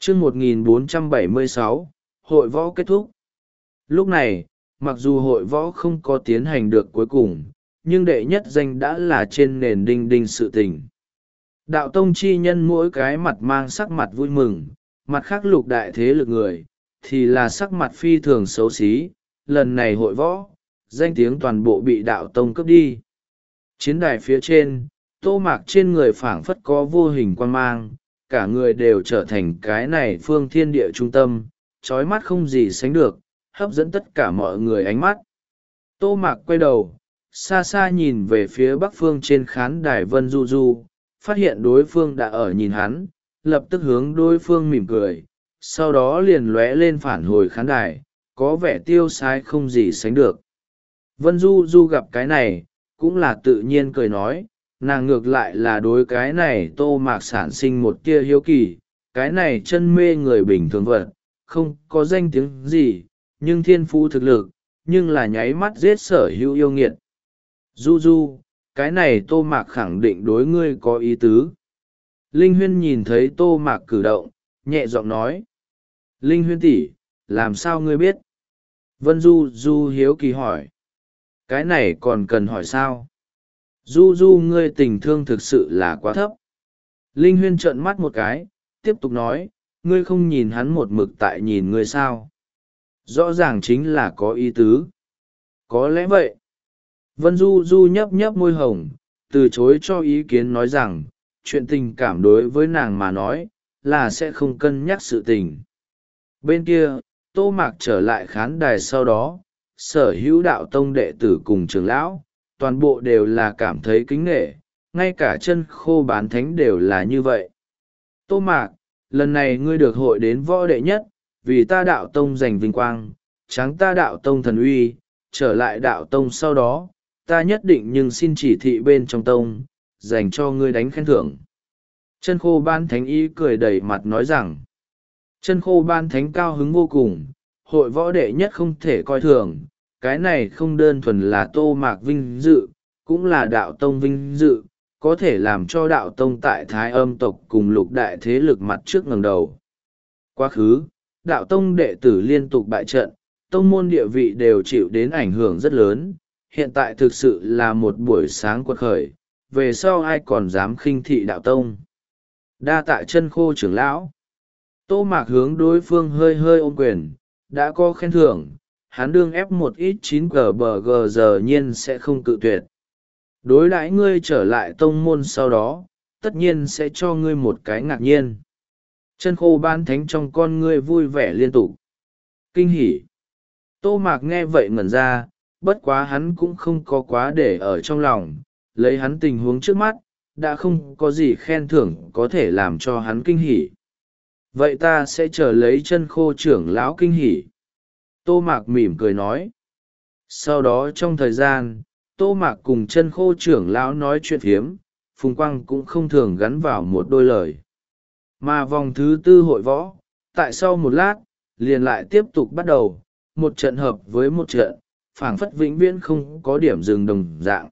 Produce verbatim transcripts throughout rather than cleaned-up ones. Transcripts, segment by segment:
Chương một nghìn bốn trăm bảy mươi sáu, hội võ kết thúc. Lúc này, mặc dù hội võ không có tiến hành được cuối cùng, nhưng đệ nhất danh đã là trên nền đinh đinh sự tình. Đạo tông chi nhân mỗi cái mặt mang sắc mặt vui mừng, mặt khác lục đại thế lực người, thì là sắc mặt phi thường xấu xí. Lần này hội võ, danh tiếng toàn bộ bị đạo tông cướp đi. Chiến đài phía trên, Tô Mạc trên người phảng phất có vô hình quan mang, cả người đều trở thành cái này phương thiên địa trung tâm, trói mắt không gì sánh được, hấp dẫn tất cả mọi người ánh mắt. Tô Mạc quay đầu, xa xa nhìn về phía bắc phương trên khán đài Vân Du Du, phát hiện đối phương đã ở nhìn hắn, lập tức hướng đối phương mỉm cười, sau đó liền lóe lên phản hồi khán đài, có vẻ tiêu sái không gì sánh được. Vân Du Du gặp cái này, cũng là tự nhiên cười nói, nàng ngược lại là đối cái này Tô Mạc sản sinh một tia hiếu kỳ, cái này chân mê người bình thường vật, không có danh tiếng gì, nhưng thiên phú thực lực, nhưng là nháy mắt giết sở hữu yêu nghiệt. Du Du, cái này Tô Mạc khẳng định đối ngươi có ý tứ. Linh Huyên nhìn thấy Tô Mạc cử động, nhẹ giọng nói. Linh Huyên tỷ, làm sao ngươi biết? Vân Du Du hiếu kỳ hỏi. Cái này còn cần hỏi sao? Du Du ngươi tình thương thực sự là quá thấp. Linh Huyên trợn mắt một cái, tiếp tục nói, ngươi không nhìn hắn một mực tại nhìn ngươi sao? Rõ ràng chính là có ý tứ. Có lẽ vậy. Vân Du Du nhấp nhấp môi hồng, từ chối cho ý kiến nói rằng, chuyện tình cảm đối với nàng mà nói, là sẽ không cân nhắc sự tình. Bên kia, Tô Mạc trở lại khán đài sau đó, sở hữu đạo tông đệ tử cùng trưởng lão, toàn bộ đều là cảm thấy kính nể, ngay cả chân khô bán thánh đều là như vậy. Tô Mạc, lần này ngươi được hội đến võ đệ nhất, vì ta đạo tông giành vinh quang, tráng ta đạo tông thần uy, trở lại đạo tông sau đó, ta nhất định nhưng xin chỉ thị bên trong tông, dành cho ngươi đánh khen thưởng. Chân khô ban thánh ý cười đầy mặt nói rằng, chân khô ban thánh cao hứng vô cùng, hội võ đệ nhất không thể coi thường, cái này không đơn thuần là Tô Mạc vinh dự, cũng là đạo tông vinh dự, có thể làm cho đạo tông tại Thái Âm tộc cùng lục đại thế lực mặt trước ngẩng đầu. Quá khứ, đạo tông đệ tử liên tục bại trận, tông môn địa vị đều chịu đến ảnh hưởng rất lớn, hiện tại thực sự là một buổi sáng quật khởi, về sau ai còn dám khinh thị đạo tông. Đa tạ chân khô trưởng lão. Tô Mạc hướng đối phương hơi hơi ôm quyền, đã có khen thưởng, hắn đương ép một ít chín g bờ g giờ nhiên sẽ không cự tuyệt. Đối đãi ngươi trở lại tông môn sau đó, tất nhiên sẽ cho ngươi một cái ngạc nhiên. Chân khô ban thánh trong con ngươi vui vẻ liên tục. Kinh hỉ. Tô Mạc nghe vậy ngẩn ra, bất quá hắn cũng không có quá để ở trong lòng, lấy hắn tình huống trước mắt, đã không có gì khen thưởng có thể làm cho hắn kinh hỉ. Vậy ta sẽ chờ lấy chân khô trưởng lão kinh hỉ. Tô Mạc mỉm cười nói. Sau đó trong thời gian, Tô Mạc cùng chân khô trưởng lão nói chuyện phiếm, Phùng Quang cũng không thường gắn vào một đôi lời. Mà vòng thứ tư hội võ, tại sau một lát, liền lại tiếp tục bắt đầu, một trận hợp với một trận, phảng phất vĩnh viễn không có điểm dừng đồng dạng.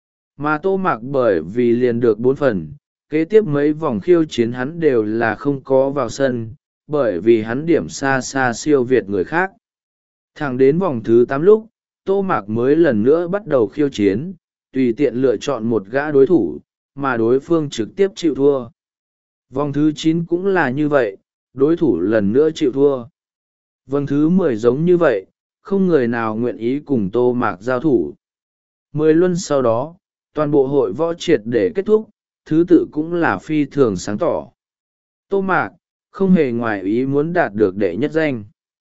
Mà Tô Mạc bởi vì liền được bốn phần, kế tiếp mấy vòng khiêu chiến hắn đều là không có vào sân, bởi vì hắn điểm xa xa siêu việt người khác. Thẳng đến vòng thứ tám lúc, Tô Mạc mới lần nữa bắt đầu khiêu chiến, tùy tiện lựa chọn một gã đối thủ, mà đối phương trực tiếp chịu thua. Vòng thứ chín cũng là như vậy, đối thủ lần nữa chịu thua. Vòng thứ mười giống như vậy, không người nào nguyện ý cùng Tô Mạc giao thủ. Mười luân sau đó, toàn bộ hội võ triệt để kết thúc, thứ tự cũng là phi thường sáng tỏ. Tô Mạc, không hề ngoài ý muốn đạt được đệ nhất danh.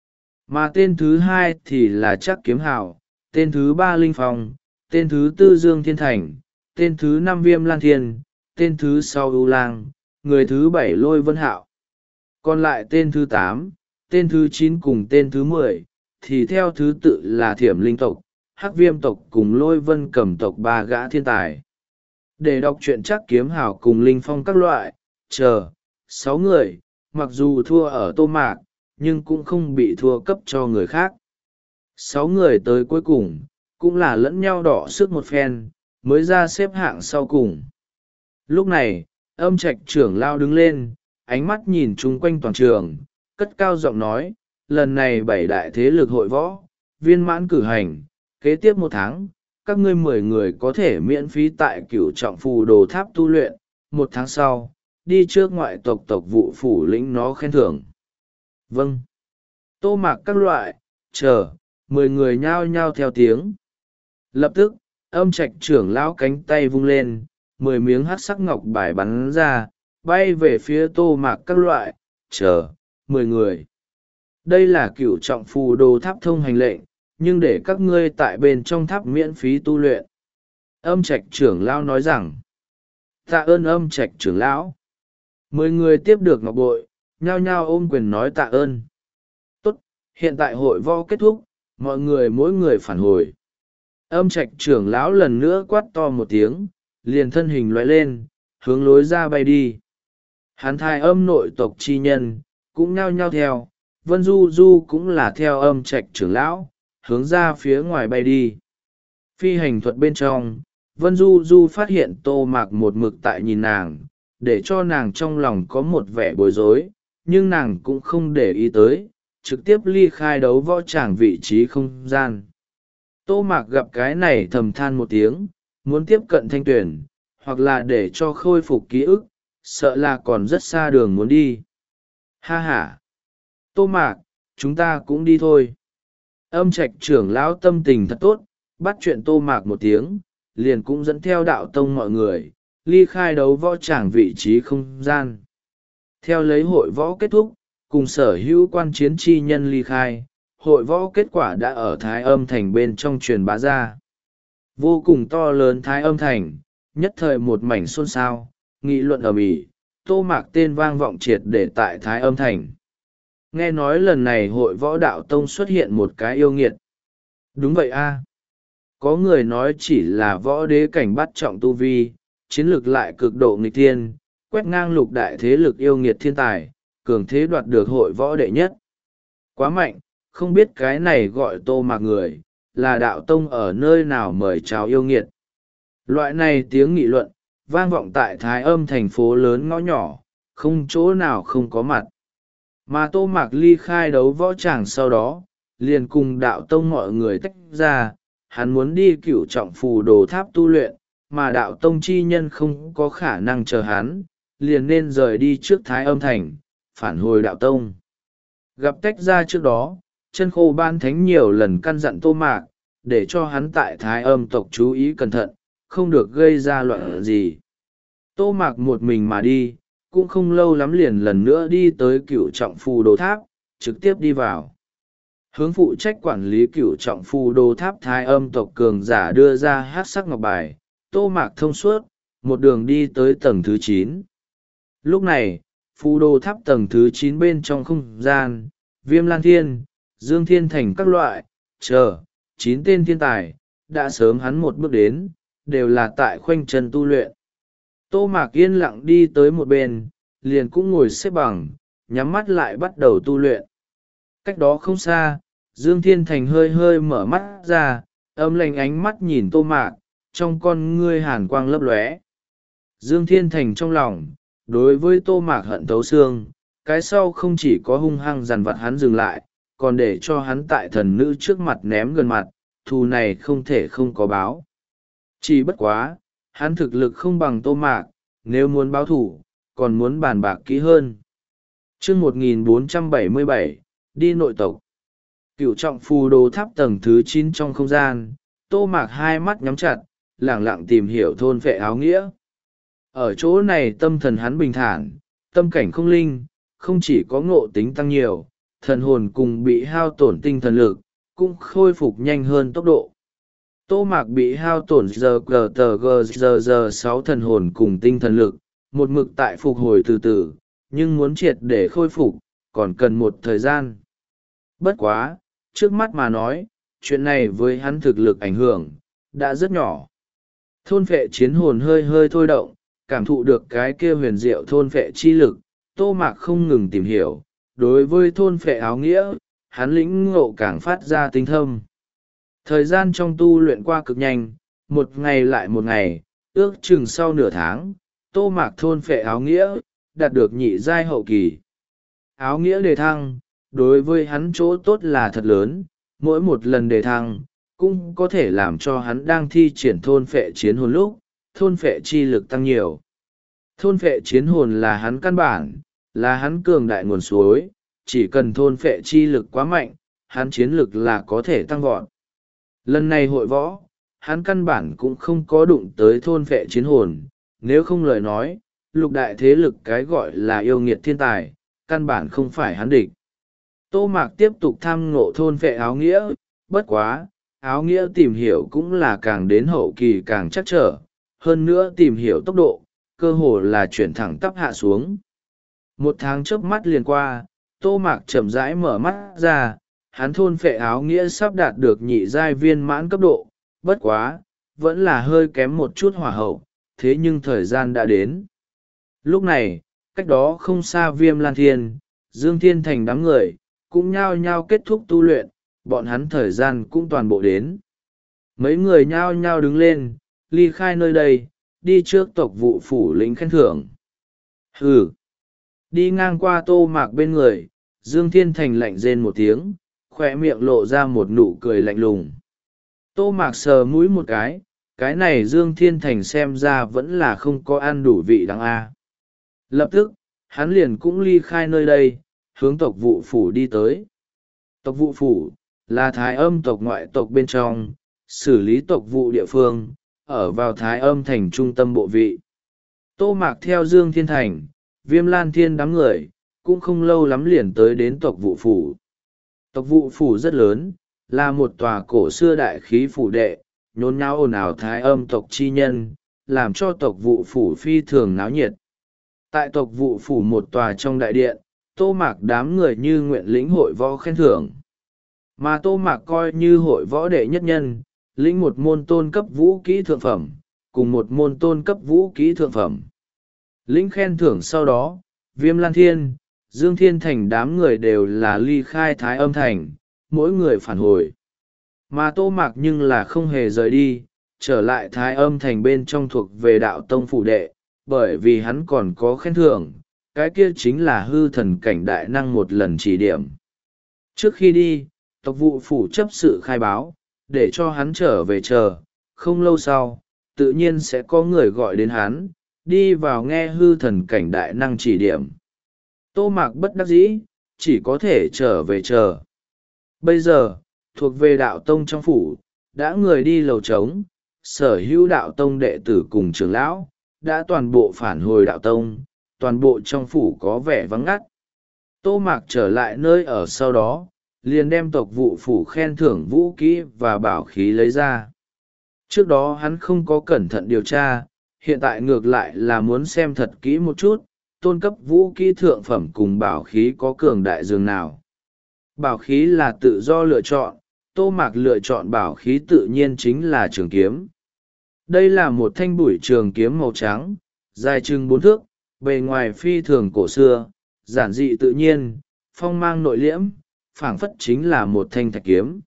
Mà tên thứ hai thì là Trắc Kiếm Hào, tên thứ ba Linh Phong, tên thứ tư Dương Thiên Thành, tên thứ năm Viêm Lan Thiên, tên thứ sáu ưu lang, người thứ bảy Lôi Vân Hạo. Còn lại tên thứ tám, tên thứ chín cùng tên thứ mười, thì theo thứ tự là Thiểm Linh tộc, Hắc Viêm tộc cùng Lôi Vân Cẩm tộc ba gã thiên tài. Để đọc truyện Trắc Kiếm Hào cùng Linh Phong các loại, chờ, sáu người, mặc dù thua ở Tô Mạc, nhưng cũng không bị thua cấp cho người khác. Sáu người tới cuối cùng, cũng là lẫn nhau đỏ sức một phen, mới ra xếp hạng sau cùng. Lúc này, âm trạch trưởng lao đứng lên, ánh mắt nhìn chung quanh toàn trường, cất cao giọng nói, lần này bảy đại thế lực hội võ viên mãn cử hành, kế tiếp một tháng các ngươi mười người có thể miễn phí tại Cửu Trọng Phù Đồ Tháp tu luyện, một tháng sau đi trước ngoại tộc tộc vụ phủ lĩnh nó khen thưởng. Vâng. Tô Mạc các loại chờ mười người nhao nhao theo tiếng. Lập tức Âm Trạch trưởng lão cánh tay vung lên, mười miếng hắc sắc ngọc bài bắn ra, bay về phía Tô Mạc các loại chờ mười người. Đây là Cửu Trọng Phù Đồ Tháp thông hành lệnh, nhưng để các ngươi tại bên trong tháp miễn phí tu luyện. Âm Trạch trưởng lão nói rằng, tạ ơn Âm Trạch trưởng lão. Mười người tiếp được ngọc bội, nhao nhao ôm quyền nói tạ ơn. Tốt, hiện tại hội võ kết thúc, mọi người mỗi người phản hồi. Âm Trạch trưởng lão lần nữa quát to một tiếng, liền thân hình lóe lên, hướng lối ra bay đi. Hắn thai âm nội tộc chi nhân cũng nhao nhao theo, Vân Du Du cũng là theo Âm Trạch trưởng lão, hướng ra phía ngoài bay đi. Phi hành thuật bên trong, Vân Du Du phát hiện Tô Mạc một mực tại nhìn nàng, để cho nàng trong lòng có một vẻ bối rối, nhưng nàng cũng không để ý tới, trực tiếp ly khai đấu võ tràng vị trí không gian. Tô Mạc gặp cái này thầm than một tiếng, muốn tiếp cận Thanh Tuyền, hoặc là để cho khôi phục ký ức, sợ là còn rất xa đường muốn đi. Ha ha! Tô Mạc, chúng ta cũng đi thôi. Âm Trạch trưởng lão tâm tình thật tốt, bắt chuyện Tô Mạc một tiếng, liền cũng dẫn theo đạo tông mọi người, ly khai đấu võ tràng vị trí không gian. Theo lấy hội võ kết thúc, cùng sở hữu quan chiến chi nhân ly khai, hội võ kết quả đã ở Thái Âm Thành bên trong truyền bá ra. Vô cùng to lớn Thái Âm Thành, nhất thời một mảnh xôn xao, nghị luận ầm ĩ, Tô Mạc tên vang vọng triệt để tại Thái Âm Thành. Nghe nói lần này hội võ đạo tông xuất hiện một cái yêu nghiệt. Đúng vậy a. Có người nói chỉ là võ đế cảnh bắt trọng tu vi, chiến lược lại cực độ nghịch thiên, quét ngang lục đại thế lực yêu nghiệt thiên tài, cường thế đoạt được hội võ đệ nhất. Quá mạnh, không biết cái này gọi Tô Mạc người, là đạo tông ở nơi nào mời chào yêu nghiệt. Loại này tiếng nghị luận, vang vọng tại Thái Âm thành phố lớn ngõ nhỏ, không chỗ nào không có mặt. Mà Tô Mạc ly khai đấu võ tràng sau đó, liền cùng đạo tông mọi người tách ra, hắn muốn đi Cửu Trọng Phù Đồ Tháp tu luyện, mà đạo tông chi nhân không có khả năng chờ hắn, liền nên rời đi trước Thái Âm thành, phản hồi đạo tông. Gặp tách ra trước đó, Chân Khô Ban Thánh nhiều lần căn dặn Tô Mạc, để cho hắn tại Thái Âm tộc chú ý cẩn thận, không được gây ra loạn gì. Tô Mạc một mình mà đi, cũng không lâu lắm liền lần nữa đi tới Cửu Trọng Phù Đồ Tháp, trực tiếp đi vào. Hướng phụ trách quản lý Cửu Trọng Phù Đồ Tháp Thái Âm tộc cường giả đưa ra hắc sắc ngọc bài, Tô Mạc thông suốt, một đường đi tới tầng thứ chín. Lúc này, Phù Đồ Tháp tầng thứ chín bên trong không gian, Viêm Lan Thiên, Dương Thiên Thành các loại, chờ, chín tên thiên tài, đã sớm hắn một bước đến, đều là tại khoanh chân tu luyện. Tô Mạc yên lặng đi tới một bên, liền cũng ngồi xếp bằng, nhắm mắt lại bắt đầu tu luyện. Cách đó không xa, Dương Thiên Thành hơi hơi mở mắt ra, âm lạnh ánh mắt nhìn Tô Mạc, trong con ngươi hàn quang lấp lóe. Dương Thiên Thành trong lòng, đối với Tô Mạc hận thấu xương, cái sau không chỉ có hung hăng dằn vặt hắn dừng lại, còn để cho hắn tại thần nữ trước mặt ném gần mặt, thù này không thể không có báo. Chỉ bất quá, hắn thực lực không bằng Tô Mạc, nếu muốn báo thủ, còn muốn bàn bạc kỹ hơn. Chương một nghìn bốn trăm bảy mươi bảy, đi nội tộc. Cửu Trọng Phù Đồ Tháp tầng thứ chín trong không gian, Tô Mạc hai mắt nhắm chặt, lẳng lặng tìm hiểu thôn phệ áo nghĩa. Ở chỗ này tâm thần hắn bình thản, tâm cảnh không linh, không chỉ có ngộ tính tăng nhiều, thần hồn cùng bị hao tổn tinh thần lực, cũng khôi phục nhanh hơn tốc độ. Tô Mạc bị hao tổn giờ gờ tờ gờ giờ giờ sáu thần hồn cùng tinh thần lực, một mực tại phục hồi từ từ, nhưng muốn triệt để khôi phục, còn cần một thời gian. Bất quá, trước mắt mà nói, chuyện này với hắn thực lực ảnh hưởng, đã rất nhỏ. Thôn phệ chiến hồn hơi hơi thôi động, cảm thụ được cái kia huyền diệu thôn phệ chi lực, Tô Mạc không ngừng tìm hiểu, đối với thôn phệ áo nghĩa, hắn lĩnh ngộ càng phát ra tinh thâm. Thời gian trong tu luyện qua cực nhanh, một ngày lại một ngày, ước chừng sau nửa tháng, Tô Mạc thôn phệ áo nghĩa, đạt được nhị giai hậu kỳ. Áo nghĩa đề thăng, đối với hắn chỗ tốt là thật lớn, mỗi một lần đề thăng, cũng có thể làm cho hắn đang thi triển thôn phệ chiến hồn lúc, thôn phệ chi lực tăng nhiều. Thôn phệ chiến hồn là hắn căn bản, là hắn cường đại nguồn suối, chỉ cần thôn phệ chi lực quá mạnh, hắn chiến lực là có thể tăng vọt. Lần này hội võ, hắn căn bản cũng không có đụng tới thôn phệ chiến hồn, nếu không lời nói, lục đại thế lực cái gọi là yêu nghiệt thiên tài, căn bản không phải hắn địch. Tô Mạc tiếp tục tham ngộ thôn phệ áo nghĩa, bất quá, áo nghĩa tìm hiểu cũng là càng đến hậu kỳ càng chắc trở, hơn nữa tìm hiểu tốc độ, cơ hồ là chuyển thẳng tắp hạ xuống. Một tháng chớp mắt liền qua, Tô Mạc chậm rãi mở mắt ra, hắn thôn phệ áo nghĩa sắp đạt được nhị giai viên mãn cấp độ, bất quá, vẫn là hơi kém một chút hỏa hậu, thế nhưng thời gian đã đến. Lúc này, cách đó không xa Viêm Lan Thiên, Dương Thiên Thành đám người, cũng nhao nhao kết thúc tu luyện, bọn hắn thời gian cũng toàn bộ đến. Mấy người nhao nhao đứng lên, ly khai nơi đây, đi trước tộc vụ phủ lĩnh khen thưởng. Hừ! Đi ngang qua Tô Mạc bên người, Dương Thiên Thành lạnh rên một tiếng, khoe miệng lộ ra một nụ cười lạnh lùng. Tô Mạc sờ mũi một cái, cái này Dương Thiên Thành xem ra vẫn là không có ăn đủ vị đắng a. Lập tức, hắn liền cũng ly khai nơi đây, hướng tộc vụ phủ đi tới. Tộc vụ phủ, là thái âm tộc ngoại tộc bên trong, xử lý tộc vụ địa phương, ở vào thái âm thành trung tâm bộ vị. Tô Mạc theo Dương Thiên Thành, Viêm Lan Thiên đám người, cũng không lâu lắm liền tới đến tộc vụ phủ. Tộc vụ phủ rất lớn, là một tòa cổ xưa đại khí phủ đệ, nhốn nháo ồn ào thái âm tộc chi nhân, làm cho tộc vụ phủ phi thường náo nhiệt. Tại tộc vụ phủ một tòa trong đại điện, Tô Mạc đám người như nguyện lĩnh hội võ khen thưởng. Mà Tô Mạc coi như hội võ đệ nhất nhân, lĩnh một môn tôn cấp vũ kỹ thượng phẩm, cùng một môn tôn cấp vũ kỹ thượng phẩm. Lĩnh khen thưởng sau đó, Viêm Lan Thiên, Dương Thiên Thành đám người đều là ly khai thái âm thành, mỗi người phản hồi. Mà Tô Mạc nhưng là không hề rời đi, trở lại thái âm thành bên trong thuộc về đạo tông phủ đệ, bởi vì hắn còn có khen thưởng, cái kia chính là hư thần cảnh đại năng một lần chỉ điểm. Trước khi đi, tộc vụ phủ chấp sự khai báo, để cho hắn trở về chờ, không lâu sau, tự nhiên sẽ có người gọi đến hắn, đi vào nghe hư thần cảnh đại năng chỉ điểm. Tô Mạc bất đắc dĩ, chỉ có thể trở về chờ. Bây giờ, thuộc về đạo tông trong phủ, đã người đi lầu trống, sở hữu đạo tông đệ tử cùng trưởng lão, đã toàn bộ phản hồi đạo tông, toàn bộ trong phủ có vẻ vắng ngắt. Tô Mạc trở lại nơi ở sau đó, liền đem tộc vụ phủ khen thưởng vũ kỹ và bảo khí lấy ra. Trước đó hắn không có cẩn thận điều tra, hiện tại ngược lại là muốn xem thật kỹ một chút, tôn cấp vũ kỹ thượng phẩm cùng bảo khí có cường đại dường nào. Bảo khí là tự do lựa chọn, Tô Mạc lựa chọn bảo khí tự nhiên chính là trường kiếm. Đây là một thanh bụi trường kiếm màu trắng, dài chừng bốn thước, bề ngoài phi thường cổ xưa, giản dị tự nhiên, phong mang nội liễm, phảng phất chính là một thanh thạch kiếm.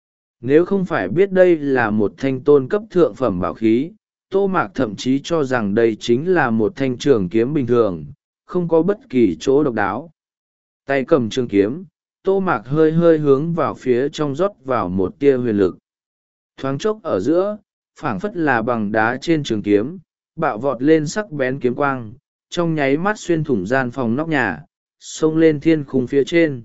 Nếu không phải biết đây là một thanh tôn cấp thượng phẩm bảo khí, Tô Mạc thậm chí cho rằng đây chính là một thanh trường kiếm bình thường, không có bất kỳ chỗ độc đáo. Tay cầm trường kiếm, Tô Mạc hơi hơi hướng vào phía trong rót vào một tia huyền lực. Thoáng chốc ở giữa, phảng phất là bằng đá trên trường kiếm, bạo vọt lên sắc bén kiếm quang, trong nháy mắt xuyên thủng gian phòng nóc nhà, xông lên thiên khung phía trên.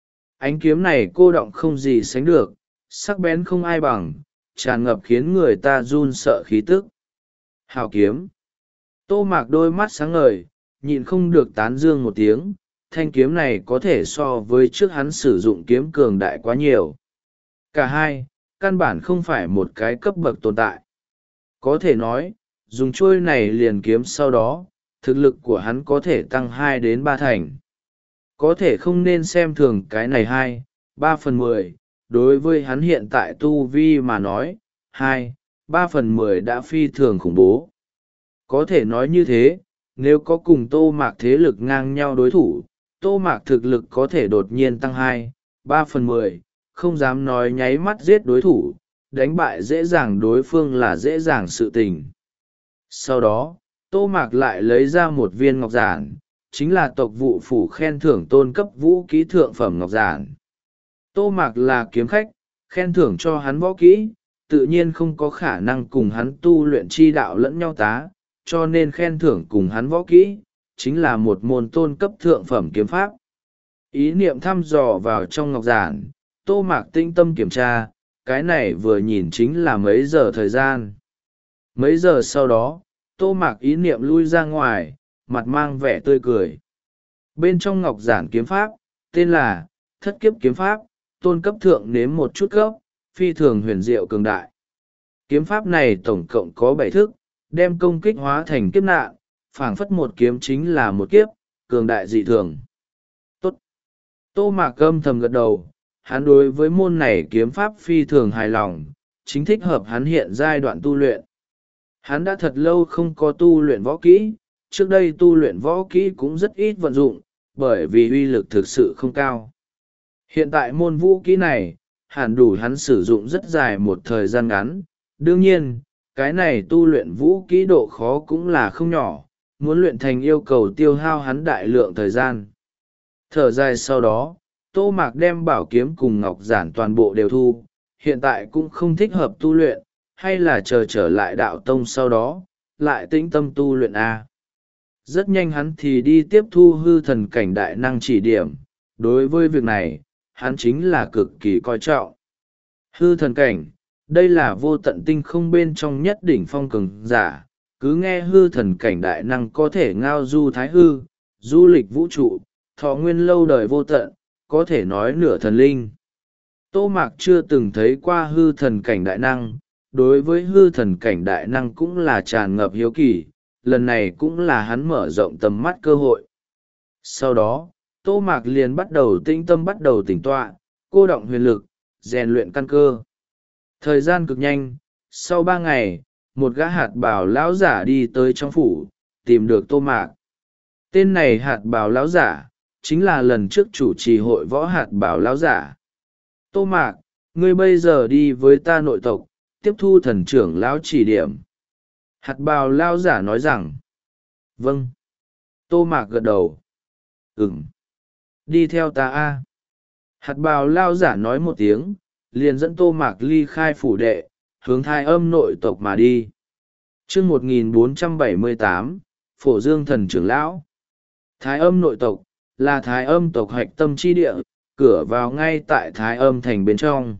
Ánh kiếm này cô động không gì sánh được, sắc bén không ai bằng, tràn ngập khiến người ta run sợ khí tức. Hào kiếm. Tô Mạc đôi mắt sáng ngời, nhịn không được tán dương một tiếng, thanh kiếm này có thể so với trước hắn sử dụng kiếm cường đại quá nhiều. Cả hai, căn bản không phải một cái cấp bậc tồn tại. Có thể nói, dùng trôi này liền kiếm sau đó, thực lực của hắn có thể tăng hai đến ba thành. Có thể không nên xem thường cái này hai, ba phần mười, đối với hắn hiện tại tu vi mà nói, hai, ba phần mười đã phi thường khủng bố. Có thể nói như thế, nếu có cùng Tô Mạc thế lực ngang nhau đối thủ, Tô Mạc thực lực có thể đột nhiên tăng hai, ba phần mười, không dám nói nháy mắt giết đối thủ, đánh bại dễ dàng đối phương là dễ dàng sự tình. Sau đó, Tô Mạc lại lấy ra một viên ngọc giản, chính là tộc vụ phủ khen thưởng tôn cấp vũ kỹ thượng phẩm ngọc giản. Tô Mạc là kiếm khách, khen thưởng cho hắn võ kỹ, tự nhiên không có khả năng cùng hắn tu luyện chi đạo lẫn nhau tá, cho nên khen thưởng cùng hắn võ kỹ, chính là một môn tôn cấp thượng phẩm kiếm pháp. Ý niệm thăm dò vào trong ngọc giản, Tô Mạc tinh tâm kiểm tra, cái này vừa nhìn chính là mấy giờ thời gian. Mấy giờ sau đó, Tô Mạc ý niệm lui ra ngoài, mặt mang vẻ tươi cười. Bên trong ngọc giản kiếm pháp, tên là Thất Kiếp Kiếm Pháp, tôn cấp thượng nếm một chút cấp, phi thường huyền diệu cường đại. Kiếm pháp này tổng cộng có bảy thức, đem công kích hóa thành kiếp nạn, phảng phất một kiếm chính là một kiếp, cường đại dị thường. Tốt. Tô Mạc âm thầm gật đầu, hắn đối với môn này kiếm pháp phi thường hài lòng, chính thích hợp hắn hiện giai đoạn tu luyện. Hắn đã thật lâu không có tu luyện võ kỹ, trước đây tu luyện võ kỹ cũng rất ít vận dụng, bởi vì uy lực thực sự không cao. Hiện tại môn vũ kỹ này, hẳn đủ hắn sử dụng rất dài một thời gian ngắn. Đương nhiên, cái này tu luyện vũ kỹ độ khó cũng là không nhỏ, muốn luyện thành yêu cầu tiêu hao hắn đại lượng thời gian. Thở dài sau đó, Tô Mạc đem bảo kiếm cùng ngọc giản toàn bộ đều thu, hiện tại cũng không thích hợp tu luyện, hay là chờ trở lại đạo tông sau đó, lại tĩnh tâm tu luyện A. Rất nhanh hắn thì đi tiếp thu hư thần cảnh đại năng chỉ điểm, đối với việc này, hắn chính là cực kỳ coi trọng. Hư thần cảnh, đây là vô tận tinh không bên trong nhất đỉnh phong cường giả, cứ nghe hư thần cảnh đại năng có thể ngao du thái hư, du lịch vũ trụ, thọ nguyên lâu đời vô tận, có thể nói nửa thần linh. Tô Mạc chưa từng thấy qua hư thần cảnh đại năng, đối với hư thần cảnh đại năng cũng là tràn ngập hiếu kỳ, lần này cũng là hắn mở rộng tầm mắt cơ hội. Sau đó, Tô Mạc liền bắt đầu tĩnh tâm bắt đầu tỉnh tọa, cô động huyền lực, rèn luyện căn cơ. Thời gian cực nhanh, sau ba ngày, một gã hạt bào lão giả đi tới trong phủ, tìm được Tô Mạc. Tên này hạt bào lão giả, chính là lần trước chủ trì hội võ hạt bào lão giả. Tô Mạc, ngươi bây giờ đi với ta nội tộc, tiếp thu thần trưởng lão chỉ điểm. Hạt bào lão giả nói rằng, vâng. Tô Mạc gật đầu. Ừm. Đi theo ta a. Hạt bào lão giả nói một tiếng, liền dẫn Tô Mạc ly khai phủ đệ, hướng Thái Âm nội tộc mà đi. Chương một nghìn bốn trăm bảy mươi tám, Phổ Dương thần trưởng lão. Thái Âm nội tộc là Thái Âm tộc hạch tâm chi địa, cửa vào ngay tại Thái Âm thành bên trong.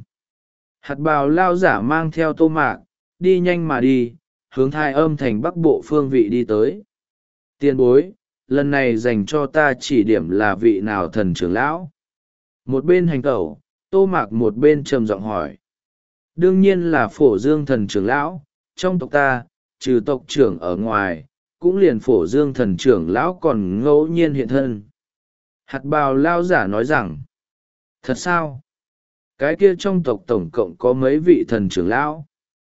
Hạt bào lão giả mang theo Tô Mạc, đi nhanh mà đi, hướng Thái Âm thành bắc bộ phương vị đi tới. Tiền bối, lần này dành cho ta chỉ điểm là vị nào thần trưởng lão? Một bên hành tẩu, Tô Mạc một bên trầm giọng hỏi. Đương nhiên là Phổ Dương thần trưởng lão, trong tộc ta, trừ tộc trưởng ở ngoài, cũng liền Phổ Dương thần trưởng lão còn ngẫu nhiên hiện thân. Hạt bào lão giả nói rằng, thật sao? Cái kia trong tộc tổng cộng có mấy vị thần trưởng lão?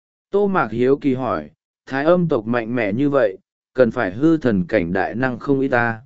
Tô Mạc hiếu kỳ hỏi, Thái Âm tộc mạnh mẽ như vậy, cần phải hư thần cảnh đại năng không ít ta.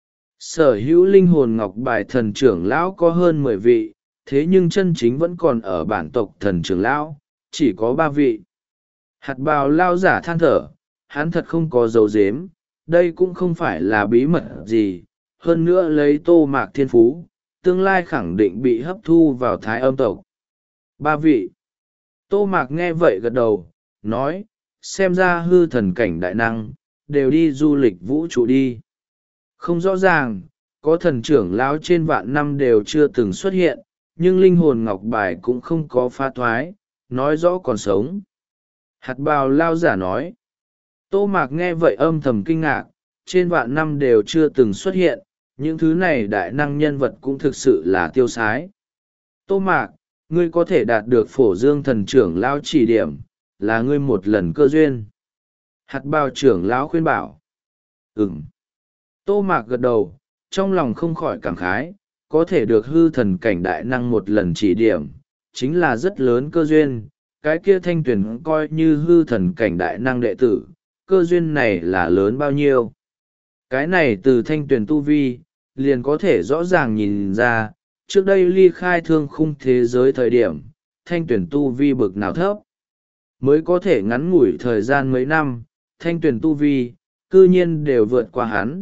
Sở hữu linh hồn ngọc bài thần trưởng lão có hơn mười vị, thế nhưng chân chính vẫn còn ở bản tộc thần trưởng lão, chỉ có ba vị. Hạt bào lao giả than thở, hắn thật không có dấu dếm, đây cũng không phải là bí mật gì, hơn nữa lấy Tô Mạc thiên phú, tương lai khẳng định bị hấp thu vào Thái Âm tộc. Ba vị. Tô Mạc nghe vậy gật đầu, nói, xem ra hư thần cảnh đại năng, đều đi du lịch vũ trụ đi. Không rõ ràng, có thần trưởng lão trên vạn năm đều chưa từng xuất hiện, nhưng linh hồn ngọc bài cũng không có pha thoái, nói rõ còn sống. Hạt bào lao giả nói. Tô Mạc nghe vậy âm thầm kinh ngạc, trên vạn năm đều chưa từng xuất hiện, những thứ này đại năng nhân vật cũng thực sự là tiêu sái. Tô Mạc, ngươi có thể đạt được Phổ Dương thần trưởng lão chỉ điểm, là ngươi một lần cơ duyên. Hạt bào trưởng lão khuyên bảo. Ừm. Tô Mạc gật đầu, trong lòng không khỏi cảm khái, có thể được hư thần cảnh đại năng một lần chỉ điểm, chính là rất lớn cơ duyên. Cái kia Thanh Tuyền coi như hư thần cảnh đại năng đệ tử, cơ duyên này là lớn bao nhiêu. Cái này từ Thanh Tuyền tu vi, liền có thể rõ ràng nhìn ra, trước đây ly khai thương khung thế giới thời điểm, Thanh Tuyền tu vi bực nào thấp. Mới có thể ngắn ngủi thời gian mấy năm, Thanh Tuyền tu vi, cư nhiên đều vượt qua hắn,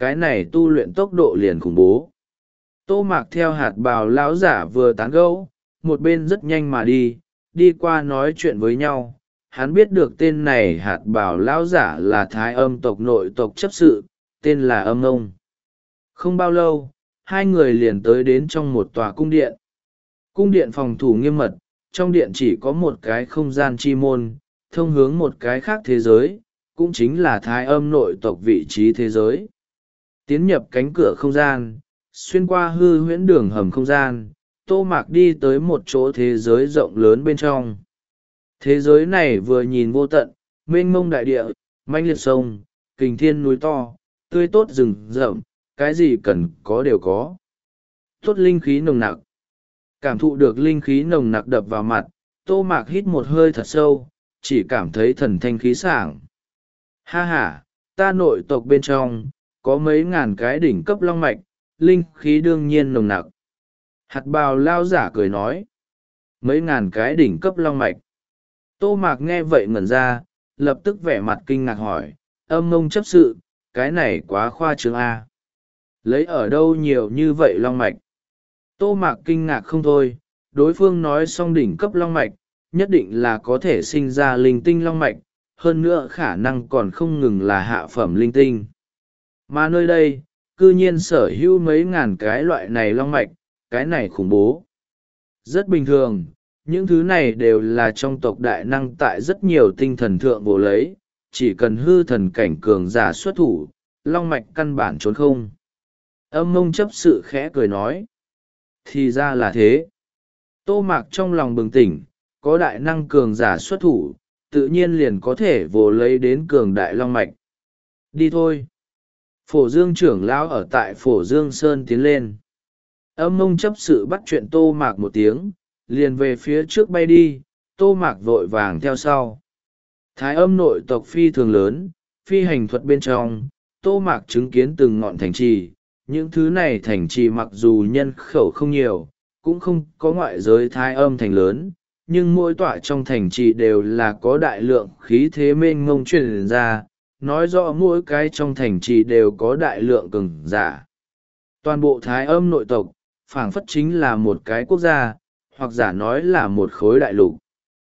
cái này tu luyện tốc độ liền khủng bố. Tô Mạc theo hạt bào lão giả vừa tán gẫu, một bên rất nhanh mà đi, đi qua nói chuyện với nhau. Hắn biết được tên này hạt bào lão giả là Thái Âm tộc nội tộc chấp sự, tên là Âm Ông. Không bao lâu, hai người liền tới đến trong một tòa cung điện. Cung điện phòng thủ nghiêm mật, trong điện chỉ có một cái không gian chi môn, thông hướng một cái khác thế giới, cũng chính là Thái Âm nội tộc vị trí thế giới. Tiến nhập cánh cửa không gian, xuyên qua hư huyễn đường hầm không gian, Tô Mạc đi tới một chỗ thế giới rộng lớn bên trong. Thế giới này vừa nhìn vô tận, mênh mông đại địa, manh liệt sông, kình thiên núi to, tươi tốt rừng rậm, cái gì cần có đều có. Tốt linh khí nồng nặc. Cảm thụ được linh khí nồng nặc đập vào mặt, Tô Mạc hít một hơi thật sâu, chỉ cảm thấy thần thanh khí sảng. Ha ha, ta nội tộc bên trong, có mấy ngàn cái đỉnh cấp long mạch, linh khí đương nhiên nồng nặc. Hạt bào lao giả cười nói. Mấy ngàn cái đỉnh cấp long mạch. Tô Mạc nghe vậy ngẩn ra, lập tức vẻ mặt kinh ngạc hỏi, Âm Mông chấp sự, cái này quá khoa trương A. Lấy ở đâu nhiều như vậy long mạch? Tô Mạc kinh ngạc không thôi, đối phương nói xong đỉnh cấp long mạch, nhất định là có thể sinh ra linh tinh long mạch, hơn nữa khả năng còn không ngừng là hạ phẩm linh tinh. Mà nơi đây, cư nhiên sở hữu mấy ngàn cái loại này long mạch, cái này khủng bố. Rất bình thường, những thứ này đều là trong tộc đại năng tại rất nhiều tinh thần thượng bộ lấy, chỉ cần hư thần cảnh cường giả xuất thủ, long mạch căn bản trốn không. Âm Mông chấp sự khẽ cười nói. Thì ra là thế. Tô Mạc trong lòng bừng tỉnh, có đại năng cường giả xuất thủ, tự nhiên liền có thể vồ lấy đến cường đại long mạch. Đi thôi. Phổ Dương trưởng lão ở tại Phổ Dương Sơn tiến lên. Âm Mông chấp sự bắt chuyện Tô Mạc một tiếng, liền về phía trước bay đi, Tô Mạc vội vàng theo sau. Thái Âm nội tộc phi thường lớn, phi hành thuật bên trong, Tô Mạc chứng kiến từng ngọn thành trì. Những thứ này thành trì mặc dù nhân khẩu không nhiều, cũng không có ngoại giới Thái Âm thành lớn, nhưng mỗi tọa trong thành trì đều là có đại lượng khí thế mênh mông truyền ra, nói rõ mỗi cái trong thành trì đều có đại lượng cường giả. Toàn bộ Thái Âm nội tộc, phảng phất chính là một cái quốc gia, hoặc giả nói là một khối đại lục.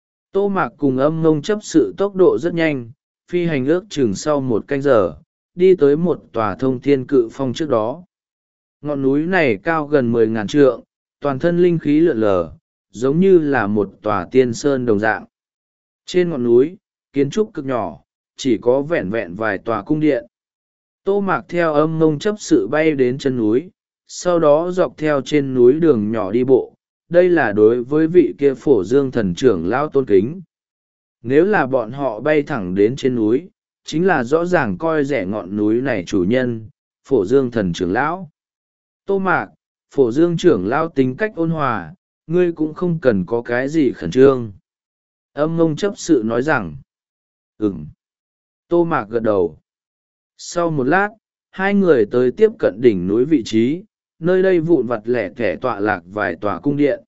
Tô Mạc cùng Âm Mông chấp sự tốc độ rất nhanh, phi hành ước chừng sau một canh giờ, đi tới một tòa thông thiên cự phong trước đó. Ngọn núi này cao gần mười ngàn trượng, toàn thân linh khí lượn lờ, giống như là một tòa tiên sơn đồng dạng. Trên ngọn núi, kiến trúc cực nhỏ, chỉ có vẹn vẹn vài tòa cung điện. Tô Mạc theo Âm Mông chấp sự bay đến chân núi, sau đó dọc theo trên núi đường nhỏ đi bộ. Đây là đối với vị kia Phổ Dương thần trưởng lão tôn kính. Nếu là bọn họ bay thẳng đến trên núi, chính là rõ ràng coi rẻ ngọn núi này chủ nhân, Phổ Dương thần trưởng lão. Tô Mạc, Phổ Dương trưởng lão tính cách ôn hòa, ngươi cũng không cần có cái gì khẩn trương. Âm Mông chấp sự nói rằng, ừm. Tô Mạc gật đầu. Sau một lát, hai người tới tiếp cận đỉnh núi vị trí, nơi đây vụn vặt lẻ tẻ tọa lạc vài tòa cung điện.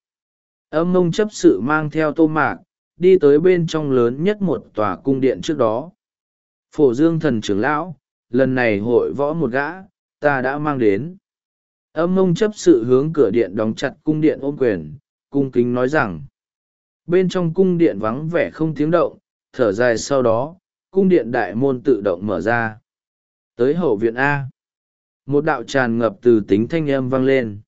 Âm Mông chấp sự mang theo Tô Mạc, đi tới bên trong lớn nhất một tòa cung điện trước đó. Phổ Dương thần trưởng lão, lần này hội võ một gã, ta đã mang đến. Âm Mông chấp sự hướng cửa điện đóng chặt cung điện ôm quyền, cung kính nói rằng. Bên trong cung điện vắng vẻ không tiếng động, thở dài sau đó, cung điện đại môn tự động mở ra. Tới hậu viện A. Một đạo tràn ngập từ tính thanh âm vang lên.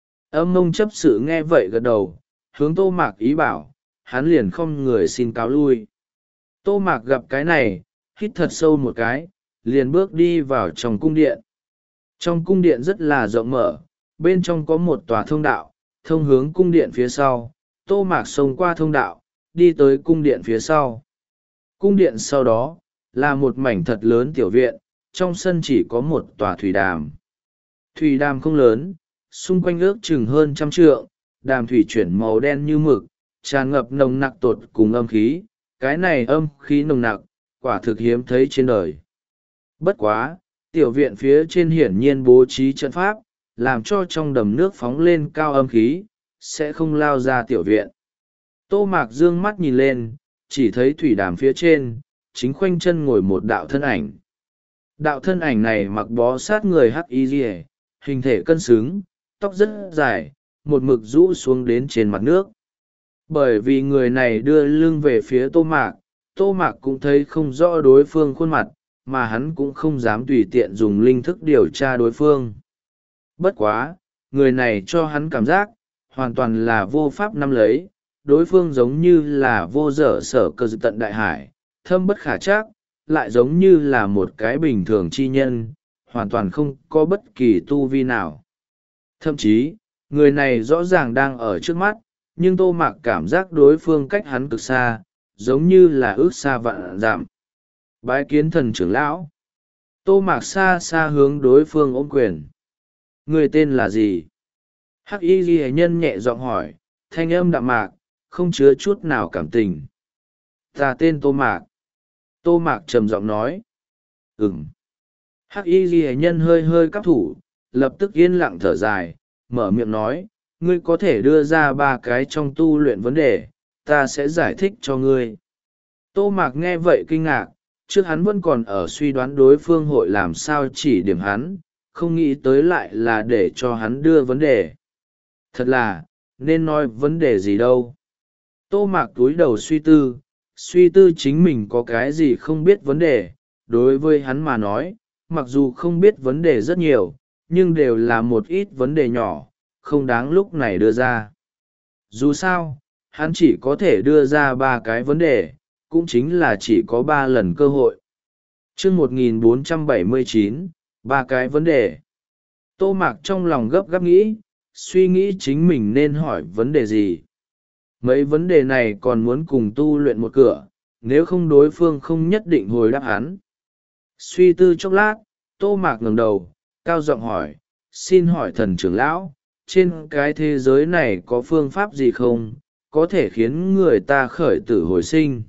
Âm Mông chấp sự nghe vậy gật đầu, hướng Tô Mạc ý bảo, hắn liền không người xin cáo lui. Tô Mạc gặp cái này, hít thật sâu một cái, liền bước đi vào trong cung điện. Trong cung điện rất là rộng mở, bên trong có một tòa thông đạo, thông hướng cung điện phía sau. Tô Mạc xông qua thông đạo, đi tới cung điện phía sau. Cung điện sau đó, là một mảnh thật lớn tiểu viện, trong sân chỉ có một tòa thủy đàm. Thủy đàm không lớn, xung quanh ước chừng hơn trăm trượng, đàm thủy chuyển màu đen như mực, tràn ngập nồng nặc tột cùng âm khí. Cái này âm khí nồng nặc, quả thực hiếm thấy trên đời. Bất quá, tiểu viện phía trên hiển nhiên bố trí trận pháp, làm cho trong đầm nước phóng lên cao âm khí, sẽ không lao ra tiểu viện. Tô Mạc dương mắt nhìn lên, chỉ thấy thủy đàm phía trên, chính khoanh chân ngồi một đạo thân ảnh. Đạo thân ảnh này mặc bó sát người hắc y rìa, hình thể cân xứng, tóc rất dài, một mực rũ xuống đến trên mặt nước. Bởi vì người này đưa lưng về phía tô mạc, tô mạc cũng thấy không rõ đối phương khuôn mặt, mà hắn cũng không dám tùy tiện dùng linh thức điều tra đối phương. Bất quá, người này cho hắn cảm giác hoàn toàn là vô pháp nắm lấy, đối phương giống như là vô dở sở cơ dự tận đại hải, thâm bất khả trắc, lại giống như là một cái bình thường chi nhân, hoàn toàn không có bất kỳ tu vi nào. Thậm chí, người này rõ ràng đang ở trước mắt, nhưng tô mạc cảm giác đối phương cách hắn cực xa, giống như là ước xa vạn dặm. Bái kiến thần trưởng lão. Tô mạc xa xa hướng đối phương ôm quyền. Người tên là gì? Hắc y ghi nhân nhẹ giọng hỏi, thanh âm đạm mạc, không chứa chút nào cảm tình. Ta tên tô mạc. Tô mạc trầm giọng nói. Ừm. Hắc y ghi nhân hơi hơi cắp thủ, lập tức yên lặng thở dài, mở miệng nói, ngươi có thể đưa ra ba cái trong tu luyện vấn đề, ta sẽ giải thích cho ngươi. Tô mạc nghe vậy kinh ngạc, trước hắn vẫn còn ở suy đoán đối phương hội làm sao chỉ điểm hắn, không nghĩ tới lại là để cho hắn đưa vấn đề. Thật là, nên nói vấn đề gì đâu. Tô mạc túi đầu suy tư, suy tư chính mình có cái gì không biết vấn đề, đối với hắn mà nói, mặc dù không biết vấn đề rất nhiều, nhưng đều là một ít vấn đề nhỏ, không đáng lúc này đưa ra. Dù sao, hắn chỉ có thể đưa ra ba cái vấn đề, cũng chính là chỉ có ba lần cơ hội. chương một nghìn bốn trăm bảy mươi chín, ba cái vấn đề. Tô mạc trong lòng gấp gáp nghĩ, suy nghĩ chính mình nên hỏi vấn đề gì. Mấy vấn đề này còn muốn cùng tu luyện một cửa, nếu không đối phương không nhất định hồi đáp hắn. Suy tư chốc lát, tô mạc ngẩng đầu, cao giọng hỏi, xin hỏi thần trưởng lão, trên cái thế giới này có phương pháp gì không, có thể khiến người ta khởi tử hồi sinh?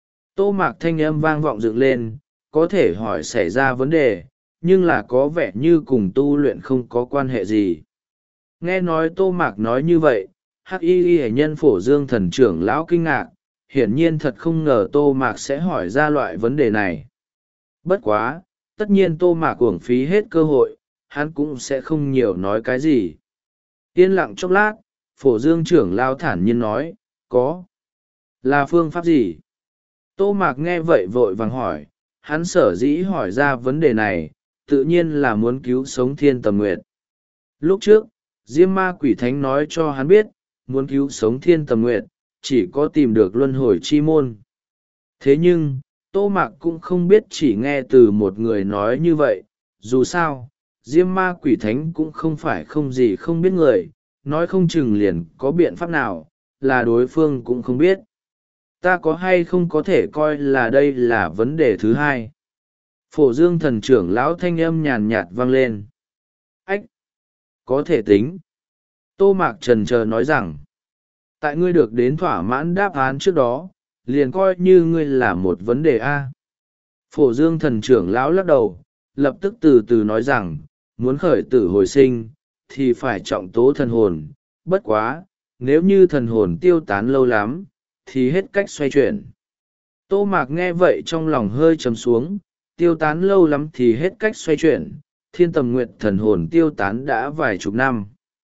Tô mạc thanh âm vang vọng dựng lên, có thể hỏi xảy ra vấn đề, nhưng là có vẻ như cùng tu luyện không có quan hệ gì. Nghe nói tô mạc nói như vậy, hắc y y nhân phổ dương thần trưởng lão kinh ngạc, hiển nhiên thật không ngờ tô mạc sẽ hỏi ra loại vấn đề này. Bất quá, tất nhiên tô mạc uổng phí hết cơ hội, hắn cũng sẽ không nhiều nói cái gì. Yên lặng chốc lát, phổ dương trưởng lão thản nhiên nói, có. Là phương pháp gì? Tô mạc nghe vậy vội vàng hỏi, hắn sở dĩ hỏi ra vấn đề này, tự nhiên là muốn cứu sống Thiên Tầm Nguyệt. Lúc trước, Diêm Ma Quỷ Thánh nói cho hắn biết, muốn cứu sống Thiên Tầm Nguyệt, chỉ có tìm được luân hồi chi môn. Thế nhưng, Tô Mạc cũng không biết chỉ nghe từ một người nói như vậy, dù sao, Diêm Ma Quỷ Thánh cũng không phải không gì không biết người, nói không chừng liền có biện pháp nào, là đối phương cũng không biết. Ta có hay không có thể coi là đây là vấn đề thứ hai? Phổ dương thần trưởng lão thanh âm nhàn nhạt vang lên. Ách! Có thể tính. Tô Mạc trần chờ nói rằng, tại ngươi được đến thỏa mãn đáp án trước đó, liền coi như ngươi là một vấn đề A. Phổ dương thần trưởng lão lắc đầu, lập tức từ từ nói rằng, muốn khởi tử hồi sinh, thì phải trọng tố thần hồn. Bất quá, nếu như thần hồn tiêu tán lâu lắm, thì hết cách xoay chuyển. Tô Mạc nghe vậy trong lòng hơi trầm xuống, tiêu tán lâu lắm thì hết cách xoay chuyển, Thiên Tầm Nguyệt thần hồn tiêu tán đã vài chục năm.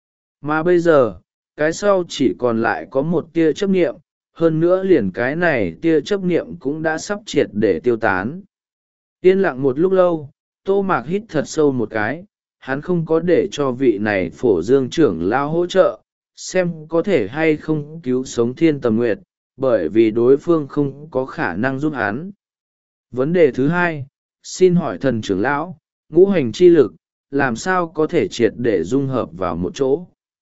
Mà bây giờ, cái sau chỉ còn lại có một tia chấp niệm, hơn nữa liền cái này tia chấp niệm cũng đã sắp triệt để tiêu tán. Yên lặng một lúc lâu, Tô Mạc hít thật sâu một cái, hắn không có để cho vị này phổ dương trưởng lao hỗ trợ, xem có thể hay không cứu sống Thiên Tầm Nguyệt, bởi vì đối phương không có khả năng giúp hắn. Vấn đề thứ hai, xin hỏi thần trưởng lão, ngũ hành chi lực, làm sao có thể triệt để dung hợp vào một chỗ?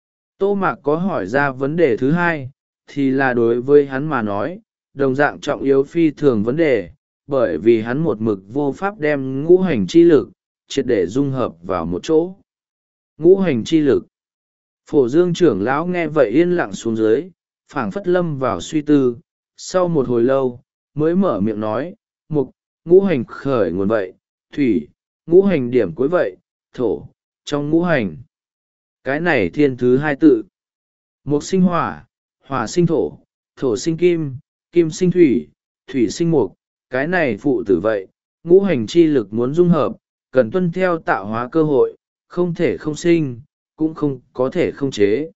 Tô Mạc có hỏi ra vấn đề thứ hai, thì là đối với hắn mà nói, đồng dạng trọng yếu phi thường vấn đề, bởi vì hắn một mực vô pháp đem ngũ hành chi lực, triệt để dung hợp vào một chỗ. Ngũ hành chi lực. Phổ dương trưởng lão nghe vậy yên lặng xuống dưới, phảng phất lâm vào suy tư, sau một hồi lâu, mới mở miệng nói, mục, ngũ hành khởi nguồn vậy, thủy, ngũ hành điểm cuối vậy, thổ, trong ngũ hành. Cái này thiên thứ hai tự. Mục sinh hỏa, hỏa sinh thổ, thổ sinh kim, kim sinh thủy, thủy sinh mục, cái này phụ tử vậy, ngũ hành chi lực muốn dung hợp, cần tuân theo tạo hóa cơ hội, không thể không sinh, cũng không có thể không chế.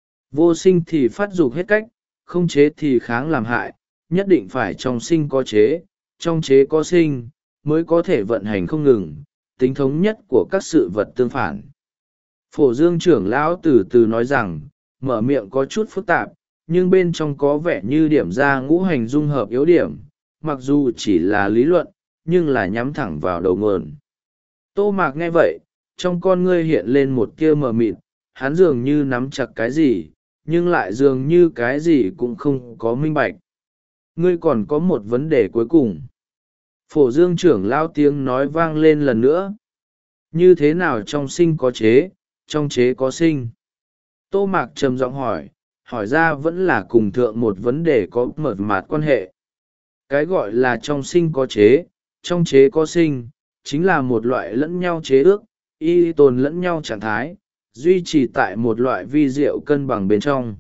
Vô sinh thì phát dục hết cách, không chế thì kháng làm hại, nhất định phải trong sinh có chế, trong chế có sinh, mới có thể vận hành không ngừng, tính thống nhất của các sự vật tương phản. Phổ Dương trưởng lão từ từ nói rằng, mở miệng có chút phức tạp, nhưng bên trong có vẻ như điểm ra ngũ hành dung hợp yếu điểm, mặc dù chỉ là lý luận, nhưng là nhắm thẳng vào đầu nguồn. Tô Mạc nghe vậy, trong con ngươi hiện lên một tia mờ mịt, hắn dường như nắm chặt cái gì, nhưng lại dường như cái gì cũng không có minh bạch. Ngươi còn có một vấn đề cuối cùng. Phổ Dương trưởng lao tiếng nói vang lên lần nữa. Như thế nào trong sinh có chế, trong chế có sinh? Tô Mạc trầm giọng hỏi, hỏi ra vẫn là cùng thượng một vấn đề có mật mạt quan hệ. Cái gọi là trong sinh có chế, trong chế có sinh, chính là một loại lẫn nhau chế ước, y tồn lẫn nhau trạng thái, duy trì tại một loại vi diệu cân bằng bên trong.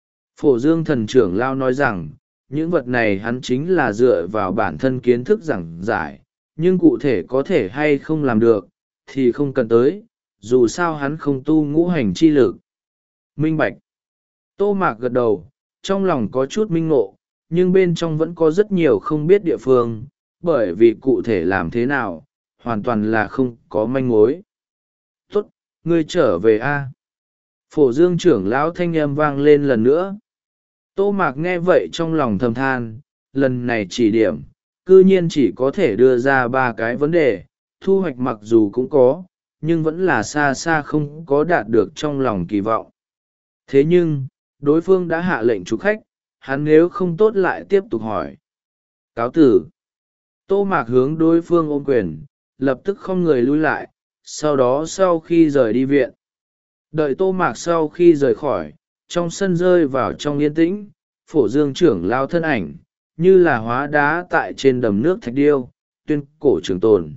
Phổ Dương thần trưởng lao nói rằng, những vật này hắn chính là dựa vào bản thân kiến thức giảng giải, nhưng cụ thể có thể hay không làm được, thì không cần tới, dù sao hắn không tu ngũ hành chi lực. Minh bạch. Tô Mạc gật đầu, trong lòng có chút minh ngộ, nhưng bên trong vẫn có rất nhiều không biết địa phương, bởi vì cụ thể làm thế nào, hoàn toàn là không có manh mối. Tốt, ngươi trở về a. Phổ Dương trưởng lão thanh âm vang lên lần nữa. Tô Mạc nghe vậy trong lòng thầm than, lần này chỉ điểm, cư nhiên chỉ có thể đưa ra ba cái vấn đề, thu hoạch mặc dù cũng có, nhưng vẫn là xa xa không có đạt được trong lòng kỳ vọng. Thế nhưng, đối phương đã hạ lệnh chủ khách, hắn nếu không tốt lại tiếp tục hỏi. Cáo tử. Tô Mạc hướng đối phương ôm quyền, lập tức không người lui lại, sau đó sau khi rời đi viện. Đợi Tô Mạc sau khi rời khỏi, trong sân rơi vào trong yên tĩnh, Phổ Dương trưởng lao thân ảnh, như là hóa đá tại trên đầm nước thạch điêu, tuyên cổ trường tồn.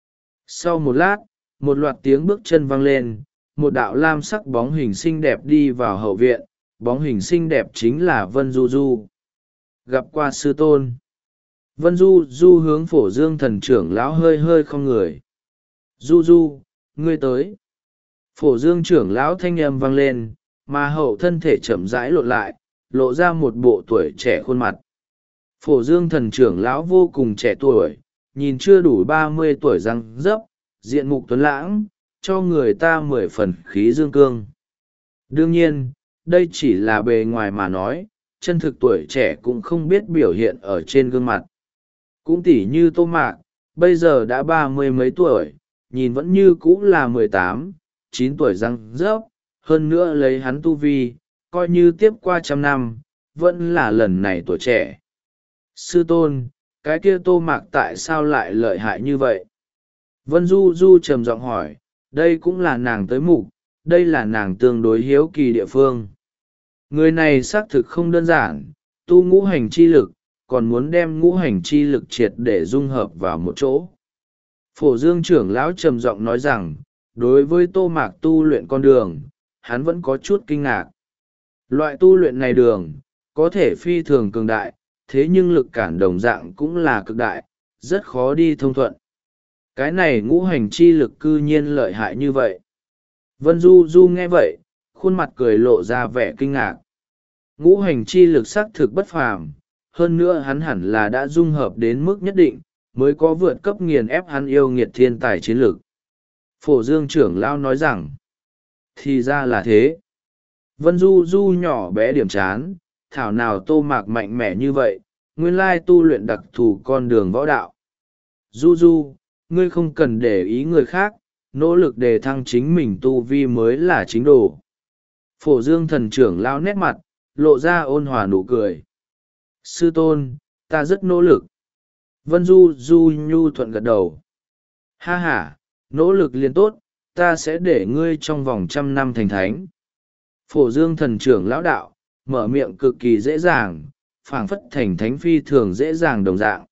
Sau một lát, một loạt tiếng bước chân vang lên, một đạo lam sắc bóng hình xinh đẹp đi vào hậu viện, bóng hình xinh đẹp chính là Vân Du Du. Gặp qua sư tôn. Vân Du Du hướng Phổ Dương thần trưởng lão hơi hơi không người. Du Du, ngươi tới. Phổ Dương trưởng lão thanh âm vang lên, mà hậu thân thể chậm rãi lộn lại, lộ ra một bộ tuổi trẻ khuôn mặt. Phổ Dương thần trưởng lão vô cùng trẻ tuổi, nhìn chưa đủ ba mươi tuổi răng dấp, diện mục tuấn lãng, cho người ta mười phần khí dương cương. Đương nhiên, đây chỉ là bề ngoài mà nói, chân thực tuổi trẻ cũng không biết biểu hiện ở trên gương mặt. Cũng tỉ như Tô Mạc, bây giờ đã ba mươi mấy tuổi, nhìn vẫn như cũ là mười tám, chín tuổi răng rớp, hơn nữa lấy hắn tu vi, coi như tiếp qua trăm năm, vẫn là lần này tuổi trẻ. Sư tôn, cái kia Tô Mạc tại sao lại lợi hại như vậy? Vân Du Du trầm giọng hỏi, đây cũng là nàng tới mục, đây là nàng tương đối hiếu kỳ địa phương. Người này xác thực không đơn giản, tu ngũ hành chi lực, còn muốn đem ngũ hành chi lực triệt để dung hợp vào một chỗ. Phổ Dương trưởng lão trầm giọng nói rằng, đối với Tô Mạc tu luyện con đường, hắn vẫn có chút kinh ngạc. Loại tu luyện này đường, có thể phi thường cường đại, thế nhưng lực cản đồng dạng cũng là cực đại, rất khó đi thông thuận. Cái này ngũ hành chi lực cư nhiên lợi hại như vậy. Vân Du Du nghe vậy, khuôn mặt cười lộ ra vẻ kinh ngạc. Ngũ hành chi lực xác thực bất phàm, hơn nữa hắn hẳn là đã dung hợp đến mức nhất định, mới có vượt cấp nghiền ép hắn yêu nghiệt thiên tài chiến lực. Phổ Dương trưởng lão nói rằng, thì ra là thế. Vân Du Du nhỏ bé điểm chán, thảo nào Tô Mạc mạnh mẽ như vậy, nguyên lai tu luyện đặc thù con đường võ đạo. Du Du, ngươi không cần để ý người khác, nỗ lực đề thăng chính mình tu vi mới là chính đồ. Phổ Dương thần trưởng lão nét mặt, lộ ra ôn hòa nụ cười. Sư tôn, ta rất nỗ lực. Vân Du Du nhu thuận gật đầu. Ha ha, nỗ lực liền tốt, ta sẽ để ngươi trong vòng trăm năm thành thánh. Phổ Dương thần trưởng lão đạo, mở miệng cực kỳ dễ dàng, phảng phất thành thánh phi thường dễ dàng đồng dạng.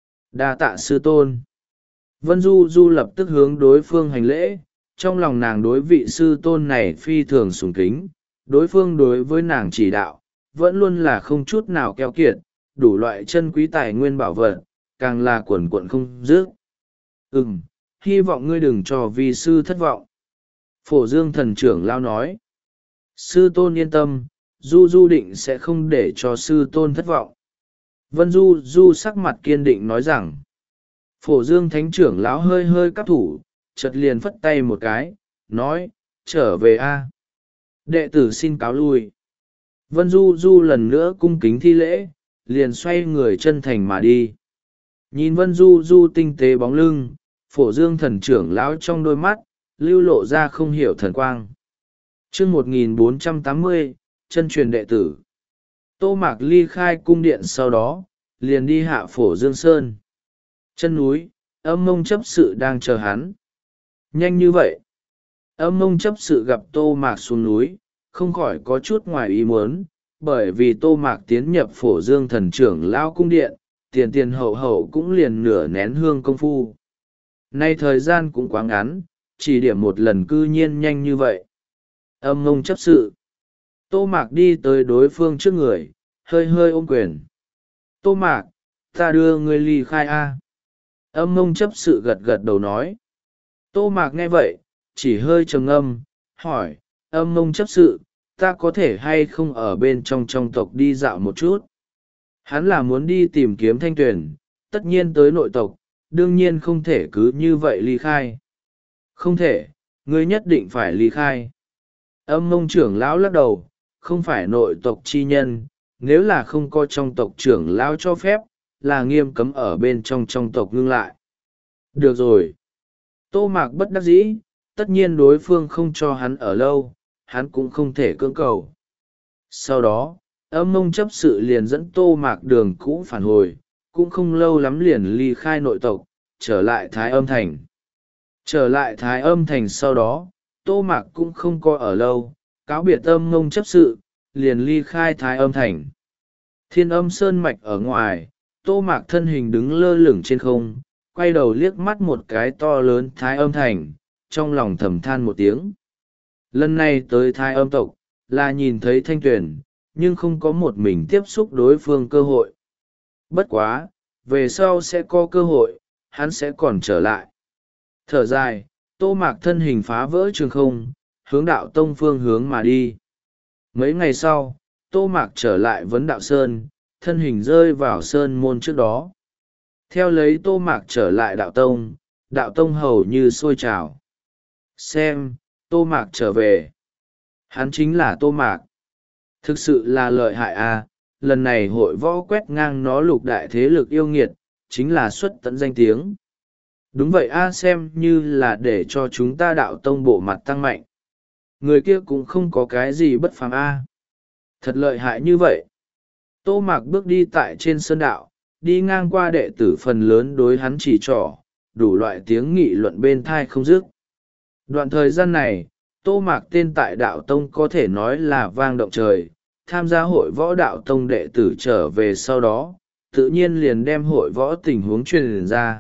Đa tạ sư tôn. Vân Du Du lập tức hướng đối phương hành lễ, trong lòng nàng đối vị sư tôn này phi thường sùng kính, đối phương đối với nàng chỉ đạo, vẫn luôn là không chút nào keo kiệt, đủ loại chân quý tài nguyên bảo vật, càng là quần quận không dứt. Ừm, hy vọng ngươi đừng cho vi sư thất vọng. Phổ Dương thần trưởng lao nói. Sư tôn yên tâm, du du định sẽ không để cho sư tôn thất vọng. Vân du du sắc mặt kiên định nói rằng. Phổ Dương thánh trưởng lão hơi hơi cắp thủ, chợt liền phất tay một cái, nói, trở về a. Đệ tử xin cáo lui. Vân du du lần nữa cung kính thi lễ, liền xoay người chân thành mà đi. Nhìn Vân du du tinh tế bóng lưng, Phổ Dương thần trưởng lão trong đôi mắt lưu lộ ra không hiểu thần quang. Chương một nghìn bốn trăm tám mươi, chân truyền đệ tử. Tô Mạc ly khai cung điện sau đó, liền đi hạ Phổ Dương Sơn. Chân núi, Âm Mông chấp sự đang chờ hắn. Nhanh như vậy. Âm Mông chấp sự gặp Tô Mạc xuống núi, không khỏi có chút ngoài ý muốn, bởi vì Tô Mạc tiến nhập Phổ Dương thần trưởng lão cung điện, tiền tiền hậu hậu cũng liền nửa nén hương công phu. Nay thời gian cũng quá ngắn, chỉ điểm một lần cư nhiên nhanh như vậy. Âm Mông chấp sự. Tô Mạc đi tới đối phương trước người, hơi hơi ôm quyền. Tô Mạc, ta đưa ngươi ly khai a. Âm Mông chấp sự gật gật đầu nói. Tô Mạc nghe vậy, chỉ hơi trầm ngâm, hỏi, Âm Mông chấp sự, ta có thể hay không ở bên trong trong tộc đi dạo một chút? Hắn là muốn đi tìm kiếm Thanh Tuyền, tất nhiên tới nội tộc, đương nhiên không thể cứ như vậy ly khai. Không thể, ngươi nhất định phải ly khai. Âm Mông trưởng lão lắc đầu, không phải nội tộc chi nhân, nếu là không có trong tộc trưởng lão cho phép, là nghiêm cấm ở bên trong trong tộc ngưng lại. Được rồi. Tô Mạc bất đắc dĩ, tất nhiên đối phương không cho hắn ở lâu, hắn cũng không thể cưỡng cầu. Sau đó, Âm Mông chấp sự liền dẫn Tô Mạc đường cũ phản hồi, cũng không lâu lắm liền ly khai nội tộc, trở lại Thái Âm Thành. Trở lại Thái Âm Thành sau đó, Tô Mạc cũng không có ở lâu, cáo biệt Âm Mông chấp sự, liền ly khai Thái Âm Thành. Thiên Âm Sơn Mạch ở ngoài, Tô Mạc thân hình đứng lơ lửng trên không, quay đầu liếc mắt một cái to lớn Thái Âm Thành, trong lòng thầm than một tiếng. Lần này tới Thái Âm tộc, là nhìn thấy Thanh Tuyền, nhưng không có một mình tiếp xúc đối phương cơ hội. Bất quá, về sau sẽ có cơ hội, hắn sẽ còn trở lại. Thở dài, Tô Mạc thân hình phá vỡ trường không, hướng đạo tông phương hướng mà đi. Mấy ngày sau, Tô Mạc trở lại Vấn Đạo Sơn, thân hình rơi vào sơn môn trước đó. Theo lấy Tô Mạc trở lại đạo tông, đạo tông hầu như sôi trào. Xem, Tô Mạc trở về. Hắn chính là Tô Mạc. Thực sự là lợi hại à, lần này hội võ quét ngang nó lục đại thế lực yêu nghiệt, chính là xuất tận danh tiếng. Đúng vậy a, xem như là để cho chúng ta đạo tông bộ mặt tăng mạnh. Người kia cũng không có cái gì bất phàm a. Thật lợi hại như vậy. Tô Mạc bước đi tại trên sơn đạo, đi ngang qua đệ tử phần lớn đối hắn chỉ trỏ, đủ loại tiếng nghị luận bên thai không dứt. Đoạn thời gian này, Tô Mạc tên tại đạo tông có thể nói là vang động trời, tham gia hội võ đạo tông đệ tử trở về sau đó, tự nhiên liền đem hội võ tình huống truyền ra.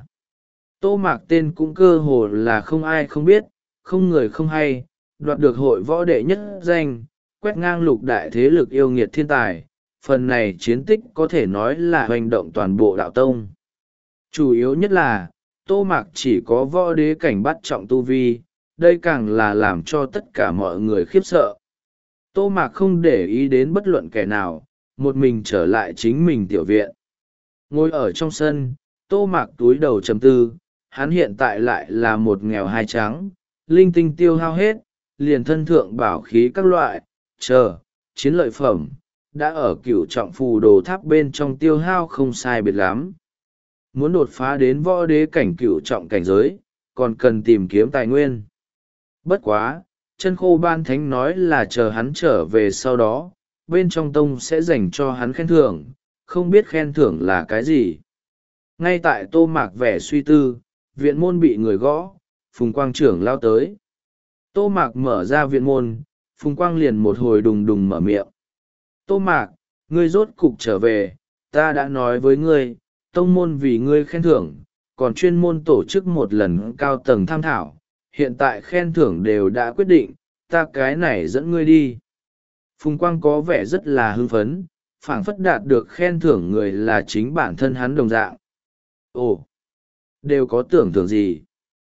Tô Mạc tên cũng cơ hồ là không ai không biết, không người không hay, đoạt được hội võ đệ nhất danh, quét ngang lục đại thế lực yêu nghiệt thiên tài. Phần này chiến tích có thể nói là hoành động toàn bộ đạo tông. Chủ yếu nhất là, Tô Mạc chỉ có võ đế cảnh bắt trọng tu vi, đây càng là làm cho tất cả mọi người khiếp sợ. Tô Mạc không để ý đến bất luận kẻ nào, một mình trở lại chính mình tiểu viện. Ngồi ở trong sân, Tô Mạc túi đầu trầm tư, hắn hiện tại lại là một nghèo hai trắng, linh tinh tiêu hao hết, liền thân thượng bảo khí các loại, chờ, chiến lợi phẩm, đã ở cửu trọng phù đồ tháp bên trong tiêu hao không sai biệt lắm. Muốn đột phá đến võ đế cảnh cửu trọng cảnh giới, còn cần tìm kiếm tài nguyên. Bất quá, chân khô ban thánh nói là chờ hắn trở về sau đó, bên trong tông sẽ dành cho hắn khen thưởng, không biết khen thưởng là cái gì. Ngay tại Tô Mạc vẻ suy tư, viện môn bị người gõ, Phùng Quang trưởng lao tới. Tô Mạc mở ra viện môn, Phùng Quang liền một hồi đùng đùng mở miệng. Tô Mạc, ngươi rốt cục trở về, ta đã nói với ngươi, tông môn vì ngươi khen thưởng, còn chuyên môn tổ chức một lần cao tầng tham thảo, hiện tại khen thưởng đều đã quyết định, ta cái này dẫn ngươi đi. Phùng Quang có vẻ rất là hưng phấn, phảng phất đạt được khen thưởng người là chính bản thân hắn đồng dạng. Ồ, Đều có tưởng tượng gì?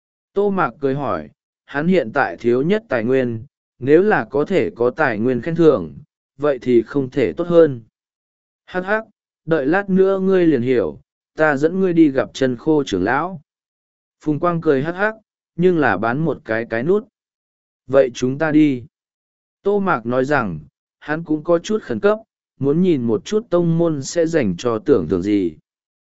Tô Mạc cười hỏi, hắn hiện tại thiếu nhất tài nguyên, nếu là có thể có tài nguyên khen thưởng, vậy thì không thể tốt hơn. Hắc hắc, đợi lát nữa ngươi liền hiểu, ta dẫn ngươi đi gặp chân khô trưởng lão. Phùng Quang cười hắc hắc, nhưng là bán một cái cái nút. Vậy chúng ta đi. Tô Mạc nói rằng, hắn cũng có chút khẩn cấp, muốn nhìn một chút tông môn sẽ dành cho tưởng tượng gì.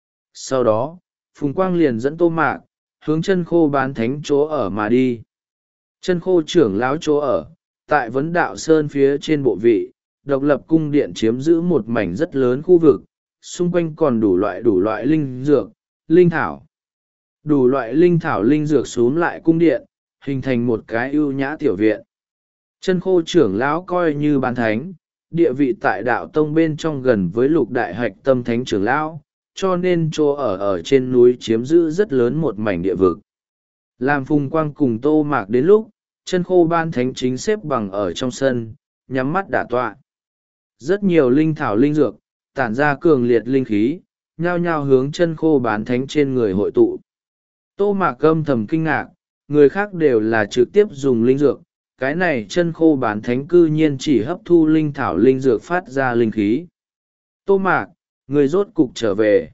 Sau đó, Phùng Quang liền dẫn Tô Mạc, hướng chân khô bán thánh chỗ ở mà đi. Chân khô trưởng lão chỗ ở, tại vấn đạo sơn phía trên bộ vị, độc lập cung điện chiếm giữ một mảnh rất lớn khu vực, xung quanh còn đủ loại đủ loại linh dược, linh thảo. Đủ loại linh thảo linh dược xúm lại cung điện, hình thành một cái ưu nhã tiểu viện. Chân khô trưởng lão coi như bán thánh, địa vị tại đạo tông bên trong gần với lục đại hạch tâm thánh trưởng lão, cho nên chỗ ở ở trên núi chiếm giữ rất lớn một mảnh địa vực. Làm Phùng Quang cùng Tô Mạc đến lúc, chân khô ban thánh chính xếp bằng ở trong sân, nhắm mắt đả tọa. Rất nhiều linh thảo linh dược, tản ra cường liệt linh khí, nhao nhao hướng chân khô bán thánh trên người hội tụ. Tô Mạc âm thầm kinh ngạc, người khác đều là trực tiếp dùng linh dược, cái này chân khô bán thánh cư nhiên chỉ hấp thu linh thảo linh dược phát ra linh khí. Tô Mạc, người rốt cục trở về.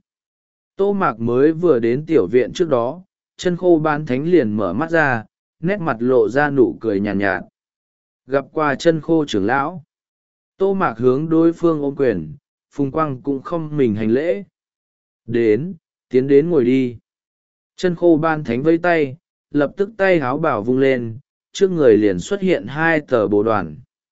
Tô Mạc mới vừa đến tiểu viện trước đó, chân khô bán thánh liền mở mắt ra, nét mặt lộ ra nụ cười nhàn nhạt, nhạt. Gặp qua chân khô trưởng lão. Tô Mạc hướng đối phương ôm quyền, Phùng Quang cũng không mình hành lễ. Đến, tiến đến ngồi đi. Chân khô ban thánh vây tay, lập tức tay háo bảo vung lên, trước người liền xuất hiện hai tờ bồ đoàn.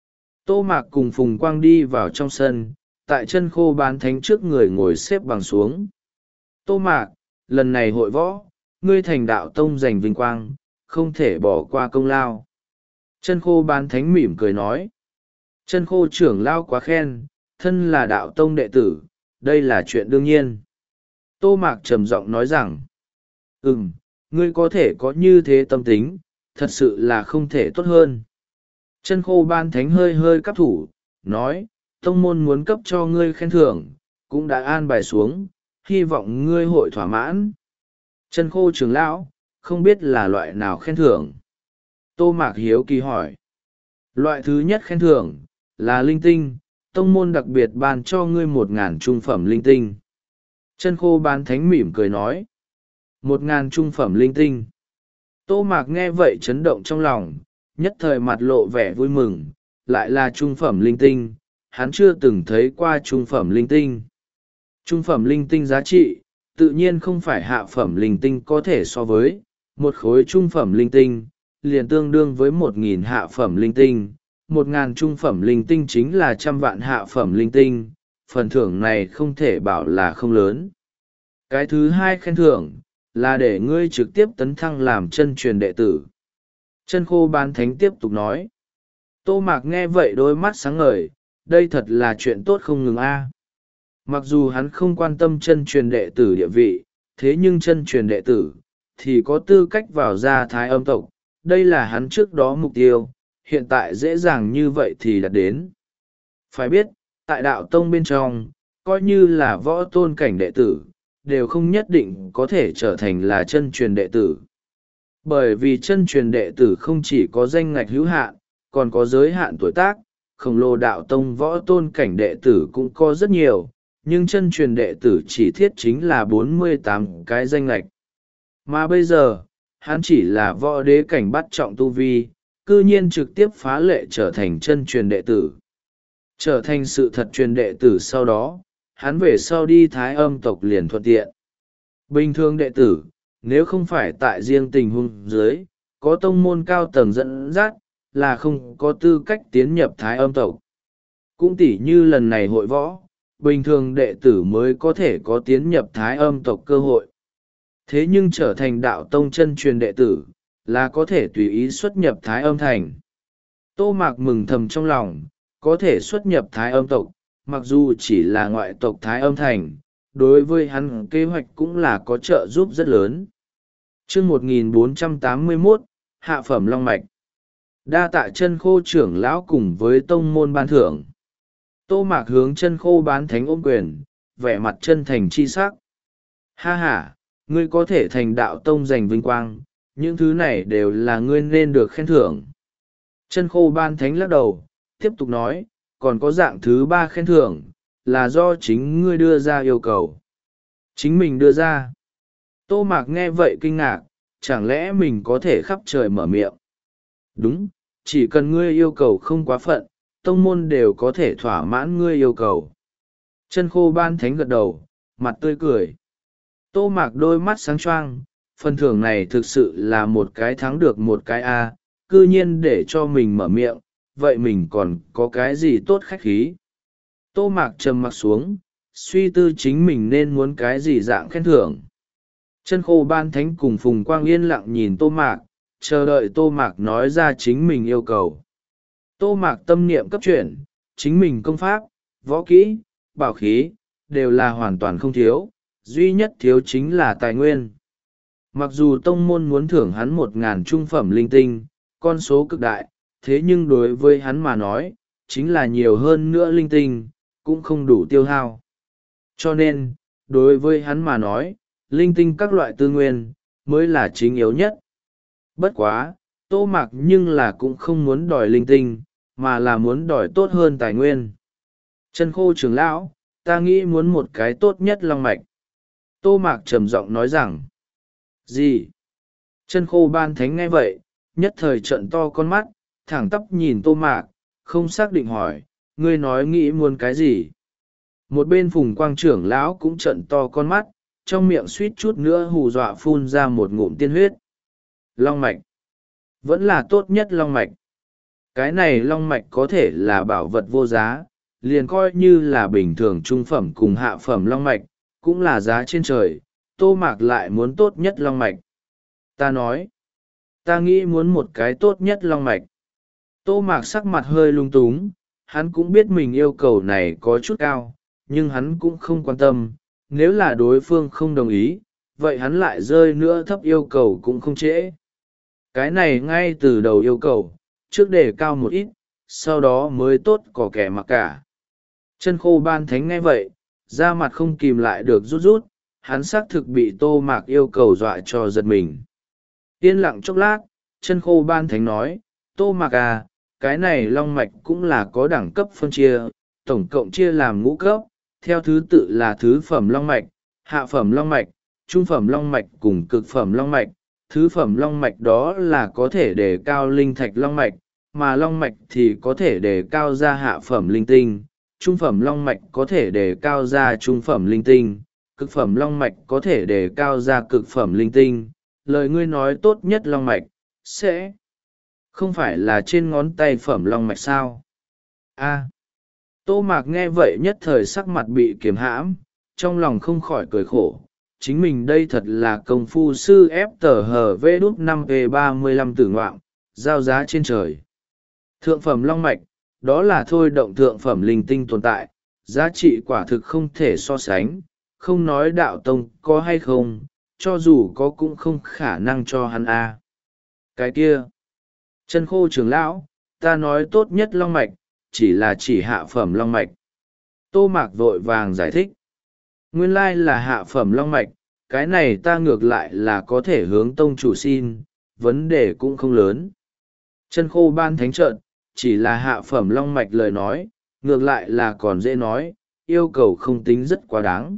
Tô Mạc cùng Phùng Quang đi vào trong sân, tại chân khô ban thánh trước người ngồi xếp bằng xuống. Tô Mạc, lần này hội võ, ngươi thành đạo tông giành vinh quang, không thể bỏ qua công lao. Chân khô ban thánh mỉm cười nói. Chân khô trưởng lao quá khen, thân là đạo tông đệ tử, đây là chuyện đương nhiên. Tô Mạc trầm giọng nói rằng, ừm, ngươi có thể có như thế tâm tính, thật sự là không thể tốt hơn. Chân khô ban thánh hơi hơi cắp thủ, nói, tông môn muốn cấp cho ngươi khen thưởng, cũng đã an bài xuống, hy vọng ngươi hội thỏa mãn. Chân khô trưởng lão, không biết là loại nào khen thưởng. Tô Mạc hiếu kỳ hỏi. Loại thứ nhất khen thưởng, là linh tinh, tông môn đặc biệt ban cho ngươi một ngàn trung phẩm linh tinh. Chân khô bán thánh mỉm cười nói. Một ngàn trung phẩm linh tinh. Tô Mạc nghe vậy chấn động trong lòng, nhất thời mặt lộ vẻ vui mừng, lại là trung phẩm linh tinh, hắn chưa từng thấy qua trung phẩm linh tinh. Trung phẩm linh tinh giá trị, tự nhiên không phải hạ phẩm linh tinh có thể so với, một khối trung phẩm linh tinh, liền tương đương với một nghìn hạ phẩm linh tinh, một ngàn trung phẩm linh tinh chính là trăm vạn hạ phẩm linh tinh, phần thưởng này không thể bảo là không lớn. Cái thứ hai khen thưởng, là để ngươi trực tiếp tấn thăng làm chân truyền đệ tử. Chân khô bán thánh tiếp tục nói. Tô Mạc nghe vậy đôi mắt sáng ngời, đây thật là chuyện tốt không ngừng a. Mặc dù hắn không quan tâm chân truyền đệ tử địa vị, thế nhưng chân truyền đệ tử, thì có tư cách vào gia thái âm tộc, đây là hắn trước đó mục tiêu, hiện tại dễ dàng như vậy thì đạt đến. Phải biết, tại đạo tông bên trong, coi như là võ tôn cảnh đệ tử, đều không nhất định có thể trở thành là chân truyền đệ tử. Bởi vì chân truyền đệ tử không chỉ có danh ngạch hữu hạn, còn có giới hạn tuổi tác, khổng lồ đạo tông võ tôn cảnh đệ tử cũng có rất nhiều, nhưng chân truyền đệ tử chỉ thiết chính là bốn mươi tám cái danh ngạch. Mà bây giờ, hắn chỉ là võ đế cảnh bắt trọng tu vi, cư nhiên trực tiếp phá lệ trở thành chân truyền đệ tử. Trở thành sự thật truyền đệ tử sau đó, hắn về sau đi thái âm tộc liền thuận tiện. Bình thường đệ tử, nếu không phải tại riêng tình huống dưới, có tông môn cao tầng dẫn dắt, là không có tư cách tiến nhập thái âm tộc. Cũng tỉ như lần này hội võ, bình thường đệ tử mới có thể có tiến nhập thái âm tộc cơ hội. Thế nhưng trở thành đạo tông chân truyền đệ tử, là có thể tùy ý xuất nhập thái âm thành. Tô Mạc mừng thầm trong lòng, có thể xuất nhập thái âm tộc, mặc dù chỉ là ngoại tộc thái âm thành, đối với hắn kế hoạch cũng là có trợ giúp rất lớn. Chương một nghìn bốn trăm tám mươi mốt, Hạ phẩm Long Mạch. Đa tạ chân khô trưởng lão cùng với tông môn ban thưởng. Tô Mạc hướng chân khô bán thánh ôm quyền, vẻ mặt chân thành chi sắc. Ha ha, ngươi có thể thành đạo tông giành vinh quang, những thứ này đều là ngươi nên được khen thưởng. Chân khô ban thánh lắc đầu, tiếp tục nói, còn có dạng thứ ba khen thưởng, là do chính ngươi đưa ra yêu cầu. Chính mình đưa ra. Tô Mạc nghe vậy kinh ngạc, chẳng lẽ mình có thể khắp trời mở miệng? Đúng, chỉ cần ngươi yêu cầu không quá phận, tông môn đều có thể thỏa mãn ngươi yêu cầu. Chân khô ban thánh gật đầu, mặt tươi cười. Tô Mạc đôi mắt sáng choang, phần thưởng này thực sự là một cái thắng được một cái a, cư nhiên để cho mình mở miệng, vậy mình còn có cái gì tốt khách khí? Tô Mạc trầm mặc xuống, suy tư chính mình nên muốn cái gì dạng khen thưởng. Chân khô ban thánh cùng Phùng Quang yên lặng nhìn Tô Mạc, chờ đợi Tô Mạc nói ra chính mình yêu cầu. Tô Mạc tâm niệm cấp chuyển, chính mình công pháp, võ kỹ, bảo khí, đều là hoàn toàn không thiếu, duy nhất thiếu chính là tài nguyên. Mặc dù tông môn muốn thưởng hắn một ngàn trung phẩm linh tinh, con số cực đại, thế nhưng đối với hắn mà nói, chính là nhiều hơn nữa linh tinh, cũng không đủ tiêu hao. Cho nên, đối với hắn mà nói, linh tinh các loại tư nguyên, mới là chính yếu nhất. Bất quá, Tô Mạc nhưng là cũng không muốn đòi linh tinh, mà là muốn đòi tốt hơn tài nguyên. Chân khô trưởng lão, ta nghĩ muốn một cái tốt nhất long mạch. Tô Mạc trầm giọng nói rằng, gì? Chân khô ban thánh nghe vậy, nhất thời trận to con mắt, thẳng tắp nhìn Tô Mạc, không xác định hỏi, ngươi nói nghĩ muốn cái gì? Một bên Phùng Quang trưởng lão cũng trận to con mắt, trong miệng suýt chút nữa hù dọa phun ra một ngụm tiên huyết. Long mạch. Vẫn là tốt nhất long mạch. Cái này long mạch có thể là bảo vật vô giá, liền coi như là bình thường trung phẩm cùng hạ phẩm long mạch, cũng là giá trên trời. Tô Mạc lại muốn tốt nhất long mạch. Ta nói, ta nghĩ muốn một cái tốt nhất long mạch. Tô Mạc sắc mặt hơi lung túng, hắn cũng biết mình yêu cầu này có chút cao, nhưng hắn cũng không quan tâm, nếu là đối phương không đồng ý, vậy hắn lại rơi nữa thấp yêu cầu cũng không trễ. Cái này ngay từ đầu yêu cầu, trước đề cao một ít, sau đó mới tốt có kẻ mặc cả. Chân khô ban thánh nghe vậy, da mặt không kìm lại được rút rút, hắn xác thực bị Tô Mạc yêu cầu dọa cho giật mình. Yên lặng chốc lát, chân khô ban thánh nói, Tô Mạc à, cái này long mạch cũng là có đẳng cấp phân chia, tổng cộng chia làm ngũ cấp, theo thứ tự là thứ phẩm long mạch, hạ phẩm long mạch, trung phẩm long mạch cùng cực phẩm long mạch. Thứ phẩm long mạch đó là có thể đề cao linh thạch long mạch, mà long mạch thì có thể đề cao ra hạ phẩm linh tinh, trung phẩm long mạch có thể đề cao ra trung phẩm linh tinh, cực phẩm long mạch có thể đề cao ra cực phẩm linh tinh. Lời ngươi nói tốt nhất long mạch, sẽ không phải là trên ngón tay phẩm long mạch sao? A. Tô Mạc nghe vậy nhất thời sắc mặt bị kiềm hãm, trong lòng không khỏi cười khổ. Chính mình đây thật là công phu sư ép tờ hờ vê đút năm p ba mươi lăm tử ngoạm, giao giá trên trời. Thượng phẩm long mạch, đó là thôi động thượng phẩm linh tinh tồn tại, giá trị quả thực không thể so sánh, không nói đạo tông có hay không, cho dù có cũng không khả năng cho hắn a. Cái kia, chân khô trưởng lão, ta nói tốt nhất long mạch, chỉ là chỉ hạ phẩm long mạch. Tô Mạc vội vàng giải thích. Nguyên lai là hạ phẩm long mạch, cái này ta ngược lại là có thể hướng tông chủ xin, vấn đề cũng không lớn. Chân khô ban thánh trợn, chỉ là hạ phẩm long mạch lời nói, ngược lại là còn dễ nói, yêu cầu không tính rất quá đáng.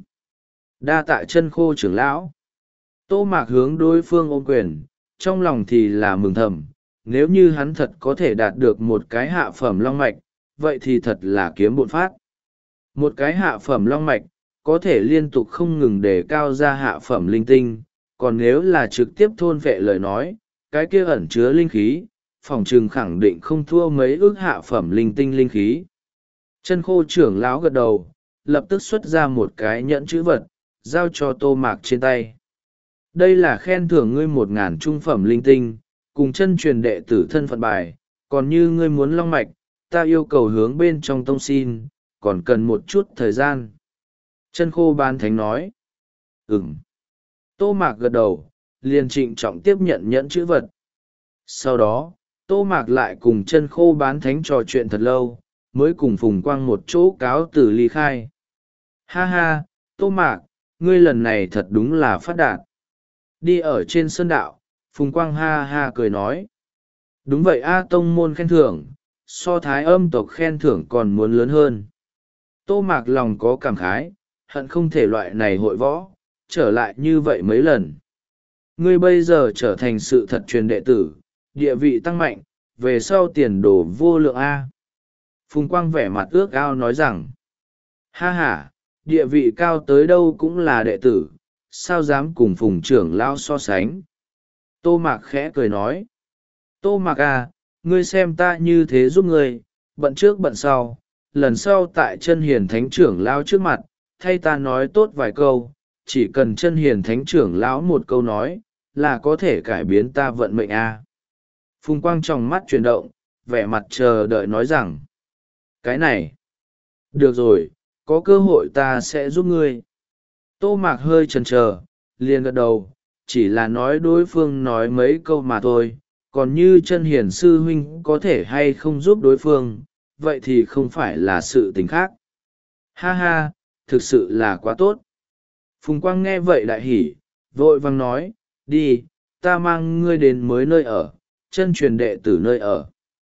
Đa tạ chân khô trưởng lão. Tô Mạc hướng đối phương ôm quyền, trong lòng thì là mừng thầm, nếu như hắn thật có thể đạt được một cái hạ phẩm long mạch, vậy thì thật là kiếm bộn phát. Một cái hạ phẩm long mạch, có thể liên tục không ngừng đề cao ra hạ phẩm linh tinh, còn nếu là trực tiếp thôn vệ lời nói, cái kia ẩn chứa linh khí, phòng trừng khẳng định không thua mấy ước hạ phẩm linh tinh linh khí. Chân khô trưởng lão gật đầu, lập tức xuất ra một cái nhẫn chữ vật, giao cho Tô Mạc trên tay. Đây là khen thưởng ngươi một ngàn trung phẩm linh tinh, cùng chân truyền đệ tử thân phận bài, còn như ngươi muốn long mạch, ta yêu cầu hướng bên trong tông xin, còn cần một chút thời gian. Chân khô ban thánh nói. Ừm. Tô Mạc gật đầu, liền trịnh trọng tiếp nhận nhẫn chữ vật. Sau đó, Tô Mạc lại cùng chân khô bán thánh trò chuyện thật lâu, mới cùng Phùng Quang một chỗ cáo từ ly khai. Ha ha, Tô Mạc, ngươi lần này thật đúng là phát đạt. Đi ở trên sơn đạo, Phùng Quang ha ha cười nói. Đúng vậy a, tông môn khen thưởng, so thái âm tộc khen thưởng còn muốn lớn hơn. Tô Mạc lòng có cảm khái, hận không thể loại này hội võ, trở lại như vậy mấy lần. Ngươi bây giờ trở thành sự thật truyền đệ tử, địa vị tăng mạnh, về sau tiền đồ vô lượng a. Phùng Quang vẻ mặt ước ao nói rằng, ha ha, địa vị cao tới đâu cũng là đệ tử, sao dám cùng Phùng trưởng lão so sánh. Tô Mạc khẽ cười nói, Tô Mạc à, ngươi xem ta như thế giúp ngươi, bận trước bận sau, lần sau tại chân hiền thánh trưởng lão trước mặt, thay ta nói tốt vài câu, chỉ cần chân hiền thánh trưởng lão một câu nói, là có thể cải biến ta vận mệnh a. Phùng Quang trong mắt chuyển động, vẻ mặt chờ đợi nói rằng, cái này, được rồi, có cơ hội ta sẽ giúp ngươi. Tô Mạc hơi chần chờ, liền gật đầu, chỉ là nói đối phương nói mấy câu mà thôi, còn như chân hiền sư huynh có thể hay không giúp đối phương, vậy thì không phải là sự tình khác. Ha ha, thực sự là quá tốt. Phùng Quang nghe vậy đại hỉ, vội vàng nói, đi, ta mang ngươi đến mới nơi ở, chân truyền đệ tử nơi ở.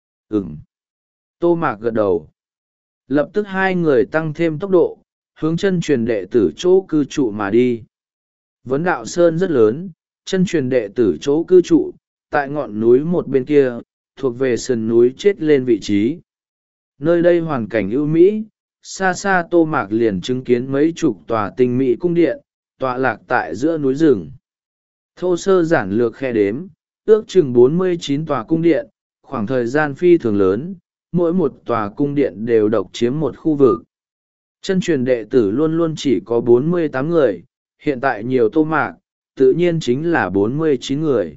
Ừm. Tô Mạc gật đầu. Lập tức hai người tăng thêm tốc độ, hướng chân truyền đệ tử chỗ cư trụ mà đi. Vấn đạo sơn rất lớn, chân truyền đệ tử chỗ cư trụ, tại ngọn núi một bên kia, thuộc về sườn núi chết lên vị trí. Nơi đây hoàn cảnh ưu mỹ, xa xa Tô Mạc liền chứng kiến mấy chục tòa tinh mỹ cung điện, tọa lạc tại giữa núi rừng. Thô sơ giản lược khe đếm, ước chừng bốn mươi chín tòa cung điện, khoảng thời gian phi thường lớn, mỗi một tòa cung điện đều độc chiếm một khu vực. Chân truyền đệ tử luôn luôn chỉ có bốn mươi tám người, hiện tại nhiều Tô Mạc, tự nhiên chính là bốn mươi chín người.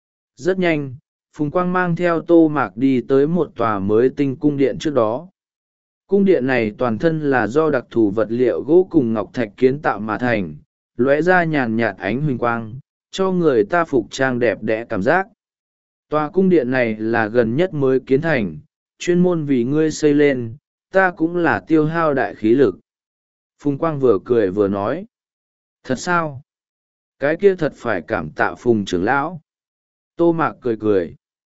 Rất nhanh, Phùng Quang mang theo Tô Mạc đi tới một tòa mới tinh cung điện trước đó. Cung điện này toàn thân là do đặc thù vật liệu gỗ cùng ngọc thạch kiến tạo mà thành, lóe ra nhàn nhạt ánh huỳnh quang, cho người ta phục trang đẹp đẽ cảm giác. Tòa cung điện này là gần nhất mới kiến thành, chuyên môn vì ngươi xây lên, ta cũng là tiêu hao đại khí lực. Phùng Quang vừa cười vừa nói. Thật sao? Cái kia thật phải cảm tạ Phùng trưởng lão. Tô Mạc cười cười.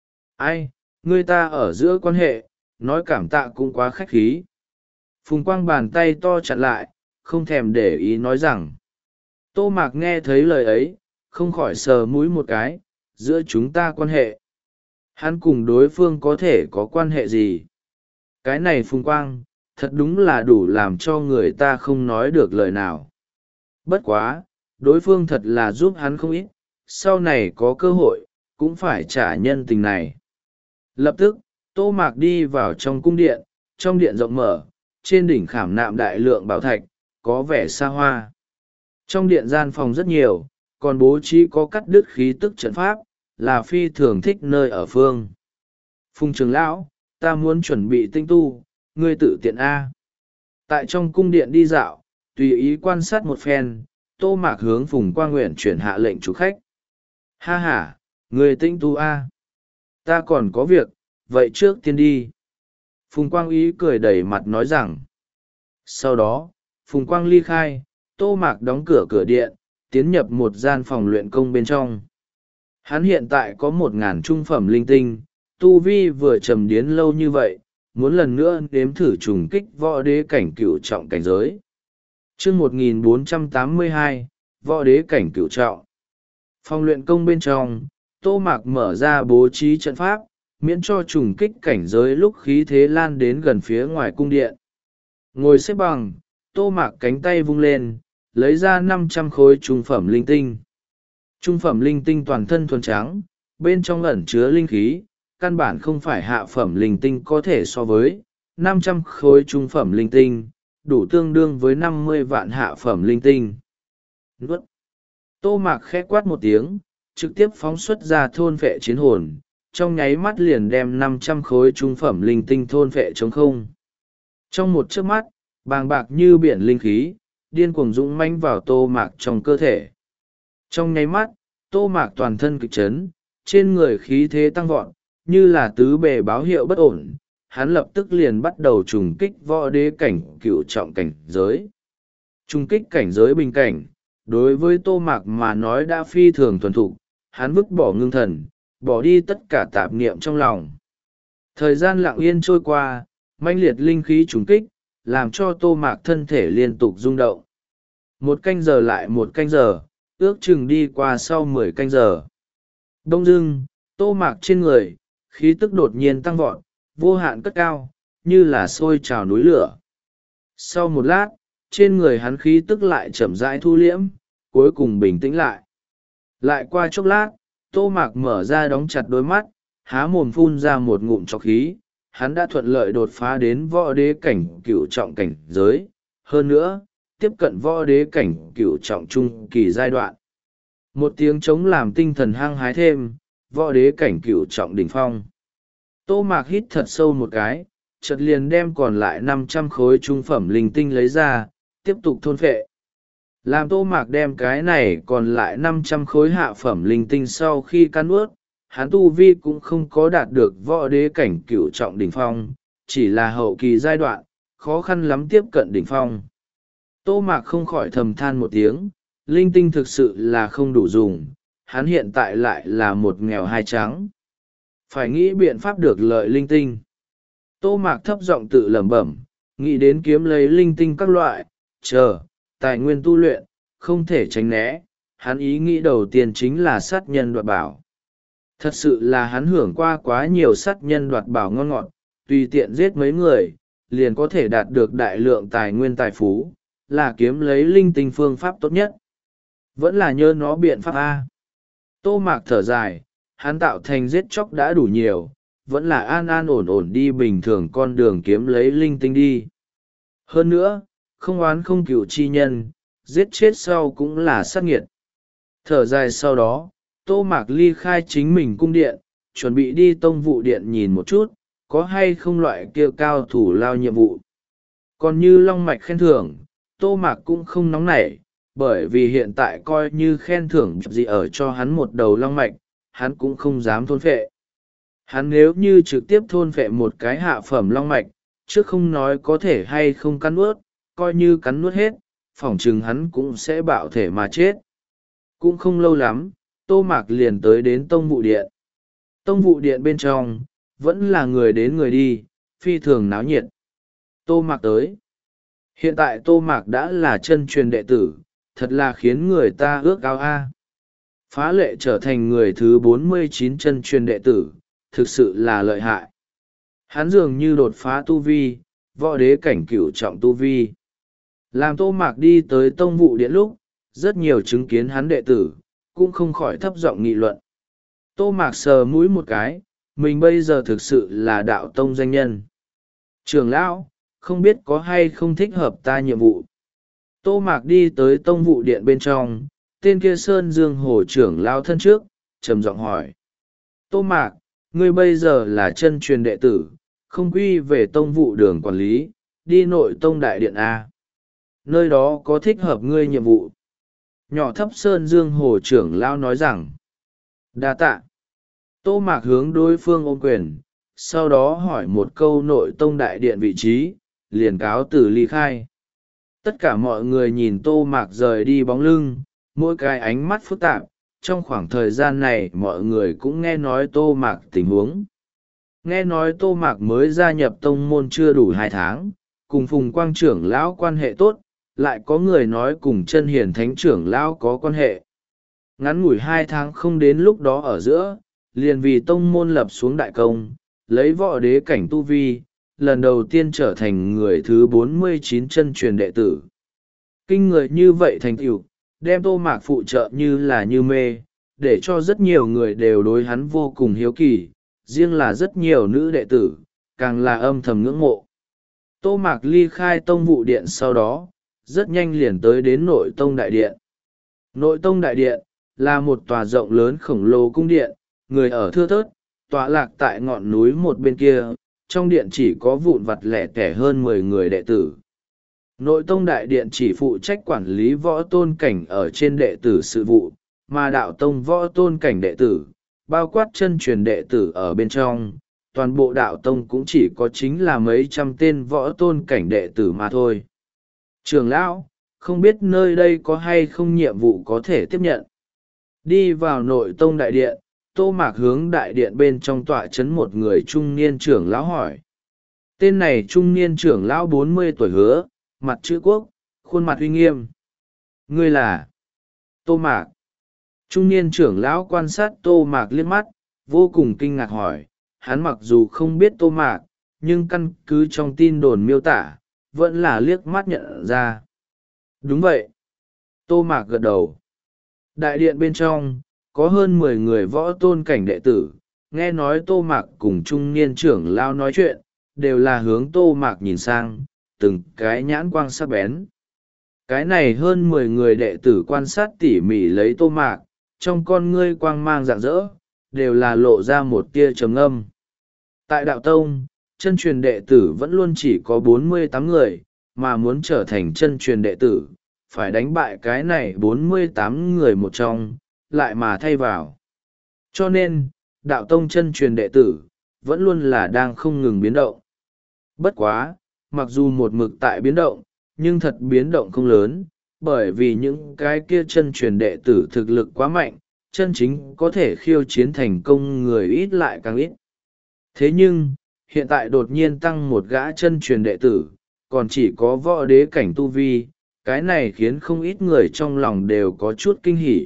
Ai, ngươi ta ở giữa quan hệ, nói cảm tạ cũng quá khách khí. Phùng Quang bàn tay to chặn lại, không thèm để ý nói rằng. Tô Mạc nghe thấy lời ấy, không khỏi sờ mũi một cái, giữa chúng ta quan hệ. Hắn cùng đối phương có thể có quan hệ gì? Cái này Phùng Quang, thật đúng là đủ làm cho người ta không nói được lời nào. Bất quá, đối phương thật là giúp hắn không ít, sau này có cơ hội, cũng phải trả nhân tình này. Lập tức, Tô Mạc đi vào trong cung điện, trong điện rộng mở, trên đỉnh khảm nạm đại lượng bảo thạch, có vẻ xa hoa. Trong điện gian phòng rất nhiều, còn bố trí có cắt đứt khí tức trận pháp, là phi thường thích nơi ở phương. Phùng trưởng lão, ta muốn chuẩn bị tinh tu, ngươi tự tiện A. Tại trong cung điện đi dạo, tùy ý quan sát một phen, Tô Mạc hướng Phùng Quang Nguyện chuyển hạ lệnh chủ khách. Ha ha, ngươi tinh tu A. Ta còn có việc, vậy trước tiên đi. Phùng Quang Ý cười đầy mặt nói rằng. Sau đó, Phùng Quang ly khai, Tô Mạc đóng cửa cửa điện, tiến nhập một gian phòng luyện công bên trong. Hắn hiện tại có một ngàn trung phẩm linh tinh, tu vi vừa trầm điến lâu như vậy, muốn lần nữa đếm thử trùng kích võ đế cảnh cửu trọng cảnh giới. Chương một nghìn bốn trăm tám mươi hai, võ đế cảnh cửu trọng. Phòng luyện công bên trong, Tô Mạc mở ra bố trí trận pháp, miễn cho trùng kích cảnh giới lúc khí thế lan đến gần phía ngoài cung điện. Ngồi xếp bằng, Tô Mạc cánh tay vung lên, lấy ra năm trăm khối trung phẩm linh tinh. Trung phẩm linh tinh toàn thân thuần trắng, bên trong ẩn chứa linh khí, căn bản không phải hạ phẩm linh tinh có thể so với. năm trăm khối trung phẩm linh tinh, đủ tương đương với năm mươi vạn hạ phẩm linh tinh. Nuốt. Tô Mạc khẽ quát một tiếng, trực tiếp phóng xuất ra thôn vệ chiến hồn, trong nháy mắt liền đem năm trăm khối trung phẩm linh tinh thôn vệ trống không. Trong một chớp mắt, bàng bạc như biển linh khí, điên cuồng dũng mãnh vào Tô Mạc trong cơ thể. Trong nháy mắt, Tô Mạc toàn thân kịch chấn, trên người khí thế tăng vọt, như là tứ bề báo hiệu bất ổn, hắn lập tức liền bắt đầu trùng kích võ đế cảnh cựu trọng cảnh giới. Trùng kích cảnh giới bình cảnh, đối với Tô Mạc mà nói đã phi thường thuần thục. Hắn vứt bỏ ngưng thần, bỏ đi tất cả tạp niệm trong lòng. Thời gian lặng yên trôi qua, mãnh liệt linh khí trùng kích, làm cho Tô Mạc thân thể liên tục rung động. Một canh giờ lại một canh giờ, ước chừng đi qua sau mười canh giờ. Đông dưng, Tô Mạc trên người, khí tức đột nhiên tăng vọt, vô hạn cất cao, như là sôi trào núi lửa. Sau một lát, trên người hắn khí tức lại chậm rãi thu liễm, cuối cùng bình tĩnh lại. Lại qua chốc lát, Tô Mạc mở ra đóng chặt đôi mắt, há mồm phun ra một ngụm trọc khí. Hắn đã thuận lợi đột phá đến võ đế cảnh cửu trọng cảnh giới, hơn nữa, tiếp cận võ đế cảnh cửu trọng trung kỳ giai đoạn. Một tiếng trống làm tinh thần hăng hái thêm, võ đế cảnh cửu trọng đỉnh phong. Tô Mạc hít thật sâu một cái, chợt liền đem còn lại năm trăm khối trung phẩm linh tinh lấy ra, tiếp tục thôn phệ. Làm Tô Mạc đem cái này còn lại năm trăm khối hạ phẩm linh tinh sau khi cắn ướt, hắn tu vi cũng không có đạt được võ đế cảnh cửu trọng đỉnh phong, chỉ là hậu kỳ giai đoạn, khó khăn lắm tiếp cận đỉnh phong. Tô Mạc không khỏi thầm than một tiếng, linh tinh thực sự là không đủ dùng, hắn hiện tại lại là một nghèo hai trắng. Phải nghĩ biện pháp được lợi linh tinh. Tô Mạc thấp giọng tự lẩm bẩm, nghĩ đến kiếm lấy linh tinh các loại, chờ, tài nguyên tu luyện, không thể tránh né, hắn ý nghĩ đầu tiên chính là sát nhân đoạt bảo. Thật sự là hắn hưởng qua quá nhiều sát nhân đoạt bảo ngon ngọt, tùy tiện giết mấy người, liền có thể đạt được đại lượng tài nguyên tài phú, là kiếm lấy linh tinh phương pháp tốt nhất. Vẫn là nhớ nó biện pháp A. Tô Mạc thở dài, hắn tạo thành giết chóc đã đủ nhiều, vẫn là an an ổn ổn đi bình thường con đường kiếm lấy linh tinh đi. Hơn nữa, không oán không cựu chi nhân, giết chết sau cũng là sát nghiệt. Thở dài sau đó, Tô Mạc ly khai chính mình cung điện, chuẩn bị đi tông vụ điện nhìn một chút, có hay không loại kia cao thủ lao nhiệm vụ. Còn như long mạch khen thưởng, Tô Mạc cũng không nóng nảy, bởi vì hiện tại coi như khen thưởng gì ở cho hắn một đầu long mạch, hắn cũng không dám thôn phệ. Hắn nếu như trực tiếp thôn phệ một cái hạ phẩm long mạch, chứ không nói có thể hay không cắn nuốt, coi như cắn nuốt hết, phỏng chừng hắn cũng sẽ bạo thể mà chết. Cũng không lâu lắm, Tô Mạc liền tới đến tông vụ điện. Tông vụ điện bên trong, vẫn là người đến người đi, phi thường náo nhiệt. Tô Mạc tới. Hiện tại Tô Mạc đã là chân truyền đệ tử, thật là khiến người ta ước ao a. Phá lệ trở thành người thứ bốn mươi chín chân truyền đệ tử, thực sự là lợi hại. Hắn dường như đột phá tu vi, võ đế cảnh cửu trọng tu vi. Làm Tô Mạc đi tới tông vụ điện lúc, rất nhiều chứng kiến hắn đệ tử, cũng không khỏi thấp giọng nghị luận. Tô Mạc sờ mũi một cái, mình bây giờ thực sự là đạo tông danh nhân. Trưởng lão, không biết có hay không thích hợp ta nhiệm vụ. Tô Mạc đi tới tông vụ điện bên trong, tên kia Sơn Dương Hồ trưởng lão thân trước, trầm giọng hỏi. Tô Mạc, ngươi bây giờ là chân truyền đệ tử, không quy về tông vụ đường quản lý, đi nội tông đại điện A. Nơi đó có thích hợp ngươi nhiệm vụ. Nhỏ thấp Sơn Dương Hồ trưởng lão nói rằng. Đa tạ. Tô Mạc hướng đối phương ôm quyền, sau đó hỏi một câu nội tông đại điện vị trí, liền cáo từ ly khai. Tất cả mọi người nhìn Tô Mạc rời đi bóng lưng, mỗi cái ánh mắt phức tạp. Trong khoảng thời gian này mọi người cũng nghe nói Tô Mạc tình huống. Nghe nói Tô Mạc mới gia nhập tông môn chưa đủ hai tháng, cùng Phùng Quang trưởng lão quan hệ tốt, lại có người nói cùng Chân Hiền Thánh trưởng lão có quan hệ. Ngắn ngủi hai tháng không đến lúc đó ở giữa, liền vì tông môn lập xuống đại công, lấy võ đế cảnh tu vi, lần đầu tiên trở thành người thứ bốn mươi chín chân truyền đệ tử. Kinh người như vậy thành tựu, đem Tô Mạc phụ trợ như là như mê, để cho rất nhiều người đều đối hắn vô cùng hiếu kỳ, riêng là rất nhiều nữ đệ tử, càng là âm thầm ngưỡng mộ. Tô Mạc ly khai tông vụ điện sau đó, rất nhanh liền tới đến nội tông đại điện. Nội tông đại điện, là một tòa rộng lớn khổng lồ cung điện, người ở thưa thớt, tọa lạc tại ngọn núi một bên kia, trong điện chỉ có vụn vặt lẻ tẻ hơn mười người đệ tử. Nội tông đại điện chỉ phụ trách quản lý võ tôn cảnh ở trên đệ tử sự vụ, mà đạo tông võ tôn cảnh đệ tử, bao quát chân truyền đệ tử ở bên trong, toàn bộ đạo tông cũng chỉ có chính là mấy trăm tên võ tôn cảnh đệ tử mà thôi. Trưởng lão, không biết nơi đây có hay không nhiệm vụ có thể tiếp nhận. Đi vào nội tông đại điện, Tô Mạc hướng đại điện bên trong tọa chấn một người trung niên trưởng lão hỏi. Tên này trung niên trưởng lão bốn mươi tuổi, hứa, mặt chữ quốc, khuôn mặt uy nghiêm. Ngươi là Tô Mạc. Trung niên trưởng lão quan sát Tô Mạc liếc mắt, vô cùng kinh ngạc hỏi. Hắn mặc dù không biết Tô Mạc, nhưng căn cứ trong tin đồn miêu tả, vẫn là liếc mắt nhận ra. Đúng vậy. Tô Mạc gật đầu. Đại điện bên trong, có hơn mười người võ tôn cảnh đệ tử, nghe nói Tô Mạc cùng trung niên trưởng lão nói chuyện, đều là hướng Tô Mạc nhìn sang, từng cái nhãn quang sắc bén. Cái này hơn mười người đệ tử quan sát tỉ mỉ lấy Tô Mạc, trong con ngươi quang mang rạng rỡ, đều là lộ ra một tia trầm ngâm. Tại đạo tông, chân truyền đệ tử vẫn luôn chỉ có bốn mươi tám người, mà muốn trở thành chân truyền đệ tử, phải đánh bại cái này bốn mươi tám người một trong, lại mà thay vào. Cho nên, đạo tông chân truyền đệ tử, vẫn luôn là đang không ngừng biến động. Bất quá, mặc dù một mực tại biến động, nhưng thật biến động không lớn, bởi vì những cái kia chân truyền đệ tử thực lực quá mạnh, chân chính có thể khiêu chiến thành công người ít lại càng ít. Thế nhưng, hiện tại đột nhiên tăng một gã chân truyền đệ tử, còn chỉ có võ đế cảnh tu vi, cái này khiến không ít người trong lòng đều có chút kinh hỉ.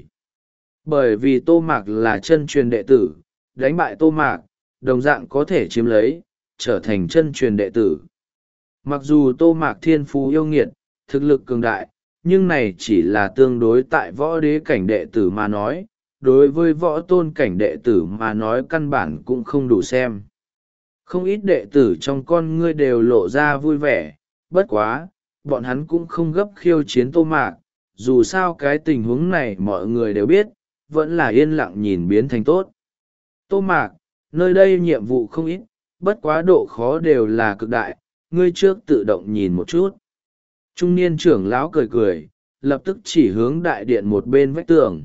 Bởi vì Tô Mạc là chân truyền đệ tử, đánh bại Tô Mạc, đồng dạng có thể chiếm lấy, trở thành chân truyền đệ tử. Mặc dù Tô Mạc thiên phú yêu nghiệt, thực lực cường đại, nhưng này chỉ là tương đối tại võ đế cảnh đệ tử mà nói, đối với võ tôn cảnh đệ tử mà nói căn bản cũng không đủ xem. Không ít đệ tử trong con ngươi đều lộ ra vui vẻ, bất quá, bọn hắn cũng không gấp khiêu chiến Tô Mạc, dù sao cái tình huống này mọi người đều biết, vẫn là yên lặng nhìn biến thành tốt. Tô Mạc, nơi đây nhiệm vụ không ít, bất quá độ khó đều là cực đại, ngươi trước tự động nhìn một chút. Trung niên trưởng lão cười cười, lập tức chỉ hướng đại điện một bên vách tường.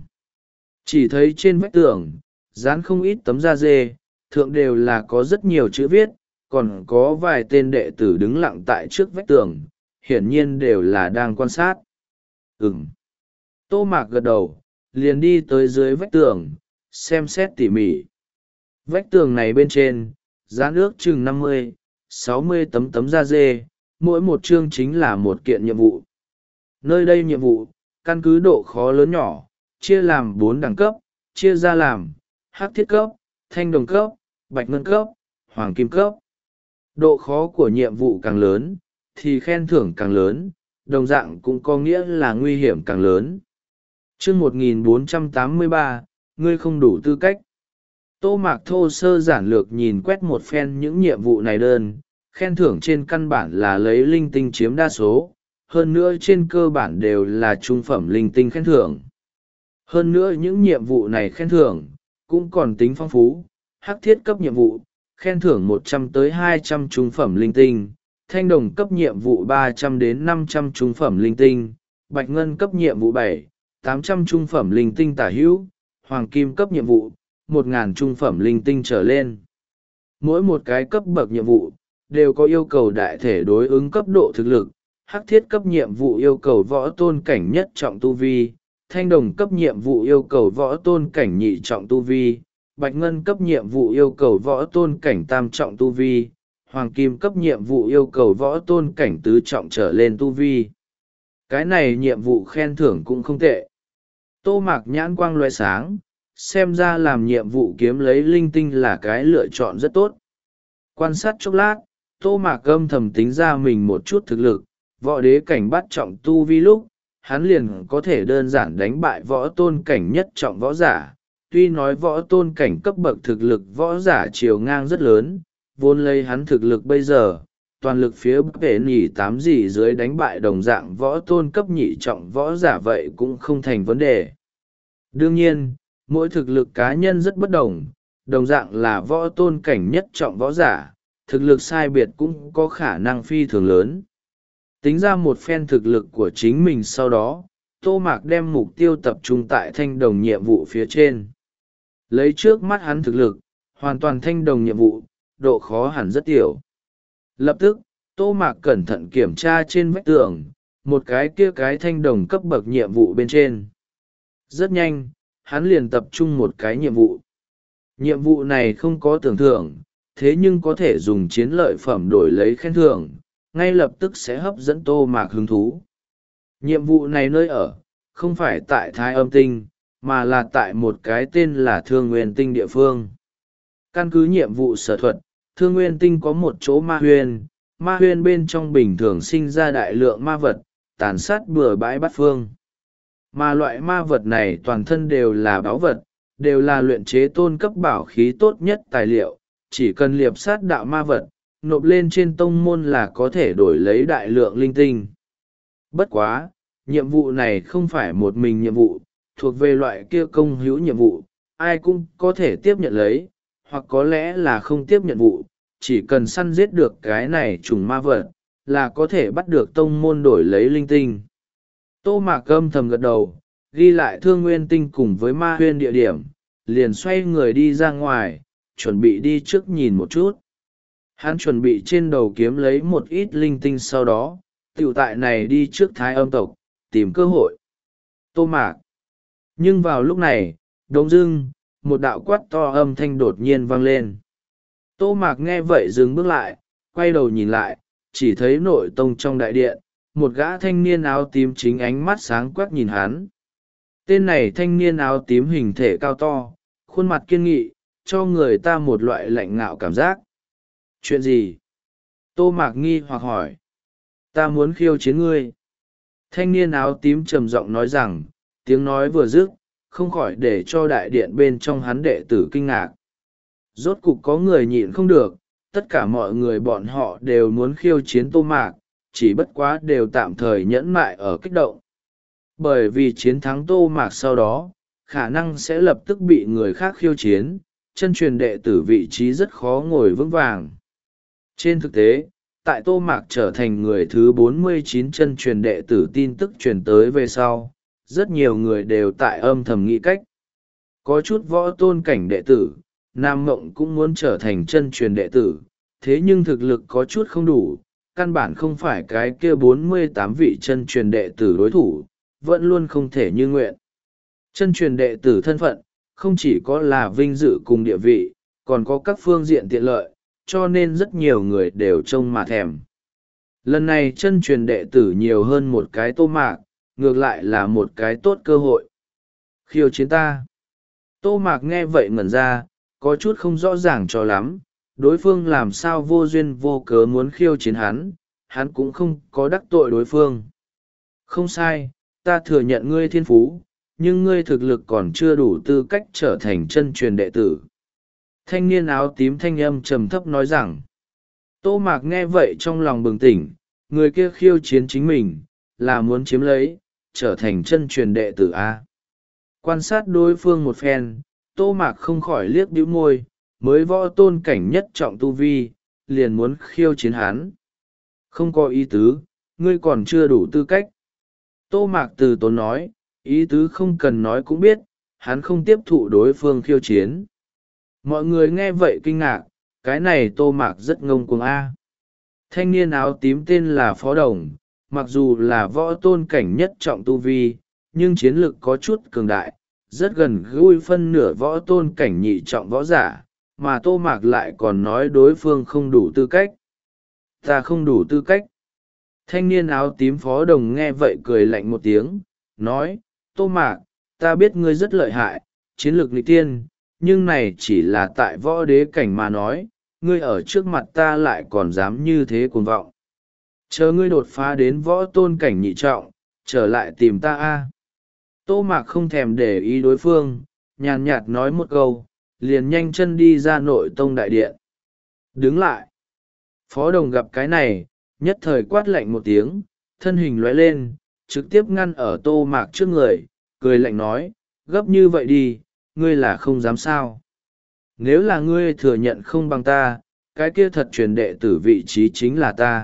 Chỉ thấy trên vách tường, dán không ít tấm da dê, thượng đều là có rất nhiều chữ viết, còn có vài tên đệ tử đứng lặng tại trước vách tường, hiển nhiên đều là đang quan sát. Ừm. Tô Mạc gật đầu, liền đi tới dưới vách tường, xem xét tỉ mỉ. Vách tường này bên trên, dán ước chừng năm mươi, sáu mươi tấm tấm da dê, mỗi một chương chính là một kiện nhiệm vụ. Nơi đây nhiệm vụ, căn cứ độ khó lớn nhỏ, chia làm bốn đẳng cấp, chia ra làm hắc thiết cấp, thanh đồng cấp, bạch ngân cấp, hoàng kim cấp. Độ khó của nhiệm vụ càng lớn, thì khen thưởng càng lớn, đồng dạng cũng có nghĩa là nguy hiểm càng lớn. Chương một nghìn bốn trăm tám mươi ba, ngươi không đủ tư cách. Tô Mạc thô sơ giản lược nhìn quét một phen những nhiệm vụ này đơn, khen thưởng trên căn bản là lấy linh tinh chiếm đa số, hơn nữa trên cơ bản đều là trung phẩm linh tinh khen thưởng. Hơn nữa những nhiệm vụ này khen thưởng, cũng còn tính phong phú, hắc thiết cấp nhiệm vụ, khen thưởng một trăm tới hai trăm trung phẩm linh tinh, thanh đồng cấp nhiệm vụ ba trăm đến năm trăm trung phẩm linh tinh, bạch ngân cấp nhiệm vụ bảy, tám trăm trung phẩm linh tinh tả hữu, hoàng kim cấp nhiệm vụ, một nghìn trung phẩm linh tinh trở lên. Mỗi một cái cấp bậc nhiệm vụ, đều có yêu cầu đại thể đối ứng cấp độ thực lực, hắc thiết cấp nhiệm vụ yêu cầu võ tôn cảnh nhất trọng tu vi, thanh đồng cấp nhiệm vụ yêu cầu võ tôn cảnh nhị trọng tu vi, bạch ngân cấp nhiệm vụ yêu cầu võ tôn cảnh tam trọng tu vi, hoàng kim cấp nhiệm vụ yêu cầu võ tôn cảnh tứ trọng trở lên tu vi. Cái này nhiệm vụ khen thưởng cũng không tệ. Tô Mạc nhãn quang loe sáng, xem ra làm nhiệm vụ kiếm lấy linh tinh là cái lựa chọn rất tốt. Quan sát chốc lát, Tô Mạc âm thầm tính ra mình một chút thực lực, võ đế cảnh bắt trọng tu vi lúc, hắn liền có thể đơn giản đánh bại võ tôn cảnh nhất trọng võ giả. Tuy nói võ tôn cảnh cấp bậc thực lực võ giả chiều ngang rất lớn, vốn lấy hắn thực lực bây giờ, toàn lực phía bể nỉ tám gì dưới đánh bại đồng dạng võ tôn cấp nhị trọng võ giả vậy cũng không thành vấn đề. Đương nhiên, mỗi thực lực cá nhân rất bất đồng, đồng dạng là võ tôn cảnh nhất trọng võ giả, thực lực sai biệt cũng có khả năng phi thường lớn. Tính ra một phen thực lực của chính mình sau đó, Tô Mạc đem mục tiêu tập trung tại thanh đồng nhiệm vụ phía trên. Lấy trước mắt hắn thực lực, hoàn toàn thanh đồng nhiệm vụ, độ khó hẳn rất tiểu. Lập tức, Tô Mạc cẩn thận kiểm tra trên vách tường, một cái kia cái thanh đồng cấp bậc nhiệm vụ bên trên. Rất nhanh, hắn liền tập trung một cái nhiệm vụ. Nhiệm vụ này không có tưởng thưởng, thế nhưng có thể dùng chiến lợi phẩm đổi lấy khen thưởng, ngay lập tức sẽ hấp dẫn Tô Mạc hứng thú. Nhiệm vụ này nơi ở, không phải tại Thái Âm Tinh, mà là tại một cái tên là Thương Nguyên Tinh địa phương. Căn cứ nhiệm vụ sở thuật, Thương Nguyên Tinh có một chỗ ma huyên, ma huyên bên trong bình thường sinh ra đại lượng ma vật, tàn sát bừa bãi bát phương. Mà loại ma vật này toàn thân đều là báu vật, đều là luyện chế tôn cấp bảo khí tốt nhất tài liệu, chỉ cần liệp sát đạo ma vật, nộp lên trên tông môn là có thể đổi lấy đại lượng linh tinh. Bất quá, nhiệm vụ này không phải một mình nhiệm vụ, thuộc về loại kia công hữu nhiệm vụ, ai cũng có thể tiếp nhận lấy, hoặc có lẽ là không tiếp nhận vụ, chỉ cần săn giết được cái này trùng ma vật, là có thể bắt được tông môn đổi lấy linh tinh. Tô Mạc âm thầm gật đầu, ghi lại Thương Nguyên Tinh cùng với ma huyên địa điểm, liền xoay người đi ra ngoài, chuẩn bị đi trước nhìn một chút. Hắn chuẩn bị trên đầu kiếm lấy một ít linh tinh, sau đó tiểu tại này đi trước Thái Âm tộc, tìm cơ hội. Tô Mạc. Nhưng vào lúc này, đống dưng, một đạo quát to âm thanh đột nhiên vang lên. Tô Mạc nghe vậy dừng bước lại, quay đầu nhìn lại, chỉ thấy nội tông trong đại điện, một gã thanh niên áo tím chính ánh mắt sáng quắc nhìn hắn. Tên này thanh niên áo tím hình thể cao to, khuôn mặt kiên nghị, cho người ta một loại lạnh ngạo cảm giác. Chuyện gì? Tô Mạc nghi hoặc hỏi. Ta muốn khiêu chiến ngươi. Thanh niên áo tím trầm giọng nói rằng, tiếng nói vừa dứt, không khỏi để cho đại điện bên trong hắn đệ tử kinh ngạc. Rốt cục có người nhịn không được, tất cả mọi người bọn họ đều muốn khiêu chiến Tô Mạc, chỉ bất quá đều tạm thời nhẫn mại ở kích động. Bởi vì chiến thắng Tô Mạc sau đó, khả năng sẽ lập tức bị người khác khiêu chiến, chân truyền đệ tử vị trí rất khó ngồi vững vàng. Trên thực tế, tại Tô Mạc trở thành người thứ bốn mươi chín chân truyền đệ tử tin tức truyền tới về sau, rất nhiều người đều tại âm thầm nghĩ cách. Có chút võ tôn cảnh đệ tử, Nam Mộng cũng muốn trở thành chân truyền đệ tử, thế nhưng thực lực có chút không đủ, căn bản không phải cái kia bốn mươi tám vị chân truyền đệ tử đối thủ, vẫn luôn không thể như nguyện. Chân truyền đệ tử thân phận, không chỉ có là vinh dự cùng địa vị, còn có các phương diện tiện lợi, cho nên rất nhiều người đều trông mà thèm. Lần này chân truyền đệ tử nhiều hơn một cái Tô Mạc, ngược lại là một cái tốt cơ hội. Khiêu chiến ta. Tô Mạc nghe vậy ngẩn ra, có chút không rõ ràng cho lắm, đối phương làm sao vô duyên vô cớ muốn khiêu chiến hắn, hắn cũng không có đắc tội đối phương. Không sai, ta thừa nhận ngươi thiên phú, nhưng ngươi thực lực còn chưa đủ tư cách trở thành chân truyền đệ tử. Thanh niên áo tím thanh âm trầm thấp nói rằng. Tô Mạc nghe vậy trong lòng bừng tỉnh, người kia khiêu chiến chính mình, là muốn chiếm lấy, trở thành chân truyền đệ tử A. Quan sát đối phương một phen, Tô Mạc không khỏi liếc bĩu môi, mới võ tôn cảnh nhất trọng tu vi, liền muốn khiêu chiến hắn. Không có ý tứ, ngươi còn chưa đủ tư cách. Tô Mạc từ tốn nói, ý tứ không cần nói cũng biết, hắn không tiếp thụ đối phương khiêu chiến. Mọi người nghe vậy kinh ngạc, cái này Tô Mạc rất ngông cuồng A. Thanh niên áo tím tên là Phó Đồng, mặc dù là võ tôn cảnh nhất trọng tu vi, nhưng chiến lực có chút cường đại, rất gần gũi phân nửa võ tôn cảnh nhị trọng võ giả, mà Tô Mạc lại còn nói đối phương không đủ tư cách. Ta không đủ tư cách. Thanh niên áo tím Phó Đồng nghe vậy cười lạnh một tiếng, nói, Tô Mạc, ta biết ngươi rất lợi hại, chiến lược nghịch tiên, nhưng này chỉ là tại võ đế cảnh mà nói, ngươi ở trước mặt ta lại còn dám như thế cuồng vọng. Chờ ngươi đột phá đến võ tôn cảnh nhị trọng, trở lại tìm ta a. Tô Mạc không thèm để ý đối phương, nhàn nhạt nói một câu, liền nhanh chân đi ra nội tông đại điện. Đứng lại. Phó Đồng gặp cái này, nhất thời quát lạnh một tiếng, thân hình lóe lên, trực tiếp ngăn ở Tô Mạc trước người, cười lạnh nói, gấp như vậy đi, ngươi là không dám sao. Nếu là ngươi thừa nhận không bằng ta, cái kia thật truyền đệ tử vị trí chính là ta.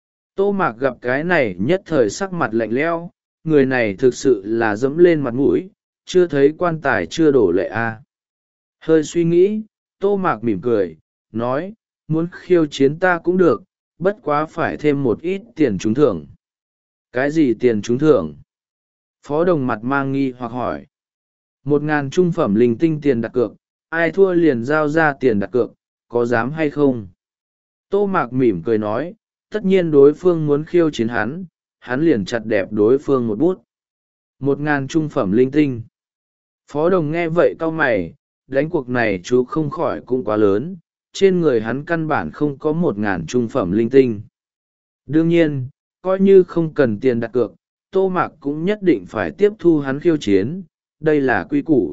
Tô Mạc gặp cái này nhất thời sắc mặt lạnh lẽo, người này thực sự là dẫm lên mặt mũi, chưa thấy quan tài chưa đổ lệ a. Hơi suy nghĩ, Tô Mạc mỉm cười, nói, muốn khiêu chiến ta cũng được, bất quá phải thêm một ít tiền trúng thưởng. Cái gì tiền trúng thưởng? Phó Đồng mặt mang nghi hoặc hỏi. Một ngàn trung phẩm linh tinh tiền đặt cược, ai thua liền giao ra tiền đặt cược, có dám hay không? Tô Mạc mỉm cười nói, tất nhiên đối phương muốn khiêu chiến hắn, hắn liền chặt đẹp đối phương một bút. Một ngàn trung phẩm linh tinh. Phó Đồng nghe vậy cau mày, đánh cuộc này chú không khỏi cũng quá lớn, trên người hắn căn bản không có một ngàn trung phẩm linh tinh. Đương nhiên, coi như không cần tiền đặt cược, Tô Mạc cũng nhất định phải tiếp thu hắn khiêu chiến, đây là quy củ.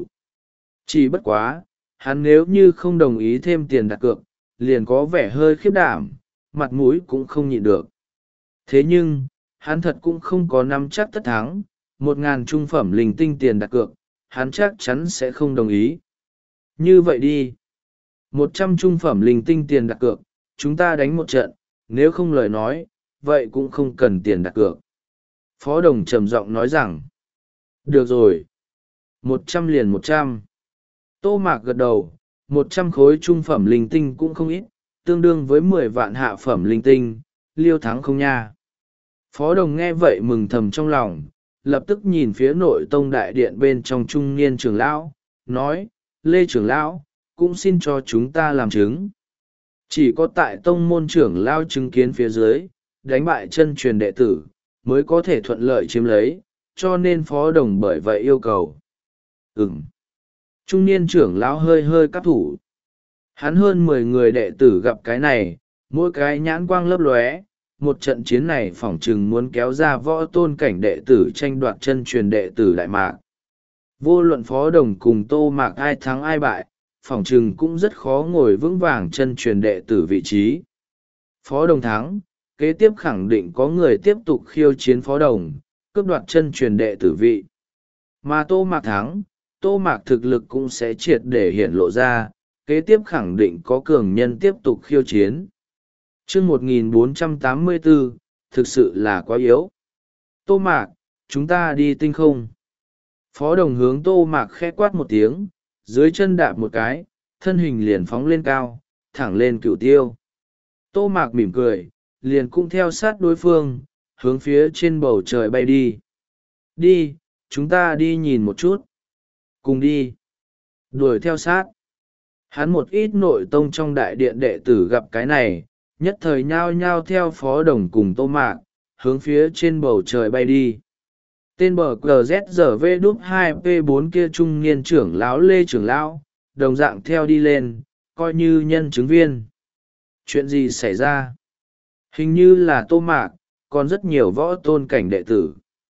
Chỉ bất quá, hắn nếu như không đồng ý thêm tiền đặt cược, liền có vẻ hơi khiếp đảm, mặt mũi cũng không nhịn được. Thế nhưng, hắn thật cũng không có nắm chắc tất thắng, một ngàn trung phẩm linh tinh tiền đặt cược, hắn chắc chắn sẽ không đồng ý. Như vậy đi, một trăm trung phẩm linh tinh tiền đặt cược, chúng ta đánh một trận, nếu không lời nói, vậy cũng không cần tiền đặt cược. Phó Đồng trầm giọng nói rằng, được rồi, một trăm liền một trăm. Tô Mạc gật đầu, một trăm khối trung phẩm linh tinh cũng không ít, tương đương với mười vạn hạ phẩm linh tinh, liêu thắng không nha. Phó Đồng nghe vậy mừng thầm trong lòng, lập tức nhìn phía nội tông đại điện bên trong trung niên trưởng lão, nói, Lê trưởng lão, cũng xin cho chúng ta làm chứng. Chỉ có tại tông môn trưởng lão chứng kiến phía dưới, đánh bại chân truyền đệ tử, mới có thể thuận lợi chiếm lấy, cho nên Phó Đồng bởi vậy yêu cầu. Ừm. Trung niên trưởng lão hơi hơi cắp thủ. Hắn hơn mười người đệ tử gặp cái này, mỗi cái nhãn quang lấp lóe, một trận chiến này phỏng chừng muốn kéo ra võ tôn cảnh đệ tử tranh đoạt chân truyền đệ tử Đại Mạc. Vô luận Phó Đồng cùng Tô Mạc ai thắng ai bại, phỏng chừng cũng rất khó ngồi vững vàng chân truyền đệ tử vị trí. Phó Đồng thắng, kế tiếp khẳng định có người tiếp tục khiêu chiến Phó Đồng, cướp đoạt chân truyền đệ tử vị. Mà Tô Mạc thắng, Tô Mạc thực lực cũng sẽ triệt để hiển lộ ra, kế tiếp khẳng định có cường nhân tiếp tục khiêu chiến. Chương một nghìn bốn trăm tám mươi bốn, thực sự là quá yếu. Tô Mạc, chúng ta đi tinh không. Phó Đồng hướng Tô Mạc khẽ quát một tiếng, dưới chân đạp một cái, thân hình liền phóng lên cao, thẳng lên Cửu Tiêu. Tô Mạc mỉm cười, liền cũng theo sát đối phương, hướng phía trên bầu trời bay đi. Đi, chúng ta đi nhìn một chút. Cùng đi. Đuổi theo sát. Hắn một ít nội tông trong đại điện đệ tử gặp cái này, nhất thời nhao nhao theo Phó Đồng cùng Tô Mạc, hướng phía trên bầu trời bay đi. Tên bờ cờ Z giờ V đúp hai P bốn kia trung niên trưởng lão Lê trưởng lão, đồng dạng theo đi lên, coi như nhân chứng viên. Chuyện gì xảy ra? Hình như là Tô Mạc, còn rất nhiều võ tôn cảnh đệ tử.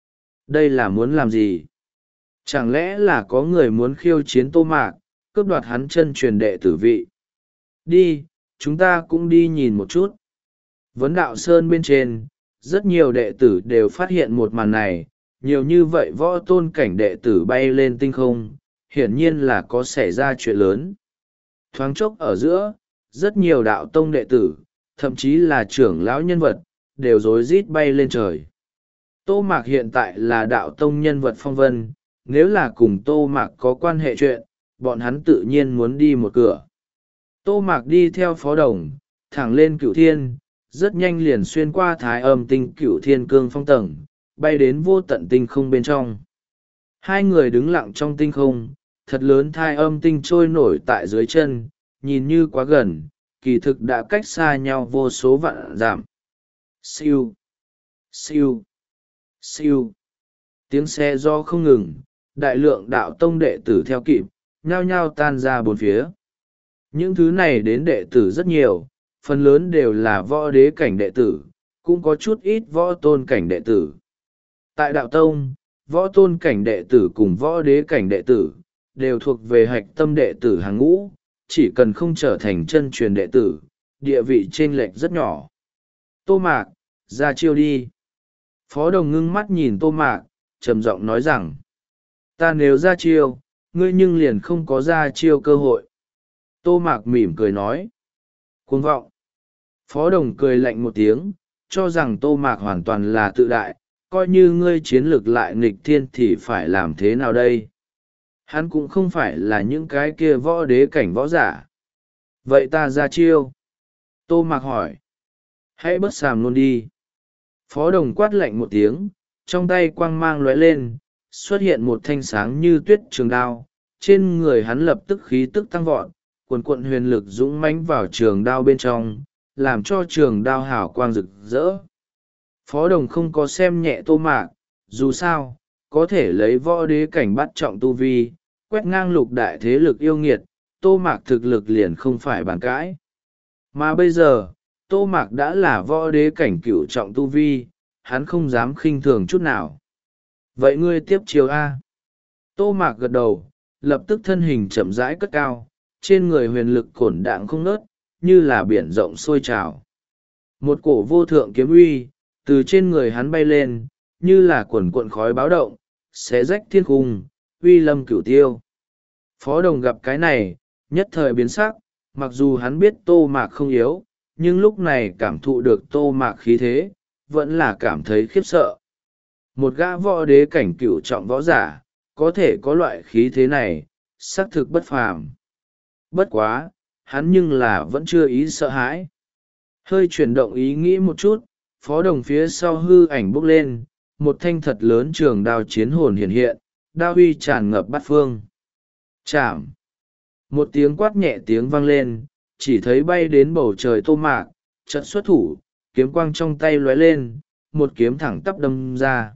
Đây là muốn làm gì? Chẳng lẽ là có người muốn khiêu chiến Tô Mạc, cướp đoạt hắn chân truyền đệ tử vị? Đi, chúng ta cũng đi nhìn một chút. Vấn Đạo Sơn bên trên, rất nhiều đệ tử đều phát hiện một màn này, nhiều như vậy võ tôn cảnh đệ tử bay lên tinh không, hiển nhiên là có xảy ra chuyện lớn. Thoáng chốc ở giữa, rất nhiều đạo tông đệ tử, thậm chí là trưởng lão nhân vật, đều rối rít bay lên trời. Tô Mạc hiện tại là đạo tông nhân vật phong vân, nếu là cùng Tô Mạc có quan hệ chuyện, bọn hắn tự nhiên muốn đi một cửa. Tô Mạc đi theo Phó Đồng, thẳng lên Cửu Thiên, rất nhanh liền xuyên qua thái âm tinh Cửu Thiên cương phong tầng, bay đến vô tận tinh không bên trong. Hai người đứng lặng trong tinh không, thật lớn thai âm tinh trôi nổi tại dưới chân, nhìn như quá gần, kỳ thực đã cách xa nhau vô số vạn dặm. Siêu, siêu, siêu. Tiếng xe do không ngừng, đại lượng đạo tông đệ tử theo kịp, nhao nhao tan ra bốn phía. Những thứ này đến đệ tử rất nhiều, phần lớn đều là võ đế cảnh đệ tử, cũng có chút ít võ tôn cảnh đệ tử. Tại đạo tông, võ tôn cảnh đệ tử cùng võ đế cảnh đệ tử, đều thuộc về hạch tâm đệ tử hàng ngũ, chỉ cần không trở thành chân truyền đệ tử, địa vị chênh lệch rất nhỏ. Tô Mạc, ra chiêu đi. Phó Đồng ngưng mắt nhìn Tô Mạc, trầm giọng nói rằng, ta nếu ra chiêu, ngươi nhưng liền không có ra chiêu cơ hội. Tô Mạc mỉm cười nói, cuồng vọng. Phó Đồng cười lạnh một tiếng, cho rằng Tô Mạc hoàn toàn là tự đại, coi như ngươi chiến lược lại nghịch thiên thì phải làm thế nào đây? Hắn cũng không phải là những cái kia võ đế cảnh võ giả. Vậy ta ra chiêu. Tô Mạc hỏi. Hãy bớt sàm luôn đi. Phó Đồng quát lạnh một tiếng, trong tay quang mang lóe lên, xuất hiện một thanh sáng như tuyết trường đao. Trên người hắn lập tức khí tức tăng vọt, cuồn cuộn huyền lực dũng mãnh vào trường đao bên trong, làm cho trường đao hào quang rực rỡ. Phó Đồng không có xem nhẹ Tô Mạc, dù sao, có thể lấy võ đế cảnh bắt trọng tu vi, quét ngang lục đại thế lực yêu nghiệt, Tô Mạc thực lực liền không phải bàn cãi. Mà bây giờ, Tô Mạc đã là võ đế cảnh cửu trọng tu vi, hắn không dám khinh thường chút nào. Vậy ngươi tiếp chiều A. Tô Mạc gật đầu, lập tức thân hình chậm rãi cất cao, trên người huyền lực cổn đạng không nớt, như là biển rộng sôi trào. Một cổ vô thượng kiếm uy, từ trên người hắn bay lên, như là quần cuộn khói báo động, xé rách thiên khung, uy lâm cửu tiêu. Phó Đồng gặp cái này, nhất thời biến sắc, mặc dù hắn biết Tô Mạc không yếu, nhưng lúc này cảm thụ được Tô Mạc khí thế, vẫn là cảm thấy khiếp sợ. Một gã võ đế cảnh cửu trọng võ giả, có thể có loại khí thế này, xác thực bất phàm. Bất quá, hắn nhưng là vẫn chưa ý sợ hãi. Hơi chuyển động ý nghĩ một chút, Phó Đồng phía sau hư ảnh bốc lên, một thanh thật lớn trường đao chiến hồn hiện hiện, đao uy tràn ngập bát phương. Chạm! Một tiếng quát nhẹ tiếng vang lên, chỉ thấy bay đến bầu trời Tô Mạc, chợt xuất thủ, kiếm quang trong tay lóe lên, một kiếm thẳng tắp đâm ra.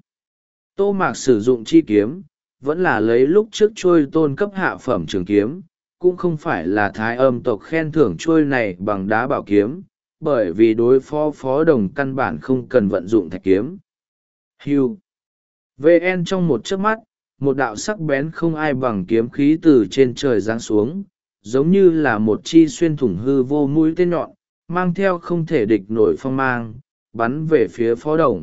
Tô Mạc sử dụng chi kiếm, vẫn là lấy lúc trước trôi tôn cấp hạ phẩm trường kiếm, cũng không phải là Thái Âm tộc khen thưởng trôi này bằng đá bảo kiếm, bởi vì đối phó Phó Đồng căn bản không cần vận dụng thạch kiếm. Hưu. vê en trong một chớp mắt, một đạo sắc bén không ai bằng kiếm khí từ trên trời giáng xuống, giống như là một chi xuyên thủng hư vô mũi tên nhọn, mang theo không thể địch nổi phong mang, bắn về phía Phó Đồng.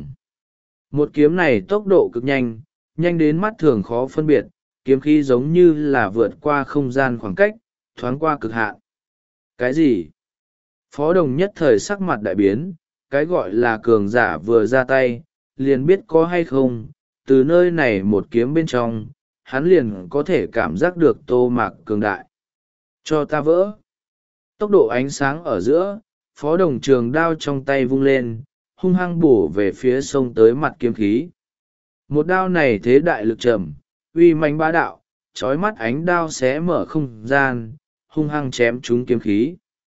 Một kiếm này tốc độ cực nhanh, nhanh đến mắt thường khó phân biệt, kiếm khí giống như là vượt qua không gian khoảng cách, thoáng qua cực hạn. Cái gì? Phó Đồng nhất thời sắc mặt đại biến, cái gọi là cường giả vừa ra tay, liền biết có hay không, từ nơi này một kiếm bên trong, hắn liền có thể cảm giác được Tô Mạc cường đại. Cho ta vỡ. Tốc độ ánh sáng ở giữa, Phó Đồng trường đao trong tay vung lên, hung hăng bổ về phía sông tới mặt kiếm khí. Một đao này thế đại lực trầm, uy mãnh bá đạo, trói mắt ánh đao xé mở không gian, hung hăng chém trúng kiếm khí.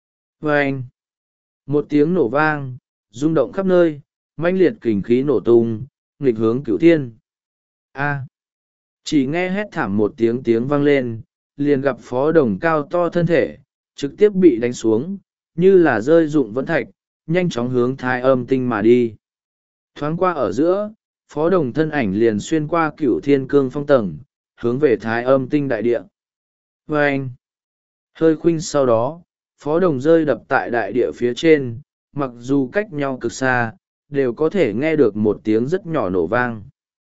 Vâng! Một tiếng nổ vang, rung động khắp nơi, mãnh liệt kình khí nổ tung, nghịch hướng cửu thiên. A! Chỉ nghe hét thảm một tiếng tiếng vang lên, liền gặp Phó Đồng cao to thân thể, trực tiếp bị đánh xuống, như là rơi rụng vẫn thạch, nhanh chóng hướng Thái Âm tinh mà đi. Thoáng qua ở giữa, Phó Đồng thân ảnh liền xuyên qua cửu thiên cương phong tầng, hướng về Thái Âm tinh đại địa. Vâng! Hơi khuynh sau đó, Phó Đồng rơi đập tại đại địa phía trên, mặc dù cách nhau cực xa, đều có thể nghe được một tiếng rất nhỏ nổ vang.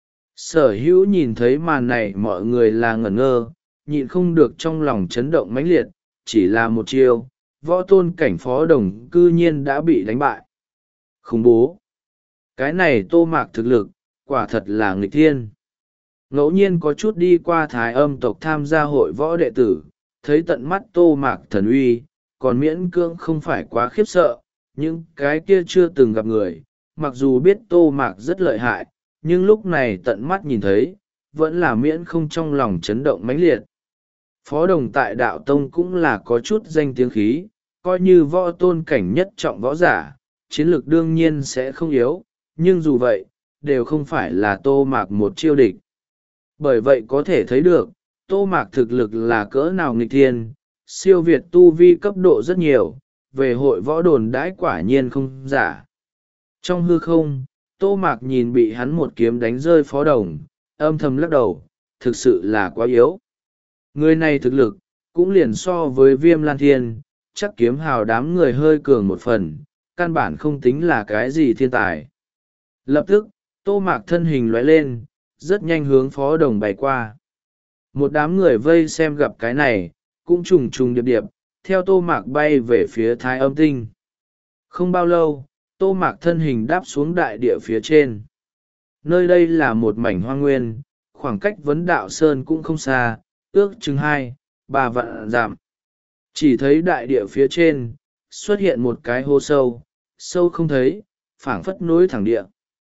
Sở hữu nhìn thấy màn này mọi người là ngẩn ngơ, nhịn không được trong lòng chấn động mãnh liệt, chỉ là một chiêu, võ tôn cảnh Phó Đồng cư nhiên đã bị đánh bại. Khủng bố! Cái này Tô Mạc thực lực, quả thật là nghịch thiên. Ngẫu nhiên có chút đi qua Thái Âm tộc tham gia hội võ đệ tử, thấy tận mắt Tô Mạc thần uy, còn miễn cưỡng không phải quá khiếp sợ, nhưng cái kia chưa từng gặp người, mặc dù biết Tô Mạc rất lợi hại, nhưng lúc này tận mắt nhìn thấy, vẫn là miễn không trong lòng chấn động mãnh liệt. Phó Đồng tại đạo tông cũng là có chút danh tiếng khí, coi như võ tôn cảnh nhất trọng võ giả, chiến lược đương nhiên sẽ không yếu, nhưng dù vậy, đều không phải là Tô Mạc một chiêu địch. Bởi vậy có thể thấy được, Tô Mạc thực lực là cỡ nào nghịch thiên, siêu việt tu vi cấp độ rất nhiều, về hội võ đồn đãi quả nhiên không giả. Trong hư không, Tô Mạc nhìn bị hắn một kiếm đánh rơi Phó Đồng, âm thầm lắc đầu, thực sự là quá yếu. Người này thực lực, cũng liền so với Viêm Lan Thiên, chắc kiếm hào đám người hơi cường một phần, căn bản không tính là cái gì thiên tài. Lập tức, Tô Mạc thân hình lóe lên, rất nhanh hướng Phó Đồng bay qua. Một đám người vây xem gặp cái này, cũng trùng trùng điệp điệp, theo Tô Mạc bay về phía Thái Âm tinh. Không bao lâu, Tô Mạc thân hình đáp xuống đại địa phía trên. Nơi đây là một mảnh hoang nguyên, khoảng cách Vấn Đạo Sơn cũng không xa, ước chừng hai, ba vạn dặm. Chỉ thấy đại địa phía trên, xuất hiện một cái hố sâu, sâu không thấy, phảng phất nối thẳng địa.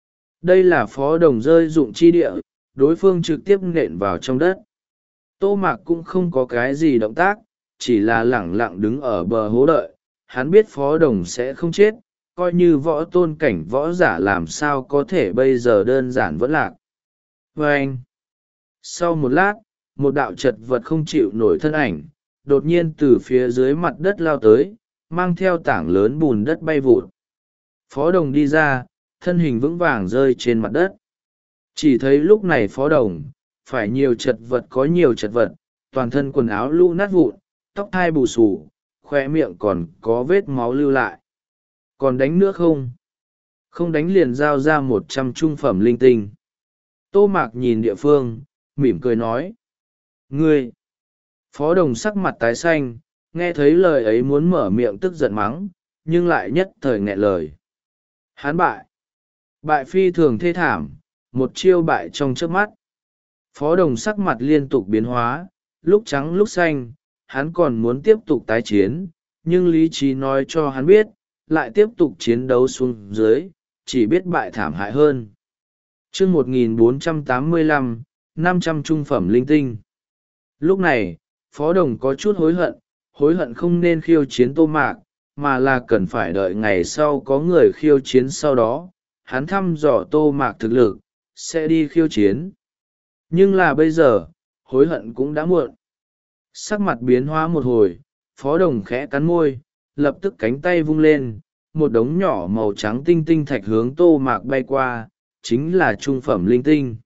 Đây là phó đồng rơi dụng chi địa, đối phương trực tiếp nện vào trong đất. Tô Mạc cũng không có cái gì động tác, chỉ là lẳng lặng đứng ở bờ hố đợi. Hắn biết phó đồng sẽ không chết, coi như võ tôn cảnh võ giả làm sao có thể bây giờ đơn giản vẫn lạc. Và anh, sau một lát, một đạo chật vật không chịu nổi thân ảnh, đột nhiên từ phía dưới mặt đất lao tới, mang theo tảng lớn bùn đất bay vụt. Phó đồng đi ra, thân hình vững vàng rơi trên mặt đất. Chỉ thấy lúc này phó đồng, phải nhiều chật vật có nhiều chật vật, toàn thân quần áo lũ nát vụn, tóc hai bù xù, khoe miệng còn có vết máu lưu lại. Còn đánh nữa không? Không đánh liền giao ra một trăm trung phẩm linh tinh. Tô Mạc nhìn địa phương, mỉm cười nói. Ngươi! Phó đồng sắc mặt tái xanh, nghe thấy lời ấy muốn mở miệng tức giận mắng, nhưng lại nhất thời nghẹn lời. Hán bại. Bại phi thường thê thảm, một chiêu bại trong trước mắt. Phó đồng sắc mặt liên tục biến hóa, lúc trắng lúc xanh, hắn còn muốn tiếp tục tái chiến, nhưng lý trí nói cho hắn biết, lại tiếp tục chiến đấu xuống dưới, chỉ biết bại thảm hại hơn. Chương một nghìn bốn trăm tám mươi lăm, năm trăm trung phẩm linh tinh. Lúc này, phó đồng có chút hối hận, hối hận không nên khiêu chiến Tô Mạc, mà là cần phải đợi ngày sau có người khiêu chiến sau đó, hắn thăm dò Tô Mạc thực lực, sẽ đi khiêu chiến. Nhưng là bây giờ, hối hận cũng đã muộn. Sắc mặt biến hóa một hồi, phó đồng khẽ cắn môi, lập tức cánh tay vung lên, một đống nhỏ màu trắng tinh tinh thạch hướng Tô Mạc bay qua, chính là trung phẩm linh tinh.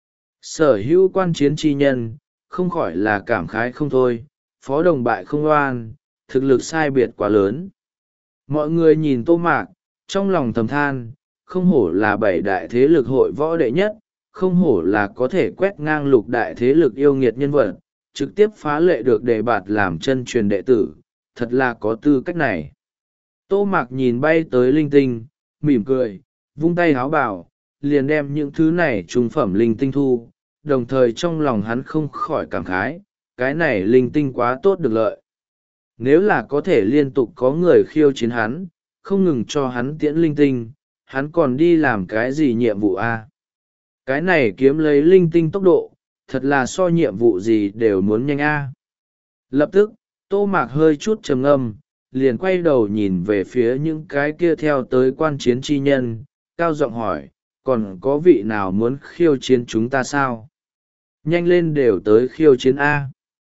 Sở hữu quan chiến chi nhân, không khỏi là cảm khái không thôi, phó đồng bại không oan, thực lực sai biệt quá lớn. Mọi người nhìn Tô Mạc, trong lòng thầm than, không hổ là bảy đại thế lực hội võ đệ nhất, không hổ là có thể quét ngang lục đại thế lực yêu nghiệt nhân vật, trực tiếp phá lệ được đề bạt làm chân truyền đệ tử, thật là có tư cách này. Tô Mạc nhìn bay tới linh tinh, mỉm cười, vung tay háo bảo, liền đem những thứ này trung phẩm linh tinh thu, đồng thời trong lòng hắn không khỏi cảm khái, cái này linh tinh quá tốt được lợi. Nếu là có thể liên tục có người khiêu chiến hắn, không ngừng cho hắn tiễn linh tinh, hắn còn đi làm cái gì nhiệm vụ a? Cái này kiếm lấy linh tinh tốc độ, thật là so nhiệm vụ gì đều muốn nhanh a. Lập tức, Tô Mạc hơi chút trầm ngâm, liền quay đầu nhìn về phía những cái kia theo tới quan chiến chi nhân, cao giọng hỏi, còn có vị nào muốn khiêu chiến chúng ta sao? Nhanh lên đều tới khiêu chiến A.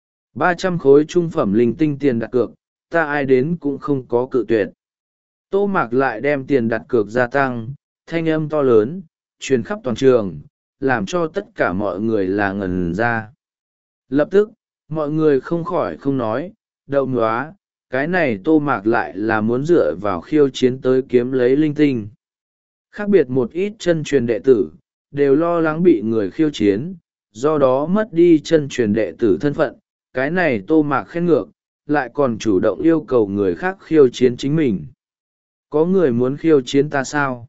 ba trăm khối trung phẩm linh tinh tiền đặt cược, ta ai đến cũng không có cự tuyệt. Tô Mạc lại đem tiền đặt cược gia tăng, thanh âm to lớn, truyền khắp toàn trường, làm cho tất cả mọi người là ngẩn ra. Lập tức, mọi người không khỏi không nói, đậu ngóa, cái này Tô Mạc lại là muốn dựa vào khiêu chiến tới kiếm lấy linh tinh. Khác biệt một ít chân truyền đệ tử, đều lo lắng bị người khiêu chiến, do đó mất đi chân truyền đệ tử thân phận. Cái này Tô Mạc khen ngược, lại còn chủ động yêu cầu người khác khiêu chiến chính mình. Có người muốn khiêu chiến ta sao?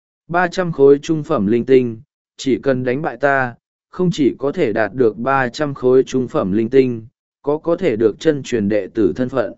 ba trăm khối trung phẩm linh tinh, chỉ cần đánh bại ta, không chỉ có thể đạt được ba trăm khối trung phẩm linh tinh, có có thể được chân truyền đệ tử thân phận.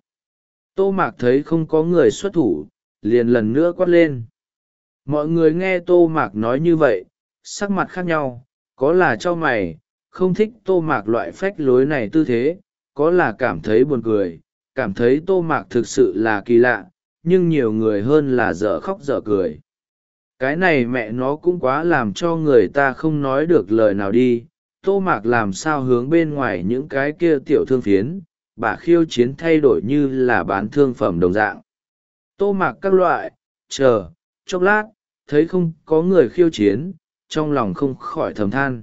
Tô Mạc thấy không có người xuất thủ, liền lần nữa quát lên. Mọi người nghe Tô Mạc nói như vậy, sắc mặt khác nhau, có là cho mày, không thích Tô Mạc loại phách lối này tư thế, có là cảm thấy buồn cười, cảm thấy Tô Mạc thực sự là kỳ lạ, nhưng nhiều người hơn là dở khóc dở cười. Cái này mẹ nó cũng quá làm cho người ta không nói được lời nào đi, Tô Mạc làm sao hướng bên ngoài những cái kia tiểu thương phiến, bà khiêu chiến thay đổi như là bán thương phẩm đồng dạng. Tô Mạc các loại, chờ, chốc lát, thấy không có người khiêu chiến, trong lòng không khỏi thầm than.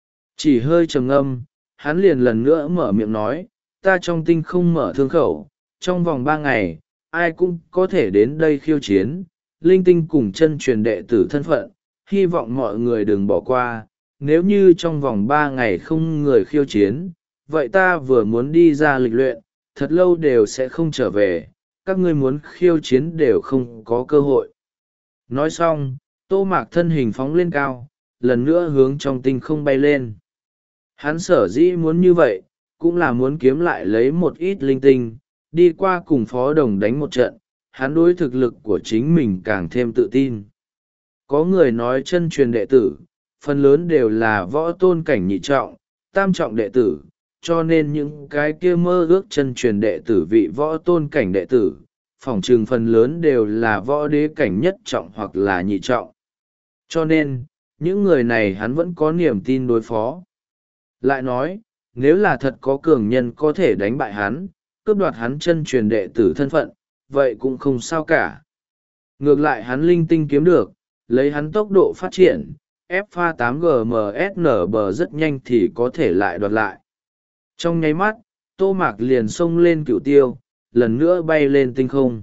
Chỉ hơi trầm ngâm, hắn liền lần nữa mở miệng nói, ta trong tinh không mở thương khẩu, trong vòng ba ngày, ai cũng có thể đến đây khiêu chiến, linh tinh cùng chân truyền đệ tử thân phận, hy vọng mọi người đừng bỏ qua, nếu như trong vòng ba ngày không người khiêu chiến, vậy ta vừa muốn đi ra lịch luyện, thật lâu đều sẽ không trở về, các ngươi muốn khiêu chiến đều không có cơ hội. Nói xong, Tô Mạc thân hình phóng lên cao, lần nữa hướng trong tinh không bay lên. Hắn sở dĩ muốn như vậy, cũng là muốn kiếm lại lấy một ít linh tinh, đi qua cùng phó đồng đánh một trận, hắn đối thực lực của chính mình càng thêm tự tin. Có người nói chân truyền đệ tử, phần lớn đều là võ tôn cảnh nhị trọng, tam trọng đệ tử, cho nên những cái kia mơ ước chân truyền đệ tử vị võ tôn cảnh đệ tử, phỏng chừng phần lớn đều là võ đế cảnh nhất trọng hoặc là nhị trọng. Cho nên, những người này hắn vẫn có niềm tin đối phó. Lại nói, nếu là thật có cường nhân có thể đánh bại hắn, cướp đoạt hắn chân truyền đệ tử thân phận, vậy cũng không sao cả. Ngược lại hắn linh tinh kiếm được, lấy hắn tốc độ phát triển, ép pha tám G M S N bờ rất nhanh thì có thể lại đoạt lại. Trong nháy mắt, Tô Mạc liền xông lên cửu tiêu, lần nữa bay lên tinh không.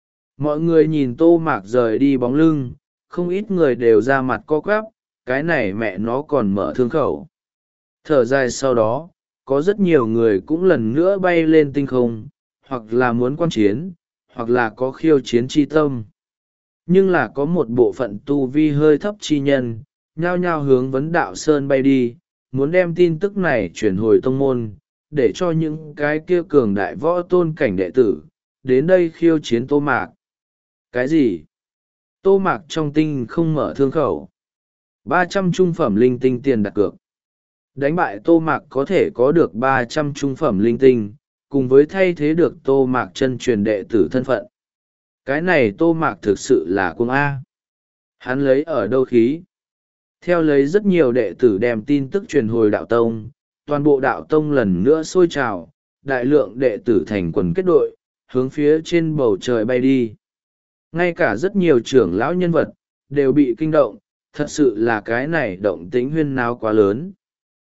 Mọi người nhìn Tô Mạc rời đi bóng lưng, không ít người đều ra mặt co quắp, cái này mẹ nó còn mở thương khẩu. Thở dài sau đó, có rất nhiều người cũng lần nữa bay lên tinh không, hoặc là muốn quan chiến, hoặc là có khiêu chiến chi tâm. Nhưng là có một bộ phận tu vi hơi thấp chi nhân, nhao nhao hướng vấn đạo sơn bay đi, muốn đem tin tức này chuyển hồi tông môn, để cho những cái kia cường đại võ tôn cảnh đệ tử, đến đây khiêu chiến Tô Mạc. Cái gì? Tô Mạc trong tinh không mở thương khẩu. ba trăm trung phẩm linh tinh tiền đặt cược. Đánh bại Tô Mạc có thể có được ba trăm trung phẩm linh tinh, cùng với thay thế được Tô Mạc chân truyền đệ tử thân phận. Cái này Tô Mạc thực sự là cuồng A. Hắn lấy ở đâu khí? Theo lấy rất nhiều đệ tử đem tin tức truyền hồi đạo tông, toàn bộ đạo tông lần nữa sôi trào, đại lượng đệ tử thành quần kết đội, hướng phía trên bầu trời bay đi. Ngay cả rất nhiều trưởng lão nhân vật, đều bị kinh động, thật sự là cái này động tĩnh huyên náo quá lớn.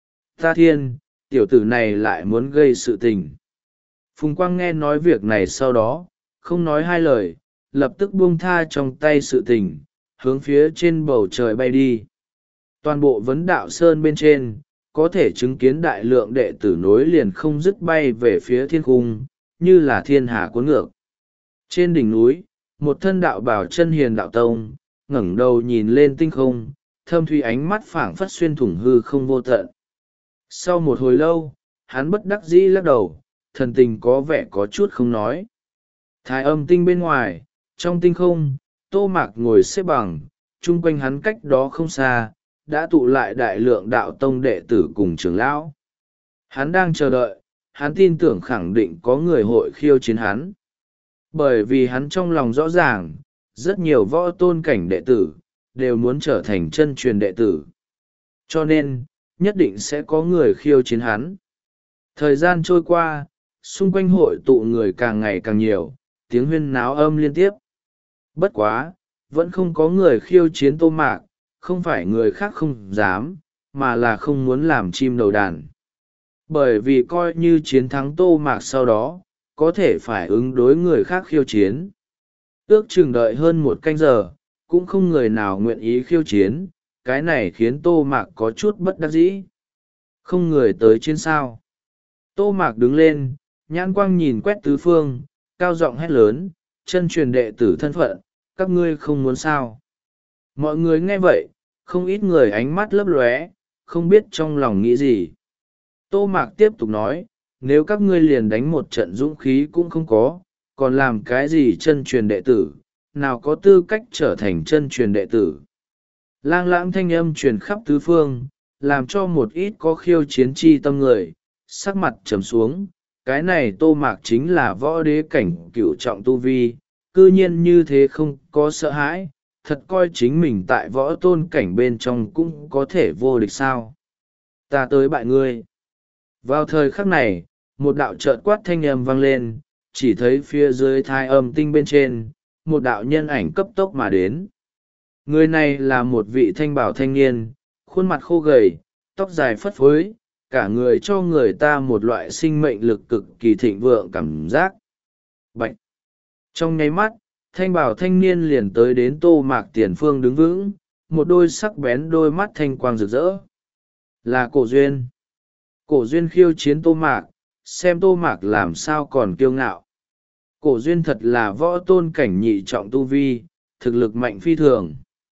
Ta thiên, tiểu tử này lại muốn gây sự tình. Phùng Quang nghe nói việc này sau đó, không nói hai lời, lập tức buông tha trong tay sự tình, hướng phía trên bầu trời bay đi. Toàn bộ vấn đạo sơn bên trên, có thể chứng kiến đại lượng đệ tử nối liền không dứt bay về phía thiên cung, như là thiên hà cuốn ngược. Trên đỉnh núi, một thân đạo bảo chân hiền đạo tông, ngẩng đầu nhìn lên tinh không, thâm thủy ánh mắt phảng phất xuyên thủng hư không vô tận. Sau một hồi lâu, hắn bất đắc dĩ lắc đầu, thần tình có vẻ có chút không nói. Thái âm tinh bên ngoài, trong tinh không, Tô Mạc ngồi xếp bằng, chung quanh hắn cách đó không xa, đã tụ lại đại lượng đạo tông đệ tử cùng trưởng lão. Hắn đang chờ đợi, hắn tin tưởng khẳng định có người hội khiêu chiến hắn. Bởi vì hắn trong lòng rõ ràng, rất nhiều võ tôn cảnh đệ tử, đều muốn trở thành chân truyền đệ tử. Cho nên, nhất định sẽ có người khiêu chiến hắn. Thời gian trôi qua, xung quanh hội tụ người càng ngày càng nhiều, tiếng huyên náo âm liên tiếp. Bất quá, vẫn không có người khiêu chiến Tô Mạc, không phải người khác không dám, mà là không muốn làm chim đầu đàn. Bởi vì coi như chiến thắng Tô Mạc sau đó, có thể phải ứng đối người khác khiêu chiến. Ước chừng đợi hơn một canh giờ, cũng không người nào nguyện ý khiêu chiến, cái này khiến Tô Mạc có chút bất đắc dĩ. Không người tới chiến sao. Tô Mạc đứng lên, nhãn quang nhìn quét tứ phương, cao giọng hét lớn, chân truyền đệ tử thân phận, các ngươi không muốn sao. Mọi người nghe vậy, không ít người ánh mắt lấp lóe, không biết trong lòng nghĩ gì. Tô Mạc tiếp tục nói, nếu các ngươi liền đánh một trận dũng khí cũng không có, còn làm cái gì chân truyền đệ tử, nào có tư cách trở thành chân truyền đệ tử. Lang lãng thanh âm truyền khắp tứ phương, làm cho một ít có khiêu chiến chi tâm người, sắc mặt trầm xuống, cái này Tô Mạc chính là võ đế cảnh cửu trọng tu vi, cư nhiên như thế không có sợ hãi, thật coi chính mình tại võ tôn cảnh bên trong cũng có thể vô địch sao. Ta tới bại ngươi. Vào thời khắc này, một đạo trợn quát thanh âm vang lên, chỉ thấy phía dưới thai âm tinh bên trên, một đạo nhân ảnh cấp tốc mà đến. Người này là một vị thanh bảo thanh niên, khuôn mặt khô gầy, tóc dài phất phới, cả người cho người ta một loại sinh mệnh lực cực kỳ thịnh vượng cảm giác. Bạch! Trong nháy mắt, thanh bảo thanh niên liền tới đến Tô Mạc tiền phương đứng vững, một đôi sắc bén đôi mắt thanh quang rực rỡ. Là Cổ Duyên. Cổ Duyên khiêu chiến Tô Mạc, xem Tô Mạc làm sao còn kiêu ngạo. Cổ Duyên thật là võ tôn cảnh nhị trọng tu vi, thực lực mạnh phi thường.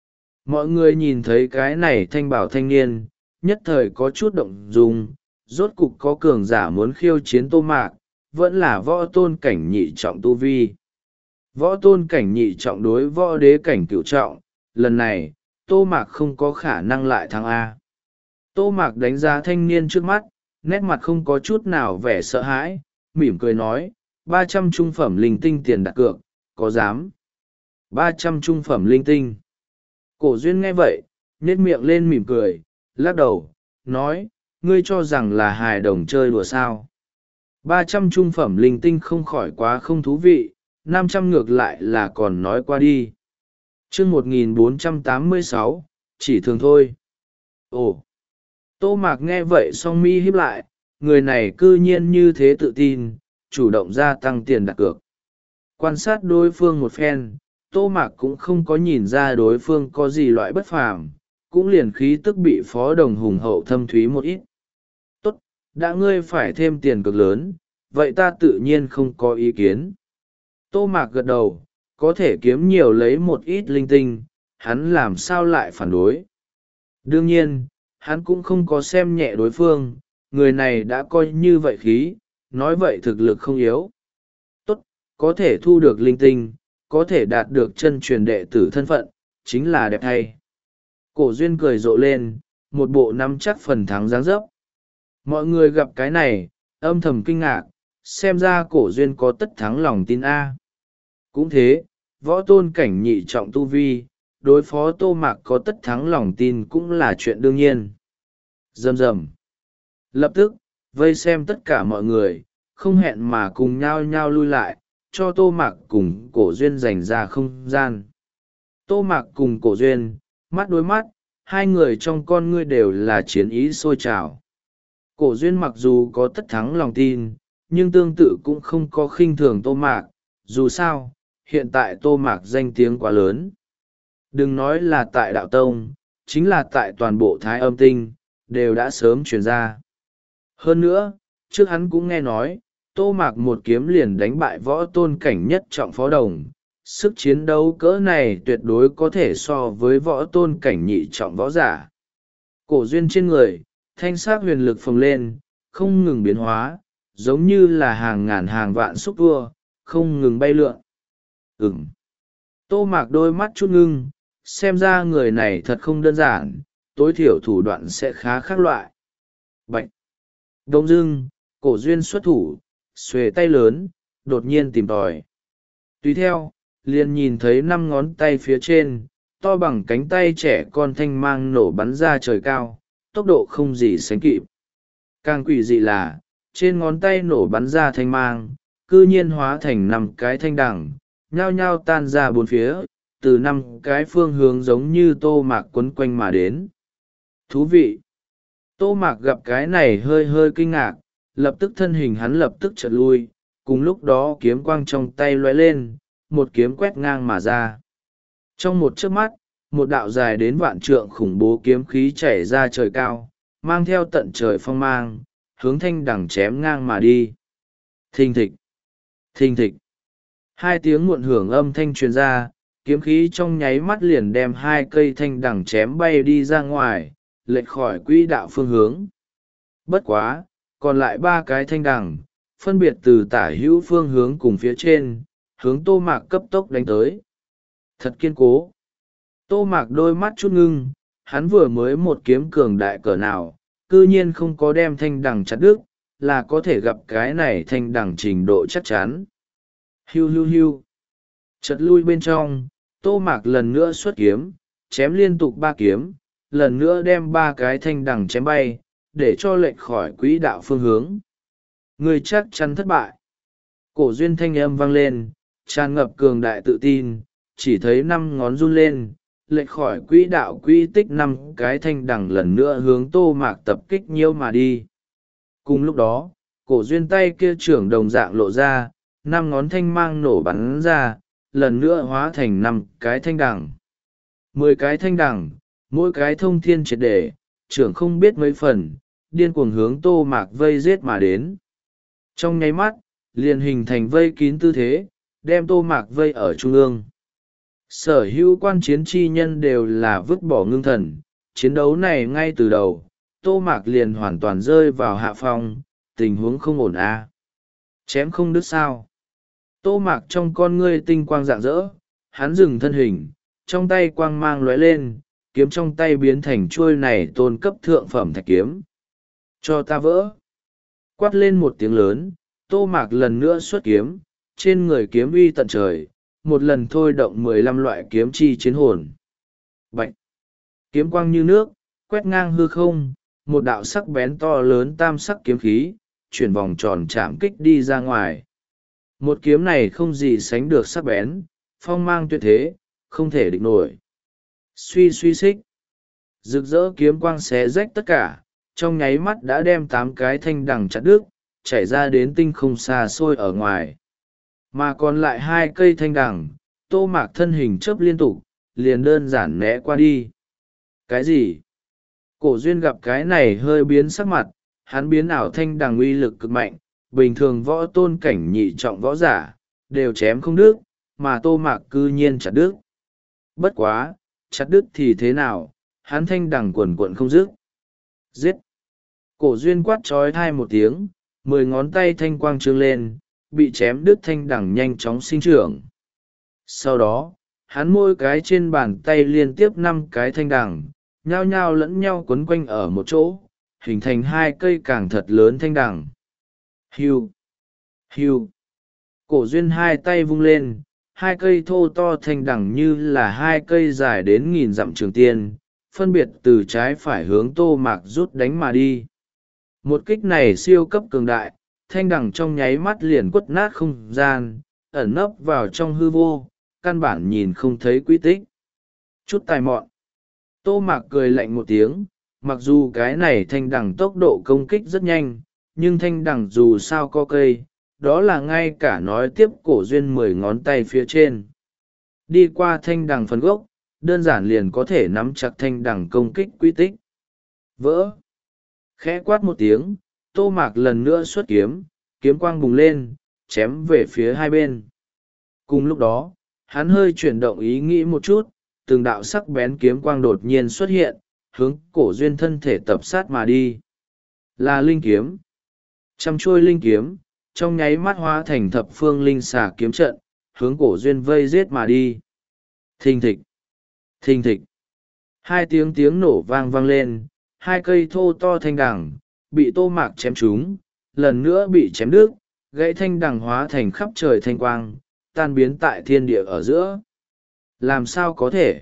Mọi người nhìn thấy cái này thanh bảo thanh niên, nhất thời có chút động dung, rốt cục có cường giả muốn khiêu chiến Tô Mạc, vẫn là võ tôn cảnh nhị trọng tu vi. Võ tôn cảnh nhị trọng đối võ đế cảnh cửu trọng, lần này, tô mạc không có khả năng lại thắng a. Tô mạc đánh giá thanh niên trước mắt, nét mặt không có chút nào vẻ sợ hãi, mỉm cười nói, ba trăm trung phẩm linh tinh tiền đặt cược, có dám? Ba trăm trung phẩm linh tinh. Cổ duyên nghe vậy, nhếch miệng lên mỉm cười, lắc đầu, nói, ngươi cho rằng là hài đồng chơi đùa sao? Ba trăm trung phẩm linh tinh không khỏi quá không thú vị, năm trăm ngược lại là còn nói qua đi. chương một nghìn bốn trăm tám mươi sáu, chỉ thường thôi. Ồ! Tô mạc nghe vậy song mi híp lại, người này cư nhiên như thế tự tin, chủ động gia tăng tiền đặt cược. Quan sát đối phương một phen, tô mạc cũng không có nhìn ra đối phương có gì loại bất phàm, cũng liền khí tức bị phó đồng hùng hậu thâm thúy một ít. Tốt, đã ngươi phải thêm tiền cực lớn, vậy ta tự nhiên không có ý kiến. Tô mạc gật đầu, có thể kiếm nhiều lấy một ít linh tinh, hắn làm sao lại phản đối. Đương nhiên, hắn cũng không có xem nhẹ đối phương, người này đã coi như vậy khí, nói vậy thực lực không yếu. Tốt, có thể thu được linh tinh, có thể đạt được chân truyền đệ tử thân phận, chính là đẹp thay. Cổ duyên cười rộ lên, một bộ nắm chắc phần thắng dáng dấp. Mọi người gặp cái này, âm thầm kinh ngạc, xem ra cổ duyên có tất thắng lòng tin A. Cũng thế, võ tôn cảnh nhị trọng tu vi, đối phó tô mạc có tất thắng lòng tin cũng là chuyện đương nhiên. Rầm rầm. Lập tức, vây xem tất cả mọi người, không hẹn mà cùng nhau nhau lui lại, cho tô mạc cùng cổ duyên dành ra không gian. Tô mạc cùng cổ duyên, mắt đối mắt, hai người trong con ngươi đều là chiến ý sôi trào. Cổ duyên mặc dù có tất thắng lòng tin, nhưng tương tự cũng không có khinh thường tô mạc, dù sao, hiện tại tô mạc danh tiếng quá lớn. Đừng nói là tại đạo tông, chính là tại toàn bộ thái âm tinh, đều đã sớm truyền ra. Hơn nữa, trước hắn cũng nghe nói, tô mạc một kiếm liền đánh bại võ tôn cảnh nhất trọng phó đồng. Sức chiến đấu cỡ này tuyệt đối có thể so với võ tôn cảnh nhị trọng võ giả. Cổ duyên trên người, thanh sắc huyền lực phồng lên, không ngừng biến hóa, giống như là hàng ngàn hàng vạn xúc tua, không ngừng bay lượn. Ừm. Tô mạc đôi mắt chút ngưng, xem ra người này thật không đơn giản, tối thiểu thủ đoạn sẽ khá khác loại. Bạch! Đông dưng, cổ duyên xuất thủ, xuề tay lớn, đột nhiên tìm tòi. Tùy theo, liền nhìn thấy năm ngón tay phía trên, to bằng cánh tay trẻ con thanh mang nổ bắn ra trời cao, tốc độ không gì sánh kịp. Càng quỷ dị là, trên ngón tay nổ bắn ra thanh mang, cư nhiên hóa thành năm cái thanh đằng, nhao nhao tan ra bốn phía, từ năm cái phương hướng giống như tô mạc quấn quanh mà đến. Thú vị! Tô mạc gặp cái này hơi hơi kinh ngạc, lập tức thân hình hắn lập tức chợt lui, cùng lúc đó kiếm quang trong tay lóe lên, một kiếm quét ngang mà ra. Trong một chớp mắt, một đạo dài đến vạn trượng khủng bố kiếm khí chảy ra trời cao, mang theo tận trời phong mang, hướng thanh đằng chém ngang mà đi. Thình thịch! Thình thịch! Hai tiếng muộn hưởng âm thanh truyền ra, kiếm khí trong nháy mắt liền đem hai cây thanh đằng chém bay đi ra ngoài, lệch khỏi quỹ đạo phương hướng. Bất quá, còn lại ba cái thanh đằng, phân biệt từ tả hữu phương hướng cùng phía trên, hướng tô mạc cấp tốc đánh tới. Thật kiên cố. Tô mạc đôi mắt chút ngưng, hắn vừa mới một kiếm cường đại cỡ nào, cư nhiên không có đem thanh đằng chặt đứt, là có thể gặp cái này thanh đằng trình độ chắc chắn. Hiu hiu hiu. Chật lui bên trong, tô mạc lần nữa xuất kiếm, chém liên tục ba kiếm, lần nữa đem ba cái thanh đằng chém bay, để cho lệch khỏi quỹ đạo phương hướng. Người chắc chắn thất bại. Cổ duyên thanh âm vang lên, tràn ngập cường đại tự tin, chỉ thấy năm ngón run lên, lệch khỏi quỹ đạo quỹ tích năm cái thanh đằng lần nữa hướng tô mạc tập kích nhiêu mà đi. Cùng lúc đó, cổ duyên tay kia trưởng đồng dạng lộ ra, năm ngón thanh mang nổ bắn ra, lần nữa hóa thành năm cái thanh đằng. Mười cái thanh đằng, mỗi cái thông thiên triệt để, trưởng không biết mấy phần, điên cuồng hướng tô mạc vây giết mà đến. Trong nháy mắt, liền hình thành vây kín tư thế, đem tô mạc vây ở trung ương. Sở hữu quan chiến chi nhân đều là vứt bỏ ngưng thần, chiến đấu này ngay từ đầu, tô mạc liền hoàn toàn rơi vào hạ phong, tình huống không ổn a. Chém không đứt sao. Tô mạc trong con ngươi tinh quang rạng rỡ, hắn dừng thân hình, trong tay quang mang lóe lên, kiếm trong tay biến thành chuôi này tôn cấp thượng phẩm thạch kiếm. Cho ta vỡ. Quát lên một tiếng lớn, Tô Mạc lần nữa xuất kiếm, trên người kiếm uy tận trời, một lần thôi động mười lăm loại kiếm chi chiến hồn. Bạch! Kiếm quang như nước, quét ngang hư không, một đạo sắc bén to lớn tam sắc kiếm khí, chuyển vòng tròn chạm kích đi ra ngoài. Một kiếm này không gì sánh được sắc bén, phong mang tuyệt thế, không thể địch nổi. Suy suy xích. Rực rỡ kiếm quang xé rách tất cả, trong nháy mắt đã đem tám cái thanh đằng chặt đứt, chảy ra đến tinh không xa xôi ở ngoài. Mà còn lại hai cây thanh đằng, Tô Mạc thân hình chớp liên tục, liền đơn giản né qua đi. Cái gì? Cổ Duyên gặp cái này hơi biến sắc mặt, hắn biến ảo thanh đằng uy lực cực mạnh, bình thường võ tôn cảnh nhị trọng võ giả, đều chém không đứt, mà Tô Mạc cư nhiên chặt đứt. Bất quá, chặt đứt thì thế nào, hắn thanh đằng quần quận không dứt. Giết! Cổ Duyên quát trói thai một tiếng, mười ngón tay thanh quang trương lên, bị chém đứt thanh đằng nhanh chóng sinh trưởng. Sau đó, hắn môi cái trên bàn tay liên tiếp năm cái thanh đằng, nhao nhao lẫn nhau quấn quanh ở một chỗ, hình thành hai cây càng thật lớn thanh đằng. Hiu! Hiu! Cổ Duyên hai tay vung lên, hai cây thô to thanh đằng như là hai cây dài đến nghìn dặm trường tiên, phân biệt từ trái phải hướng Tô Mạc rút đánh mà đi. Một kích này siêu cấp cường đại, thanh đằng trong nháy mắt liền quất nát không gian, ẩn nấp vào trong hư vô, căn bản nhìn không thấy quy tích. Chút tài mọn. Tô Mạc cười lạnh một tiếng, mặc dù cái này thanh đằng tốc độ công kích rất nhanh, nhưng thanh đằng dù sao có cây, đó là ngay cả nói tiếp Cổ Duyên mười ngón tay phía trên. Đi qua thanh đằng phần gốc, đơn giản liền có thể nắm chặt thanh đằng công kích quy tích. Vỡ! Khẽ quát một tiếng, Tô Mạc lần nữa xuất kiếm, kiếm quang bùng lên, chém về phía hai bên. Cùng lúc đó, hắn hơi chuyển động ý nghĩ một chút, từng đạo sắc bén kiếm quang đột nhiên xuất hiện, hướng Cổ Duyên thân thể tập sát mà đi. Là linh kiếm. Trăm chuôi linh kiếm, trong nháy mắt hóa thành thập phương linh xà kiếm trận, hướng Cổ Duyên vây giết mà đi. Thình thịch. Thình thịch. Hai tiếng tiếng nổ vang vang lên, hai cây thô to thanh đằng, bị Tô Mạc chém trúng, lần nữa bị chém đứt, gãy thanh đằng hóa thành khắp trời thanh quang, tan biến tại thiên địa ở giữa. Làm sao có thể?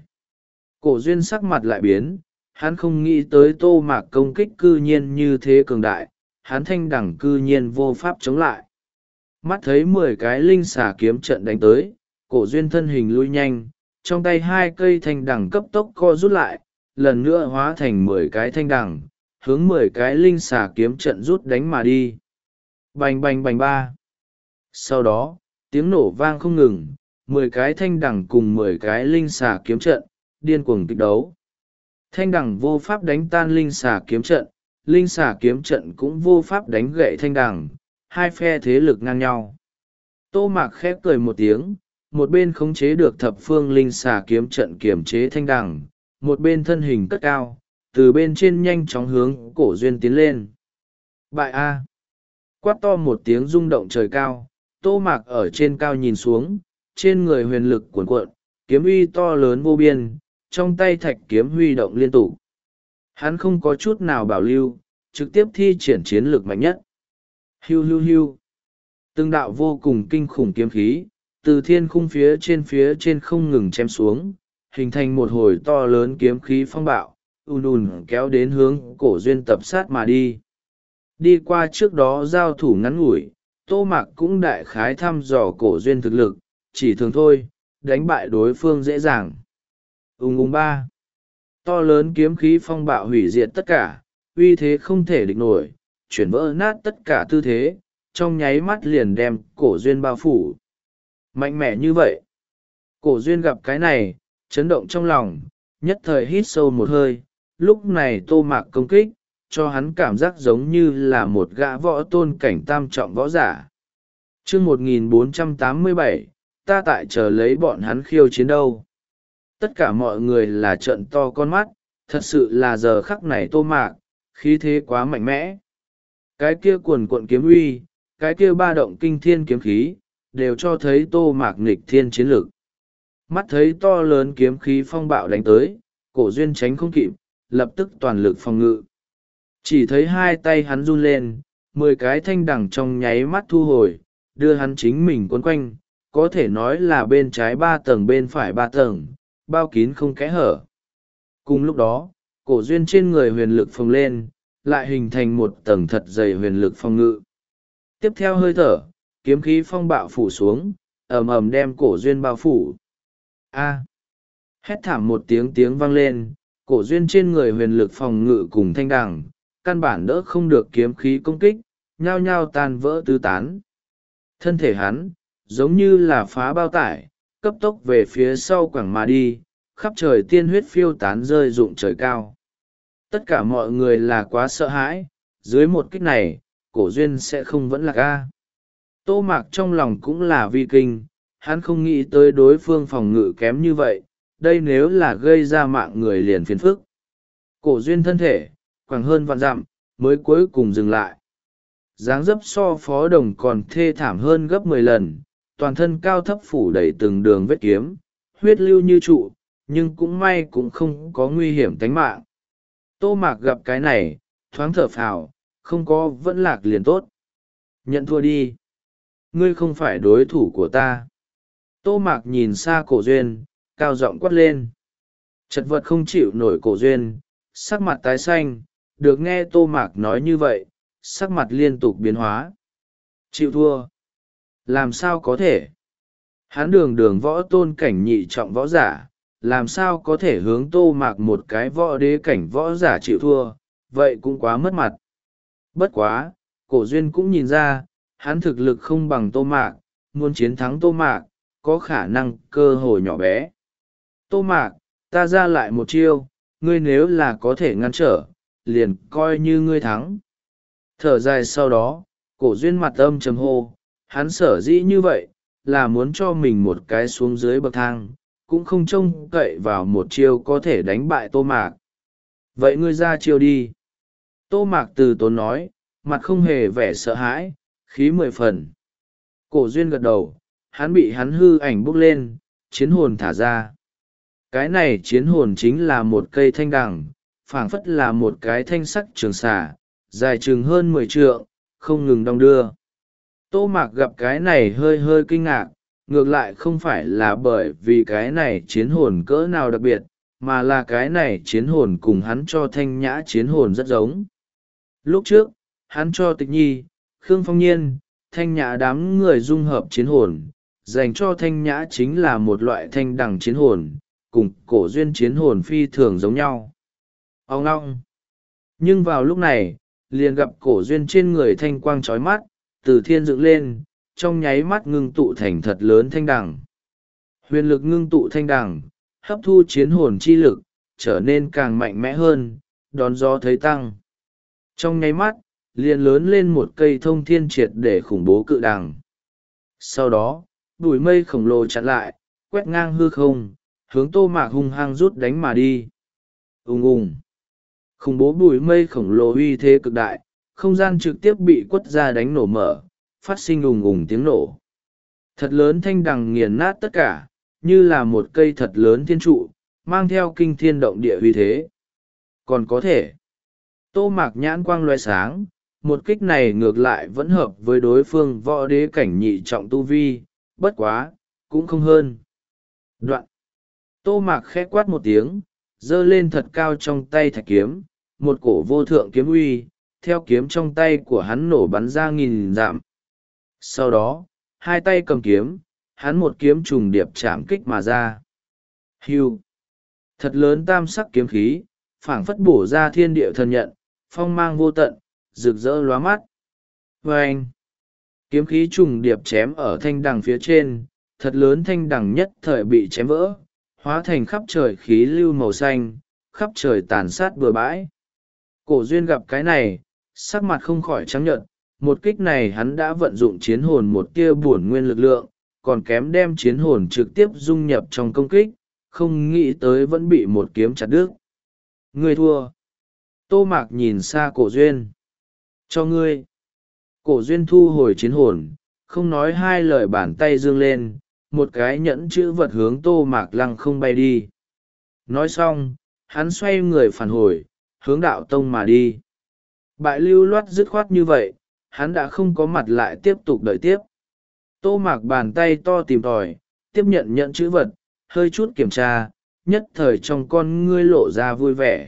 Cổ Duyên sắc mặt lại biến, hắn không nghĩ tới Tô Mạc công kích cư nhiên như thế cường đại, hắn thanh đằng cư nhiên vô pháp chống lại. Mắt thấy mười cái linh xà kiếm trận đánh tới, Cổ Duyên thân hình lui nhanh, trong tay hai cây thanh đằng cấp tốc co rút lại, lần nữa hóa thành mười cái thanh đằng, hướng mười cái linh xà kiếm trận rút đánh mà đi. Bành bành bành ba. Sau đó, tiếng nổ vang không ngừng, mười cái thanh đằng cùng mười cái linh xà kiếm trận, điên cuồng kịch đấu. Thanh đằng vô pháp đánh tan linh xà kiếm trận, linh xà kiếm trận cũng vô pháp đánh gậy thanh đằng, hai phe thế lực ngang nhau. Tô Mạc khép cười một tiếng, một bên khống chế được thập phương linh xà kiếm trận kiểm chế thanh đằng, một bên thân hình cất cao, từ bên trên nhanh chóng hướng Cổ Duyên tiến lên. Bại A! Quát to một tiếng rung động trời cao, Tô Mạc ở trên cao nhìn xuống, trên người huyền lực cuồn cuộn, kiếm uy to lớn vô biên, trong tay thạch kiếm huy động liên tục. Hắn không có chút nào bảo lưu, trực tiếp thi triển chiến lược mạnh nhất. Hiu hiu hiu! Từng đạo vô cùng kinh khủng kiếm khí, từ thiên khung phía trên phía trên không ngừng chém xuống, hình thành một hồi to lớn kiếm khí phong bạo, ùn ùn kéo đến hướng Cổ Duyên tập sát mà đi. Đi qua trước đó giao thủ ngắn ngủi, Tô Mạc cũng đại khái thăm dò Cổ Duyên thực lực, chỉ thường thôi, đánh bại đối phương dễ dàng. Ung ung ba. To lớn kiếm khí phong bạo hủy diệt tất cả, uy thế không thể địch nổi, chuyển vỡ nát tất cả tư thế, trong nháy mắt liền đem Cổ Duyên bao phủ. Mạnh mẽ như vậy. Cổ Duyên gặp cái này, chấn động trong lòng, nhất thời hít sâu một hơi, lúc này Tô Mạc công kích, cho hắn cảm giác giống như là một gã võ tôn cảnh tam trọng võ giả. chương một nghìn bốn trăm tám mươi bảy, ta tại chờ lấy bọn hắn khiêu chiến đâu. Tất cả mọi người là trợn to con mắt, thật sự là giờ khắc này Tô Mạc, khí thế quá mạnh mẽ. Cái kia cuồn cuộn kiếm uy, cái kia ba động kinh thiên kiếm khí, đều cho thấy Tô Mạc nghịch thiên chiến lực. Mắt thấy to lớn kiếm khí phong bạo đánh tới, Cổ duyên tránh không kịp, lập tức toàn lực phòng ngự. Chỉ thấy hai tay hắn run lên, mười cái thanh đằng trong nháy mắt thu hồi, đưa hắn chính mình quấn quanh, có thể nói là bên trái ba tầng bên phải ba tầng, bao kín không kẽ hở. Cùng lúc đó, cổ duyên trên người huyền lực phồng lên, lại hình thành một tầng thật dày huyền lực phòng ngự. Tiếp theo hơi thở, kiếm khí phong bạo phủ xuống, ầm ầm đem cổ duyên bao phủ. A! Hét thảm một tiếng tiếng vang lên, cổ duyên trên người huyền lực phòng ngự cùng thanh đằng, căn bản đỡ không được kiếm khí công kích, nhao nhao tan vỡ tứ tán. Thân thể hắn, giống như là phá bao tải, cấp tốc về phía sau quẳng mà đi, khắp trời tiên huyết phiêu tán rơi rụng trời cao. Tất cả mọi người là quá sợ hãi, dưới một kích này, cổ duyên sẽ không vẫn lạc a. Tô Mạc trong lòng cũng là vi kinh, hắn không nghĩ tới đối phương phòng ngự kém như vậy, đây nếu là gây ra mạng người liền phiền phức. Cổ duyên thân thể, khoảng hơn vạn dặm, mới cuối cùng dừng lại. Dáng dấp so phó đồng còn thê thảm hơn gấp mười lần, toàn thân cao thấp phủ đầy từng đường vết kiếm, huyết lưu như trụ, nhưng cũng may cũng không có nguy hiểm tính mạng. Tô Mạc gặp cái này, thoáng thở phào, không có vẫn lạc liền tốt. Nhận thua đi. Ngươi không phải đối thủ của ta. Tô Mạc nhìn xa cổ duyên, cao giọng quát lên. Chật vật không chịu nổi cổ duyên, sắc mặt tái xanh, được nghe Tô Mạc nói như vậy, sắc mặt liên tục biến hóa. Chịu thua. Làm sao có thể? Hắn đường đường võ tôn cảnh nhị trọng võ giả, làm sao có thể hướng Tô Mạc một cái võ đế cảnh võ giả chịu thua, vậy cũng quá mất mặt. Bất quá, cổ duyên cũng nhìn ra, hắn thực lực không bằng Tô Mạc, muốn chiến thắng Tô Mạc, có khả năng cơ hội nhỏ bé. Tô Mạc, ta ra lại một chiêu, ngươi nếu là có thể ngăn trở, liền coi như ngươi thắng. Thở dài sau đó, cổ duyên mặt âm trầm hô, hắn sở dĩ như vậy, là muốn cho mình một cái xuống dưới bậc thang, cũng không trông cậy vào một chiêu có thể đánh bại Tô Mạc. Vậy ngươi ra chiêu đi. Tô Mạc từ tốn nói, mặt không hề vẻ sợ hãi, khí mười phần. Cổ duyên gật đầu, hắn bị hắn hư ảnh bốc lên, chiến hồn thả ra. Cái này chiến hồn chính là một cây thanh đằng, phảng phất là một cái thanh sắc trường xà, dài chừng hơn mười trượng, không ngừng đong đưa. Tô Mạc gặp cái này hơi hơi kinh ngạc, ngược lại không phải là bởi vì cái này chiến hồn cỡ nào đặc biệt, mà là cái này chiến hồn cùng hắn cho thanh nhã chiến hồn rất giống. Lúc trước, hắn cho Tịch Nhi, Khương Phong Nhiên, thanh nhã đám người dung hợp chiến hồn, dành cho thanh nhã chính là một loại thanh đằng chiến hồn, cùng cổ duyên chiến hồn phi thường giống nhau. Ông ngong! Nhưng vào lúc này, liền gặp cổ duyên trên người thanh quang trói mắt, từ thiên dựng lên, trong nháy mắt ngưng tụ thành thật lớn thanh đằng. Huyền lực ngưng tụ thanh đằng, hấp thu chiến hồn chi lực, trở nên càng mạnh mẽ hơn, đón gió thấy tăng. Trong nháy mắt, liền lớn lên một cây thông thiên triệt để khủng bố cự đằng. Sau đó, bụi mây khổng lồ chặn lại, quét ngang hư không, hướng Tô Mạc hung hăng rút đánh mà đi. Ùng ùng! Khủng bố bụi mây khổng lồ uy thế cực đại, không gian trực tiếp bị quất ra đánh nổ mở, phát sinh ùng ùng tiếng nổ. Thật lớn thanh đằng nghiền nát tất cả, như là một cây thật lớn thiên trụ, mang theo kinh thiên động địa uy thế. Còn có thể, Tô Mạc nhãn quang loe sáng, một kích này ngược lại vẫn hợp với đối phương võ đế cảnh nhị trọng tu vi, bất quá, cũng không hơn. Đoạn. Tô Mạc khẽ quát một tiếng, giơ lên thật cao trong tay thạch kiếm, một cổ vô thượng kiếm uy, theo kiếm trong tay của hắn nổ bắn ra nghìn dặm. Sau đó, hai tay cầm kiếm, hắn một kiếm trùng điệp chạm kích mà ra. Hưu! Thật lớn tam sắc kiếm khí, phảng phất bổ ra thiên địa thần nhận, phong mang vô tận, rực rỡ lóa mắt. Vâng! Kiếm khí trùng điệp chém ở thanh đằng phía trên, thật lớn thanh đằng nhất thời bị chém vỡ, hóa thành khắp trời khí lưu màu xanh, khắp trời tàn sát bừa bãi. Cổ duyên gặp cái này, sắc mặt không khỏi trắng nhợt, một kích này hắn đã vận dụng chiến hồn một tia bổn nguyên lực lượng, còn kém đem chiến hồn trực tiếp dung nhập trong công kích, không nghĩ tới vẫn bị một kiếm chặt đứt. Ngươi thua. Tô Mạc nhìn xa cổ duyên. Cho ngươi. Cổ duyên thu hồi chiến hồn, không nói hai lời bàn tay dương lên, một cái nhẫn chữ vật hướng Tô Mạc lăng không bay đi. Nói xong, hắn xoay người phản hồi hướng đạo tông mà đi. Bại lưu loát dứt khoát như vậy, hắn đã không có mặt lại tiếp tục đợi tiếp. Tô Mạc bàn tay to tìm tòi, tiếp nhận nhận chữ vật, hơi chút kiểm tra, nhất thời trong con ngươi lộ ra vui vẻ.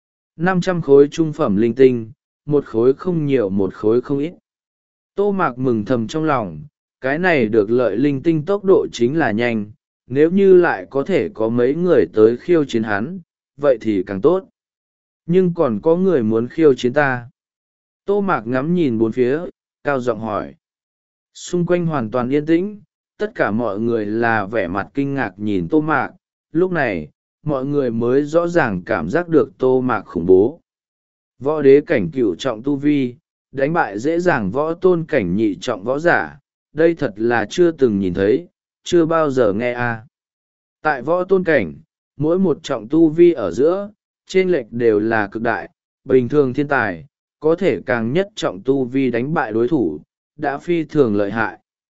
năm trăm khối trung phẩm linh tinh, một khối không nhiều một khối không ít. Tô Mạc mừng thầm trong lòng, cái này được lợi linh tinh tốc độ chính là nhanh, nếu như lại có thể có mấy người tới khiêu chiến hắn, vậy thì càng tốt. Nhưng còn có người muốn khiêu chiến ta. Tô Mạc ngắm nhìn bốn phía, cao giọng hỏi. Xung quanh hoàn toàn yên tĩnh, tất cả mọi người là vẻ mặt kinh ngạc nhìn Tô Mạc. Lúc này, mọi người mới rõ ràng cảm giác được Tô Mạc khủng bố. Võ đế cảnh cửu trọng tu vi, đánh bại dễ dàng võ tôn cảnh nhị trọng võ giả, đây thật là chưa từng nhìn thấy, chưa bao giờ nghe a. Tại võ tôn cảnh, mỗi một trọng tu vi ở giữa, trên lệch đều là cực đại, bình thường thiên tài, có thể càng nhất trọng tu vi đánh bại đối thủ, đã phi thường lợi hại.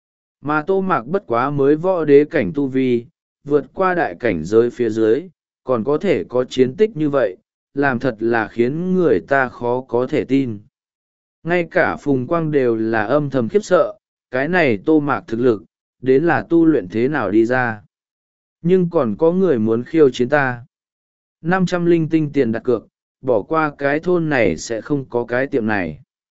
Mà Tô Mạc bất quá mới võ đế cảnh tu vi, vượt qua đại cảnh giới phía dưới, còn có thể có chiến tích như vậy, làm thật là khiến người ta khó có thể tin. Ngay cả Phùng Quang đều là âm thầm khiếp sợ, cái này Tô Mạc thực lực, đến là tu luyện thế nào đi ra. Nhưng còn có người muốn khiêu chiến ta. năm trăm linh tinh tiền đặt cược, bỏ qua cái thôn này sẽ không có cái tiệm này.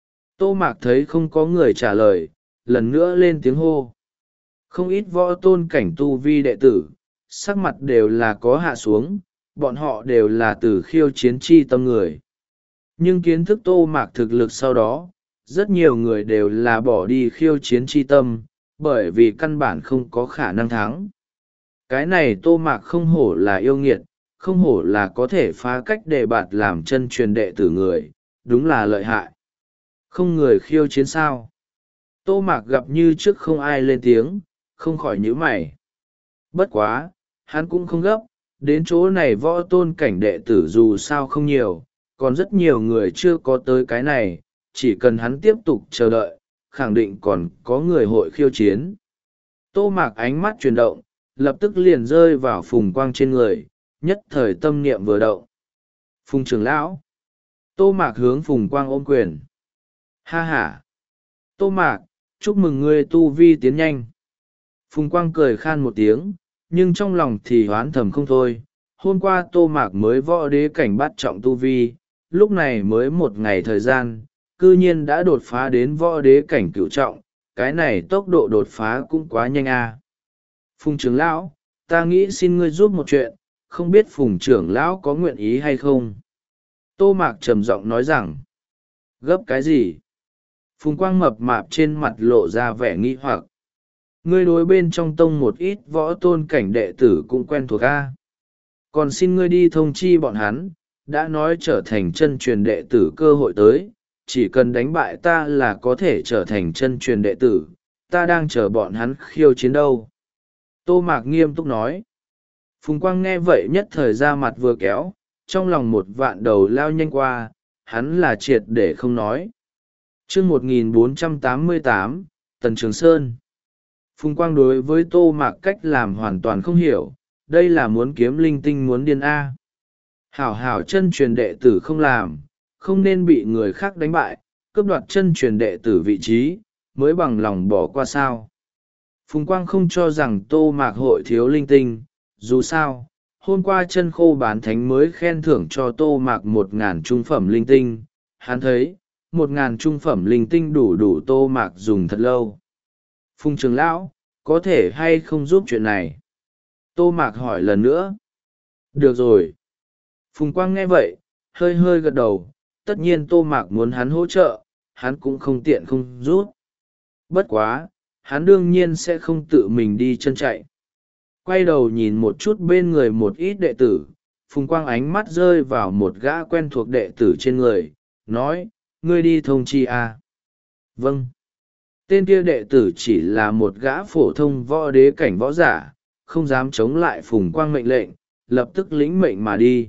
Tô Mạc thấy không có người trả lời, lần nữa lên tiếng hô. Không ít võ tôn cảnh tu vi đệ tử, sắc mặt đều là có hạ xuống, bọn họ đều là từ khiêu chiến chi tâm người. Nhưng kiến thức Tô Mạc thực lực sau đó, rất nhiều người đều là bỏ đi khiêu chiến chi tâm, bởi vì căn bản không có khả năng thắng. Cái này Tô Mạc không hổ là yêu nghiệt, không hổ là có thể phá cách đề bạt làm chân truyền đệ tử người, đúng là lợi hại. Không người khiêu chiến sao. Tô Mạc gặp như trước không ai lên tiếng, không khỏi nhíu mày. Bất quá, hắn cũng không gấp, đến chỗ này võ tôn cảnh đệ tử dù sao không nhiều, còn rất nhiều người chưa có tới cái này, chỉ cần hắn tiếp tục chờ đợi, khẳng định còn có người hội khiêu chiến. Tô Mạc ánh mắt chuyển động, lập tức liền rơi vào Phùng Quang trên người, nhất thời tâm niệm vừa động. Phùng trưởng lão. Tô Mạc hướng Phùng Quang ôm quyền. Ha ha. Tô Mạc, chúc mừng ngươi tu vi tiến nhanh. Phùng Quang cười khan một tiếng, nhưng trong lòng thì hoán thầm không thôi. Hôm qua Tô Mạc mới võ đế cảnh bắt trọng tu vi, lúc này mới một ngày thời gian, cư nhiên đã đột phá đến võ đế cảnh cửu trọng, cái này tốc độ đột phá cũng quá nhanh a. À. Phùng trưởng lão, ta nghĩ xin ngươi giúp một chuyện, không biết Phùng trưởng lão có nguyện ý hay không? Tô Mạc trầm giọng nói rằng, gấp cái gì? Phùng Quang mập mạp trên mặt lộ ra vẻ nghi hoặc. Ngươi đối bên trong tông một ít võ tôn cảnh đệ tử cũng quen thuộc a. Còn xin ngươi đi thông chi bọn hắn, đã nói trở thành chân truyền đệ tử cơ hội tới, chỉ cần đánh bại ta là có thể trở thành chân truyền đệ tử, ta đang chờ bọn hắn khiêu chiến đâu. Tô Mạc nghiêm túc nói. Phùng Quang nghe vậy nhất thời ra mặt vừa kéo, trong lòng một vạn đầu lao nhanh qua, hắn là triệt để không nói. chương một nghìn bốn trăm tám mươi tám, Tần Trường Sơn. Phùng Quang đối với Tô Mạc cách làm hoàn toàn không hiểu, đây là muốn kiếm linh tinh muốn điên A. Hảo hảo chân truyền đệ tử không làm, không nên bị người khác đánh bại, cướp đoạt chân truyền đệ tử vị trí, mới bằng lòng bỏ qua sao. Phùng Quang không cho rằng Tô Mạc hội thiếu linh tinh, dù sao, hôm qua chân khô bán thánh mới khen thưởng cho Tô Mạc một ngàn trung phẩm linh tinh, hắn thấy, một ngàn trung phẩm linh tinh đủ đủ Tô Mạc dùng thật lâu. Phùng trưởng lão, có thể hay không giúp chuyện này? Tô Mạc hỏi lần nữa. Được rồi. Phùng Quang nghe vậy, hơi hơi gật đầu, tất nhiên Tô Mạc muốn hắn hỗ trợ, hắn cũng không tiện không giúp. Bất quá, hắn đương nhiên sẽ không tự mình đi chân chạy. Quay đầu nhìn một chút bên người một ít đệ tử, Phùng Quang ánh mắt rơi vào một gã quen thuộc đệ tử trên người, nói, ngươi đi thông chi à? Vâng. Tên kia đệ tử chỉ là một gã phổ thông võ đế cảnh võ giả, không dám chống lại Phùng Quang mệnh lệnh, lập tức lĩnh mệnh mà đi.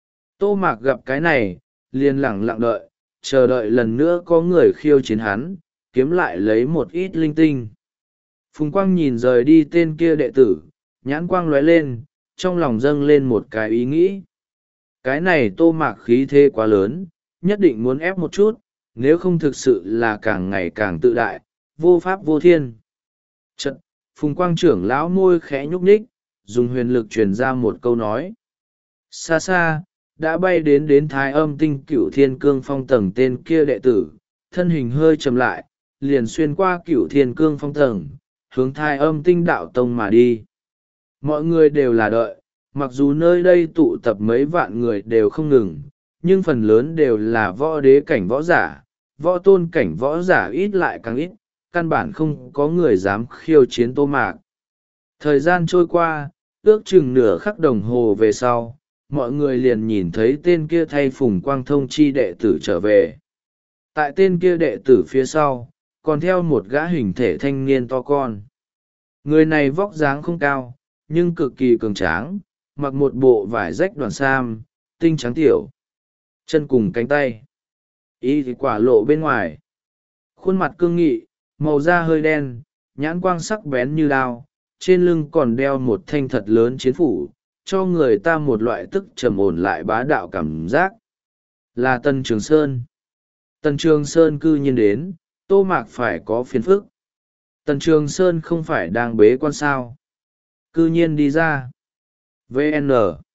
Tô Mạc gặp cái này, liền lẳng lặng đợi, chờ đợi lần nữa có người khiêu chiến hắn, kiếm lại lấy một ít linh tinh. Phùng Quang nhìn rời đi tên kia đệ tử, nhãn quang lóe lên, trong lòng dâng lên một cái ý nghĩ. Cái này Tô Mạc khí thế quá lớn, nhất định muốn ép một chút, nếu không thực sự là càng ngày càng tự đại, vô pháp vô thiên. Trận, Phùng Quang trưởng lão môi khẽ nhúc nhích, dùng huyền lực truyền ra một câu nói. Xa xa, đã bay đến đến thái âm tinh cửu thiên cương phong tầng tên kia đệ tử, thân hình hơi chậm lại, liền xuyên qua cửu thiên cương phong tầng, hướng thái âm tinh đạo tông mà đi. Mọi người đều là đợi, mặc dù nơi đây tụ tập mấy vạn người đều không ngừng, nhưng phần lớn đều là võ đế cảnh võ giả, võ tôn cảnh võ giả ít lại càng ít, căn bản không có người dám khiêu chiến Tô Mạc. Thời gian trôi qua, ước chừng nửa khắc đồng hồ về sau, mọi người liền nhìn thấy tên kia thay Phùng Quang thông chi đệ tử trở về. Tại tên kia đệ tử phía sau, còn theo một gã hình thể thanh niên to con. Người này vóc dáng không cao, nhưng cực kỳ cường tráng, mặc một bộ vải rách đoàn sam, tinh trắng tiểu. Chân cùng cánh tay. Y thì quả lộ bên ngoài. Khuôn mặt cương nghị, màu da hơi đen, nhãn quang sắc bén như đao, trên lưng còn đeo một thanh thật lớn chiến phủ, cho người ta một loại tức trầm ổn lại bá đạo cảm giác. Là Tần Trường Sơn. Tần Trường Sơn cư nhiên đến, Tô Mạc phải có phiền phức. Tần Trường Sơn không phải đang bế quan sao. Cư nhiên đi ra. vê en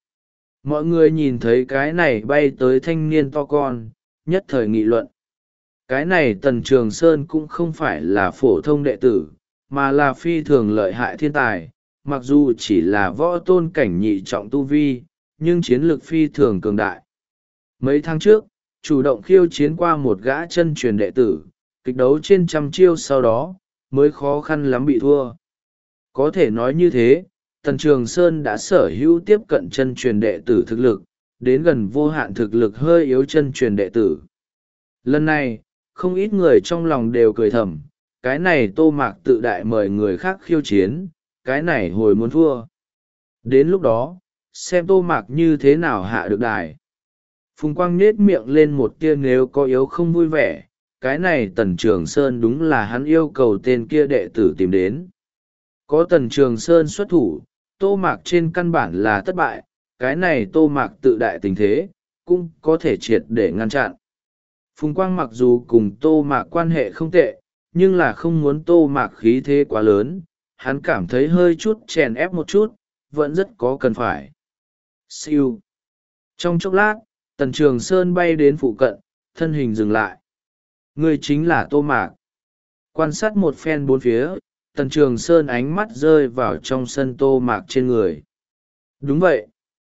Mọi người nhìn thấy cái này bay tới thanh niên to con, nhất thời nghị luận. Cái này Tần Trường Sơn cũng không phải là phổ thông đệ tử, mà là phi thường lợi hại thiên tài, mặc dù chỉ là võ tôn cảnh nhị trọng tu vi, nhưng chiến lược phi thường cường đại. Mấy tháng trước, chủ động khiêu chiến qua một gã chân truyền đệ tử, kịch đấu trên trăm chiêu sau đó, mới khó khăn lắm bị thua. Có thể nói như thế, Tần Trường Sơn đã sở hữu tiếp cận chân truyền đệ tử thực lực, đến gần vô hạn thực lực hơi yếu chân truyền đệ tử. Lần này, không ít người trong lòng đều cười thầm, cái này Tô Mạc tự đại mời người khác khiêu chiến, cái này hồi muốn thua. Đến lúc đó, xem Tô Mạc như thế nào hạ được đài. Phùng Quang nết miệng lên một tia nếu có yếu không vui vẻ, cái này Tần Trường Sơn đúng là hắn yêu cầu tên kia đệ tử tìm đến. Có Tần Trường Sơn xuất thủ, Tô Mạc trên căn bản là thất bại, cái này Tô Mạc tự đại tình thế, cũng có thể triệt để ngăn chặn. Phùng Quang mặc dù cùng Tô Mạc quan hệ không tệ, nhưng là không muốn Tô Mạc khí thế quá lớn, hắn cảm thấy hơi chút chèn ép một chút, vẫn rất có cần phải. Siêu. Trong chốc lát, Tần Trường Sơn bay đến phụ cận, thân hình dừng lại. Người chính là Tô Mạc. Quan sát một phen bốn phía, Tần Trường Sơn ánh mắt rơi vào trong sân Tô Mạc trên người. Đúng vậy.